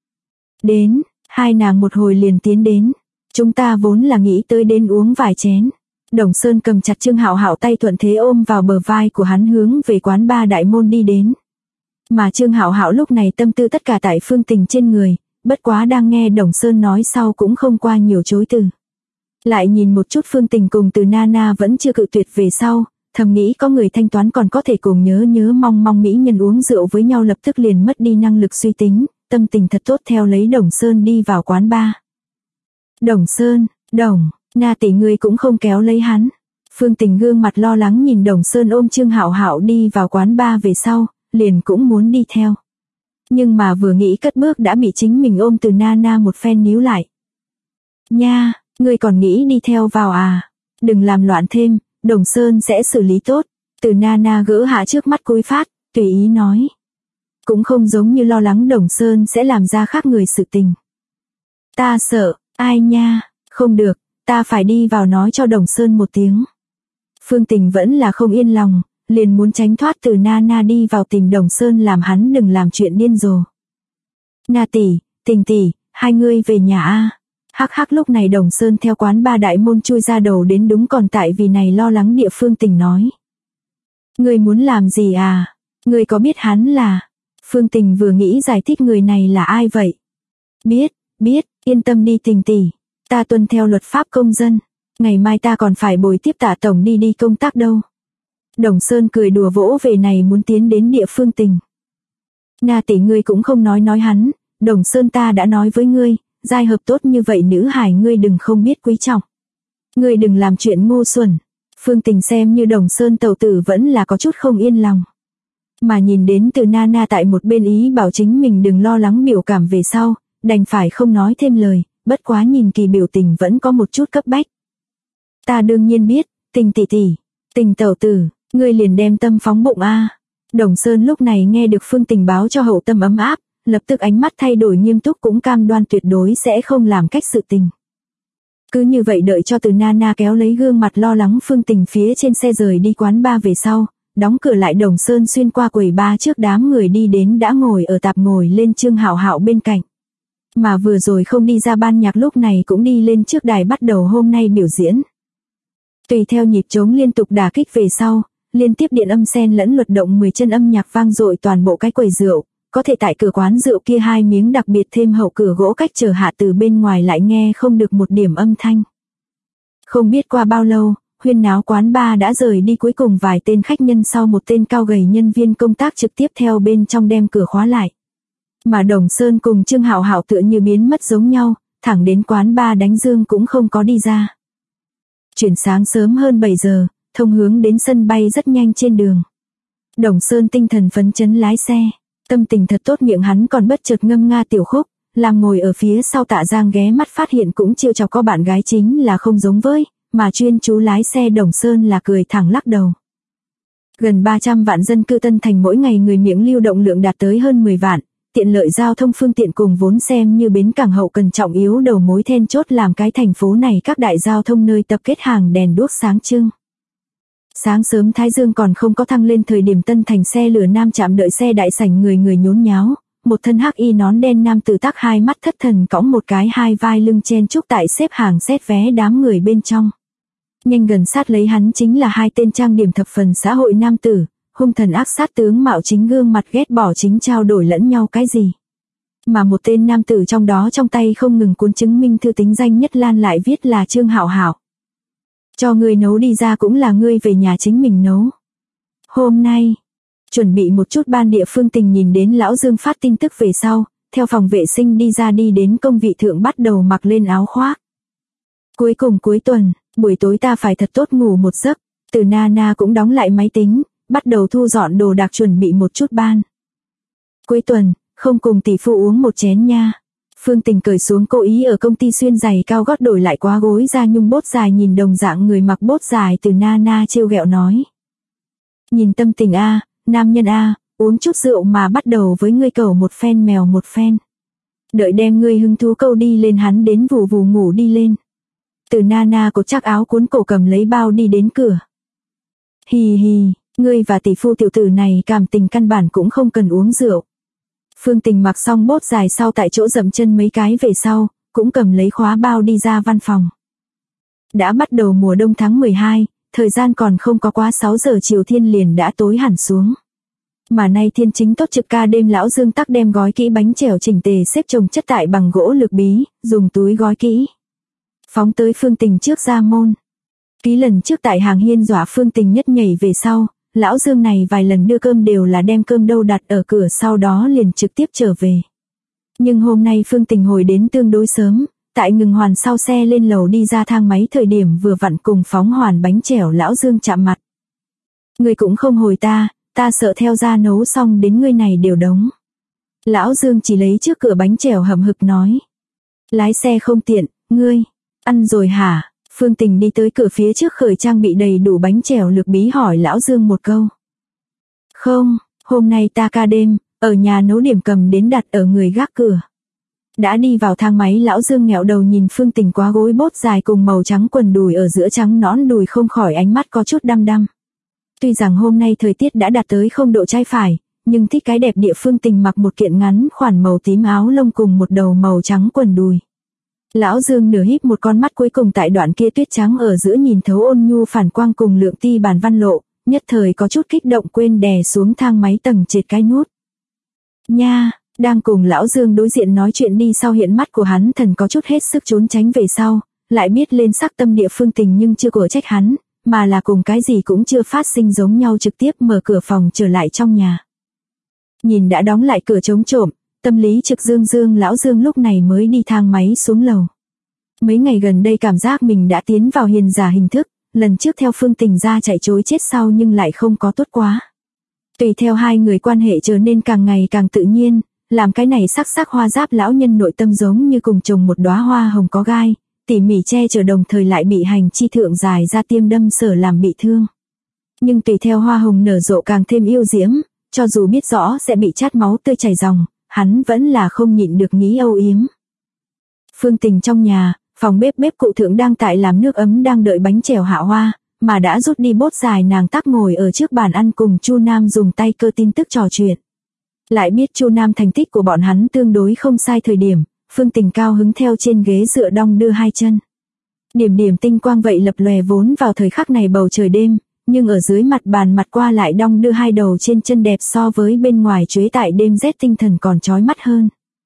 Đến, hai nàng một hồi liền tiến đến. Chúng ta vốn là nghĩ tới đến uống vài chén. Đồng Sơn cầm chặt Trương Hạo Hạo tay thuận thế ôm vào bờ vai của hắn hướng về quán ba đại môn đi đến. Mà Trương Hạo Hạo lúc này tâm tư tất cả tại Phương Tình trên người, bất quá đang nghe Đồng Sơn nói sau cũng không qua nhiều chối từ. Lại nhìn một chút Phương Tình cùng Từ Nana vẫn chưa cự tuyệt về sau, thầm nghĩ có người thanh toán còn có thể cùng nhớ mong mỹ nhân uống rượu với nhau lập tức liền mất đi năng lực suy tính, tâm tình thật tốt theo lấy Đồng Sơn đi vào quán ba. Đồng Sơn, Na tỷ ngươi cũng không kéo lấy hắn. Phương Tình gương mặt lo lắng nhìn Đồng Sơn ôm Trương Hạo Hạo đi vào quán ba về sau, liền cũng muốn đi theo. Nhưng mà vừa nghĩ cất bước đã bị chính mình ôm Từ Nana một phen níu lại. Nha, ngươi còn nghĩ đi theo vào à? Đừng làm loạn thêm, Đồng Sơn sẽ xử lý tốt. Từ Nana gỡ hạ trước mắt cối phát, tùy ý nói. Cũng không giống như lo lắng Đồng Sơn sẽ làm ra khác người sự tình. Ta sợ, ai nha, không được, ta phải đi vào nói cho Đồng Sơn một tiếng. Phương Tình vẫn là không yên lòng, liền muốn tránh thoát Từ Nana đi vào tìm Đồng Sơn làm hắn đừng làm chuyện điên rồ. Na tỷ, Tình tỷ, hai ngươi về nhà a. Hắc hắc lúc này Đồng Sơn theo quán ba đại môn chui ra đầu đến đúng còn tại vì này lo lắng địa Phương Tình nói. Ngươi muốn làm gì à? Ngươi có biết hắn là? Phương Tình vừa nghĩ giải thích người này là ai vậy? Biết, yên tâm đi Tình tỷ. Ta tuân theo luật pháp công dân. Ngày mai ta còn phải bồi tiếp Tạ tổng đi công tác đâu. Đồng Sơn cười đùa vỗ về này muốn tiến đến địa Phương Tình. Na tỷ ngươi cũng không nói hắn, Đồng Sơn ta đã nói với ngươi, giai hợp tốt như vậy nữ hài ngươi đừng không biết quý trọng. Ngươi đừng làm chuyện ngu xuẩn. Phương Tình xem như Đồng Sơn tẩu tử vẫn là có chút không yên lòng. Mà nhìn đến Từ Nana tại một bên ý bảo chính mình đừng lo lắng biểu cảm về sau, đành phải không nói thêm lời, bất quá nhìn kỳ biểu tình vẫn có một chút cấp bách. Ta đương nhiên biết, Tình tỷ tỷ, Tình tẩu tử, ngươi liền đem tâm phóng bụng a. Đồng Sơn lúc này nghe được Phương Tình báo cho hậu tâm ấm áp, lập tức ánh mắt thay đổi nghiêm túc cũng cam đoan tuyệt đối sẽ không làm cách sự tình. Cứ như vậy đợi cho Từ Nana kéo lấy gương mặt lo lắng Phương Tình phía trên xe rời đi quán ba về sau, đóng cửa lại Đồng Sơn xuyên qua quầy ba trước đám người đi đến đã ngồi ở tạp ngồi lên Trương Hạo Hạo bên cạnh. Mà vừa rồi không đi ra ban nhạc lúc này cũng đi lên trước đài bắt đầu hôm nay biểu diễn. Tùy theo nhịp trống liên tục đả kích về sau, liên tiếp điện âm xen lẫn luật động 10 chân âm nhạc vang dội toàn bộ cái quầy rượu, có thể tại cửa quán rượu kia hai miếng đặc biệt thêm hậu cửa gỗ cách trở hạ từ bên ngoài lại nghe không được một điểm âm thanh. Không biết qua bao lâu, huyên náo quán ba đã rời đi cuối cùng vài tên khách nhân sau một tên cao gầy nhân viên công tác trực tiếp theo bên trong đem cửa khóa lại. Mà Đồng Sơn cùng Trương Hạo Hạo tựa như biến mất giống nhau, thẳng đến quán ba đánh dương cũng không có đi ra. Chuyển sáng sớm hơn 7 giờ, thông hướng đến sân bay rất nhanh trên đường. Đồng Sơn tinh thần phấn chấn lái xe, tâm tình thật tốt miệng hắn còn bất chợt ngâm nga tiểu khúc, làm ngồi ở phía sau Tạ Giang ghé mắt phát hiện cũng chiêu chọc có bạn gái chính là không giống với, mà chuyên chú lái xe Đồng Sơn là cười thẳng lắc đầu. Gần 300 vạn dân cư Tân Thành mỗi ngày người miệng lưu động lượng đạt tới hơn 10 vạn, tiện lợi giao thông phương tiện cùng vốn xem như bến cảng hậu cần trọng yếu đầu mối then chốt làm cái thành phố này các đại giao thông nơi tập kết hàng đèn đuốc sáng trưng. Sáng sớm Thái Dương còn không có thăng lên thời điểm Tân Thành xe lửa nam trạm đợi xe đại sảnh người nhốn nháo, một thân hắc y nón đen nam tử tắc hai mắt thất thần cõng một cái hai vai lưng chen chúc tại xếp hàng xét vé đám người bên trong. Nhanh gần sát lấy hắn chính là hai tên trang điểm thập phần xã hội nam tử, hung thần ác sát tướng mạo chính gương mặt ghét bỏ chính trao đổi lẫn nhau cái gì. Mà một tên nam tử trong đó trong tay không ngừng cuốn chứng minh thư tính danh nhất lan lại viết là Trương Hạo Hạo. Cho ngươi nấu đi ra cũng là ngươi về nhà chính mình nấu. Hôm nay, chuẩn bị một chút ban địa Phương Tình nhìn đến lão Dương phát tin tức về sau, theo phòng vệ sinh đi ra đi đến công vị thượng bắt đầu mặc lên áo khoác. Cuối cùng cuối tuần, buổi tối ta phải thật tốt ngủ một giấc, Từ Nana cũng đóng lại máy tính, bắt đầu thu dọn đồ đạc chuẩn bị một chút ban. Cuối tuần, không cùng tỷ phu uống một chén nha. Phương Tình cởi xuống cố ý ở công ty xuyên giày cao gót đổi lại quá gối ra nhung bốt dài nhìn đồng dạng người mặc bốt dài Từ Nana trêu ghẹo nói. Nhìn tâm tình a, nam nhân a, uống chút rượu mà bắt đầu với ngươi cầu một phen mèo một phen. Đợi đem ngươi hứng thú câu đi lên hắn đến vù vù ngủ đi lên. Từ Nana cột chắc áo cuốn cổ cầm lấy bao đi đến cửa. Hì hì, ngươi và tỷ phu tiểu tử này cảm tình căn bản cũng không cần uống rượu. Phương Tình mặc xong bốt dài sau tại chỗ dậm chân mấy cái về sau, cũng cầm lấy khóa bao đi ra văn phòng. Đã bắt đầu mùa đông tháng 12, thời gian còn không có quá 6 giờ chiều thiên liền đã tối hẳn xuống. Mà nay thiên chính tốt trực ca đêm lão Dương tắc đem gói kỹ bánh chèo chỉnh tề xếp chồng chất tại bằng gỗ lược bí, dùng túi gói kỹ. Phóng tới Phương Tình trước ra môn. Ký lần trước tại hàng hiên dọa Phương Tình nhất nhảy về sau, lão Dương này vài lần đưa cơm đều là đem cơm đâu đặt ở cửa sau đó liền trực tiếp trở về. Nhưng hôm nay Phương Tình hồi đến tương đối sớm, tại ngừng hoàn sau xe lên lầu đi ra thang máy thời điểm vừa vặn cùng phóng hoàn bánh chèo lão Dương chạm mặt. Ngươi cũng không hồi ta sợ theo ra nấu xong đến ngươi này đều đống. Lão Dương chỉ lấy trước cửa bánh chèo hậm hực nói. Lái xe không tiện, ngươi, ăn rồi hả? Phương Tình đi tới cửa phía trước khởi trang bị đầy đủ bánh chèo lược bí hỏi lão Dương một câu. Không, hôm nay ta ca đêm, ở nhà nấu điểm cầm đến đặt ở người gác cửa. Đã đi vào thang máy lão Dương nghẹo đầu nhìn Phương Tình quá gối bốt dài cùng màu trắng quần đùi ở giữa trắng nõn đùi không khỏi ánh mắt có chút đăm đăm. Tuy rằng hôm nay thời tiết đã đạt tới 0 độ trái phải, nhưng thích cái đẹp địa Phương Tình mặc một kiện ngắn khoản màu tím áo lông cùng một đầu màu trắng quần đùi. Lão Dương nửa híp một con mắt cuối cùng tại đoạn kia tuyết trắng ở giữa nhìn thấu ôn nhu phản quang cùng lượng ti bàn văn lộ, nhất thời có chút kích động quên đè xuống thang máy tầng trệt cái nút. Nha, đang cùng lão Dương đối diện nói chuyện đi sau hiện mắt của hắn thần có chút hết sức trốn tránh về sau, lại biết lên sắc tâm địa Phương Tình nhưng chưa của trách hắn, mà là cùng cái gì cũng chưa phát sinh giống nhau trực tiếp mở cửa phòng trở lại trong nhà. Nhìn đã đóng lại cửa trống trộm, tâm lý trực dương lão Dương lúc này mới đi thang máy xuống lầu. Mấy ngày gần đây cảm giác mình đã tiến vào hiền giả hình thức, lần trước theo Phương Tình ra chạy trối chết sau nhưng lại không có tốt quá. Tùy theo hai người quan hệ trở nên càng ngày càng tự nhiên, làm cái này sắc hoa giáp lão nhân nội tâm giống như cùng trồng một đóa hoa hồng có gai, tỉ mỉ che chở đồng thời lại bị hành chi thượng dài ra tiêm đâm sở làm bị thương. Nhưng tùy theo hoa hồng nở rộ càng thêm yêu diễm, cho dù biết rõ sẽ bị chát máu tươi chảy ròng, hắn vẫn là không nhịn được nghĩ âu yếm. Phương Tình trong nhà, phòng bếp cụ thượng đang tại làm nước ấm đang đợi bánh chèo hạ hoa, mà đã rút đi bốt dài nàng tắc ngồi ở trước bàn ăn cùng Chu Nam dùng tay cơ tin tức trò chuyện. Lại biết Chu Nam thành tích của bọn hắn tương đối không sai thời điểm, Phương Tình cao hứng theo trên ghế dựa đong đưa hai chân. Điểm tinh quang vậy lập lòe vốn vào thời khắc này bầu trời đêm, nhưng ở dưới mặt bàn mặt qua lại đong đưa hai đầu trên chân đẹp so với bên ngoài chuế tại đêm rét tinh thần còn chói mắt hơn.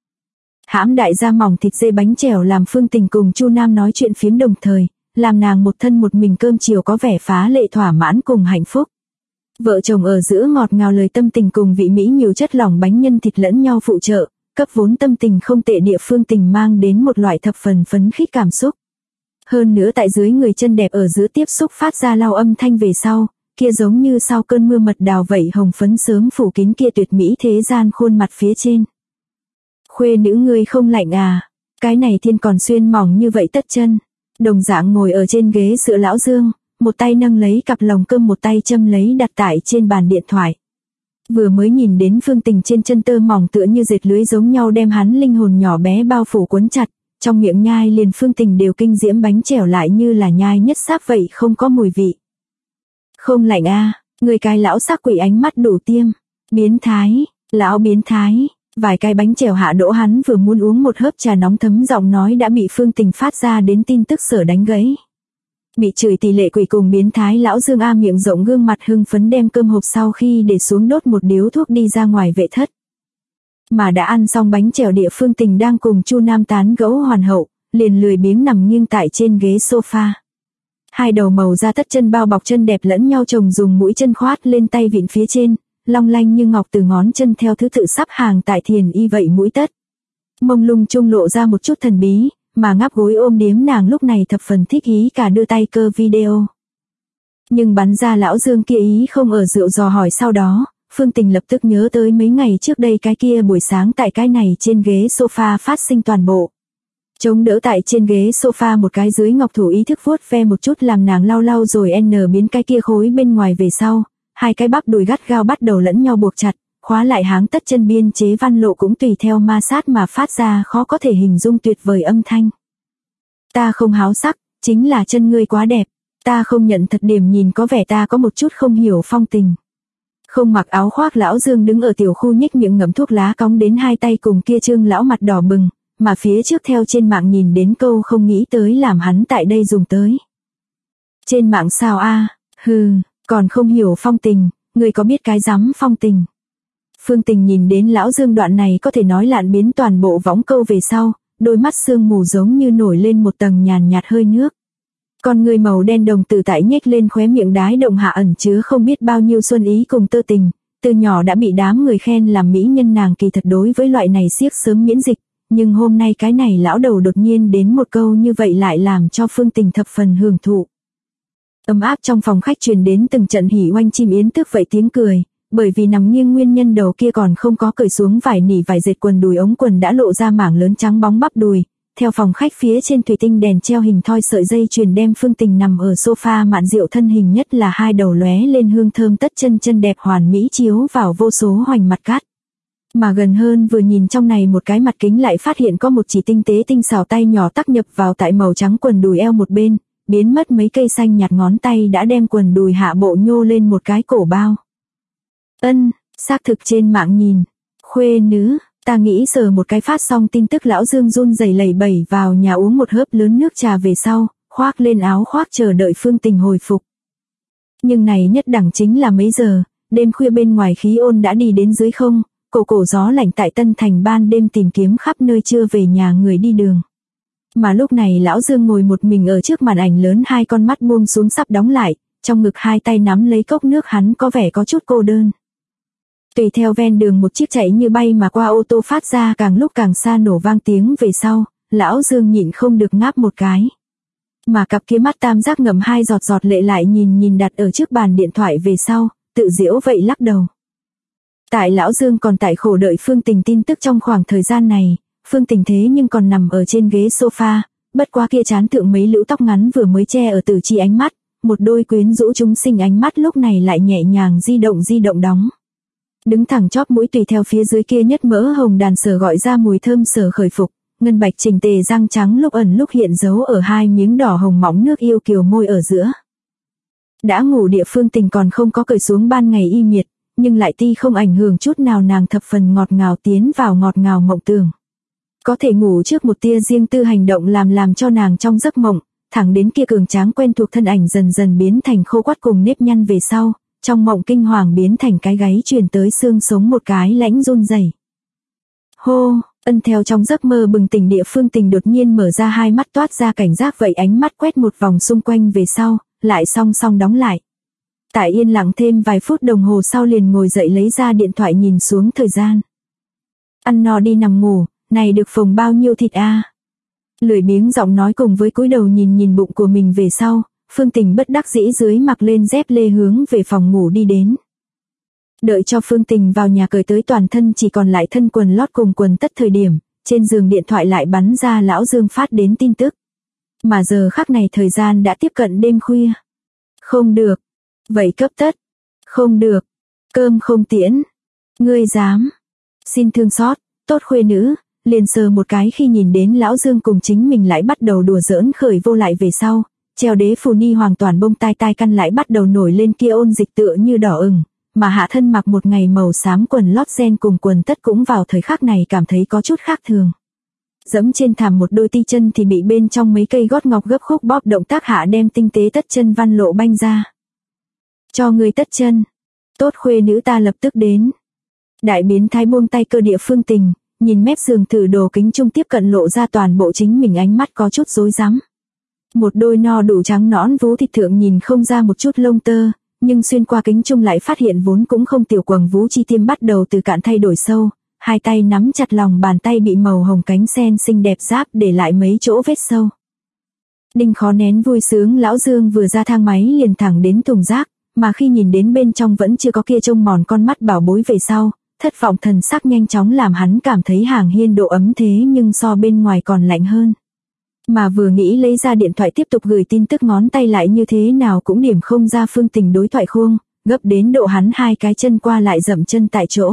Hãm đại gia mỏng thịt dê bánh chèo làm Phương Tình cùng Chu Nam nói chuyện phiếm đồng thời, làm nàng một thân một mình cơm chiều có vẻ phá lệ thỏa mãn cùng hạnh phúc. Vợ chồng ở giữa ngọt ngào lời tâm tình cùng vị mỹ nhiều chất lỏng bánh nhân thịt lẫn nhau phụ trợ, cấp vốn tâm tình không tệ địa Phương Tình mang đến một loại thập phần phấn khích cảm xúc. Hơn nữa tại dưới người chân đẹp ở giữa tiếp xúc phát ra lau âm thanh về sau, kia giống như sau cơn mưa mật đào vậy hồng phấn sớm phủ kín kia tuyệt mỹ thế gian khuôn mặt phía trên. Khuê nữ ngươi không lạnh à, cái này thiên còn xuyên mỏng như vậy tất chân. Đồng dạng ngồi ở trên ghế dựa lão Dương, một tay nâng lấy cặp lồng cơm một tay châm lấy đặt tại trên bàn điện thoại. Vừa mới nhìn đến Phương Tình trên chân tơ mỏng tựa như dệt lưới giống nhau đem hắn linh hồn nhỏ bé bao phủ quấn chặt, trong miệng nhai liền Phương Tình đều kinh diễm bánh chèo lại như là nhai nhất xác vậy không có mùi vị. Không lạnh a, người cái lão sắc quỷ ánh mắt đủ tiêm, biến thái, lão biến thái. Vài cái bánh chèo hạ đỗ hắn vừa muốn uống một hớp trà nóng thấm giọng nói đã bị Phương Tình phát ra đến tin tức sở đánh gãy. Bị chửi tỷ lệ quỷ cùng biến thái lão Dương A miệng rộng gương mặt hưng phấn đem cơm hộp sau khi để xuống đốt một điếu thuốc đi ra ngoài vệ thất. Mà đã ăn xong bánh chèo địa Phương Tình đang cùng Chu Nam tán gẫu hoàn hậu, liền lười biếng nằm nghiêng tại trên ghế sofa. Hai đầu màu da tất chân bao bọc chân đẹp lẫn nhau chồng dùng mũi chân khoát lên tay vịn phía trên, long lanh như ngọc từ ngón chân theo thứ tự sắp hàng tại thiền y vậy mũi tất. Mông lung trung lộ ra một chút thần bí, mà ngáp gối ôm điếm nàng lúc này thập phần thích ý cả đưa tay cơ video. Nhưng bắn ra lão Dương kia ý không ở rượu dò hỏi sau đó, Phương Tình lập tức nhớ tới mấy ngày trước đây cái kia buổi sáng tại cái này trên ghế sofa phát sinh toàn bộ. Chống đỡ tại trên ghế sofa một cái dưới ngọc thủ ý thức vuốt ve một chút làm nàng lau rồi biến cái kia khối bên ngoài về sau, hai cái bắp đùi gắt gao bắt đầu lẫn nhau buộc chặt, khóa lại háng tất chân biên chế văn lộ cũng tùy theo ma sát mà phát ra khó có thể hình dung tuyệt vời âm thanh. Ta không háo sắc, Chính là chân ngươi quá đẹp, ta không nhận thật, điểm nhìn có vẻ ta có một chút không hiểu phong tình. Không mặc áo khoác lão Dương đứng ở tiểu khu nhếch miệng ngậm thuốc lá cong đến hai tay cùng kia Trương lão mặt đỏ bừng, mà phía trước theo trên mạng nhìn đến câu không nghĩ tới làm hắn tại đây dùng tới. Trên mạng sao a? Hừ, còn không hiểu phong tình, người có biết cái rắm phong tình. Phương Tình nhìn đến lão Dương đoạn này có thể nói lạn biến toàn bộ võng câu về sau, đôi mắt sương mù giống như nổi lên một tầng nhàn nhạt hơi nước. Con người màu đen đồng tử tại nhếch lên khóe miệng đái động hạ ẩn chứa không biết bao nhiêu xuân ý cùng tơ tình, từ nhỏ đã bị đám người khen làm mỹ nhân nàng kỳ thật đối với loại này siếc sớm miễn dịch, nhưng hôm nay cái này lão đầu đột nhiên đến một câu như vậy lại làm cho Phương Tình thập phần hưởng thụ. Ấm áp trong phòng khách truyền đến từng trận hỉ oanh chim yến tước vậy tiếng cười, bởi vì nằm nghiêng nguyên nhân đầu kia còn không có cởi xuống vải nỉ vải dệt quần đùi ống quần đã lộ ra mảng lớn trắng bóng bắp đùi. Theo phòng khách phía trên thủy tinh đèn treo hình thoi sợi dây chuyền đem Phương Tình nằm ở sofa mạn rượu thân hình nhất là hai đầu lóe lên hương thơm tất chân chân đẹp hoàn mỹ chiếu vào vô số hoành mặt cát. Mà gần hơn vừa nhìn trong này một cái mặt kính lại phát hiện có một chỉ tinh tế tinh xảo tay nhỏ tắc nhập vào tại màu trắng quần đùi eo một bên, biến mất mấy cây xanh nhạt ngón tay đã đem quần đùi hạ bộ nhô lên một cái cổ bao. Xác thực trên mạng nhìn, khuê nữ. Ta nghĩ sờ một cái phát xong tin tức lão Dương run rẩy lẩy bẩy vào nhà uống một hớp lớn nước trà về sau, khoác lên áo khoác chờ đợi Phương Tình hồi phục. Nhưng này nhất đẳng chính là mấy giờ, đêm khuya bên ngoài khí ôn đã đi đến dưới không, cổ gió lạnh tại Tân Thành ban đêm tìm kiếm khắp nơi chưa về nhà người đi đường. Mà lúc này lão Dương ngồi một mình ở trước màn ảnh lớn, hai con mắt buông xuống sắp đóng lại, trong ngực hai tay nắm lấy cốc nước, hắn có vẻ có chút cô đơn. Tùy theo ven đường một chiếc chạy như bay mà qua ô tô phát ra càng lúc càng xa nổ vang tiếng về sau, lão Dương nhịn không được ngáp một cái. Mà cặp kia mắt tam giác ngầm hai giọt giọt lệ lại nhìn đặt ở trước bàn điện thoại về sau, tự giễu vậy lắc đầu. Tại lão Dương còn tại khổ đợi Phương Tình tin tức trong khoảng thời gian này, Phương Tình thế nhưng còn nằm ở trên ghế sofa, bất quá kia trán thượng mấy lũ tóc ngắn vừa mới che ở tử chi ánh mắt, một đôi quyến rũ chúng sinh ánh mắt lúc này lại nhẹ nhàng di động đóng. Đứng thẳng chóp mũi tùy theo phía dưới kia nhất mỡ hồng đàn sở gọi ra mùi thơm sở khởi phục, ngân bạch chỉnh tề răng trắng lúc ẩn lúc hiện giấu ở hai miếng đỏ hồng mỏng nước yêu kiều môi ở giữa. Đã ngủ địa Phương Tình còn không có cởi xuống ban ngày y miệt, nhưng lại ti không ảnh hưởng chút nào nàng thập phần ngọt ngào tiến vào ngọt ngào mộng tưởng. Có thể ngủ trước một tia riêng tư hành động làm cho nàng trong giấc mộng, thẳng đến kia cường tráng quen thuộc thân ảnh dần dần biến thành khô quắt cùng nếp nhăn về sau. Trong mộng kinh hoàng biến thành cái gáy truyền tới xương sống một cái lãnh run rẩy. Hô, theo trong giấc mơ bừng tỉnh địa Phương Tình đột nhiên mở ra hai mắt toát ra cảnh giác vậy ánh mắt quét một vòng xung quanh về sau, lại song song đóng lại. Tại yên lặng thêm vài phút đồng hồ sau liền ngồi dậy lấy ra điện thoại nhìn xuống thời gian. Ăn no đi nằm ngủ, này được phồng bao nhiêu thịt a? Lười biếng giọng nói cùng với cúi đầu nhìn bụng của mình về sau. Phương Tình bất đắc dĩ dưới mặc lên dép lê hướng về phòng ngủ đi đến. Đợi cho Phương Tình vào nhà cởi tới toàn thân chỉ còn lại thân quần lót cùng quần tất thời điểm, trên giường điện thoại lại bắn ra lão Dương phát đến tin tức. Mà giờ khắc này thời gian đã tiếp cận đêm khuya. Không được. Vậy cấp tất. Không được. Cơm không tiễn. Ngươi dám. Xin thương xót, tốt khuê nữ, liền sờ một cái khi nhìn đến lão Dương cùng chính mình lại bắt đầu đùa giỡn khởi vô lại về sau. Treo đế phù ni hoàn toàn bông tai căn lại bắt đầu nổi lên kia ôn dịch tựa như đỏ ửng, mà hạ thân mặc một ngày màu xám quần lót ren cùng quần tất cũng vào thời khắc này cảm thấy có chút khác thường. Dẫm trên thảm một đôi ti chân thì bị bên trong mấy cây gót ngọc gấp khúc bóp động tác hạ đem tinh tế tất chân văn lộ banh ra. Cho người tất chân. Tốt khuê nữ ta lập tức đến. Đại biến thái buông tay cơ địa Phương Tình, nhìn mép giường thử đồ kính trung tiếp cận lộ ra toàn bộ chính mình ánh mắt có chút rối rắm. Một đôi no đủ trắng nõn vú thịt thượng nhìn không ra một chút lông tơ, nhưng xuyên qua kính chung lại phát hiện vốn cũng không tiểu quầng vú chi tiêm bắt đầu từ cạn thay đổi sâu, hai tay nắm chặt lòng bàn tay bị màu hồng cánh sen xinh đẹp giáp để lại mấy chỗ vết sâu. Đinh khó nén vui sướng lão Dương vừa ra thang máy liền thẳng đến thùng rác, mà khi nhìn đến bên trong vẫn chưa có kia trông mòn con mắt bảo bối về sau, thất vọng thần sắc nhanh chóng làm hắn cảm thấy hàng hiên độ ấm thế nhưng so bên ngoài còn lạnh hơn. Mà vừa nghĩ lấy ra điện thoại tiếp tục gửi tin tức ngón tay lại như thế nào cũng điểm không ra Phương Tình đối thoại khuôn, gấp đến độ hắn hai cái chân qua lại dậm chân tại chỗ.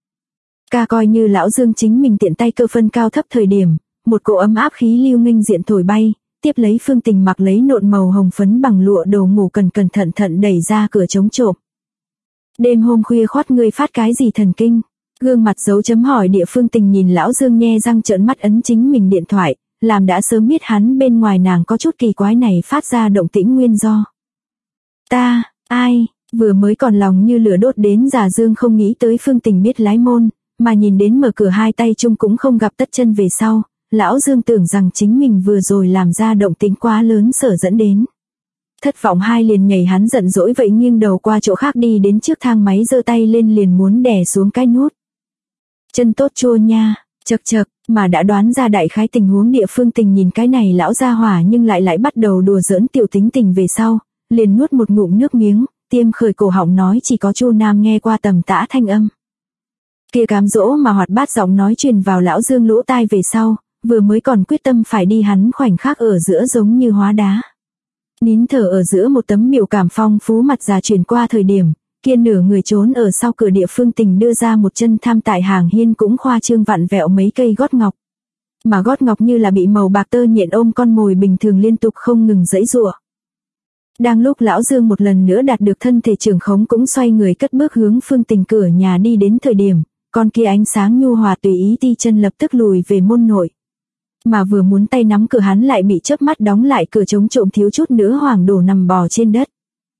Ca coi như lão Dương chính mình tiện tay cơ phân cao thấp thời điểm, một cỗ ấm áp khí lưu nghênh diện thổi bay, tiếp lấy Phương Tình mặc lấy nộn màu hồng phấn bằng lụa đồ ngủ cẩn thận đẩy ra cửa chống trộm. Đêm hôm khuya khoắt ngươi phát cái gì thần kinh? Gương mặt dấu chấm hỏi địa Phương Tình nhìn lão Dương nhe răng trợn mắt ấn chính mình điện thoại, làm đã sớm biết hắn bên ngoài nàng có chút kỳ quái này phát ra động tĩnh nguyên do. Ta, ai, vừa mới còn lòng như lửa đốt đến già Dương không nghĩ tới Phương Tình biết lái môn, mà nhìn đến mở cửa hai tay chung cũng không gặp tất chân về sau, lão Dương tưởng rằng chính mình vừa rồi làm ra động tĩnh quá lớn sở dẫn đến. Thất vọng hai liền nhảy hắn giận dỗi vậy nghiêng đầu qua chỗ khác đi đến trước thang máy giơ tay lên liền muốn đè xuống cái nút. Chân tốt chua nha, chật, mà đã đoán ra đại khái tình huống địa Phương Tình nhìn cái này lão gia hỏa nhưng lại bắt đầu đùa giỡn tiểu tính tình về sau, liền nuốt một ngụm nước miếng, tiêm khởi cổ họng nói chỉ có Chu Nam nghe qua tầm tã thanh âm. Kia cám dỗ mà hoạt bát giọng nói truyền vào lão Dương lỗ tai về sau, vừa mới còn quyết tâm phải đi hắn khoảnh khắc ở giữa giống như hóa đá. Nín thở ở giữa một tấm biểu cảm phong phú mặt già chuyển qua thời điểm, kia nửa người trốn ở sau cửa địa Phương Tình đưa ra một chân tham tại hàng hiên cũng khoa trương vặn vẹo mấy cây gót ngọc. Mà gót ngọc như là bị màu bạc tơ nhện ôm con mồi bình thường liên tục không ngừng giãy giụa. Đang lúc lão Dương một lần nữa đạt được thân thể trưởng khống cũng xoay người cất bước hướng Phương Tình cửa nhà đi đến thời điểm, con kia ánh sáng nhu hòa tùy ý ti chân lập tức lùi về môn nội. Mà vừa muốn tay nắm cửa hắn lại bị chớp mắt đóng lại cửa chống trộm thiếu chút nữa hoảng đổ nằm bò trên đất.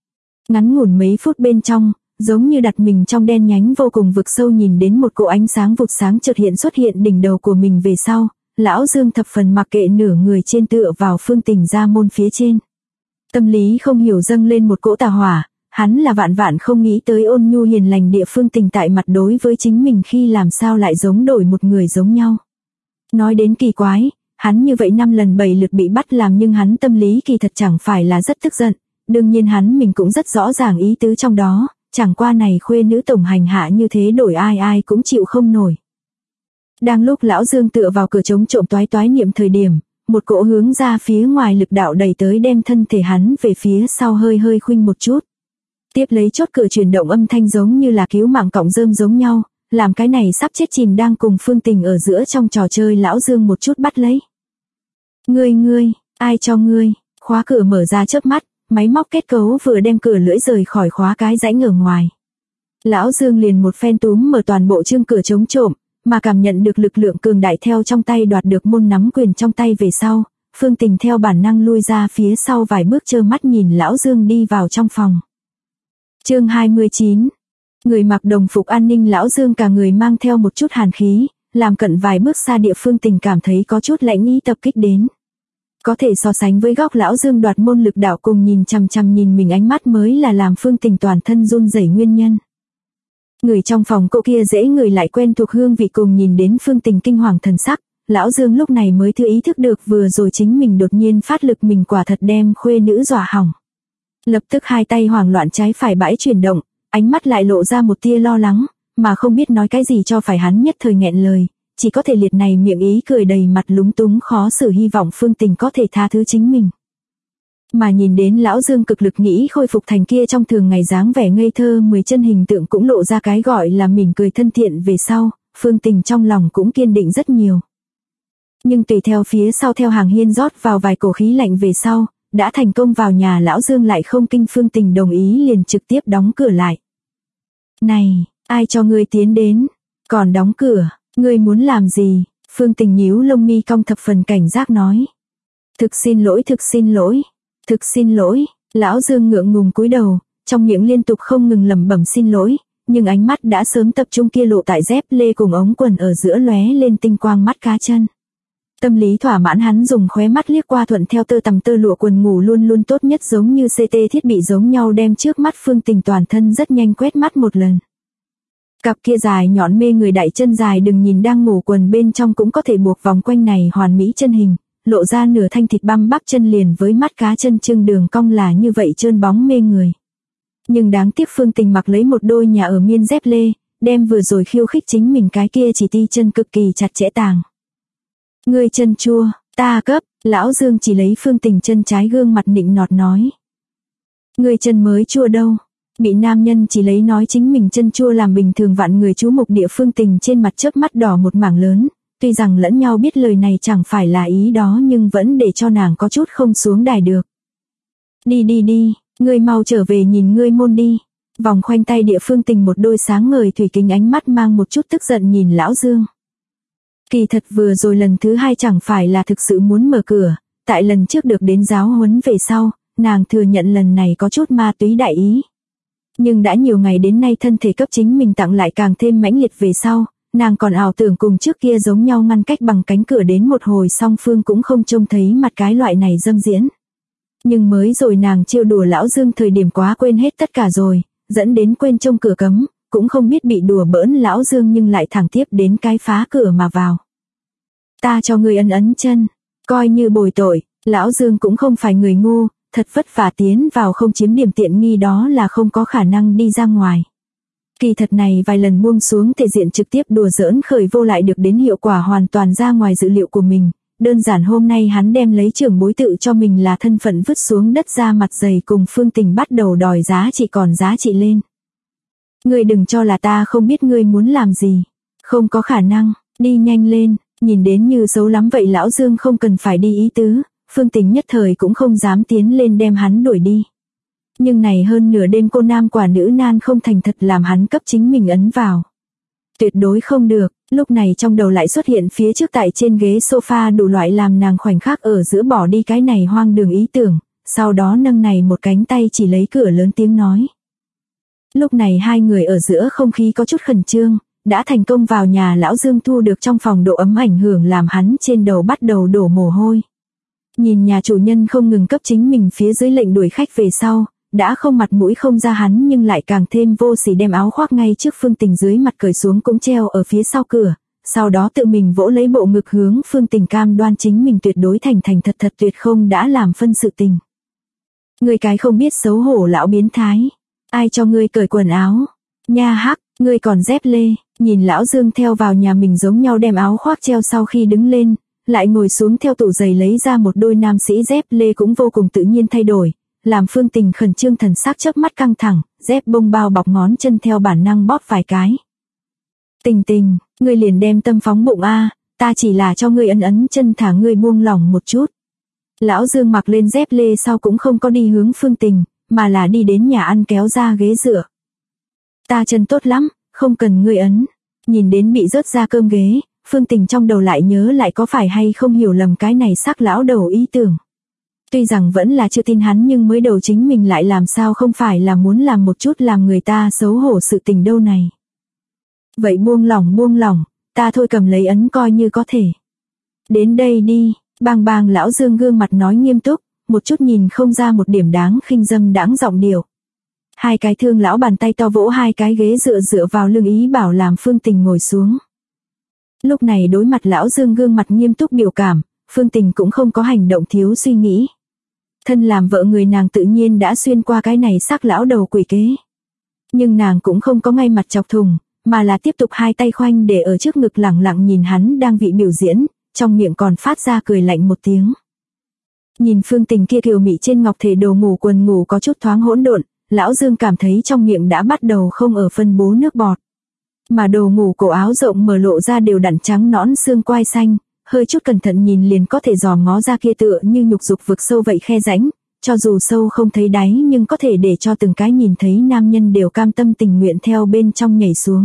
Ngắn ngủn mấy phút bên trong, giống như đặt mình trong đen nhánh vô cùng vực sâu nhìn đến một cỗ ánh sáng vụt sáng chợt hiện xuất hiện đỉnh đầu của mình về sau, lão Dương thập phần mặc kệ nửa người trên tựa vào Phương Tình ra môn phía trên. Tâm lý không hiểu dâng lên một cỗ tà hỏa, hắn là vạn không nghĩ tới ôn nhu hiền lành địa Phương Tình tại mặt đối với chính mình khi làm sao lại giống đổi một người giống nhau. Nói đến kỳ quái, hắn như vậy 5 lần 7 lượt bị bắt làm nhưng hắn tâm lý kỳ thật chẳng phải là rất tức giận, đương nhiên hắn mình cũng rất rõ ràng ý tứ trong đó, chẳng qua này khuê nữ tổng hành hạ như thế đổi ai cũng chịu không nổi. Đang lúc lão Dương tựa vào cửa chống trộm toái niệm thời điểm, một cỗ hướng ra phía ngoài lực đạo đẩy tới đem thân thể hắn về phía sau hơi khuynh một chút. Tiếp lấy chốt cửa chuyển động âm thanh giống như là cứu mạng cọng rơm giống nhau, làm cái này sắp chết chìm đang cùng Phương Tình ở giữa trong trò chơi lão Dương một chút bắt lấy. Ngươi, ai cho ngươi, khóa cửa mở ra chớp mắt, máy móc kết cấu vừa đem cửa lưỡi rời khỏi khóa cái rãnh ở ngoài. Lão Dương liền một phen túm mở toàn bộ chương cửa chống trộm, mà cảm nhận được lực lượng cường đại theo trong tay đoạt được môn nắm quyền trong tay về sau, Phương Tình theo bản năng lui ra phía sau vài bước trơ mắt nhìn lão Dương đi vào trong phòng. Chương 29. Người mặc đồng phục an ninh lão Dương cả người mang theo một chút hàn khí, làm cận vài bước xa địa Phương Tình cảm thấy có chút lãnh ý tập kích đến. Có thể so sánh với góc lão Dương đoạt môn lực đạo cùng nhìn chằm nhìn mình ánh mắt mới là làm Phương Tình toàn thân run rẩy nguyên nhân. Người trong phòng cô kia dễ người lại quen thuộc hương vị cùng nhìn đến Phương Tình kinh hoàng thần sắc, lão Dương lúc này mới thứ ý thức được vừa rồi chính mình đột nhiên phát lực mình quả thật đem khuê nữ dọa hỏng. Lập tức hai tay hoảng loạn trái phải bãi chuyển động, ánh mắt lại lộ ra một tia lo lắng, mà không biết nói cái gì cho phải hắn nhất thời nghẹn lời, chỉ có thể liệt này miệng ý cười đầy mặt lúng túng khó xử hy vọng Phương Tình có thể tha thứ chính mình. Mà nhìn đến lão Dương cực lực nghĩ khôi phục thành kia trong thường ngày dáng vẻ ngây thơ 10 chân hình tượng cũng lộ ra cái gọi là mỉm cười thân thiện về sau, Phương Tình trong lòng cũng kiên định rất nhiều. Nhưng tùy theo phía sau theo hàng hiên rót vào vài cổ khí lạnh về sau, đã thành công vào nhà lão Dương lại không kinh Phương Tình đồng ý liền trực tiếp đóng cửa lại. Này, ai cho ngươi tiến đến, còn đóng cửa, ngươi muốn làm gì? Phương Tình nhíu lông mi cong thập phần cảnh giác nói. Thực xin lỗi, lão Dương ngượng ngùng cúi đầu, trong miệng liên tục không ngừng lẩm bẩm xin lỗi, nhưng ánh mắt đã sớm tập trung kia lộ tại dép lê cùng ống quần ở giữa lóe lên tinh quang mắt cá chân. Tâm lý thỏa mãn hắn dùng khóe mắt liếc qua thuận theo tơ tằm tơ lụa quần ngủ luôn luôn tốt nhất giống như CT thiết bị giống nhau đem trước mắt Phương Tình toàn thân rất nhanh quét mắt một lần. Cặp kia dài nhọn mê người đại chân dài đừng nhìn đang ngủ quần bên trong cũng có thể buộc vòng quanh này hoàn mỹ chân hình, lộ ra nửa thanh thịt băm bắp chân liền với mắt cá chân trưng đường cong là như vậy trơn bóng mê người. Nhưng đáng tiếc Phương Tình mặc lấy một đôi nhà ở miên dép lê, đem vừa rồi khiêu khích chính mình cái kia chỉ ti chân cực kỳ chặt chẽ tàng. Ngươi chân chua, ta cấp, lão Dương chỉ lấy Phương Tình chân trái gương mặt nịnh nọt nói. Ngươi chân mới chua đâu, bị nam nhân chỉ lấy nói chính mình chân chua làm bình thường vạn người chú mục địa Phương Tình trên mặt chớp mắt đỏ một mảng lớn, Tuy rằng lẫn nhau biết lời này chẳng phải là ý đó nhưng vẫn để cho nàng có chút không xuống đài được. Đi, ngươi mau trở về nhìn ngươi môn đi. Vòng khoanh tay Địa Phương Tình một đôi sáng ngời thủy kính ánh mắt mang một chút tức giận nhìn Lão Dương. Kỳ thật vừa rồi lần thứ 2 chẳng phải là thực sự muốn mở cửa, tại lần trước được đến giáo huấn về sau, nàng thừa nhận lần này có chút ma túy đại ý. Nhưng đã nhiều ngày đến nay thân thể cấp chính mình tặng lại càng thêm mãnh liệt về sau, nàng còn ảo tưởng cùng trước kia giống nhau ngăn cách bằng cánh cửa đến một hồi song phương cũng không trông thấy mặt cái loại này dâm diễn. Nhưng mới rồi nàng trêu đùa Lão Dương thời điểm quá quên hết tất cả rồi, dẫn đến quên trông cửa cấm, cũng không biết bị đùa bỡn Lão Dương nhưng lại thẳng tiếp đến cái phá cửa mà vào. Ta cho ngươi ấn chân, coi như bồi tội. Lão Dương cũng không phải người ngu, thật vất vả tiến vào không chiếm điểm tiện nghi đó là không có khả năng đi ra ngoài. Kỳ thật này vài lần buông xuống thể diện trực tiếp đùa giỡn khởi vô lại được đến hiệu quả hoàn toàn ra ngoài dự liệu của mình. Đơn giản hôm nay hắn đem lấy trưởng bối tự cho mình là thân phận vứt xuống đất ra mặt dày cùng Phương Tình bắt đầu đòi giá trị còn giá trị lên. Ngươi đừng cho là ta không biết ngươi muốn làm gì. Không có khả năng, đi nhanh lên, nhìn đến như xấu lắm vậy Lão Dương không cần phải đi ý tứ, Phương Tình nhất thời cũng không dám tiến lên đem hắn đuổi đi. Nhưng này hơn nửa đêm cô nam quả nữ nan không thành thật làm hắn cấp chính mình ấn vào. Tuyệt đối không được, lúc này trong đầu lại xuất hiện phía trước tại trên ghế sofa đủ loại làm nàng khoảnh khắc ở giữa bỏ đi cái này hoang đường ý tưởng, sau đó nâng này một cánh tay chỉ lấy cửa lớn tiếng nói. Lúc này hai người ở giữa không khí có chút khẩn trương, đã thành công vào nhà Lão Dương thu được trong phòng độ ấm ảnh hưởng làm hắn trên đầu bắt đầu đổ mồ hôi. Nhìn nhà chủ nhân không ngừng cấp chính mình phía dưới lệnh đuổi khách về sau, đã không mặt mũi không ra hắn nhưng lại càng thêm vô sỉ đem áo khoác ngay trước Phương Tình dưới mặt cởi xuống cũng treo ở phía sau cửa, sau đó tự mình vỗ lấy bộ ngực hướng Phương Tình cam đoan chính mình tuyệt đối thành thật tuyệt không đã làm phân sự tình. Ngươi cái không biết xấu hổ lão biến thái, ai cho ngươi cởi quần áo, nha hắc, ngươi còn dép lê, nhìn Lão Dương theo vào nhà mình giống nhau đem áo khoác treo sau khi đứng lên, lại ngồi xuống theo tủ giày lấy ra một đôi nam sĩ dép lê cũng vô cùng tự nhiên thay đổi, làm Phương Tình khẩn trương thần sắc chớp mắt căng thẳng, dép bông bao bọc ngón chân theo bản năng bóp vài cái. Tình, ngươi liền đem tâm phóng bụng a, ta chỉ là cho ngươi ấn chân thả ngươi buông lỏng một chút. Lão Dương mặc lên dép lê sau cũng không có đi hướng Phương Tình, mà là đi đến nhà ăn kéo ra ghế dựa. Ta chân tốt lắm, không cần ngươi ấn. Nhìn đến bị rớt ra cơm ghế, Phương Tình trong đầu lại nhớ lại có phải hay không hiểu lầm cái này sắc lão đầu ý tưởng. Tuy rằng vẫn là chưa tin hắn nhưng mới đầu chính mình lại làm sao không phải là muốn làm một chút làm người ta xấu hổ sự tình đâu này. Vậy buông lỏng, ta thôi cầm lấy ấn coi như có thể. Đến đây đi, bang Lão Dương gương mặt nói nghiêm túc, một chút nhìn không ra một điểm đáng khinh dâm đãng giọng điệu. Hai cái thương lão bàn tay to vỗ hai cái ghế dựa vào lưng ý bảo làm Phương Tình ngồi xuống. Lúc này đối mặt Lão Dương gương mặt nghiêm túc biểu cảm, Phương Tình cũng không có hành động thiếu suy nghĩ. Thân làm vợ người nàng tự nhiên đã xuyên qua cái này sắc lão đầu quỷ kế. Nhưng nàng cũng không có ngay mặt chọc thùng, mà là tiếp tục hai tay khoanh để ở trước ngực lẳng lặng nhìn hắn đang vị biểu diễn, trong miệng còn phát ra cười lạnh một tiếng. Nhìn Phương Tình kia kiều mị trên ngọc thể đồ ngủ quần ngủ có chút thoáng hỗn độn, Lão Dương cảm thấy trong miệng đã bắt đầu không ở phân bố nước bọt. Mà đồ ngủ cổ áo rộng mở lộ ra đều đặn trắng nõn xương quai xanh, hơi chút cẩn thận nhìn liền có thể dòm ngó ra kia tựa như nhục dục vực sâu vậy khe rãnh, cho dù sâu không thấy đáy nhưng có thể để cho từng cái nhìn thấy nam nhân đều cam tâm tình nguyện theo bên trong nhảy xuống.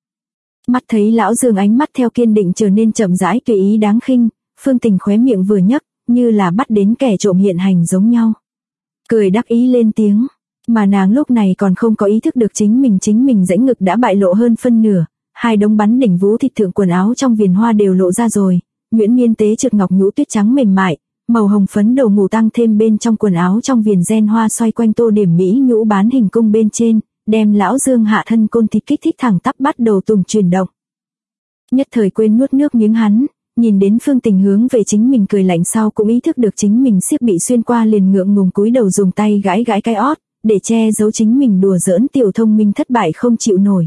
Mắt thấy Lão Dương ánh mắt theo kiên định trở nên chậm rãi tùy ý đáng khinh, Phương Tình khóe miệng vừa nhấc, như là bắt đến kẻ trộm hiện hành giống nhau. Cười đắc ý lên tiếng, mà nàng lúc này còn không có ý thức được chính mình rãnh ngực đã bại lộ hơn phân nửa, hai đống bắn đỉnh vú thịt thượng quần áo trong viền hoa đều lộ ra rồi, nhuyễn miên tế trượt ngọc nhũ tuyết trắng mềm mại, màu hồng phấn đầu ngủ tăng thêm bên trong quần áo trong viền ren hoa xoay quanh tô điểm mỹ nhũ bán hình cung bên trên, đem Lão Dương hạ thân côn thịt kích thích thẳng tắp bắt đầu tùng chuyển động. Nhất thời quên nuốt nước miếng hắn, nhìn đến Phương Tình hướng về chính mình cười lạnh sau cũng ý thức được chính mình siết bị xuyên qua liền ngượng ngùng cúi đầu dùng tay gãi cái ót, để che giấu chính mình đùa giỡn tiểu thông minh thất bại không chịu nổi.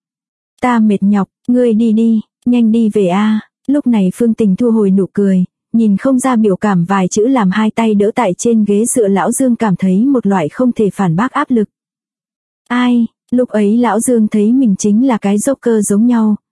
Ta mệt nhọc, ngươi đi, nhanh đi về a. Lúc này Phương Tình thu hồi nụ cười, nhìn không ra biểu cảm vài chữ làm hai tay đỡ tại trên ghế dựa Lão Dương cảm thấy một loại không thể phản bác áp lực. Ai, lúc ấy Lão Dương thấy mình chính là cái Joker giống nhau,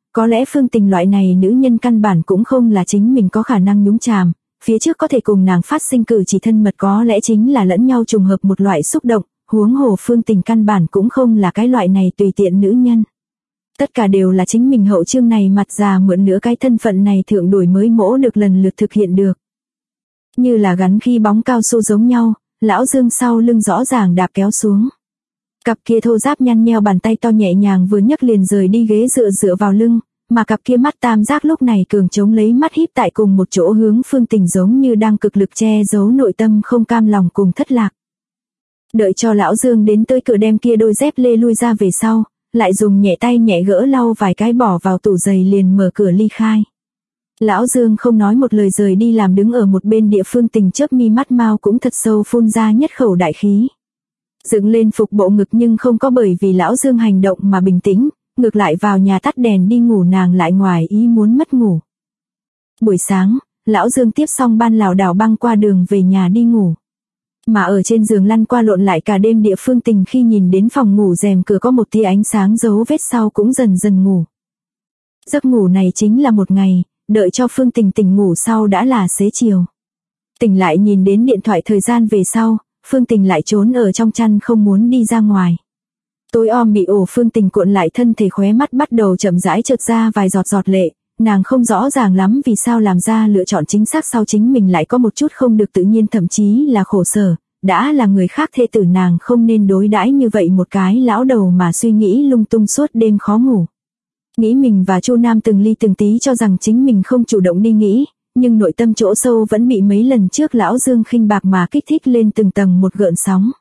có lẽ Phương Tình loại này nữ nhân căn bản cũng không là chính mình có khả năng nhúng chàm, phía trước có thể cùng nàng phát sinh cử chỉ thân mật có lẽ chính là lẫn nhau trùng hợp một loại xúc động, huống hồ Phương Tình căn bản cũng không là cái loại này tùy tiện nữ nhân. Tất cả đều là chính mình hậu chương này mặt già mượn nữa cái thân phận này thượng đổi mới mỗ được lần lượt thực hiện được. Như là gắn khi bóng cao su giống nhau, lão Dương sau lưng rõ ràng đạp kéo xuống. Cặp kia thô ráp nhăn nheo bàn tay to nhẹ nhàng vừa nhấc liền rời đi ghế dựa vào lưng, mà cặp kia mắt tam giác lúc này cường chống lấy mắt híp tại cùng một chỗ hướng Phương Tình giống như đang cực lực che giấu nội tâm không cam lòng cùng thất lạc. Đợi cho lão Dương đến tới cửa đem kia đôi dép lê lui ra về sau, lại dùng nhẹ tay nhẹ gỡ lau vài cái bỏ vào tủ giày liền mở cửa ly khai. Lão Dương không nói một lời rời đi làm đứng ở một bên địa Phương Tình chớp mi mắt mau cũng thật sâu phun ra nhất khẩu đại khí. Dựng lên phục bộ ngực nhưng không có bởi vì lão Dương hành động mà bình tĩnh, ngược lại vào nhà tắt đèn đi ngủ nàng lại ngoài ý muốn mất ngủ. Buổi sáng, lão Dương tiếp xong ban lảo đảo băng qua đường về nhà đi ngủ. Mà ở trên giường lăn qua lộn lại cả đêm địa Phương Tình khi nhìn đến phòng ngủ rèm cửa có một tia ánh sáng dấu vết sau cũng dần dần ngủ. Giấc ngủ này chính là một ngày, đợi cho Phương Tình tỉnh ngủ sau đã là xế chiều. Tỉnh lại nhìn đến điện thoại thời gian về sau, Phương Tình lại trốn ở trong chăn không muốn đi ra ngoài. Tối om bị ổ Phương Tình cuộn lại thân thể khóe mắt bắt đầu chậm rãi trượt ra vài giọt lệ, nàng không rõ ràng lắm vì sao làm ra lựa chọn chính xác sau chính mình lại có một chút không được tự nhiên thậm chí là khổ sở, đã là người khác thê tử nàng không nên đối đãi như vậy một cái lão đầu mà suy nghĩ lung tung suốt đêm khó ngủ. Nghĩ mình và Chu Nam từng ly từng tí cho rằng chính mình không chủ động đi nghĩ, nhưng nội tâm chỗ sâu vẫn bị mấy lần trước lão Dương khinh bạc mà kích thích lên từng tầng một gợn sóng.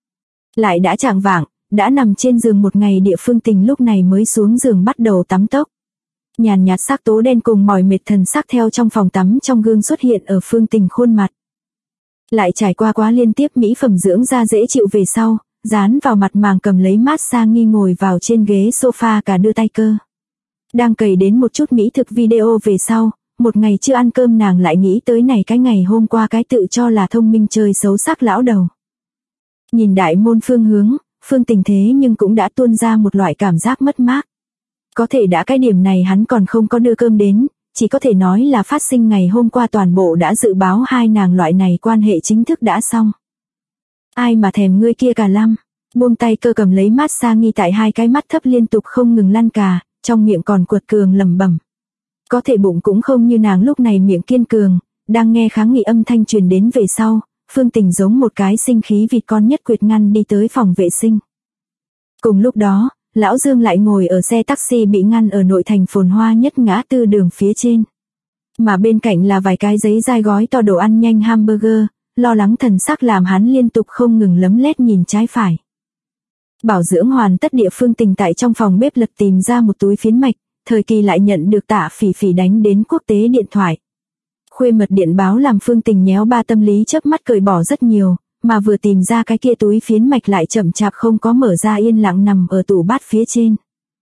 Lại đã chạng vạng, đã nằm trên giường một ngày địa Phương Tình lúc này mới xuống giường bắt đầu tắm tốc. Nhàn nhạt sắc tố đen cùng mỏi mệt thần sắc theo trong phòng tắm trong gương xuất hiện ở Phương Tình khuôn mặt. Lại trải qua quá liên tiếp mỹ phẩm dưỡng da dễ chịu về sau, dán vào mặt màng cầm lấy massage nghi ngồi vào trên ghế sofa cả đưa tay cơ. Đang cày đến một chút mỹ thực video về sau, một ngày chưa ăn cơm nàng lại nghĩ tới này cái ngày hôm qua cái tự cho là thông minh chơi xấu sắc lão đầu. Nhìn đại môn phương hướng, Phương Tình thế nhưng cũng đã tuôn ra một loại cảm giác mất mát. Có thể đã cái điểm này hắn còn không có đưa cơm đến, chỉ có thể nói là phát sinh ngày hôm qua toàn bộ đã dự báo hai nàng loại này quan hệ chính thức đã xong. Ai mà thèm ngươi kia cả lăm, buông tay cơ cầm lấy massage nghi tại hai cái mắt thấp liên tục không ngừng lăn cà, trong miệng còn cuột cường lẩm bẩm. Có thể bụng cũng không như nàng lúc này miệng kiên cường, đang nghe kháng nghị âm thanh truyền đến về sau, Phương Tình giống một cái sinh khí vịt con nhất quyệt ngăn đi tới phòng vệ sinh. Cùng lúc đó, lão Dương lại ngồi ở xe taxi bị ngăn ở nội thành phồn hoa nhất ngã tư đường phía trên. Mà bên cạnh là vài cái giấy dai gói to đồ ăn nhanh hamburger, lo lắng thần sắc làm hắn liên tục không ngừng lấm lét nhìn trái phải. Bảo dưỡng hoàn tất địa Phương Tình tại trong phòng bếp lật tìm ra một túi phiến mạch, thời kỳ lại nhận được Tạ Phỉ Phỉ đánh đến quốc tế điện thoại. Khuê mật điện báo làm Phương Tình nhéo ba tâm lý chớp mắt cởi bỏ rất nhiều, mà vừa tìm ra cái kia túi phiến mạch lại chậm chạp không có mở ra yên lặng nằm ở tủ bát phía trên.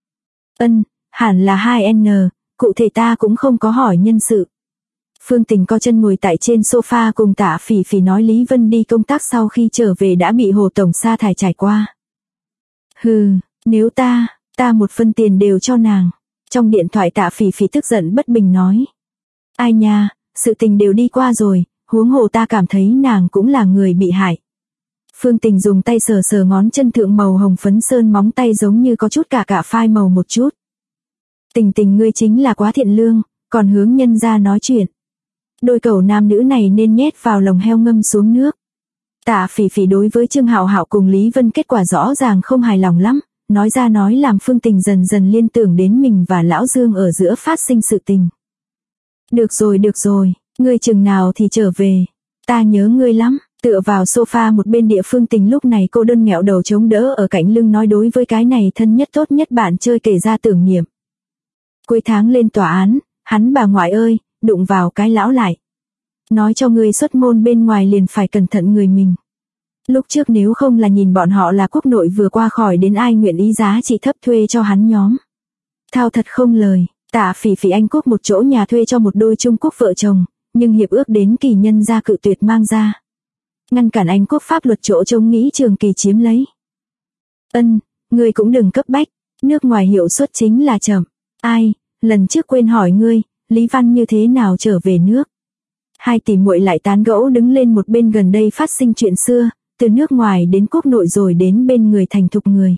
Hẳn là 2N, cụ thể ta cũng không có hỏi nhân sự. Phương Tình co chân ngồi tại trên sofa cùng Tạ Phỉ Phỉ nói Lý Vân đi công tác sau khi trở về đã bị Hồ Tổng sa thải trải qua. Hừ, nếu ta một phân tiền đều cho nàng. Trong điện thoại Tạ Phỉ Phỉ tức giận bất bình nói. Ai nha, sự tình đều đi qua rồi, huống hồ ta cảm thấy nàng cũng là người bị hại. Phương Tình dùng tay sờ sờ ngón chân thượng màu hồng phấn sơn móng tay giống như có chút cả phai màu một chút. Tình ngươi chính là quá thiện lương, còn hướng nhân ra nói chuyện. Đôi cẩu nam nữ này nên nhét vào lồng heo ngâm xuống nước. Tạ Phỉ Phỉ đối với Trương Hạo Hạo cùng Lý Vân kết quả rõ ràng không hài lòng lắm, nói ra nói làm Phương Tình dần dần liên tưởng đến mình và lão Dương ở giữa phát sinh sự tình. Được rồi, ngươi chừng nào thì trở về, ta nhớ ngươi lắm. Tựa vào sofa một bên địa Phương Tình lúc này cô đơn nghẹo đầu chống đỡ ở cạnh lưng nói đối với cái này thân nhất tốt nhất bạn chơi kể ra tưởng niệm. Cuối tháng lên tòa án, hắn bà ngoại ơi, đụng vào cái lão lại. Nói cho ngươi xuất môn bên ngoài liền phải cẩn thận người mình. Lúc trước nếu không là nhìn bọn họ là quốc nội vừa qua khỏi đến ai nguyện ý giá trị thấp thuê cho hắn nhóm. Thao thật không lời, Tạ Phỉ Phỉ Anh Quốc một chỗ nhà thuê cho một đôi Trung Quốc vợ chồng, nhưng hiệp ước đến kỳ nhân gia cự tuyệt mang ra. Ngăn cản Anh Quốc pháp luật chỗ trông nghĩ Trường Kỳ chiếm lấy. Người cũng đừng cấp bách, nước ngoài hiệu suất chính là chậm. Ai, lần trước quên hỏi ngươi, Lý Văn như thế nào trở về nước. Hai tỷ muội lại tán gẫu đứng lên một bên gần đây phát sinh chuyện xưa, từ nước ngoài đến quốc nội rồi đến bên người thành thục người.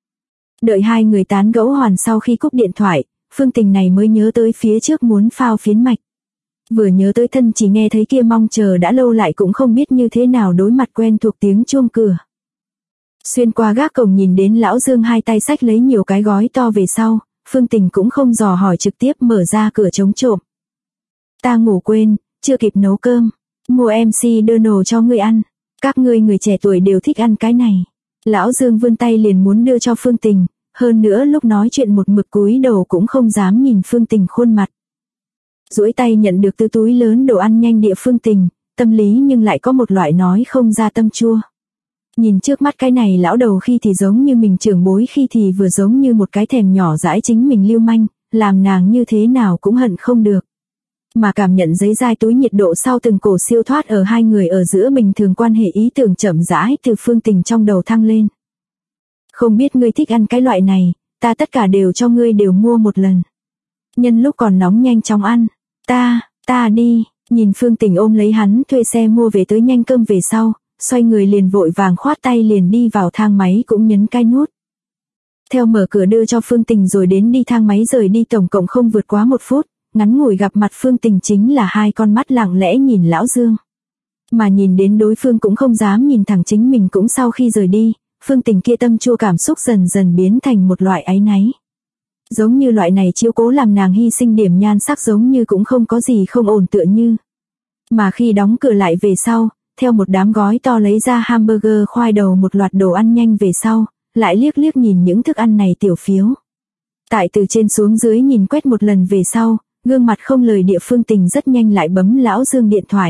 Đợi hai người tán gẫu hoàn sau khi cúp điện thoại, Phương Tình này mới nhớ tới phía trước muốn phao phiến mạch. Vừa nhớ tới thân chỉ nghe thấy kia mong chờ đã lâu lại cũng không biết như thế nào đối mặt quen thuộc tiếng chuông cửa. Xuyên qua gác cổng nhìn đến lão Dương hai tay xách lấy nhiều cái gói to về sau, Phương Tình cũng không dò hỏi trực tiếp mở ra cửa chống trộm. Ta ngủ quên, chưa kịp nấu cơm, mua MC đưa nổ cho ngươi ăn, các ngươi người trẻ tuổi đều thích ăn cái này. Lão Dương vươn tay liền muốn đưa cho Phương Tình, hơn nữa lúc nói chuyện một mực cúi đầu cũng không dám nhìn Phương Tình khuôn mặt. Duỗi tay nhận được từ túi lớn đồ ăn nhanh địa Phương Tình, tâm lý nhưng lại có một loại nói không ra tâm chua. Nhìn trước mắt cái này lão đầu khi thì giống như mình trưởng bối khi thì vừa giống như một cái thèm nhỏ dãi chính mình lưu manh, làm nàng như thế nào cũng hận không được. Mà cảm nhận giấy dai túi nhiệt độ sau từng cổ siêu thoát ở hai người ở giữa bình thường quan hệ ý tưởng chậm rãi từ Phương Tình trong đầu thăng lên. Không biết ngươi thích ăn cái loại này, ta tất cả đều cho ngươi đều mua một lần. Nhân lúc còn nóng nhanh chóng ăn, ta đi, nhìn Phương Tình ôm lấy hắn thuê xe mua về tới nhanh cơm về sau, xoay người liền vội vàng khoát tay liền đi vào thang máy cũng nhấn cái nút. Theo mở cửa đưa cho Phương Tình rồi đến đi thang máy rời đi tổng cộng không vượt quá 1 phút, ngắn ngủi gặp mặt Phương Tình chính là hai con mắt lặng lẽ nhìn lão Dương. Mà nhìn đến đối phương cũng không dám nhìn thẳng chính mình cũng sau khi rời đi, Phương Tình kia tâm chua cảm xúc dần dần biến thành một loại áy náy. Giống như loại này chiếu cố làm nàng hy sinh điểm nhan sắc giống như cũng không có gì không ổn tựa như. Mà khi đóng cửa lại về sau, theo một đám gói to lấy ra hamburger khoai đầu một loạt đồ ăn nhanh về sau, lại liếc liếc nhìn những thức ăn này tiểu phiếu. Tại từ trên xuống dưới nhìn quét một lần về sau, gương mặt không lời địa Phương Tình rất nhanh lại bấm lão Dương điện thoại.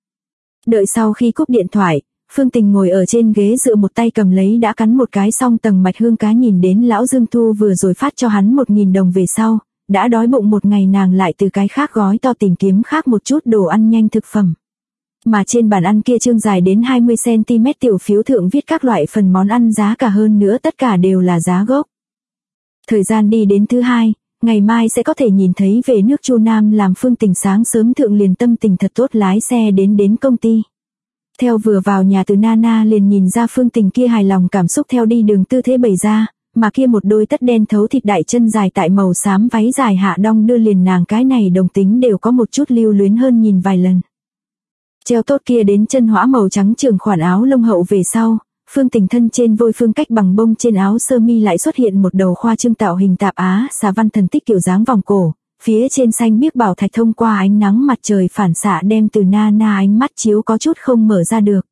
Đợi sau khi cúp điện thoại, Phương Tình ngồi ở trên ghế dựa một tay cầm lấy đã cắn một cái xong tầng mạch hương cá nhìn đến lão Dương thu vừa rồi phát cho hắn 1.000 đồng về sau, đã đói bụng một ngày nàng lại từ cái khác gói to tìm kiếm khác một chút đồ ăn nhanh thực phẩm. Mà trên bàn ăn kia trương dài đến 20cm tiểu phiếu thượng viết các loại phần món ăn giá cả hơn nữa tất cả đều là giá gốc. Thời gian đi đến thứ hai, ngày mai sẽ có thể nhìn thấy về nước Chu Nam làm Phương Tình sáng sớm thượng liền tâm tình thật tốt lái xe đến công ty. Theo vừa vào nhà từ Nana liền nhìn ra Phương Tình kia hài lòng cảm xúc theo đi đường tư thế bày ra, mà kia một đôi tất đen thấu thịt đại chân dài tại màu xám váy dài hạ đong đưa liền nàng cái này đồng tính đều có một chút lưu luyến hơn nhìn vài lần. Treo tốt kia đến chân hõa màu trắng trường khoản áo lông hậu về sau, Phương Tình thân trên vôi phương cách bằng bông trên áo sơ mi lại xuất hiện một đầu khoa trương tạo hình tạp á xà văn thần tích kiểu dáng vòng cổ, phía trên xanh biếc bảo thạch thông qua ánh nắng mặt trời phản xạ đem từ Nana ánh mắt chiếu có chút không mở ra được.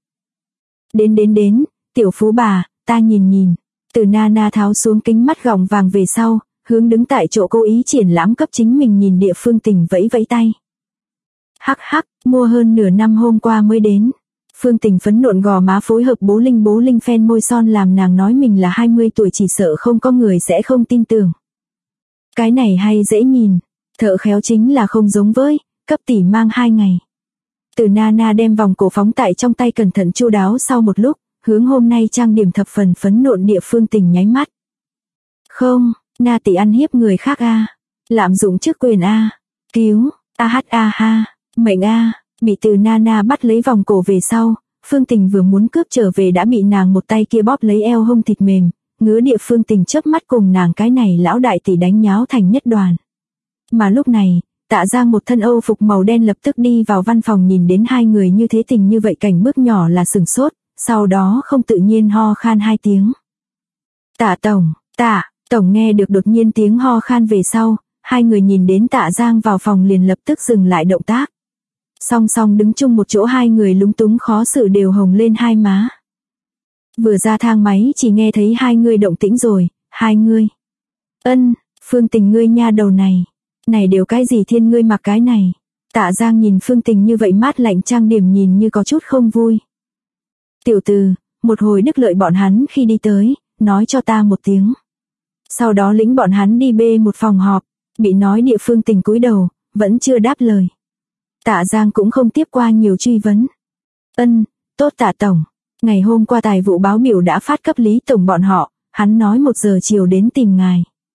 Đến, tiểu phú bà, ta nhìn. Từ Nana tháo xuống kính mắt gọng vàng về sau, hướng đứng tại chỗ cố ý triển lãm cấp chính mình nhìn địa Phương Tình vẫy vẫy tay. Hắc, mua hơn nửa năm hôm qua mới đến. Phương Tình phấn nộn gò má phối hợp bố linh phen môi son làm nàng nói mình là 20 tuổi chỉ sợ không có người sẽ không tin tưởng. Cái này hay dễ nhìn, thợ khéo chính là không giống với, cấp tỷ mang 2 ngày. Từ Nana đem vòng cổ phóng tại trong tay cẩn thận chu đáo sau một lúc, hướng hôm nay trang điểm thập phần phấn nộn địa Phương Tình nháy mắt. Không, Na tỷ ăn hiếp người khác a, lạm dụng chức quyền a, cứu, ha, mệnh a. Bị từ Nana bắt lấy vòng cổ về sau, Phương Tình vừa muốn cướp trở về đã bị nàng một tay kia bóp lấy eo hông thịt mềm, ngứa địa Phương Tình chớp mắt cùng nàng cái này lão đại tỷ đánh nháo thành nhất đoàn. Mà lúc này, Tạ Giang một thân Âu phục màu đen lập tức đi vào văn phòng nhìn đến hai người như thế tình như vậy cảnh bước nhỏ là sửng sốt, sau đó không tự nhiên ho khan 2 tiếng. Tạ Tổng nghe được đột nhiên tiếng ho khan về sau, hai người nhìn đến Tạ Giang vào phòng liền lập tức dừng lại động tác. Song song đứng chung một chỗ hai người lúng túng khó xử đều hồng lên hai má. Vừa ra thang máy chỉ nghe thấy hai người động tĩnh rồi, hai người. Phương Tình ngươi nha đầu này. Này đều cái gì thiên ngươi mặc cái này. Tạ Giang nhìn Phương Tình như vậy mát lạnh trang điểm nhìn như có chút không vui. Tiểu từ, một hồi Đức Lợi bọn hắn khi đi tới, nói cho ta một tiếng. Sau đó lĩnh bọn hắn đi bê một phòng họp, bị nói địa Phương Tình cúi đầu, vẫn chưa đáp lời. Tạ Giang cũng không tiếp qua nhiều truy vấn. Tốt Tạ Tổng. Ngày hôm qua tài vụ báo biểu đã phát cấp Lý Tổng bọn họ, hắn nói 1 giờ chiều đến tìm ngài.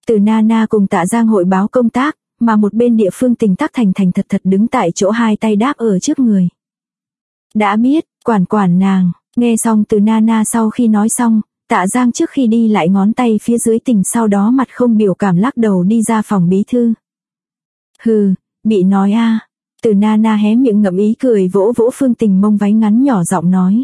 Từ Nana cùng Tạ Giang hội báo công tác, mà một bên Địa Phương Tình tắc thành thành thật thật đứng tại chỗ hai tay đáp ở trước người. Đã biết, quản nàng. Nghe xong từ Nana sau khi nói xong, Tạ Giang trước khi đi lại ngón tay phía dưới Tình, sau đó mặt không biểu cảm lắc đầu đi ra phòng bí thư. Hừ, bị nói a. Từ Nana hé miệng ngậm ý cười vỗ vỗ Phương Tình mông váy ngắn nhỏ giọng nói.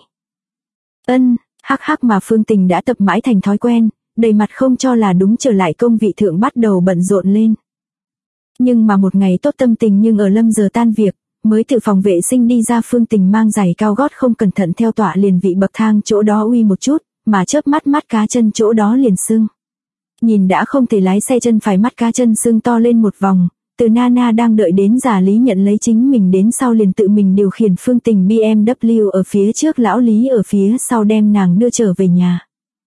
Hắc hắc, mà Phương Tình đã tập mãi thành thói quen, đầy mặt không cho là đúng trở lại công vị thượng bắt đầu bận rộn lên. Nhưng mà một ngày tốt tâm tình, nhưng ở lâm giờ tan việc, mới từ phòng vệ sinh đi ra, Phương Tình mang giày cao gót không cẩn thận theo tọa liền vị bậc thang chỗ đó uy một chút, mà chớp mắt cá chân chỗ đó liền sưng. Nhìn đã không thể lái xe, chân phải mắt cá chân sưng to lên một vòng. Từ Nana đang đợi đến giả Lý nhận lấy chính mình đến sau liền tự mình điều khiển Phương Tình BMW ở phía trước, lão Lý ở phía sau đem nàng đưa trở về nhà.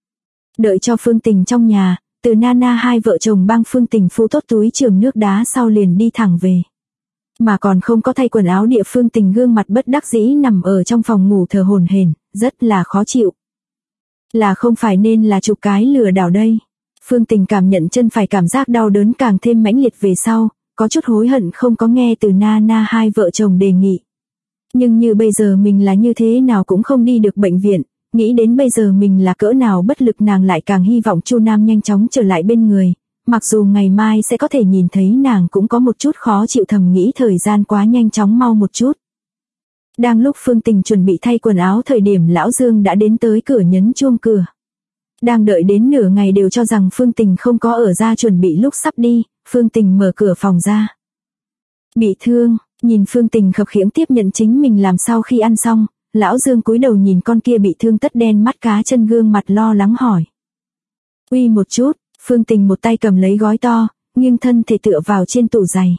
Đợi cho Phương Tình trong nhà, Từ Nana hai vợ chồng băng Phương Tình phu tốt túi chườm nước đá sau liền đi thẳng về. Mà còn không có thay quần áo Địa Phương Tình gương mặt bất đắc dĩ nằm ở trong phòng ngủ thở hổn hển, rất là khó chịu. Là không phải nên là chụp cái lừa đảo đây. Phương Tình cảm nhận chân phải cảm giác đau đớn càng thêm mãnh liệt về sau, có chút hối hận không có nghe Từ Nana hai vợ chồng đề nghị. Nhưng như bây giờ mình là như thế nào cũng không đi được bệnh viện, nghĩ đến bây giờ mình là cỡ nào bất lực, nàng lại càng hy vọng Chu Nam nhanh chóng trở lại bên người. Mặc dù ngày mai sẽ có thể nhìn thấy nàng cũng có một chút khó chịu, thầm nghĩ thời gian quá nhanh chóng mau một chút. Đang lúc Phương Tình chuẩn bị thay quần áo thời điểm lão Dương đã đến tới cửa nhấn chuông cửa. Đang đợi đến nửa ngày đều cho rằng Phương Tình không có ở ra chuẩn bị lúc sắp đi, Phương Tình mở cửa phòng ra. Bị thương, nhìn Phương Tình khập khiễng tiếp nhận chính mình làm sau khi ăn xong, lão Dương cúi đầu nhìn con kia bị thương tất đen mắt cá chân, gương mặt lo lắng hỏi. Uy một chút, Phương Tình một tay cầm lấy gói to, nghiêng thân thể tựa vào trên tủ giày.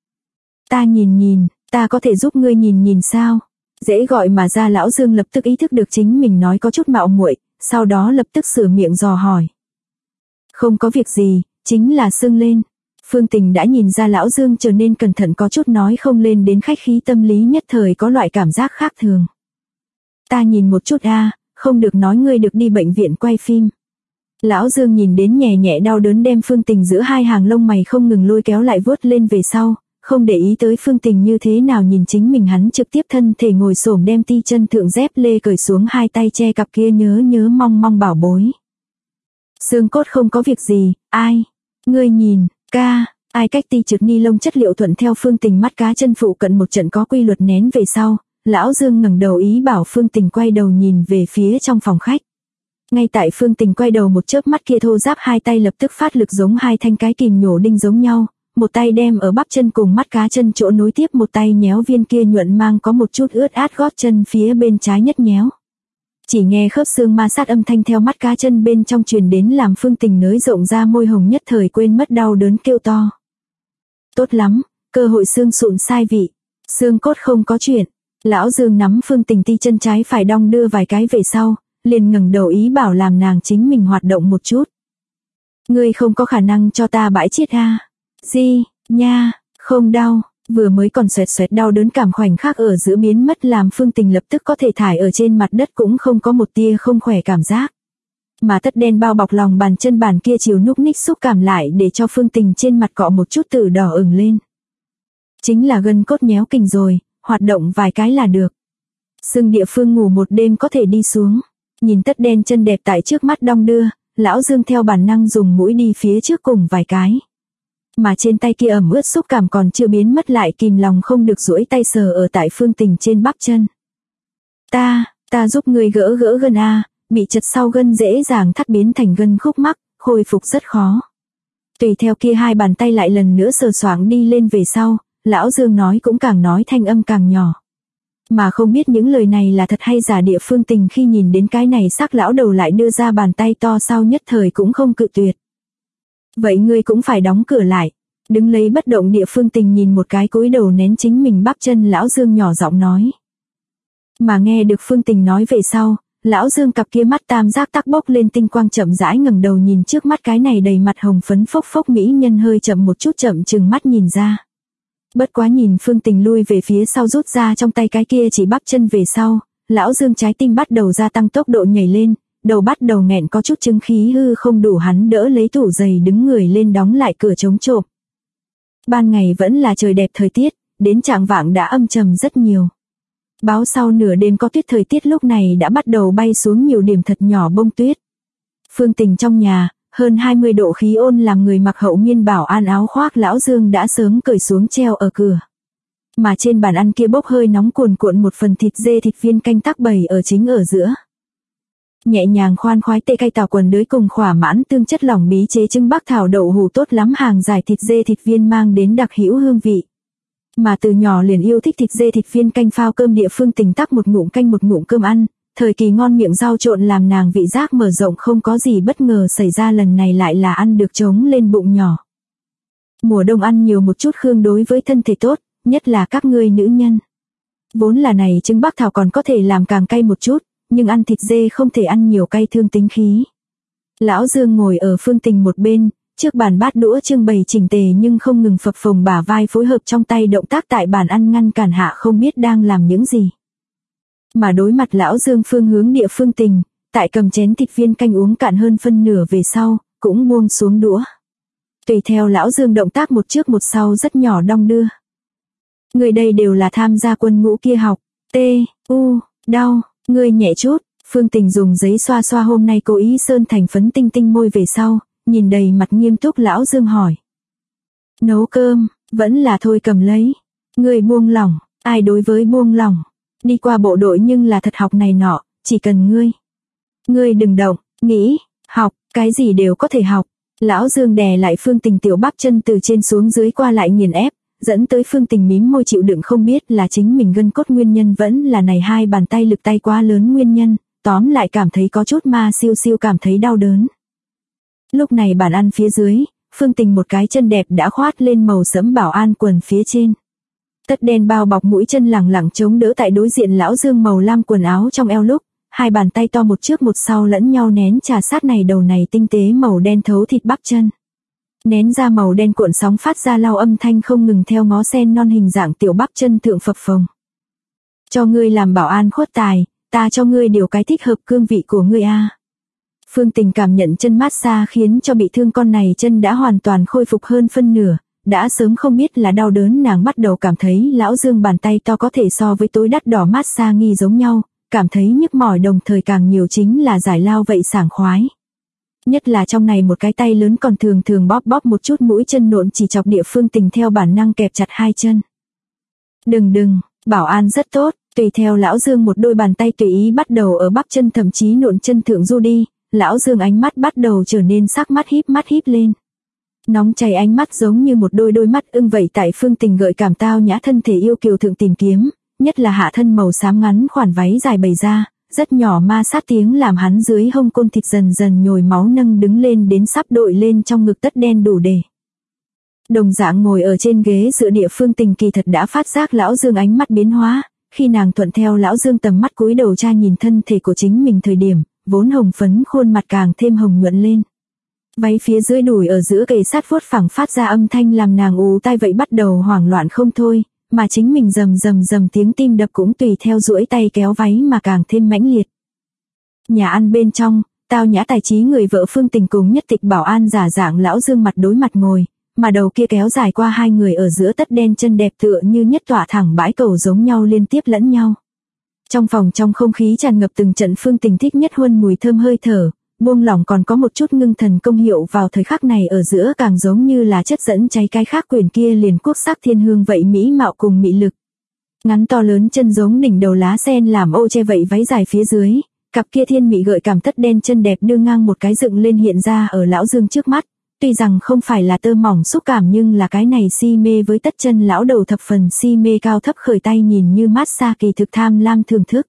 Ta nhìn, ta có thể giúp ngươi nhìn sao? Dễ gọi mà ra. Lão Dương lập tức ý thức được chính mình nói có chút mạo muội, sau đó lập tức sửa miệng dò hỏi. Không có việc gì, chính là sưng lên. Phương Tình đã nhìn ra lão Dương trở nên cẩn thận, có chút nói không lên đến khách khí, tâm lý nhất thời có loại cảm giác khác thường. Ta nhìn một chút không được nói ngươi được đi bệnh viện quay phim. Lão Dương nhìn đến nhẹ nhẹ đau đớn đem Phương Tình giữa hai hàng lông mày không ngừng lôi kéo lại vuốt lên về sau, không để ý tới Phương Tình như thế nào nhìn chính mình, hắn trực tiếp thân thể ngồi xổm đem ti chân thượng dép lê cởi xuống, hai tay che cặp kia nhớ mong bảo bối. Xương cốt không có việc gì, ai? Ngươi nhìn, ca, ai cách ti trượt ni lông chất liệu thuận theo Phương Tình mắt cá chân phụ cận một trận có quy luật nén về sau, lão Dương ngẩng đầu ý bảo Phương Tình quay đầu nhìn về phía trong phòng khách. Ngay tại Phương Tình quay đầu một chớp mắt kia, thô ráp hai tay lập tức phát lực giống hai thanh cái kìm nhổ đinh giống nhau, một tay đem ở bắp chân cùng mắt cá chân chỗ nối tiếp, một tay nhéo viên kia nhuận mang có một chút ướt át gót chân phía bên trái nhất nhéo. Chỉ nghe khớp xương ma sát âm thanh theo mắt cá chân bên trong truyền đến, làm Phương Tình nới rộng ra môi hồng, nhất thời quên mất đau đớn kêu to. Tốt lắm, cơ hội xương sụn sai vị, xương cốt không có chuyện. Lão Dương nắm Phương Tình ti chân trái phải đong đưa vài cái về sau, liền ngẩng đầu ý bảo làm nàng chính mình hoạt động một chút. Ngươi không có khả năng cho ta bãi chiết Gì, nha, không đau. Vừa mới còn xoẹt đau đớn cảm khoảnh khắc ở giữa biến mất, làm Phương Tình lập tức có thể thải ở trên mặt đất cũng không có một tia không khỏe cảm giác. Mà tất đen bao bọc lòng bàn chân bàn kia chiều núc ních xúc cảm lại để cho Phương Tình trên mặt cọ một chút từ đỏ ửng lên. Chính là gân cốt nhéo kình rồi, hoạt động vài cái là được. Sưng địa phương ngủ một đêm có thể đi xuống. Nhìn tất đen chân đẹp tại trước mắt đong đưa, lão Dương theo bản năng dùng mũi đi phía trước cùng vài cái. Mà trên tay kia ẩm ướt xúc cảm còn chưa biến mất, lại kìm lòng không được duỗi tay sờ ở tại Phương Tình trên bắp chân. Ta giúp ngươi gỡ gân bị chật sau gân dễ dàng thắt biến thành gân khúc mắc, khôi phục rất khó. Tùy theo kia hai bàn tay lại lần nữa sờ soạng đi lên về sau, lão Dương nói cũng càng nói thanh âm càng nhỏ. Mà không biết những lời này là thật hay giả, Địa Phương Tình khi nhìn đến cái này sắc lão đầu lại đưa ra bàn tay to sau nhất thời cũng không cự tuyệt. Vậy ngươi cũng phải đóng cửa lại. Đứng lấy bất động Địa Phương Tình nhìn một cái cúi đầu nén chính mình bắp chân lão Dương nhỏ giọng nói. Mà nghe được Phương Tình nói về sau, lão Dương cặp kia mắt tam giác tắc bốc lên tinh quang, chậm rãi ngẩng đầu nhìn trước mắt cái này đầy mặt hồng phấn phốc phốc mỹ nhân, hơi chậm một chút chậm chừng mắt nhìn ra. Bất quá nhìn Phương Tình lui về phía sau rút ra trong tay cái kia chỉ bắp chân về sau, lão Dương trái tim bắt đầu gia tăng tốc độ nhảy lên, đầu bắt đầu nghẹn có chút chứng khí hư không đủ hắn đỡ lấy tủ giày đứng người lên đóng lại cửa chống trộm. Ban ngày vẫn là trời đẹp thời tiết, đến chạng vạng đã âm trầm rất nhiều. Báo sau nửa đêm có tuyết thời tiết lúc này đã bắt đầu bay xuống nhiều điểm thật nhỏ bông tuyết. Phương Tình trong nhà, hơn 20 độ khí ôn làm người mặc hậu miên bảo an áo khoác Lão Dương đã sớm cởi xuống treo ở cửa. Mà trên bàn ăn kia bốc hơi nóng cuồn cuộn một phần thịt dê thịt viên canh tắc bày ở chính ở giữa. Nhẹ nhàng khoan khoái tê cay tàu quần đới cùng khỏa mãn tương chất lỏng bí chế trứng bắc thảo đậu hủ tốt lắm hàng dài thịt dê thịt viên mang đến đặc hữu hương vị. Mà từ nhỏ liền yêu thích thịt dê thịt viên canh phao cơm địa Phương Tình tắc một ngụm canh một ngụm cơm ăn, thời kỳ ngon miệng rau trộn làm nàng vị giác mở rộng không có gì bất ngờ xảy ra lần này lại là ăn được trống lên bụng nhỏ. Mùa đông ăn nhiều một chút khương đối với thân thể tốt, nhất là các ngươi nữ nhân. Vốn là này trứng bắc thảo còn có thể làm càng cay một chút, nhưng ăn thịt dê không thể ăn nhiều cay thương tính khí. Lão Dương ngồi ở Phương Tình một bên, trước bàn bát đũa trưng bày chỉnh tề nhưng không ngừng phập phồng bả vai phối hợp trong tay động tác tại bàn ăn ngăn cản hạ không biết đang làm những gì. Mà đối mặt Lão Dương phương hướng địa Phương Tình, tại cầm chén thịt viên canh uống cạn hơn phân nửa về sau, cũng buông xuống đũa. Tùy theo Lão Dương động tác một trước một sau rất nhỏ đong đưa. Người đây đều là tham gia quân ngũ kia học, đau, người nhẹ chút, Phương Tình dùng giấy xoa xoa hôm nay cố ý sơn thành phấn tinh tinh môi về sau, nhìn đầy mặt nghiêm túc Lão Dương hỏi. Nấu cơm, vẫn là thôi cầm lấy. Người buông lỏng, ai đối với buông lỏng. Đi qua bộ đội nhưng là thật học này nọ, chỉ cần ngươi. Ngươi đừng động, nghĩ, học, cái gì đều có thể học. Lão Dương đè lại Phương Tình tiểu bắp chân từ trên xuống dưới qua lại nghiền ép, dẫn tới Phương Tình mím môi chịu đựng không biết là chính mình gân cốt nguyên nhân vẫn là này hai bàn tay lực tay quá lớn nguyên nhân, tóm lại cảm thấy có chút ma siêu siêu cảm thấy đau đớn. Lúc này bàn ăn phía dưới, Phương Tình một cái chân đẹp đã khoát lên màu sẫm bảo an quần phía trên. Tất đen bao bọc mũi chân lẳng lặng chống đỡ tại đối diện Lão Dương màu lam quần áo trong eo lúc, hai bàn tay to một trước một sau lẫn nhau nén trà sát này đầu này tinh tế màu đen thấu thịt bắp chân. Nén ra màu đen cuộn sóng phát ra lau âm thanh không ngừng theo ngó sen non hình dạng tiểu bắp chân thượng phập phồng. Cho ngươi làm bảo an khuất tài, ta cho ngươi điều cái thích hợp cương vị của ngươi a. Phương Tình cảm nhận chân massage khiến cho bị thương con này chân đã hoàn toàn khôi phục hơn phân nửa, đã sớm không biết là đau đớn nàng bắt đầu cảm thấy Lão Dương bàn tay to có thể so với tối đắt đỏ massage nghi giống nhau, cảm thấy nhức mỏi đồng thời càng nhiều chính là giải lao vậy sảng khoái. Nhất là trong này một cái tay lớn còn thường thường bóp bóp một chút mũi chân nộn chỉ chọc địa Phương Tình theo bản năng kẹp chặt hai chân. Đừng, bảo an rất tốt, tùy theo Lão Dương một đôi bàn tay tùy ý bắt đầu ở bắp chân thậm chí nộn chân thượng du đi, Lão Dương ánh mắt bắt đầu trở nên sắc mắt híp lên. Nóng cháy ánh mắt giống như một đôi mắt ưng vậy tại Phương Tình gợi cảm tao nhã thân thể yêu kiều thượng tìm kiếm, nhất là hạ thân màu xám ngắn khoản váy dài bày ra, rất nhỏ ma sát tiếng làm hắn dưới hông côn thịt dần dần nhồi máu nâng đứng lên đến sắp đội lên trong ngực tất đen đủ để. Đồng dạng ngồi ở trên ghế dựa địa Phương Tình kỳ thật đã phát giác Lão Dương ánh mắt biến hóa, khi nàng thuận theo Lão Dương tầm mắt cúi đầu tra nhìn thân thể của chính mình thời điểm, vốn hồng phấn khuôn mặt càng thêm hồng nhuận lên. Váy phía dưới đùi ở giữa kề sát vuốt phẳng phát ra âm thanh làm nàng ù tai vậy bắt đầu hoảng loạn không thôi, mà chính mình rầm tiếng tim đập cũng tùy theo duỗi tay kéo váy mà càng thêm mãnh liệt. Nhà ăn bên trong, tao nhã tài trí người vợ Phương Tình cùng nhất tịch bảo an giả dạng Lão Dương mặt đối mặt ngồi, mà đầu kia kéo dài qua hai người ở giữa tất đen chân đẹp tựa như nhất tỏa thẳng bãi cầu giống nhau liên tiếp lẫn nhau. Trong phòng trong không khí tràn ngập từng trận Phương Tình thích nhất huân mùi thơm hơi thở, buông lỏng còn có một chút ngưng thần công hiệu vào thời khắc này ở giữa càng giống như là chất dẫn cháy cái khác quyển kia liền quốc sắc thiên hương vậy mỹ mạo cùng mị lực. Ngắn to lớn chân giống đỉnh đầu lá sen làm ô che vậy váy dài phía dưới, cặp kia thiên mị gợi cảm tất đen chân đẹp đưa ngang một cái dựng lên hiện ra ở Lão Dương trước mắt, tuy rằng không phải là tơ mỏng xúc cảm nhưng là cái này si mê với tất chân lão đầu thập phần si mê cao thấp khởi tay nhìn như massage kỳ thực tham lam thưởng thức.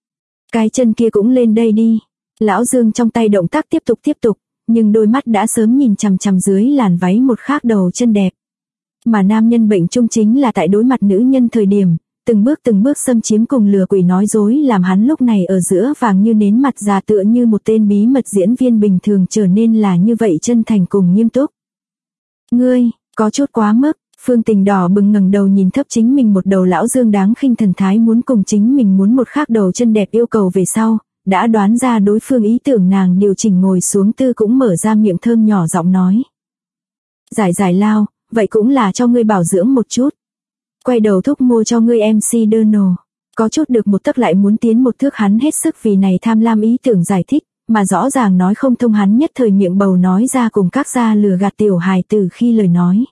Cái chân kia cũng lên đây đi. Lão Dương trong tay động tác tiếp tục, nhưng đôi mắt đã sớm nhìn chằm chằm dưới làn váy một khác đầu chân đẹp. Mà nam nhân bệnh chung chính là tại đối mặt nữ nhân thời điểm, từng bước xâm chiếm cùng lừa quỷ nói dối làm hắn lúc này ở giữa vàng như nến mặt già tựa như một tên bí mật diễn viên bình thường trở nên là như vậy chân thành cùng nghiêm túc. Ngươi, có chút quá mức, Phương Tình đỏ bừng ngẩng đầu nhìn thấp chính mình một đầu Lão Dương đáng khinh thần thái muốn cùng chính mình muốn một khác đầu chân đẹp yêu cầu về sau, đã đoán ra đối phương ý tưởng nàng điều chỉnh ngồi xuống tư cũng mở ra miệng thơm nhỏ giọng nói. Giải lao, vậy cũng là cho ngươi bảo dưỡng một chút. Quay đầu thúc mua cho ngươi MC Donald. Có chút được một tấc lại muốn tiến một thước, hắn hết sức vì này tham lam ý tưởng giải thích, mà rõ ràng nói không thông, hắn nhất thời miệng bầu nói ra cùng các gia lừa gạt tiểu hài tử khi lời nói.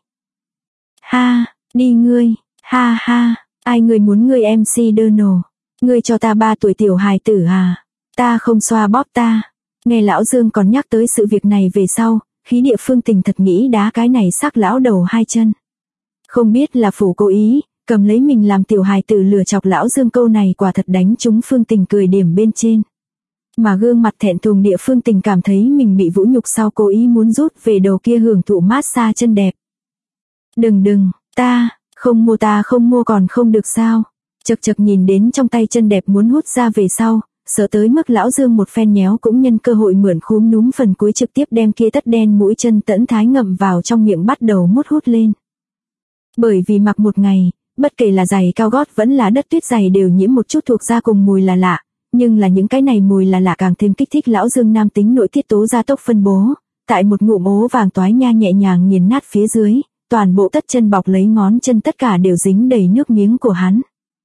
Ha, đi ngươi, ha ha, ai người muốn ngươi MC Donald, ngươi cho ta 3 tuổi tiểu hài tử à, ta không xoa bóp ta. Nghe lão Dương còn nhắc tới sự việc này về sau, khí Địa Phương Tình thật nghĩ đá cái này sắc lão đầu 2 chân. Không biết là phủ cố ý, cầm lấy mình làm tiểu hài tử lừa chọc lão Dương, câu này quả thật đánh trúng Phương Tình cười điểm bên trên. Mà gương mặt thẹn thùng Địa Phương Tình cảm thấy mình bị vũ nhục sau cố ý muốn rút về đầu kia hưởng thụ massage chân đẹp. Đừng, ta không mua còn không được sao. Chật nhìn đến trong tay chân đẹp muốn hút ra về sau, sợ tới mức lão Dương một phen nhéo cũng nhân cơ hội mượn khúm núm phần cuối trực tiếp đem kia tất đen mũi chân tẫn thái ngậm vào trong miệng bắt đầu mút hút lên. Bởi vì mặc một ngày, bất kể là giày cao gót vẫn là đất tuyết giày đều nhiễm một chút thuộc da cùng mùi là lạ, nhưng là những cái này mùi là lạ càng thêm kích thích lão Dương nam tính nội tiết tố gia tốc phân bố, tại một ngụm ố vàng toái nha nhẹ nhàng nghiền nát phía dưới, toàn bộ tất chân bọc lấy ngón chân tất cả đều dính đầy nước miếng của hắn.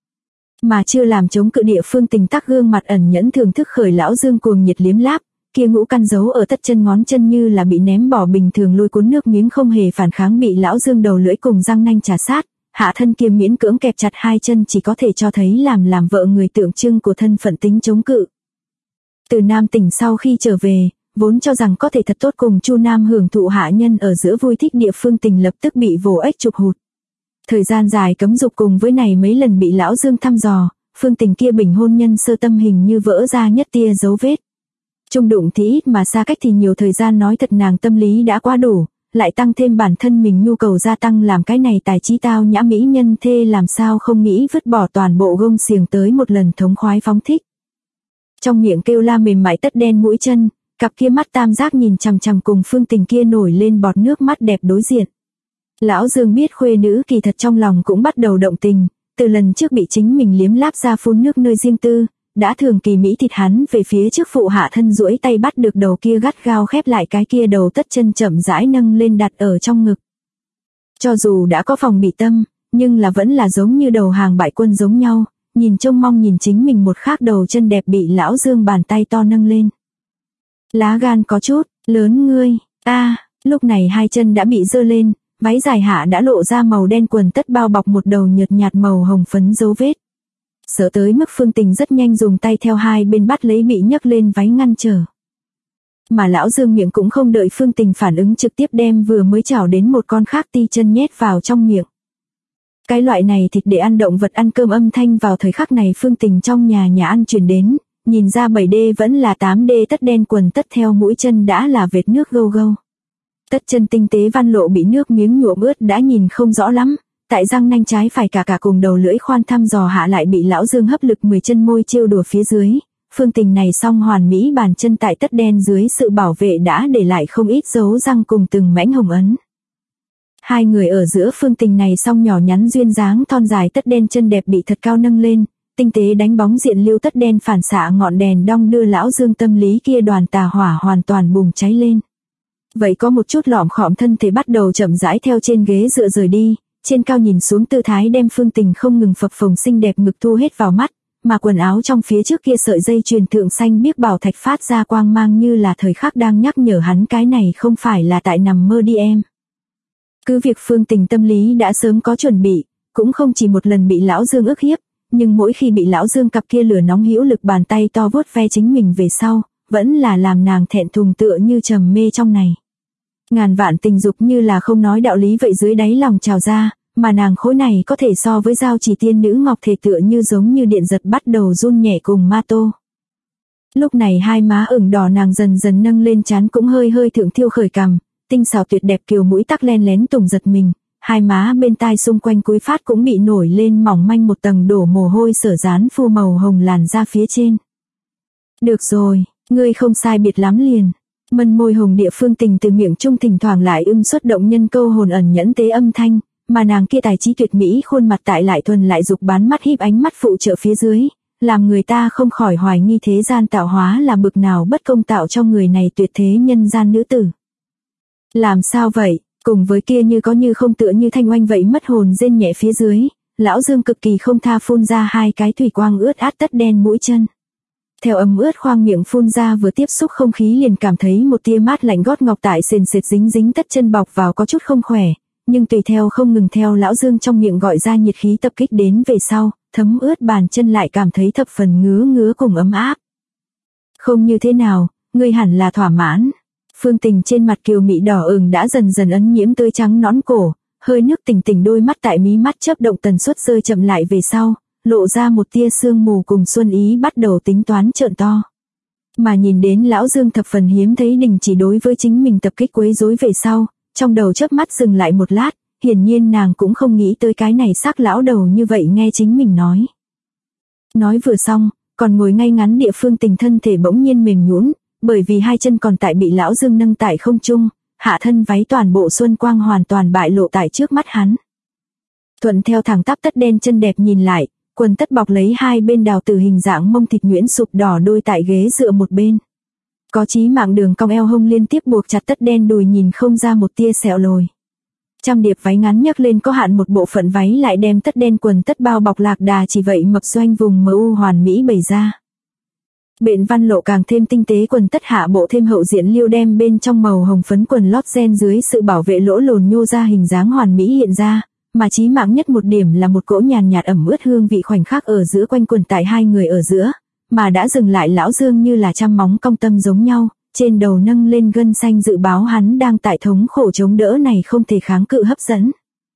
Mà chưa làm chống cự Địa Phương Tình tắc gương mặt ẩn nhẫn thưởng thức khởi lão Dương cuồng nhiệt liếm láp, kia ngũ căn giấu ở tất chân ngón chân như là bị ném bỏ bình thường lôi cuốn nước miếng không hề phản kháng bị lão Dương đầu lưỡi cùng răng nanh trà sát, hạ thân kia miễn cưỡng kẹp chặt 2 chân chỉ có thể cho thấy làm vợ người tượng trưng của thân phận tính chống cự. Từ Nam tỉnh sau khi trở về, vốn cho rằng có thể thật tốt cùng Chu Nam hưởng thụ hạ nhân ở giữa vui thích Địa Phương Tình lập tức bị vồ ếch chụp hụt. Thời gian dài cấm dục cùng với này mấy lần bị lão Dương thăm dò, Phương Tình kia bình hôn nhân sơ tâm hình như vỡ ra nhất tia dấu vết. Trung đụng thì ít mà xa cách thì nhiều, thời gian nói thật nàng tâm lý đã quá đủ, lại tăng thêm bản thân mình nhu cầu gia tăng, làm cái này tài trí tao nhã mỹ nhân thê làm sao không nghĩ vứt bỏ toàn bộ gông xiềng tới một lần thống khoái phóng thích. Trong miệng kêu la mềm mại tất đen mũi chân, cặp kia mắt tam giác nhìn chằm chằm cùng Phương Tình kia nổi lên bọt nước mắt đẹp đối diện. Lão Dương biết khuê nữ kỳ thật trong lòng cũng bắt đầu động tình, từ lần trước bị chính mình liếm láp ra phun nước nơi riêng tư, đã thường kỳ mỹ thịt hắn về phía trước phụ hạ thân duỗi tay bắt được đầu kia gắt gao khép lại cái kia đầu tất chân chậm rãi nâng lên đặt ở trong ngực. Cho dù đã có phòng bị tâm, nhưng là vẫn là giống như đầu hàng bại quân giống nhau, nhìn trông mong nhìn chính mình một khác đầu chân đẹp bị lão Dương bàn tay to nâng lên. Lá gan có chút lớn ngươi, lúc này 2 chân đã bị giơ lên, váy dài hạ đã lộ ra màu đen, quần tất bao bọc một đầu nhợt nhạt màu hồng phấn dấu vết. Sợ tới mức Phương Tình rất nhanh dùng tay theo 2 bên bắt lấy bị nhấc lên váy ngăn trở. Mà lão Dương miệng cũng không đợi Phương Tình phản ứng trực tiếp đem vừa mới chảo đến một con khác ti chân nhét vào trong miệng. Cái loại này thịt để ăn động vật ăn cơm âm thanh vào thời khắc này Phương Tình trong nhà ăn truyền đến, nhìn ra 7D vẫn là 8D tất đen, quần tất theo mũi chân đã là vệt nước gâu gâu. Tất chân tinh tế văn lộ bị nước miếng nhuộm ướt đã nhìn không rõ lắm, tại răng nanh trái phải cả cùng đầu lưỡi khoan thăm dò hạ lại bị lão Dương hấp lực 10 chân môi trêu đùa phía dưới. Phương Tình này song hoàn mỹ bàn chân tại tất đen dưới sự bảo vệ đã để lại không ít dấu răng cùng từng mảnh hồng ấn. 2 người ở giữa Phương Tình này song nhỏ nhắn duyên dáng thon dài tất đen chân đẹp bị thật cao nâng lên, tinh tế đánh bóng diện lưu tất đen phản xạ ngọn đèn đong đưa lão Dương tâm lý kia đoàn tà hỏa hoàn toàn bùng cháy lên. Vậy có một chút lỏm khọm thân thể bắt đầu chậm rãi theo trên ghế dựa rời đi, trên cao nhìn xuống tư thái đem Phương Tình không ngừng phập phồng xinh đẹp ngực thu hết vào mắt, mà quần áo trong phía trước kia sợi dây chuyền thượng xanh biếc bảo thạch phát ra quang mang như là thời khắc đang nhắc nhở hắn cái này không phải là tại nằm mơ đi em. Cứ việc Phương Tình tâm lý đã sớm có chuẩn bị, cũng không chỉ một lần bị lão Dương ức hiếp, nhưng mỗi khi bị lão Dương cặp kia lửa nóng hữu lực bàn tay to vuốt ve chính mình về sau, vẫn là làm nàng thẹn thùng tựa như trầm mê trong này. Ngàn vạn tình dục như là không nói đạo lý vậy dưới đáy lòng trào ra, mà nàng khối này có thể so với giao chỉ tiên nữ ngọc thể tựa như giống như điện giật bắt đầu run nhẹ cùng ma tô. Lúc này 2 má ửng đỏ nàng dần dần nâng lên trán cũng hơi thượng thiêu khởi cằm, tinh xảo tuyệt đẹp kiều mũi tắc len lén tùng giật mình, 2 má bên tai xung quanh cúi phát cũng bị nổi lên mỏng manh một tầng đổ mồ hôi sở dán phù màu hồng làn ra phía trên. Được rồi, ngươi không sai biệt lắm liền. Mân môi hồng Địa Phương Tình từ miệng trung thỉnh thoảng lại xuất động nhân câu hồn ẩn nhẫn tế âm thanh, mà nàng kia tài trí tuyệt mỹ khuôn mặt tại lại thuần lại dục bán mắt híp ánh mắt phụ trợ phía dưới, làm người ta không khỏi hoài nghi thế gian tạo hóa là bực nào bất công tạo cho người này tuyệt thế nhân gian nữ tử. Làm sao vậy, cùng với kia như có như không tựa như thanh oanh vậy mất hồn rên nhẹ phía dưới, lão Dương cực kỳ không tha phun ra 2 cái thủy quang ướt át tất đen mũi chân. Theo ấm ướt khoang miệng phun ra vừa tiếp xúc không khí liền cảm thấy một tia mát lạnh gót ngọc tại sền sệt dính dính tất chân bọc vào có chút không khỏe, nhưng tùy theo không ngừng theo lão Dương trong miệng gọi ra nhiệt khí tập kích đến về sau, thấm ướt bàn chân lại cảm thấy thập phần ngứa ngứa cùng ấm áp. Không như thế nào, ngươi hẳn là thỏa mãn. Phương Tình trên mặt kiều mị đỏ ửng đã dần dần ấn nhiễm tới trắng nõn cổ, hơi nước tỉnh tỉnh đôi mắt tại mí mắt chớp động tần suất rơi chậm lại về sau, lộ ra một tia sương mù cùng xuân ý bắt đầu tính toán trợn to. Mà nhìn đến lão Dương thập phần hiếm thấy đình chỉ đối với chính mình tập kích quấy rối về sau, trong đầu chớp mắt dừng lại một lát, hiển nhiên nàng cũng không nghĩ tới cái này xác lão đầu như vậy nghe chính mình nói. Nói vừa xong, còn ngồi ngay ngắn địa Phương Tình thân thể bỗng nhiên mềm nhũn, bởi vì 2 chân còn tại bị lão Dương nâng tại không trung, hạ thân váy toàn bộ xuân quang hoàn toàn bại lộ tại trước mắt hắn. Thuận theo thẳng tắp tất đen chân đẹp nhìn lại, quần tất bọc lấy 2 bên đào tử hình dạng mông thịt nhuyễn sụp đỏ đôi tại ghế dựa một bên. Có chí mạng đường cong eo hông liên tiếp buộc chặt tất đen đùi nhìn không ra một tia sẹo lồi. Trăm điệp váy ngắn nhấc lên có hạn một bộ phận váy lại đem tất đen quần tất bao bọc lạc đà chỉ vậy mập doanh vùng MU hoàn mỹ bày ra. Bện văn lộ càng thêm tinh tế quần tất hạ bộ thêm hậu diện liêu đem bên trong màu hồng phấn quần lót gen dưới sự bảo vệ lỗ lồn nhô ra hình dáng hoàn mỹ hiện ra, mà chí mạng nhất một điểm là một cỗ nhàn nhạt ẩm ướt hương vị khoảnh khắc ở giữa quanh quần tại 2 người ở giữa, mà đã dừng lại lão Dương như là trăm móng cong tâm giống nhau, trên đầu nâng lên gân xanh dự báo hắn đang tại thống khổ chống đỡ này không thể kháng cự hấp dẫn.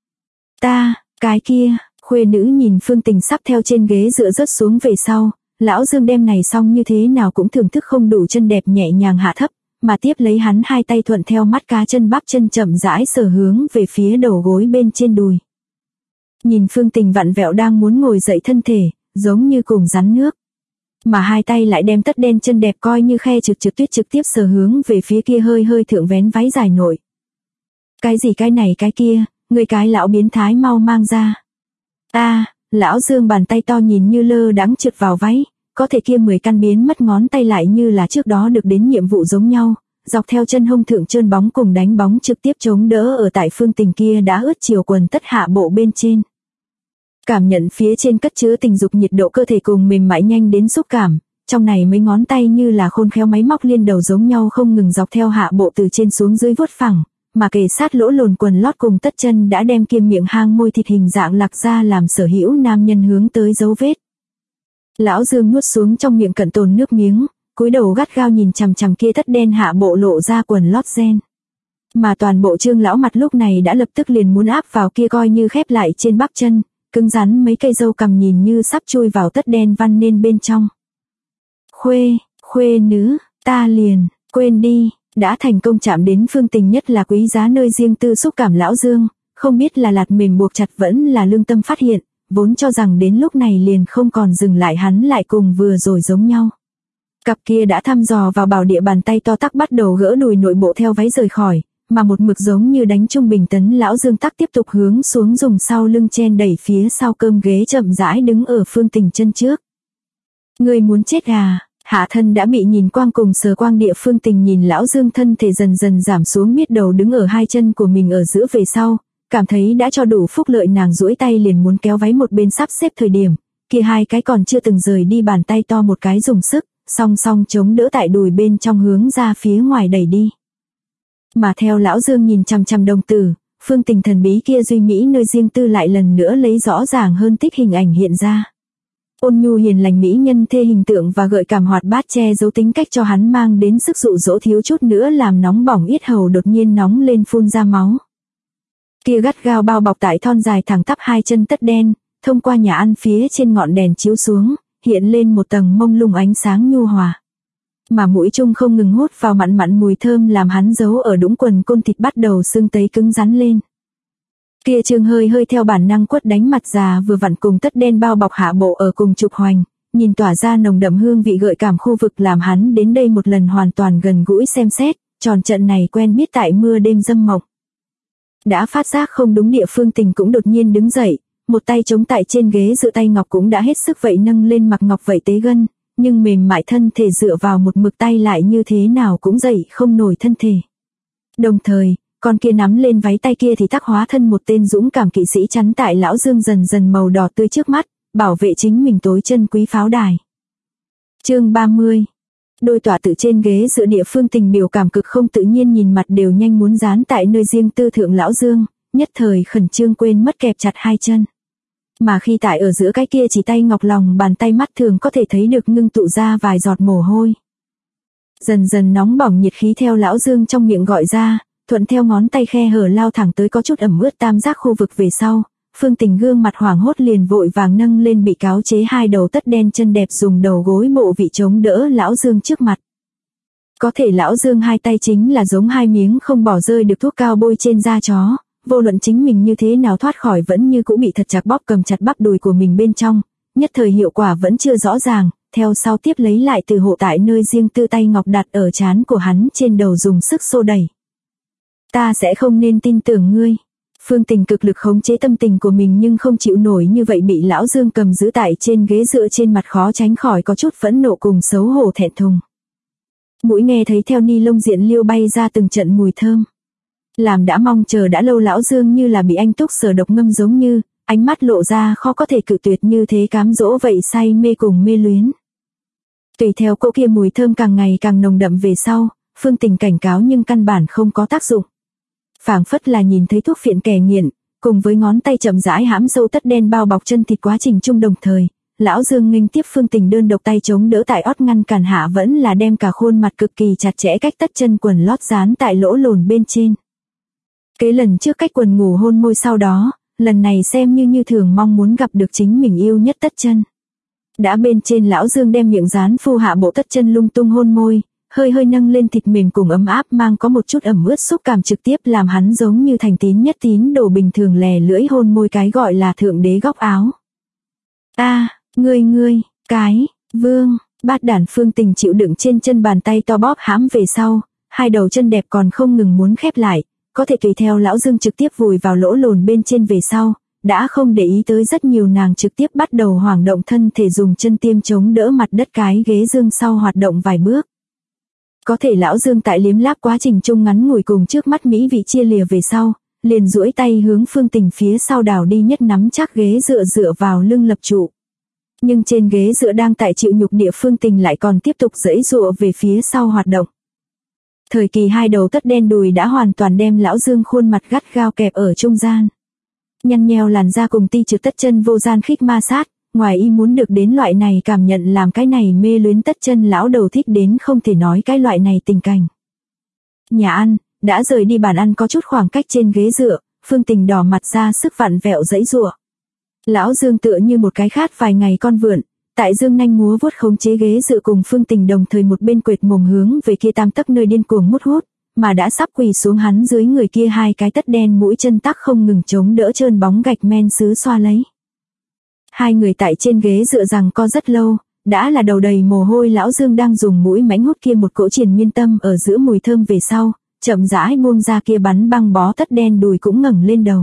Ta, cái kia, khuê nữ nhìn Phương Tình sắp theo trên ghế dựa rớt xuống về sau, lão Dương đem này xong như thế nào cũng thưởng thức không đủ chân đẹp nhẹ nhàng hạ thấp, mà tiếp lấy hắn 2 tay thuận theo mắt cá chân bắp chân chậm rãi sờ hướng về phía đầu gối bên trên đùi. Nhìn Phương Tình vặn vẹo đang muốn ngồi dậy thân thể, giống như cùng rắn nước. Mà 2 tay lại đem tất đen chân đẹp coi như khe trượt tuyết trực tiếp sờ hướng về phía kia hơi hơi thượng vén váy dài nội. Cái gì cái này cái kia, người cái lão biến thái mau mang ra. Lão Dương bàn tay to nhìn như lơ đãng trượt vào váy, có thể kia 10 căn biến mất ngón tay lại như là trước đó được đến nhiệm vụ giống nhau, dọc theo chân hông thượng trơn bóng cùng đánh bóng trực tiếp chống đỡ ở tại Phương Tình kia đã ướt chiều quần tất hạ bộ bên trên. Cảm nhận phía trên cất chứa tình dục nhiệt độ cơ thể cùng mềm mại nhanh đến xúc cảm, trong này mấy ngón tay như là khôn khéo máy móc liên đầu giống nhau không ngừng dọc theo hạ bộ từ trên xuống dưới vuốt phẳng, mà kề sát lỗ lồn quần lót cùng tất chân đã đem kiềm miệng hang môi thịt hình dạng lạc ra làm sở hữu nam nhân hướng tới dấu vết. Lão Dương nuốt xuống trong miệng cận tồn nước miếng, cúi đầu gắt gao nhìn chằm chằm kia tất đen hạ bộ lộ ra quần lót gen. Mà toàn bộ Trương lão mặt lúc này đã lập tức liền muốn áp vào kia coi như khép lại trên bắp chân, cứng rắn mấy cây râu cằm nhìn như sắp chui vào tất đen văn nên bên trong. Khuê nữ, ta liền, quên đi, đã thành công chạm đến Phương Tình nhất là quý giá nơi riêng tư xúc cảm lão Dương, không biết là lạt mềm buộc chặt vẫn là lương tâm phát hiện, vốn cho rằng đến lúc này liền không còn dừng lại hắn lại cùng vừa rồi giống nhau. Cặp kia đã thăm dò vào bảo địa bàn tay to tắc bắt đầu gỡ đùi nội bộ theo váy rời khỏi, mà một mực giống như đánh trung bình tấn lão Dương tắc tiếp tục hướng xuống dùng sau lưng chen đẩy phía sau cơm ghế chậm rãi đứng ở Phương Tình chân trước. Người muốn chết à? Hạ thân đã bị nhìn quang cùng sờ quang địa Phương Tình nhìn lão Dương thân thể dần dần giảm xuống miết đầu đứng ở 2 chân của mình ở giữa về sau, cảm thấy đã cho đủ phúc lợi nàng duỗi tay liền muốn kéo váy một bên sắp xếp thời điểm, kia 2 cái còn chưa từng rời đi bàn tay to một cái dùng sức, song song chống đỡ tại đùi bên trong hướng ra phía ngoài đẩy đi. Mà theo lão Dương nhìn chằm chằm đồng tử, Phương Tình thần bí kia duy mỹ nơi riêng tư lại lần nữa lấy rõ ràng hơn tích hình ảnh hiện ra. Ôn nhu hiền lành mỹ nhân thê hình tượng và gợi cảm hoạt bát che giấu tính cách cho hắn mang đến sức dụ dỗ thiếu chút nữa làm nóng bỏng yết hầu đột nhiên nóng lên phun ra máu. Kia gắt gao bao bọc tại thon dài thẳng tắp 2 chân tất đen, thông qua nhà ăn phía trên ngọn đèn chiếu xuống, hiện lên một tầng mông lung ánh sáng nhu hòa. Mà mũi chung không ngừng hút vào mặn mặn mùi thơm làm hắn giấu ở đũng quần côn thịt bắt đầu sưng tấy cứng rắn lên. Kia Trương hơi hơi theo bản năng quất đánh mặt già vừa vặn cùng tất đen bao bọc hạ bộ ở cùng trục hoành, nhìn tỏa ra nồng đậm hương vị gợi cảm khu vực làm hắn đến đây một lần hoàn toàn gần gũi xem xét, tròn trận này quen biết tại mưa đêm dâm mộng. Đã phát giác không đúng địa Phương Tình cũng đột nhiên đứng dậy, một tay chống tại trên ghế dựa, tay ngọc cũng đã hết sức vậy nâng lên mặc ngọc vậy tế gân, nhưng mềm mại thân thể dựa vào một mực tay lại như thế nào cũng dậy không nổi thân thể. Đồng thời, con kia nắm lên váy tay kia thì tác hóa thân một tên dũng cảm kỵ sĩ chắn tại Lão Dương dần dần màu đỏ tươi trước mắt, bảo vệ chính mình tối chân quý pháo đài. Chương 30. Đôi tỏa tự trên ghế dựa địa phương Tình biểu cảm cực không tự nhiên, nhìn mặt đều nhanh muốn dán tại nơi riêng tư thượng Lão Dương, nhất thời khẩn trương quên mất kẹp chặt hai chân. Mà khi tại ở giữa cái kia chỉ tay ngọc lòng bàn tay mắt thường có thể thấy được ngưng tụ ra vài giọt mồ hôi. Dần dần nóng bỏng nhiệt khí theo Lão Dương trong miệng gọi ra, thuận theo ngón tay khe hở lao thẳng tới có chút ẩm ướt tam giác khu vực về sau. Phương Tình gương mặt hoảng hốt liền vội vàng nâng lên bị cáo chế hai đầu tất đen chân đẹp, dùng đầu gối bộ vị chống đỡ Lão Dương trước mặt. Có thể Lão Dương hai tay chính là giống hai miếng không bỏ rơi được thuốc cao bôi trên da chó, vô luận chính mình như thế nào thoát khỏi vẫn như cũ bị thật chặt bóp cầm chặt bắp đùi của mình bên trong, nhất thời hiệu quả vẫn chưa rõ ràng, theo sau tiếp lấy lại từ hộ tại nơi riêng tư tay ngọc đặt ở trán của hắn trên đầu dùng sức xô đẩy. Ta sẽ không nên tin tưởng ngươi. Phương Tình cực lực khống chế tâm tình của mình nhưng không chịu nổi như vậy bị Lão Dương cầm giữ tại trên ghế dựa, trên mặt khó tránh khỏi có chút phẫn nộ cùng xấu hổ thẹn thùng. Mũi nghe thấy theo ni lông diện liêu bay ra từng trận mùi thơm. Làm đã mong chờ đã lâu Lão Dương như là bị anh túc sở độc ngâm giống như, ánh mắt lộ ra khó có thể cự tuyệt như thế cám dỗ vậy say mê cùng mê luyến. Tùy theo cỗ kia mùi thơm càng ngày càng nồng đậm về sau, Phương Tình cảnh cáo nhưng căn bản không có tác dụng. Phảng phất là nhìn thấy thuốc phiện kẻ nghiện, cùng với ngón tay chậm rãi hãm sâu tất đen bao bọc chân thịt quá trình chung đồng thời, Lão Dương nghênh tiếp Phương Tình đơn độc tay chống đỡ tại ót ngăn cản hạ vẫn là đem cả khuôn mặt cực kỳ chặt chẽ cách tất chân quần lót dán tại lỗ lồn bên trên. Cái lần trước cách quần ngủ hôn môi sau đó, lần này xem như thường mong muốn gặp được chính mình yêu nhất tất chân. Đã bên trên Lão Dương đem miệng dán phu hạ bộ tất chân lung tung hôn môi, hơi hơi nâng lên thịt mềm cùng ấm áp mang có một chút ẩm ướt xúc cảm trực tiếp làm hắn giống như thành tín nhất tín đồ bình thường lè lưỡi hôn môi cái gọi là thượng đế góc áo. Ngươi, cái, vương, bát đản. Phương Tình chịu đựng trên chân bàn tay to bóp hãm về sau, hai đầu chân đẹp còn không ngừng muốn khép lại, có thể tùy theo Lão Dương trực tiếp vùi vào lỗ lồn bên trên về sau, đã không để ý tới rất nhiều, nàng trực tiếp bắt đầu hoảng động thân thể dùng chân tiêm chống đỡ mặt đất cái ghế dương sau hoạt động vài bước. Có thể Lão Dương tại liếm láp quá trình chung ngắn ngủi cùng trước mắt mỹ vị chia lìa về sau, liền duỗi tay hướng Phương Tình phía sau đảo đi, nhất nắm chắc ghế dựa vào lưng lập trụ. Nhưng trên ghế dựa đang tại chịu nhục địa Phương Tình lại còn tiếp tục giãy giụa về phía sau hoạt động. Thời kỳ hai đầu tất đen đùi đã hoàn toàn đem Lão Dương khuôn mặt gắt gao kẹp ở trung gian. Nhăn nheo làn da cùng ti trừ tất chân vô gian khích ma sát, ngoài ý muốn được đến loại này cảm nhận làm cái này mê luyến tất chân lão đầu thích đến không thể nói cái loại này tình cảnh. Nhà ăn, đã rời đi bàn ăn có chút khoảng cách trên ghế dựa, Phương Tình đỏ mặt ra sức vặn vẹo giãy giụa. Lão Dương tựa như một cái khát vài ngày con vượn, tại dương nanh múa vuốt khống chế ghế dựa cùng Phương Tình đồng thời một bên quệt mồm hướng về kia tam tấc nơi điên cuồng mút hút, mà đã sắp quỳ xuống hắn dưới người kia hai cái tất đen mũi chân tắc không ngừng chống đỡ trơn bóng gạch men sứ xoa lấy. Hai người tại trên ghế dựa rằng co rất lâu, đã là đầu đầy mồ hôi. Lão Dương đang dùng mũi mánh hút kia một cỗ triền miên tâm ở giữa mùi thơm về sau, chậm rãi buông ra kia bắn băng bó tất đen đùi cũng ngẩng lên đầu.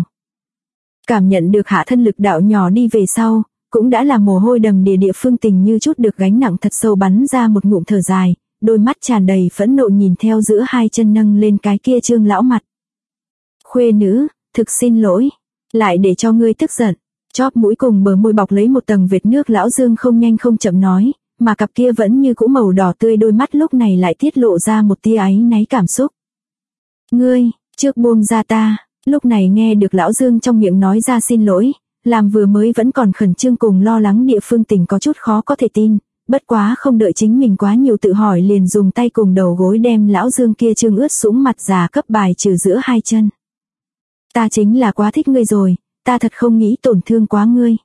Cảm nhận được hạ thân lực đạo nhỏ đi về sau, cũng đã là mồ hôi đầm đìa địa Phương Tình như chút được gánh nặng thật sâu bắn ra một ngụm thở dài, đôi mắt tràn đầy phẫn nộ nhìn theo giữa hai chân nâng lên cái kia trương lão mặt. Khuê nữ, thực xin lỗi, lại để cho ngươi tức giận. Chóp mũi cùng bờ môi bọc lấy một tầng vệt nước, Lão Dương không nhanh không chậm nói, mà cặp kia vẫn như cũ màu đỏ tươi đôi mắt lúc này lại tiết lộ ra một tia áy náy cảm xúc. Ngươi, trước buông ra ta. Lúc này nghe được Lão Dương trong miệng nói ra xin lỗi, làm vừa mới vẫn còn khẩn trương cùng lo lắng địa Phương Tình có chút khó có thể tin, bất quá không đợi chính mình quá nhiều tự hỏi liền dùng tay cùng đầu gối đem Lão Dương kia trương ướt sũng mặt già cấp bài trừ giữa hai chân. Ta chính là quá thích ngươi rồi, ta thật không nghĩ tổn thương quá ngươi.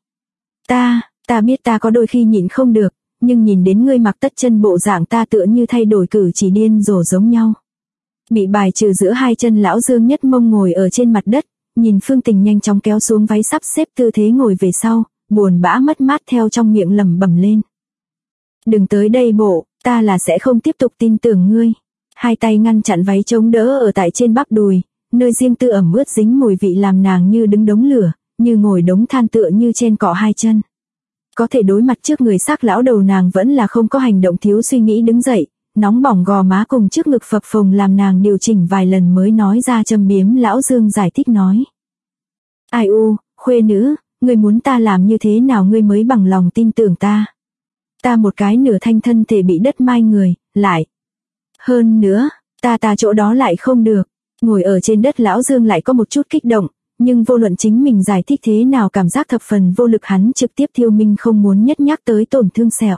Ta biết ta có đôi khi nhịn không được, nhưng nhìn đến ngươi mặc tất chân bộ dạng ta tựa như thay đổi cử chỉ điên rồ giống nhau. Bị bài trừ giữa hai chân Lão Dương nhất mông ngồi ở trên mặt đất, nhìn Phương Tình nhanh chóng kéo xuống váy sắp xếp tư thế ngồi về sau, buồn bã mất mát theo trong miệng lẩm bẩm lên. Đừng tới đây bộ, ta là sẽ không tiếp tục tin tưởng ngươi. Hai tay ngăn chặn váy chống đỡ ở tại trên bắp đùi, nơi riêng tư ẩm ướt dính mùi vị làm nàng như đứng đống lửa, như ngồi đống than tựa như trên cỏ hai chân. Có thể đối mặt trước người xác lão đầu nàng vẫn là không có hành động thiếu suy nghĩ đứng dậy, nóng bỏng gò má cùng trước ngực phập phồng làm nàng điều chỉnh vài lần mới nói ra châm biếm. Lão Dương giải thích nói. Ai u, khuê nữ, ngươi muốn ta làm như thế nào ngươi mới bằng lòng tin tưởng ta. Ta một cái nửa thanh thân thể bị đất mai người, lại. Hơn nữa, ta chỗ đó lại không được. Ngồi ở trên đất lão Dương lại có một chút kích động, nhưng vô luận chính mình giải thích thế nào cảm giác thập phần vô lực hắn trực tiếp thiêu minh không muốn nhất nhắc tới tổn thương sẹo.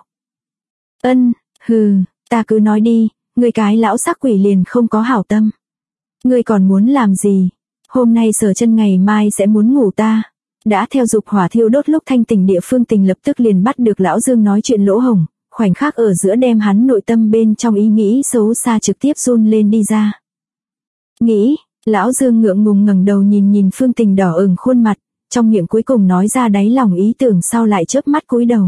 Hừ, ta cứ nói đi, ngươi cái lão sắc quỷ liền không có hảo tâm. Ngươi còn muốn làm gì? Hôm nay Sở Chân ngày mai sẽ muốn ngủ ta. Đã theo dục hỏa thiêu đốt lúc thanh tỉnh địa phương tình lập tức liền bắt được lão Dương nói chuyện lỗ hổng, khoảnh khắc ở giữa đem hắn nội tâm bên trong ý nghĩ xấu xa trực tiếp run lên đi ra. Nghĩ, lão Dương ngượng ngùng ngẩng đầu nhìn Phương Tình đỏ ửng khuôn mặt, trong miệng cuối cùng nói ra đáy lòng ý tưởng sau lại chớp mắt cúi đầu.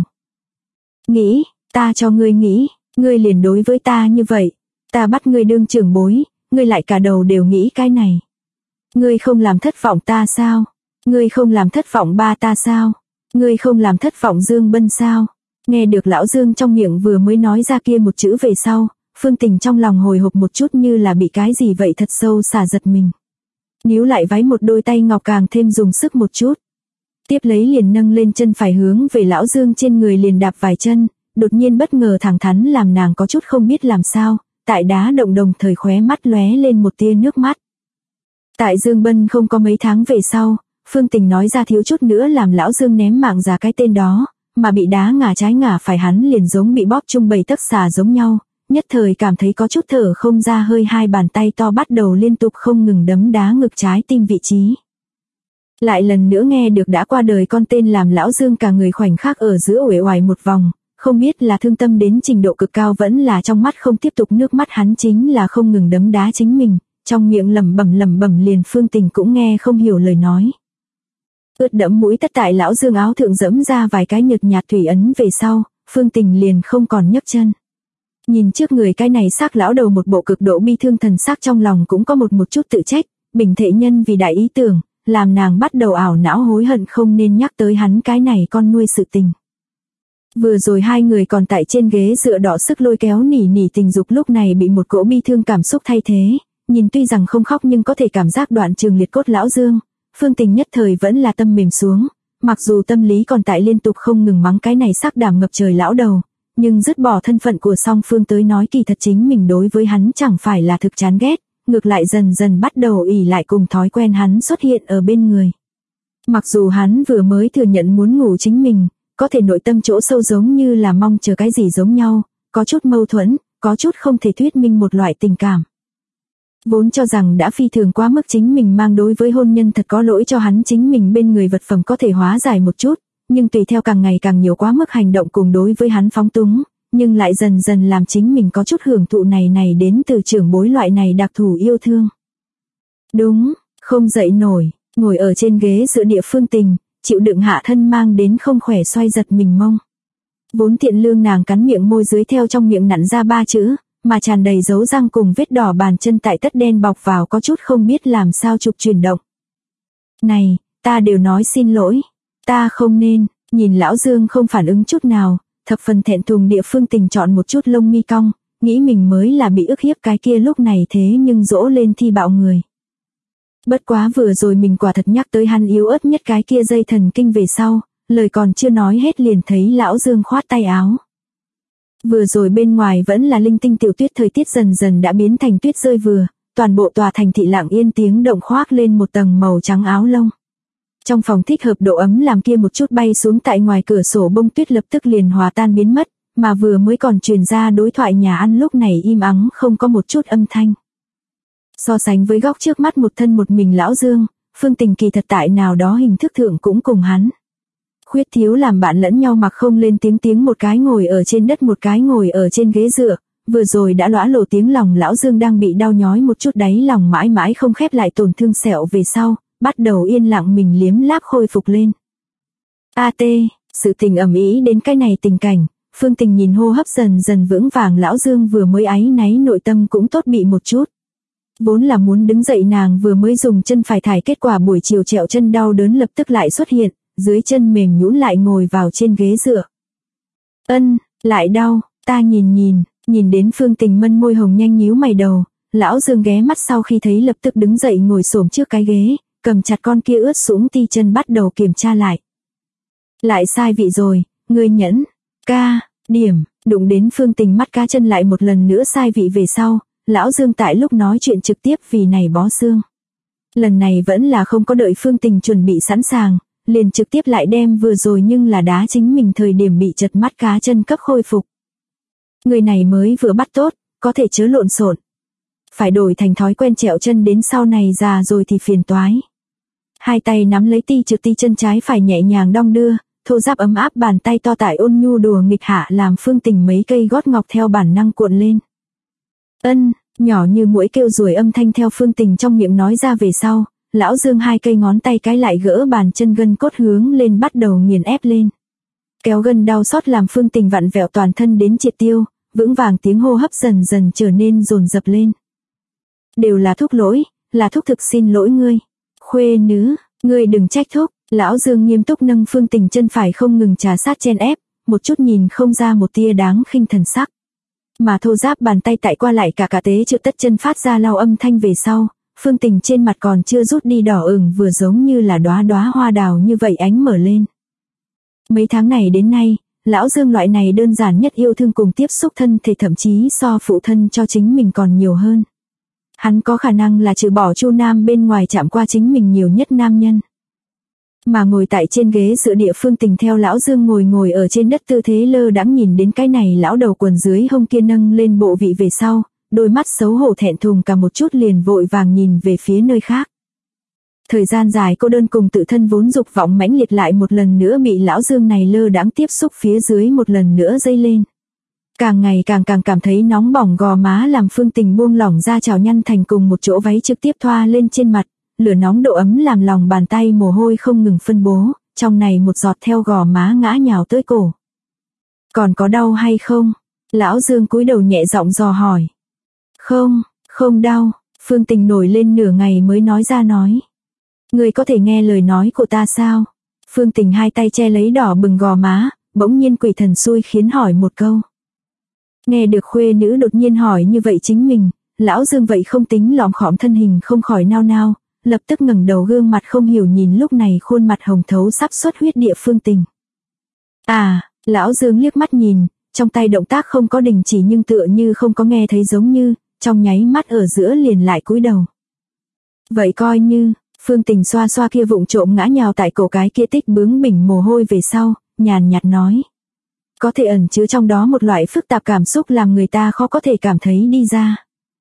Nghĩ, ta cho ngươi nghĩ, ngươi liền đối với ta như vậy, ta bắt ngươi đương trưởng bối, ngươi lại cả đầu đều nghĩ cái này. Ngươi không làm thất vọng ta sao? Ngươi không làm thất vọng ba ta sao? Ngươi không làm thất vọng Dương Bân sao? Nghe được lão Dương trong miệng vừa mới nói ra kia một chữ về sau, Phương Tình trong lòng hồi hộp một chút như là bị cái gì vậy thật sâu xả giật mình. Níu lại váy một đôi tay ngọc càng thêm dùng sức một chút. Tiếp lấy liền nâng lên chân phải hướng về lão Dương trên người liền đạp vài chân, đột nhiên bất ngờ thẳng thắn làm nàng có chút không biết làm sao, tại đá động đồng thời khóe mắt lóe lên một tia nước mắt. Tại Dương Bân không có mấy tháng về sau, Phương Tình nói ra thiếu chút nữa làm lão Dương ném mạng ra cái tên đó, mà bị đá ngả trái ngả phải hắn liền giống bị bóp chung bầy tấc xà giống nhau, nhất thời cảm thấy có chút thở không ra hơi hai bàn tay to bắt đầu liên tục không ngừng đấm đá ngực trái tim vị trí. Lại lần nữa nghe được đã qua đời con tên làm lão Dương cả người khoảnh khắc ở giữa uể oải một vòng, không biết là thương tâm đến trình độ cực cao vẫn là trong mắt không tiếp tục nước mắt hắn chính là không ngừng đấm đá chính mình, trong miệng lẩm bẩm liền Phương Tình cũng nghe không hiểu lời nói. Ướt đẫm mũi tất tại lão Dương áo thượng dẫm ra vài cái nhợt nhạt thủy ấn về sau, Phương Tình liền không còn nhấc chân. Nhìn trước người cái này xác lão đầu một bộ cực độ bi thương thần sắc trong lòng cũng có một chút tự trách, bình thể nhân vì đại ý tưởng, làm nàng bắt đầu ảo não hối hận không nên nhắc tới hắn cái này con nuôi sự tình. Vừa rồi hai người còn tại trên ghế dựa đỏ sức lôi kéo nỉ tình dục lúc này bị một cỗ bi thương cảm xúc thay thế, nhìn tuy rằng không khóc nhưng có thể cảm giác đoạn trường liệt cốt lão Dương, Phương Tình nhất thời vẫn là tâm mềm xuống, mặc dù tâm lý còn tại liên tục không ngừng mắng cái này sắc đảm ngập trời lão đầu, nhưng dứt bỏ thân phận của song phương tới nói kỳ thật chính mình đối với hắn chẳng phải là thực chán ghét, ngược lại dần dần bắt đầu ỷ lại cùng thói quen hắn xuất hiện ở bên người. Mặc dù hắn vừa mới thừa nhận muốn ngủ chính mình, có thể nội tâm chỗ sâu giống như là mong chờ cái gì giống nhau, có chút mâu thuẫn, có chút không thể thuyết minh một loại tình cảm. Vốn cho rằng đã phi thường quá mức chính mình mang đối với hôn nhân thật có lỗi cho hắn chính mình bên người vật phẩm có thể hóa giải một chút, nhưng tùy theo càng ngày càng nhiều quá mức hành động cùng đối với hắn phóng túng, nhưng lại dần dần làm chính mình có chút hưởng thụ này đến từ trưởng bối loại này đặc thù yêu thương. Đúng, không dậy nổi, ngồi ở trên ghế dựa địa Phương Tình, chịu đựng hạ thân mang đến không khỏe xoay giật mình mông. Vốn thiện lương nàng cắn miệng môi dưới theo trong miệng nặn ra 3 chữ, mà tràn đầy dấu răng cùng vết đỏ bàn chân tại tất đen bọc vào có chút không biết làm sao trục chuyển động. Này, ta đều nói xin lỗi, ta không nên, nhìn lão Dương không phản ứng chút nào, thập phần thẹn thùng địa Phương Tình chọn một chút lông mi cong, nghĩ mình mới là bị ức hiếp cái kia lúc này thế nhưng dỗ lên thi bạo người. Bất quá vừa rồi mình quả thật nhắc tới hắn yếu ớt nhất cái kia dây thần kinh về sau, lời còn chưa nói hết liền thấy lão Dương khoát tay áo. Vừa rồi bên ngoài vẫn là linh tinh tiểu tuyết thời tiết dần dần đã biến thành tuyết rơi vừa, toàn bộ tòa thành thị lặng yên tiếng động khoác lên một tầng màu trắng áo lông. Trong phòng thích hợp độ ấm làm kia một chút bay xuống tại ngoài cửa sổ bông tuyết lập tức liền hòa tan biến mất, mà vừa mới còn truyền ra đối thoại nhà ăn lúc này im ắng không có một chút âm thanh. So sánh với góc trước mắt một thân một mình lão Dương, Phương Tình kỳ thật tại nào đó hình thức thượng cũng cùng hắn. Khuyết thiếu làm bạn lẫn nhau mặc không lên tiếng một cái ngồi ở trên đất một cái ngồi ở trên ghế dựa, vừa rồi đã lõa lồ tiếng lòng lão Dương đang bị đau nhói một chút đáy lòng mãi mãi không khép lại tổn thương sẹo về sau, bắt đầu yên lặng mình liếm láp khôi phục lên. Sự tình ầm ĩ đến cái này tình cảnh, Phương Tình nhìn hô hấp dần dần vững vàng lão Dương vừa mới áy náy nội tâm cũng tốt bị một chút. Vốn là muốn đứng dậy nàng vừa mới dùng chân phải thải, kết quả buổi chiều trẹo chân đau đớn lập tức lại xuất hiện, dưới chân mềm nhũn lại ngồi vào trên ghế dựa. Ân, lại đau, ta nhìn đến Phương Tình mân môi hồng nhanh nhíu mày đầu, lão Dương ghé mắt sau khi thấy lập tức đứng dậy ngồi xổm trước cái ghế, cầm chặt con kia ướt sũng ti chân bắt đầu kiểm tra lại. Lại sai vị rồi, ngươi nhẫn, ca, điểm, đụng đến Phương Tình mắt cá chân lại một lần nữa sai vị về sau, lão Dương tại lúc nói chuyện trực tiếp vì này bó xương. Lần này vẫn là không có đợi Phương Tình chuẩn bị sẵn sàng, liền trực tiếp lại đem vừa rồi nhưng là đá chính mình thời điểm bị chật mắt cá chân cấp khôi phục. Người này mới vừa bắt tốt, có thể chớ lộn xộn. Phải đổi thành thói quen trẹo chân đến sau này già rồi thì phiền toái. Hai tay nắm lấy ti trượt ti chân trái phải nhẹ nhàng đong đưa, thô ráp ấm áp bàn tay to tải ôn nhu đùa nghịch hạ làm Phương Tình mấy cây gót ngọc theo bản năng cuộn lên. Ân, nhỏ như muỗi kêu ruồi âm thanh theo Phương Tình trong miệng nói ra về sau, lão Dương hai cây ngón tay cái lại gỡ bàn chân gân cốt hướng lên bắt đầu nghiền ép lên. Kéo gân đau xót làm Phương Tình vặn vẹo toàn thân đến triệt tiêu, vững vàng tiếng hô hấp dần dần trở nên dồn dập lên. Đều là thúc lỗi, là thúc thực xin lỗi ngươi. Khuê nữ, ngươi đừng trách thúc. Lão Dương nghiêm túc nâng Phương Tình chân phải không ngừng trà sát chen ép, một chút nhìn không ra một tia đáng khinh thần sắc. Mà thô ráp bàn tay tại qua lại cả tế trượt tất chân phát ra lau âm thanh về sau, Phương Tình trên mặt còn chưa rút đi đỏ ửng vừa giống như là đóa hoa đào như vậy ánh mở lên. Mấy tháng này đến nay, lão Dương loại này đơn giản nhất yêu thương cùng tiếp xúc thân thể thậm chí so phụ thân cho chính mình còn nhiều hơn. Hắn có khả năng là trừ bỏ Chu Nam bên ngoài chạm qua chính mình nhiều nhất nam nhân. Mà ngồi tại trên ghế dựa địa Phương Tình theo lão Dương ngồi ở trên đất tư thế lơ đãng nhìn đến cái này lão đầu quần dưới hông kia nâng lên bộ vị về sau, đôi mắt xấu hổ thẹn thùng cả một chút liền vội vàng nhìn về phía nơi khác. Thời gian dài cô đơn cùng tự thân vốn dục vọng mãnh liệt lại một lần nữa bị lão Dương này lơ đãng tiếp xúc phía dưới một lần nữa dây lên. Càng ngày càng cảm thấy nóng bỏng gò má làm Phương Tình buông lỏng ra trào nhăn thành cùng một chỗ váy trực tiếp thoa lên trên mặt, lửa nóng độ ấm làm lòng bàn tay mồ hôi không ngừng phân bố, trong này một giọt theo gò má ngã nhào tới cổ. Còn có đau hay không? Lão Dương cúi đầu nhẹ giọng dò hỏi. Không đau, Phương Tình nổi lên nửa ngày mới nói ra nói. Ngươi có thể nghe lời nói của ta sao? Phương Tình hai tay che lấy đỏ bừng gò má, bỗng nhiên quỷ thần xui khiến hỏi một câu. Nghe được khuê nữ đột nhiên hỏi như vậy chính mình, lão Dương vậy không tính lỏm khỏm thân hình không khỏi nao nao, lập tức ngẩng đầu gương mặt không hiểu nhìn lúc này khuôn mặt hồng thấu sắp xuất huyết địa Phương Tình. Lão Dương liếc mắt nhìn, trong tay động tác không có đình chỉ nhưng tựa như không có nghe thấy giống như, trong nháy mắt ở giữa liền lại cúi đầu. Vậy coi như, Phương Tình xoa xoa kia vụng trộm ngã nhào tại cổ cái kia tích bướng bỉnh mồ hôi về sau, nhàn nhạt nói. Có thể ẩn chứa trong đó một loại phức tạp cảm xúc làm người ta khó có thể cảm thấy đi ra.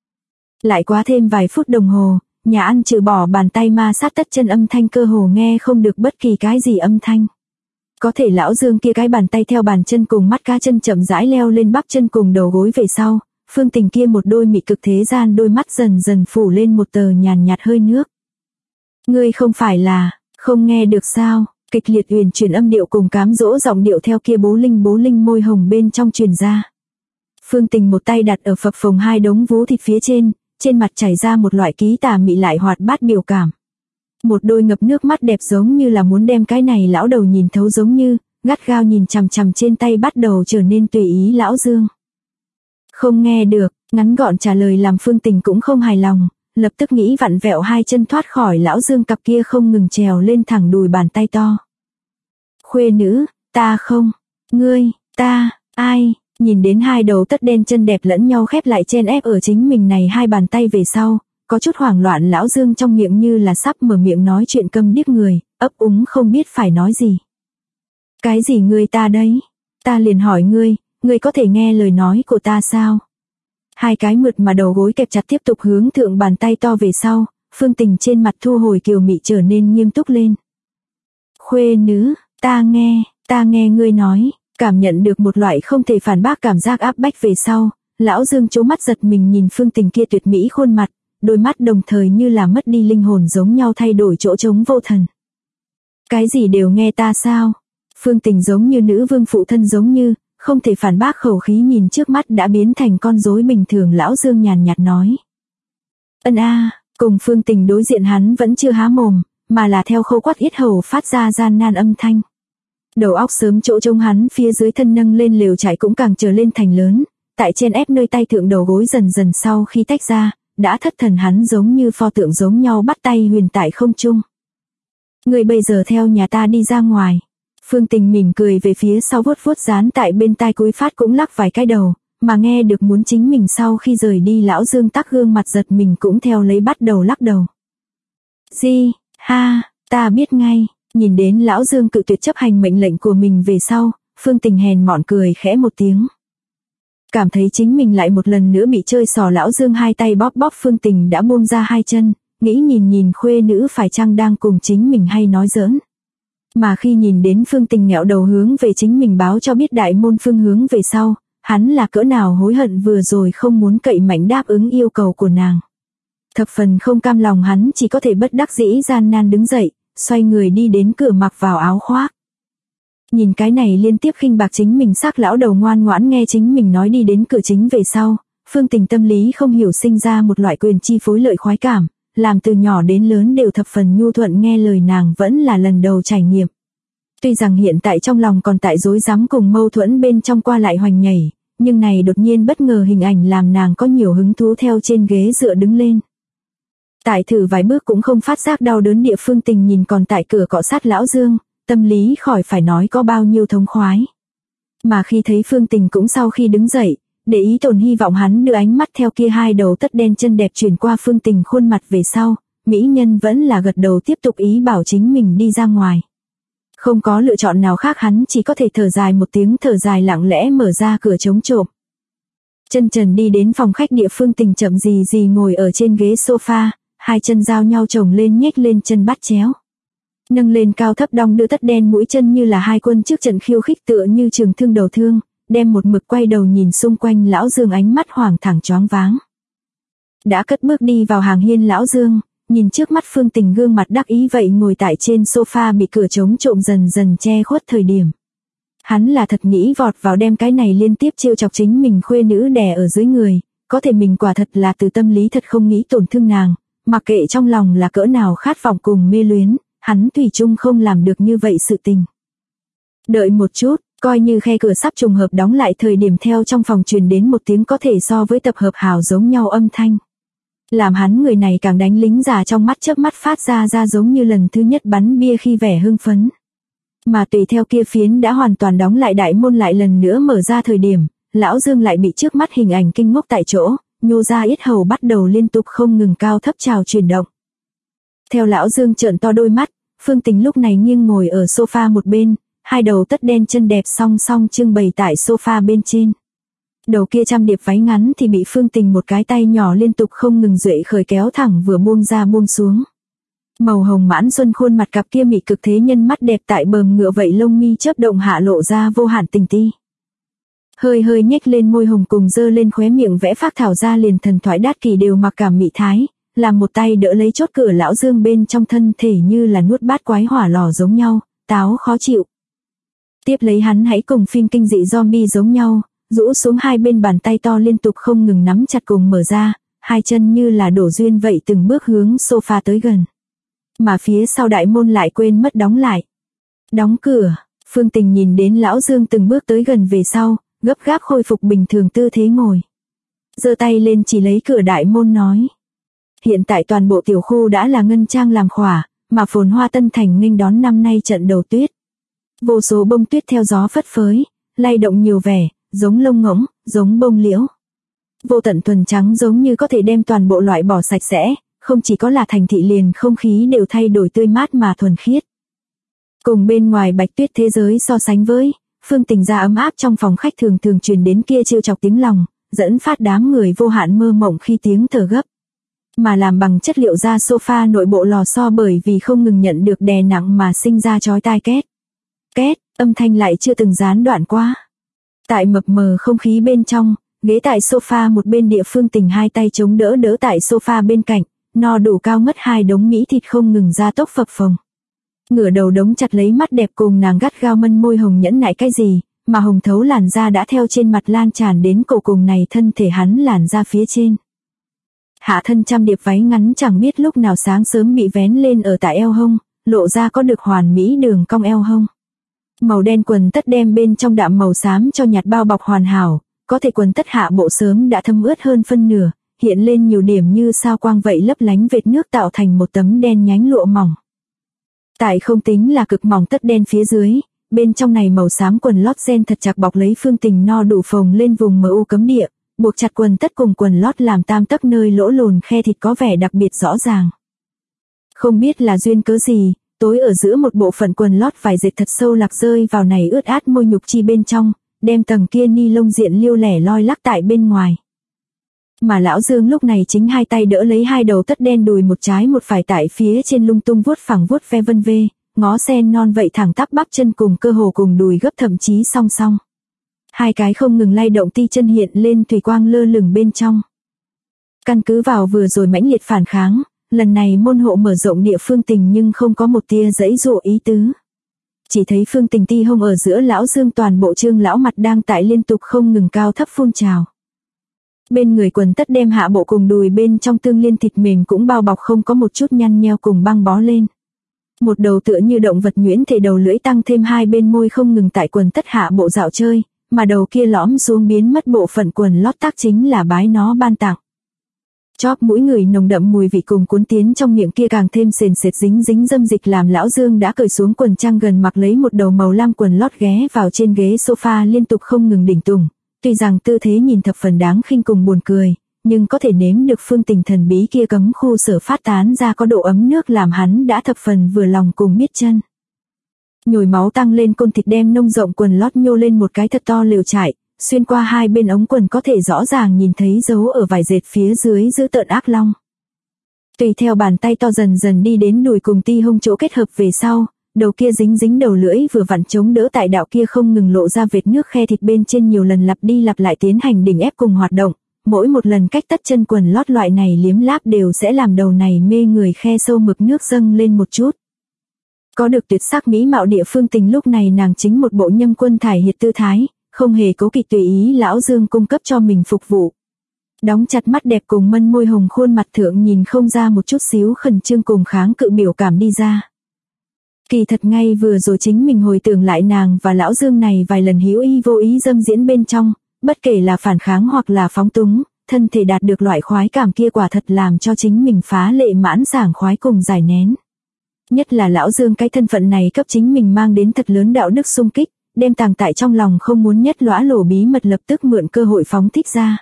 Lại quá thêm vài phút đồng hồ, nhà ăn trừ bỏ bàn tay ma sát tất chân âm thanh cơ hồ nghe không được bất kỳ cái gì âm thanh. Có thể lão Dương kia cái bàn tay theo bàn chân cùng mắt cá chân chậm rãi leo lên bắp chân cùng đầu gối về sau, Phương Tình kia một đôi mị cực thế gian đôi mắt dần dần phủ lên một tờ nhàn nhạt hơi nước. Ngươi không phải là, không nghe được sao? Kịch liệt uyển chuyển âm điệu cùng cám dỗ giọng điệu theo kia bố linh môi hồng bên trong truyền ra. Phương Tình một tay đặt ở phập phồng hai đống vú thịt phía trên mặt chảy ra một loại ký tà mị lại hoạt bát biểu cảm. Một đôi ngập nước mắt đẹp giống như là muốn đem cái này lão đầu nhìn thấu giống như, gắt gao nhìn chằm chằm trên tay bắt đầu trở nên tùy ý lão Dương. Không nghe được, ngắn gọn trả lời làm Phương Tình cũng không hài lòng, lập tức nghĩ vặn vẹo hai chân thoát khỏi lão Dương cặp kia không ngừng trèo lên thẳng đùi bàn tay to. Khuê nữ, ta không, ngươi, ta, ai, nhìn đến hai đầu tất đen chân đẹp lẫn nhau khép lại chen ép ở chính mình này hai bàn tay về sau, có chút hoảng loạn lão Dương trong miệng như là sắp mở miệng nói chuyện câm điếc người, ấp úng không biết phải nói gì. Cái gì ngươi ta đấy? Ta liền hỏi ngươi có thể nghe lời nói của ta sao? Hai cái mượt mà đầu gối kẹp chặt tiếp tục hướng thượng bàn tay to về sau, Phương Tình trên mặt thu hồi kiều mị trở nên nghiêm túc lên. Khuê nữ, ta nghe ngươi nói, cảm nhận được một loại không thể phản bác cảm giác áp bách về sau, lão Dương chố mắt giật mình nhìn Phương Tình kia tuyệt mỹ khuôn mặt, đôi mắt đồng thời như là mất đi linh hồn giống nhau thay đổi chỗ trống vô thần. Cái gì đều nghe ta sao? Phương Tình giống như nữ vương phụ thân giống như, không thể phản bác khẩu khí nhìn trước mắt đã biến thành con rối bình thường lão Dương nhàn nhạt nói. Ân a, cùng Phương Tình đối diện hắn vẫn chưa há mồm, mà là theo khâu quắt yết hầu phát ra gian nan âm thanh. Đầu óc sớm chỗ trông hắn phía dưới thân nâng lên lều trại cũng càng trở lên thành lớn, tại trên ép nơi tay thượng đầu gối dần dần sau khi tách ra, đã thất thần hắn giống như pho tượng giống nhau bắt tay huyền tại không trung. Người bây giờ theo nhà ta đi ra ngoài. Phương Tình mỉm cười về phía sau vuốt vuốt dán tại bên tai cúi phát cũng lắc vài cái đầu, mà nghe được muốn chính mình sau khi rời đi lão Dương tắc gương mặt giật mình cũng theo lấy bắt đầu lắc đầu. Di, ha, ta biết ngay, nhìn đến lão Dương cự tuyệt chấp hành mệnh lệnh của mình về sau, Phương Tình hèn mọn cười khẽ một tiếng. Cảm thấy chính mình lại một lần nữa bị chơi xỏ lão Dương hai tay bóp bóp Phương Tình đã buông ra hai chân, nghĩ nhìn khuê nữ phải chăng đang cùng chính mình hay nói giỡn. Mà khi nhìn đến Phương Tình nghẹo đầu hướng về chính mình báo cho biết đại môn phương hướng về sau, hắn là cỡ nào hối hận vừa rồi không muốn cậy mạnh đáp ứng yêu cầu của nàng. Thập phần không cam lòng hắn chỉ có thể bất đắc dĩ gian nan đứng dậy, xoay người đi đến cửa mặc vào áo khoác. Nhìn cái này liên tiếp khinh bạc chính mình xác lão đầu ngoan ngoãn nghe chính mình nói đi đến cửa chính về sau, Phương Tình tâm lý không hiểu sinh ra một loại quyền chi phối lợi khoái cảm, làm từ nhỏ đến lớn đều thập phần nhu thuận nghe lời nàng vẫn là lần đầu trải nghiệm. Tuy rằng hiện tại trong lòng còn tại rối rắm cùng mâu thuẫn bên trong qua lại hoành nhảy, nhưng này đột nhiên bất ngờ hình ảnh làm nàng có nhiều hứng thú theo trên ghế dựa đứng lên. Tại thử vài bước cũng không phát giác đau đớn địa Phương Tình nhìn còn tại cửa cọ sát lão Dương, tâm lý khỏi phải nói có bao nhiêu thống khoái. Mà khi thấy Phương Tình cũng sau khi đứng dậy, để ý tồn hy vọng hắn đưa ánh mắt theo kia hai đầu tất đen chân đẹp chuyển qua Phương Tình khuôn mặt về sau, mỹ nhân vẫn là gật đầu tiếp tục ý bảo chính mình đi ra ngoài. Không có lựa chọn nào khác hắn chỉ có thể thở dài một tiếng thở dài lặng lẽ mở ra cửa chống trộm. Chân trần đi đến phòng khách địa Phương Tình chậm gì ngồi ở trên ghế sofa, hai chân giao nhau chồng lên nhếch lên chân bắt chéo. Nâng lên cao thấp đong đưa tất đen mũi chân như là hai quân trước trận khiêu khích tựa như trường thương đầu thương, đem một mực quay đầu nhìn xung quanh lão Dương ánh mắt hoảng thẳng choáng váng. Đã cất bước đi vào hàng hiên lão Dương, nhìn trước mắt Phương Tình gương mặt đắc ý vậy ngồi tại trên sofa bị cửa chống trộm dần dần che khuất thời điểm. Hắn là thật nghĩ vọt vào đem cái này liên tiếp trêu chọc chính mình khuê nữ đè ở dưới người, có thể mình quả thật là từ tâm lý thật không nghĩ tổn thương nàng, mặc kệ trong lòng là cỡ nào khát vọng cùng mê luyến, hắn thủy chung không làm được như vậy sự tình. Đợi một chút, coi như khe cửa sắp trùng hợp đóng lại thời điểm theo trong phòng truyền đến một tiếng có thể so với tập hợp hào giống nhau âm thanh. Làm hắn người này càng đánh lính giả trong mắt chớp mắt phát ra giống như lần thứ nhất bắn bia khi vẻ hưng phấn. Mà tùy theo kia phiến đã hoàn toàn đóng lại đại môn lại lần nữa mở ra thời điểm, lão Dương lại bị trước mắt hình ảnh kinh ngốc tại chỗ, nhô ra yết hầu bắt đầu liên tục không ngừng cao thấp trào chuyển động. Theo lão Dương trợn to đôi mắt, Phương Tình lúc này nghiêng ngồi ở sofa một bên, hai đầu tất đen chân đẹp song song trưng bày tại sofa bên trên. Đầu kia trăm điệp váy ngắn thì bị Phương Tình một cái tay nhỏ liên tục không ngừng duệ khởi kéo thẳng vừa buông ra buông xuống. Màu hồng mãn xuân khuôn mặt cặp kia mị cực thế nhân mắt đẹp tại bờm ngựa vậy lông mi chớp động hạ lộ ra vô hạn tình ti. Hơi nhếch lên môi hồng cùng dơ lên khóe miệng vẽ phác thảo ra liền thần thoại đát kỳ đều mặc cảm mị thái, làm một tay đỡ lấy chốt cửa lão Dương bên trong thân thể như là nuốt bát quái hỏa lò giống nhau, táo khó chịu. Tiếp lấy hắn hãy cùng phim kinh dị zombie giống nhau, rũ xuống hai bên bàn tay to liên tục không ngừng nắm chặt cùng mở ra, hai chân như là đổ duyên vậy từng bước hướng sofa tới gần. Mà phía sau đại môn lại quên mất đóng lại. Đóng cửa, Phương Tình nhìn đến lão Dương từng bước tới gần về sau, gấp gáp khôi phục bình thường tư thế ngồi. Giơ tay lên chỉ lấy cửa đại môn nói. Hiện tại toàn bộ tiểu khu đã là ngân trang làm khỏa, mà phồn hoa Tân Thành nghênh đón năm nay trận đầu tuyết. Vô số bông tuyết theo gió phất phới, lay động nhiều vẻ, giống lông ngỗng, giống bông liễu. Vô tận thuần trắng giống như có thể đem toàn bộ loại bỏ sạch sẽ, không chỉ có là thành thị liền không khí đều thay đổi tươi mát mà thuần khiết. Cùng bên ngoài bạch tuyết thế giới so sánh với, Phương Tình ra ấm áp trong phòng khách thường truyền đến kia trêu chọc tiếng lòng, dẫn phát đám người vô hạn mơ mộng khi tiếng thở gấp. Mà làm bằng chất liệu da sofa nội bộ lò xo bởi vì không ngừng nhận được đè nặng mà sinh ra chói tai két. Két, âm thanh lại chưa từng gián đoạn qua. Tại mập mờ không khí bên trong, ghế tại sofa một bên địa Phương Tình hai tay chống đỡ tại sofa bên cạnh, no đủ cao ngất hai đống mỹ thịt không ngừng ra tốc phập phồng. Ngửa đầu đống chặt lấy mắt đẹp cùng nàng gắt gao mân môi hồng nhẫn nại cái gì, mà hồng thấu làn da đã theo trên mặt lan tràn đến cổ cùng này thân thể hắn làn da phía trên. Hạ thân trăm điệp váy ngắn chẳng biết lúc nào sáng sớm bị vén lên ở tại eo hông, lộ ra có được hoàn mỹ đường cong eo hông. Màu đen quần tất đem bên trong đạm màu xám cho nhạt bao bọc hoàn hảo, có thể quần tất hạ bộ sớm đã thấm ướt hơn phân nửa, hiện lên nhiều điểm như sao quang vậy lấp lánh vệt nước tạo thành một tấm đen nhánh lụa mỏng. Tại không tính là cực mỏng tất đen phía dưới, bên trong này màu xám quần lót ren thật chặt bọc lấy Phương Tình no đủ phồng lên vùng MU cấm địa, buộc chặt quần tất cùng quần lót làm tam tấc nơi lỗ lồn khe thịt có vẻ đặc biệt rõ ràng. Không biết là duyên cớ gì, tối ở giữa một bộ phận quần lót vải dệt thật sâu lạc rơi vào này ướt át môi nhục chi bên trong, đem tầng kia ni lông diện liêu lẻ loi lắc tại bên ngoài. Mà lão Dương lúc này chính hai tay đỡ lấy hai đầu tất đen đùi một trái một phải tại phía trên lung tung vuốt phẳng vuốt ve vân vê, ngó sen non vậy thẳng tắp bắp chân cùng cơ hồ cùng đùi gấp thậm chí song song. Hai cái không ngừng lay động ti chân hiện lên thủy quang lơ lửng bên trong. Căn cứ vào vừa rồi mãnh liệt phản kháng, lần này môn hộ mở rộng địa Phương Tình nhưng không có một tia giãy giụa ý tứ. Chỉ thấy Phương Tình ti hông ở giữa lão Dương toàn bộ trương lão mặt đang tại liên tục không ngừng cao thấp phun trào. Bên người quần tất đem hạ bộ cùng đùi bên trong tương liên thịt mềm cũng bao bọc không có một chút nhăn nheo cùng băng bó lên. Một đầu tựa như động vật nhuyễn thể đầu lưỡi tăng thêm hai bên môi không ngừng tại quần tất hạ bộ dạo chơi, mà đầu kia lõm xuống biến mất bộ phận quần lót tác chính là bái nó ban tặng. Chóp mũi người nồng đậm mùi vị cùng cuốn tiến trong miệng kia càng thêm sền sệt dính dính dâm dịch làm lão Dương đã cởi xuống quần trang gần mặc lấy một đầu màu lam quần lót ghé vào trên ghế sofa liên tục không ngừng đỉnh tùng. Tuy rằng tư thế nhìn thập phần đáng khinh cùng buồn cười, nhưng có thể nếm được Phương Tình thần bí kia cấm khu sở phát tán ra có độ ấm nước làm hắn đã thập phần vừa lòng cùng miết chân. Nhồi máu tăng lên côn thịt đem nông rộng quần lót nhô lên một cái thật to lều trại, xuyên qua hai bên ống quần có thể rõ ràng nhìn thấy dấu ở vải dệt phía dưới giữ tợn ác long. Tùy theo bàn tay to dần dần đi đến đùi cùng ti hông chỗ kết hợp về sau, đầu kia dính dính đầu lưỡi vừa vặn chống đỡ tại đạo kia không ngừng lộ ra vệt nước khe thịt bên trên nhiều lần lặp đi lặp lại tiến hành đỉnh ép cùng hoạt động, mỗi một lần cách tất chân quần lót loại này liếm láp đều sẽ làm đầu này mê người khe sâu mực nước dâng lên một chút. Có được tuyệt sắc mỹ mạo địa Phương Tình lúc này nàng chính một bộ nhâm quân thải hiệt tư thái, không hề cố kỵ tùy ý lão Dương cung cấp cho mình phục vụ. Đóng chặt mắt đẹp cùng mân môi hồng khuôn mặt thượng nhìn không ra một chút xíu khẩn trương cùng kháng cự biểu cảm đi ra. Kỳ thật ngay vừa rồi chính mình hồi tưởng lại nàng và lão Dương này vài lần hữu ý vô ý dâm diễn bên trong, bất kể là phản kháng hoặc là phóng túng, thân thể đạt được loại khoái cảm kia quả thật làm cho chính mình phá lệ mãn sảng khoái cùng giải nén. Nhất là lão Dương cái thân phận này cấp chính mình mang đến thật lớn đạo đức xung kích, đem tàng tại trong lòng không muốn nhất lõa lổ bí mật lập tức mượn cơ hội phóng thích ra.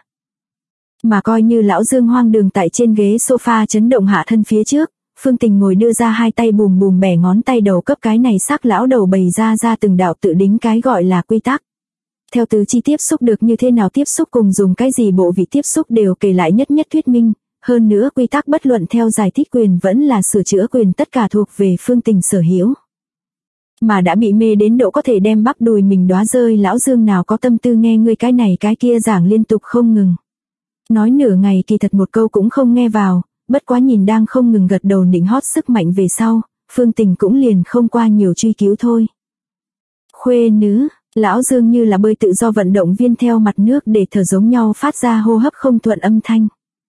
Mà coi như lão Dương hoang đường tại trên ghế sofa chấn động hạ thân phía trước, Phương Tình ngồi đưa ra hai tay bùm bùm bẻ ngón tay đầu cấp cái này xác lão đầu bày ra từng đạo tự đính cái gọi là quy tắc. Theo tứ chi tiếp xúc được như thế nào tiếp xúc cùng dùng cái gì bộ vị tiếp xúc đều kể lại nhất nhất thuyết minh, hơn nữa quy tắc bất luận theo giải thích quyền vẫn là sửa chữa quyền tất cả thuộc về Phương Tình sở hữu. Mà đã bị mê đến độ có thể đem bắp đùi mình đóa rơi lão Dương nào có tâm tư nghe ngươi cái này cái kia giảng liên tục không ngừng. Nói nửa ngày kỳ thật một câu cũng không nghe vào, bất quá nhìn đang không ngừng gật đầu nịnh hót sức mạnh về sau, Phương Tình cũng liền không qua nhiều truy cứu thôi. Khuê nữ, lão Dương như là bơi tự do vận động viên theo mặt nước để thở giống nhau phát ra hô hấp không thuận âm thanh.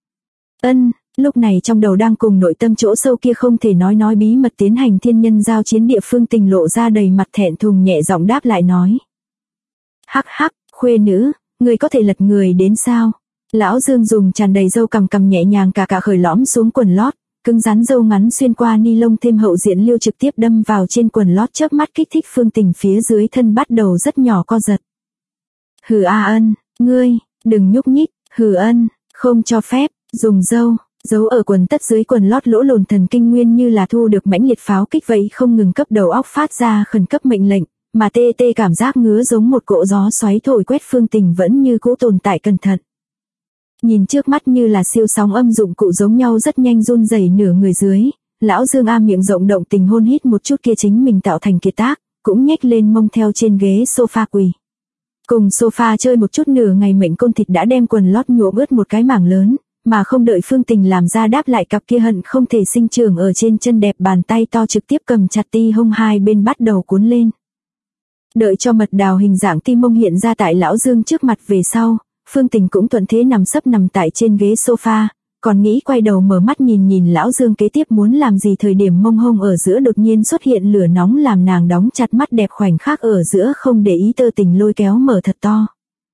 Lúc này trong đầu đang cùng nội tâm chỗ sâu kia không thể nói bí mật tiến hành thiên nhân giao chiến địa Phương Tình lộ ra đầy mặt thẹn thùng nhẹ giọng đáp lại nói. Hắc hắc, khuê nữ, người có thể lật người đến sao? Lão Dương dùng tràn đầy râu cầm nhẹ nhàng cả khởi lõm xuống quần lót, cứng rắn râu ngắn xuyên qua ni lông thêm hậu diện liêu trực tiếp đâm vào trên quần lót chớp mắt kích thích Phương Tình phía dưới thân bắt đầu rất nhỏ co giật. Hừ ngươi, đừng nhúc nhích, không cho phép, dùng dấu ở quần tất dưới quần lót lỗ lồn thần kinh nguyên như là thu được mãnh liệt pháo kích vậy không ngừng cấp đầu óc phát ra khẩn cấp mệnh lệnh, mà tê cảm giác ngứa giống một cỗ gió xoáy thổi quét Phương Tình vẫn như cũ tồn tại cẩn thận. Nhìn trước mắt như là siêu sóng âm dụng cụ giống nhau rất nhanh run rẩy nửa người dưới, lão Dương miệng rộng động tình hôn hít một chút kia chính mình tạo thành kiệt tác, cũng nhếch lên mông theo trên ghế sofa quỳ. Cùng sofa chơi một chút nửa ngày mệnh côn thịt đã đem quần lót nhuộm ướt một cái mảng lớn, mà không đợi Phương Tình làm ra đáp lại cặp kia hận không thể sinh trưởng ở trên chân đẹp bàn tay to trực tiếp cầm chặt ti hông hai bên bắt đầu cuốn lên. Đợi cho mật đào hình dạng ti mông hiện ra tại lão Dương trước mặt về sau, Phương Tình cũng thuận thế nằm sấp nằm tại trên ghế sofa, còn nghĩ quay đầu mở mắt nhìn nhìn lão Dương kế tiếp muốn làm gì, thời điểm mông hông ở giữa đột nhiên xuất hiện lửa nóng làm nàng đóng chặt mắt, đẹp khoảnh khắc ở giữa không để ý tơ tình lôi kéo mở thật to.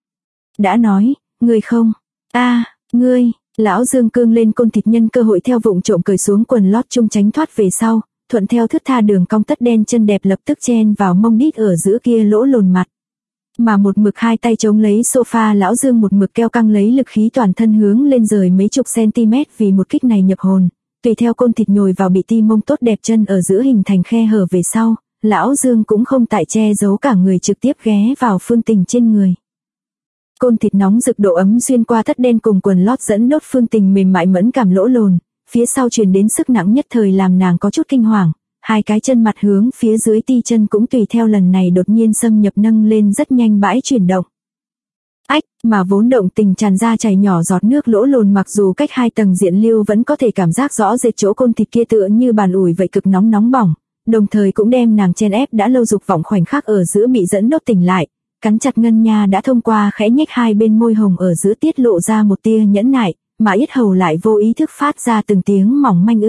Đã nói, ngươi không? Ngươi, lão Dương cương lên côn thịt, nhân cơ hội theo vụng trộm cởi xuống quần lót chung tránh thoát về sau, thuận theo thướt tha đường cong tất đen chân đẹp lập tức chen vào mông đít ở giữa kia lỗ lồn mặt. Mà một mực hai tay chống lấy sofa, lão Dương một mực keo căng lấy lực khí toàn thân hướng lên rời mấy chục cm vì một kích này nhập hồn, tùy theo côn thịt nhồi vào bị ti mông tốt đẹp chân ở giữa hình thành khe hở về sau, lão Dương cũng không tại che giấu cả người trực tiếp ghé vào Phương Tình trên người. Côn thịt nóng rực độ ấm xuyên qua tất đen cùng quần lót dẫn đốt Phương Tình mềm mại mẫn cảm lỗ lồn, phía sau truyền đến sức nặng nhất thời làm nàng có chút kinh hoàng, hai cái chân mặt hướng phía dưới ti chân cũng tùy theo lần này đột nhiên xâm nhập nâng lên rất nhanh bãi chuyển động. Ách, mà vốn động tình tràn ra chảy nhỏ giọt nước lỗ lồn mặc dù cách 2 tầng diện lưu vẫn có thể cảm giác rõ rệt chỗ côn thịt kia tựa như bàn ủi vậy cực nóng nóng bỏng, đồng thời cũng đem nàng chen ép đã lâu dục vọng khoảnh khắc ở giữa bị dẫn đốt tỉnh lại, cắn chặt ngân nha đã thông qua khẽ nhếch hai bên môi hồng ở giữa tiết lộ ra một tia nhẫn nại, mà yết hầu lại vô ý thức phát ra từng tiếng mỏng manh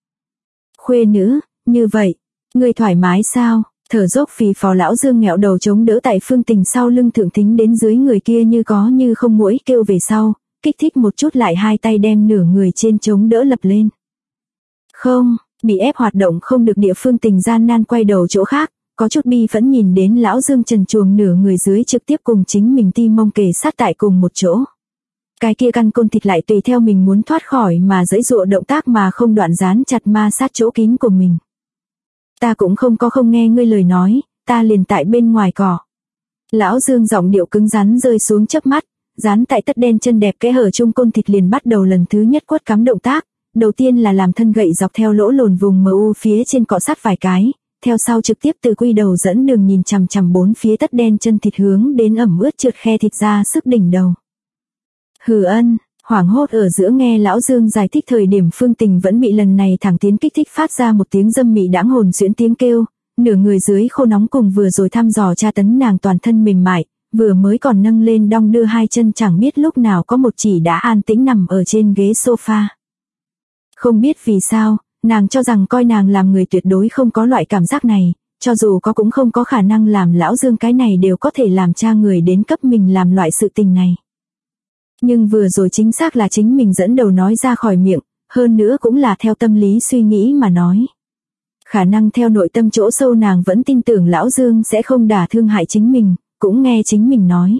Khuê nữ, như vậy, ngươi thoải mái sao? Thở dốc phì phò lão Dương nghẹo đầu chống đỡ tại Phương Tình sau lưng thượng thính đến dưới người kia như có như không mũi kêu về sau, kích thích một chút lại hai tay đem nửa người trên chống đỡ lập lên. Không, bị ép hoạt động không được địa Phương Tình gian nan quay đầu chỗ khác, có chút bi phẫn nhìn đến lão Dương trần truồng nửa người dưới trực tiếp cùng chính mình ti mông kề sát tại cùng một chỗ. Cái kia căn côn thịt lại tùy theo mình muốn thoát khỏi mà giãy giụa động tác mà không đoạn dán chặt ma sát chỗ kín của mình. Ta cũng không nghe ngươi lời nói, ta liền tại bên ngoài cỏ. Lão Dương giọng điệu cứng rắn rơi xuống chớp mắt, dán tại tất đen chân đẹp kẽ hở chung côn thịt liền bắt đầu lần thứ nhất quất cắm động tác, đầu tiên là làm thân gậy dọc theo lỗ lồn vùng MU phía trên cọ sát vài cái, theo sau trực tiếp từ quy đầu dẫn đường nhìn chằm chằm bốn phía tất đen chân thịt hướng đến ẩm ướt trượt khe thịt ra sức đỉnh đầu. Hừ ân, hoảng hốt ở giữa nghe lão Dương giải thích thời điểm Phương Tình vẫn bị lần này thẳng tiến kích thích phát ra một tiếng dâm mị đãng hồn xuyễn tiếng kêu, nửa người dưới khô nóng cùng vừa rồi thăm dò tra tấn nàng toàn thân mềm mại, vừa mới còn nâng lên đong đưa hai chân chẳng biết lúc nào có một chỉ đã an tĩnh nằm ở trên ghế sofa. Không biết vì sao, nàng cho rằng coi nàng làm người tuyệt đối không có loại cảm giác này, cho dù có cũng không có khả năng làm lão Dương cái này đều có thể làm cha người đến cấp mình làm loại sự tình này. Nhưng vừa rồi chính xác là chính mình dẫn đầu nói ra khỏi miệng, hơn nữa cũng là theo tâm lý suy nghĩ mà nói. Khả năng theo nội tâm chỗ sâu nàng vẫn tin tưởng lão Dương sẽ không đả thương hại chính mình, cũng nghe chính mình nói.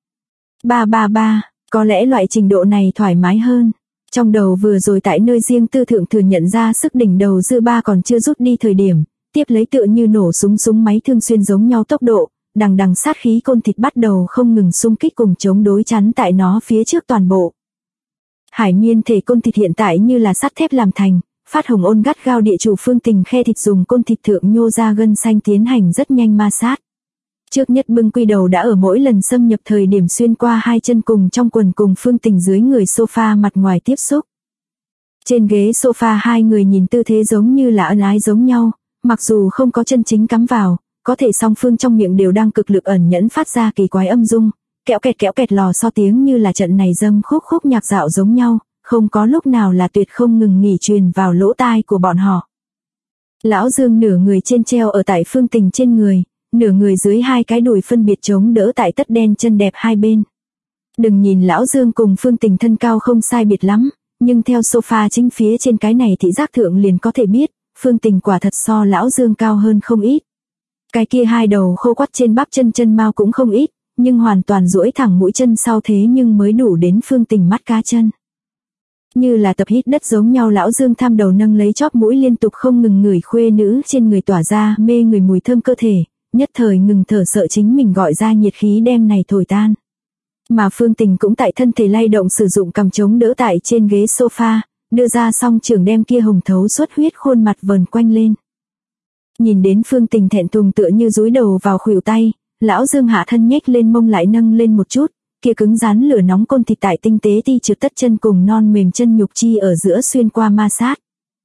Có lẽ loại trình độ này thoải mái hơn. Trong đầu vừa rồi tại nơi riêng tư thượng thừa nhận ra sức đỉnh đầu dư ba còn chưa rút đi thời điểm, tiếp lấy tựa như nổ súng máy thương xuyên giống nhau tốc độ, đằng sát khí côn thịt bắt đầu không ngừng xung kích cùng chống đối chắn tại nó phía trước toàn bộ. Hải miên thể côn thịt hiện tại như là sắt thép làm thành, phát hồng ôn gắt gao địa chủ Phương Tình khe thịt dùng côn thịt thượng nhô ra gân xanh tiến hành rất nhanh ma sát. Trước nhất bưng quy đầu đã ở mỗi lần xâm nhập thời điểm xuyên qua hai chân cùng trong quần cùng Phương Tình dưới người sofa mặt ngoài tiếp xúc. Trên ghế sofa hai người nhìn tư thế giống như là ân ái giống nhau, mặc dù không có chân chính cắm vào, có thể song phương trong miệng đều đang cực lực ẩn nhẫn phát ra kỳ quái âm dung, kéo kẹt lò so tiếng như là trận này dâm khúc nhạc dạo giống nhau, không có lúc nào là tuyệt không ngừng nghỉ truyền vào lỗ tai của bọn họ. Lão Dương nửa người trên treo ở tại Phương Tình trên người, nửa người dưới hai cái đùi phân biệt chống đỡ tại tất đen chân đẹp hai bên. Đừng nhìn lão Dương cùng Phương Tình thân cao không sai biệt lắm, nhưng theo sofa chính phía trên cái này thị giác thượng liền có thể biết, Phương Tình quả thật so lão Dương cao hơn không ít. Cái kia hai đầu khô quắt trên bắp chân mao cũng không ít, nhưng hoàn toàn duỗi thẳng mũi chân sau thế nhưng mới đủ đến Phương Tình mắt cá chân. Như là tập hít đất giống nhau lão Dương tham đầu nâng lấy chóp mũi liên tục không ngừng ngửi khuê nữ trên người tỏa ra mê người mùi thơm cơ thể, nhất thời ngừng thở sợ chính mình gọi ra nhiệt khí đem này thổi tan. Mà Phương Tình cũng tại thân thể lay động sử dụng cằm chống đỡ tại trên ghế sofa, đưa ra song trưởng đem kia hồng thấu xuất huyết khuôn mặt vờn quanh lên. Nhìn đến Phương Tình thẹn thùng tựa như dúi đầu vào khuỷu tay, lão Dương hạ thân nhếch lên mông lại nâng lên một chút, kia cứng rắn lửa nóng côn thịt tại tinh tế ti trượt tất chân cùng non mềm chân nhục chi ở giữa xuyên qua ma sát.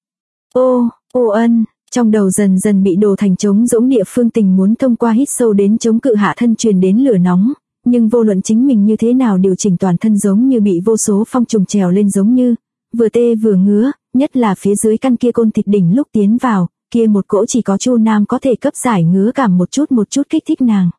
Ô ân, trong đầu dần dần bị đổ thành trống rỗng địa Phương Tình muốn thông qua hít sâu đến chống cự hạ thân truyền đến lửa nóng, nhưng vô luận chính mình như thế nào điều chỉnh toàn thân giống như bị vô số phong trùng trèo lên giống như, vừa tê vừa ngứa, nhất là phía dưới căn kia côn thịt đỉnh lúc tiến vào, kia một cỗ chỉ có Chu Nam có thể cấp giải ngứa cảm một chút kích thích nàng.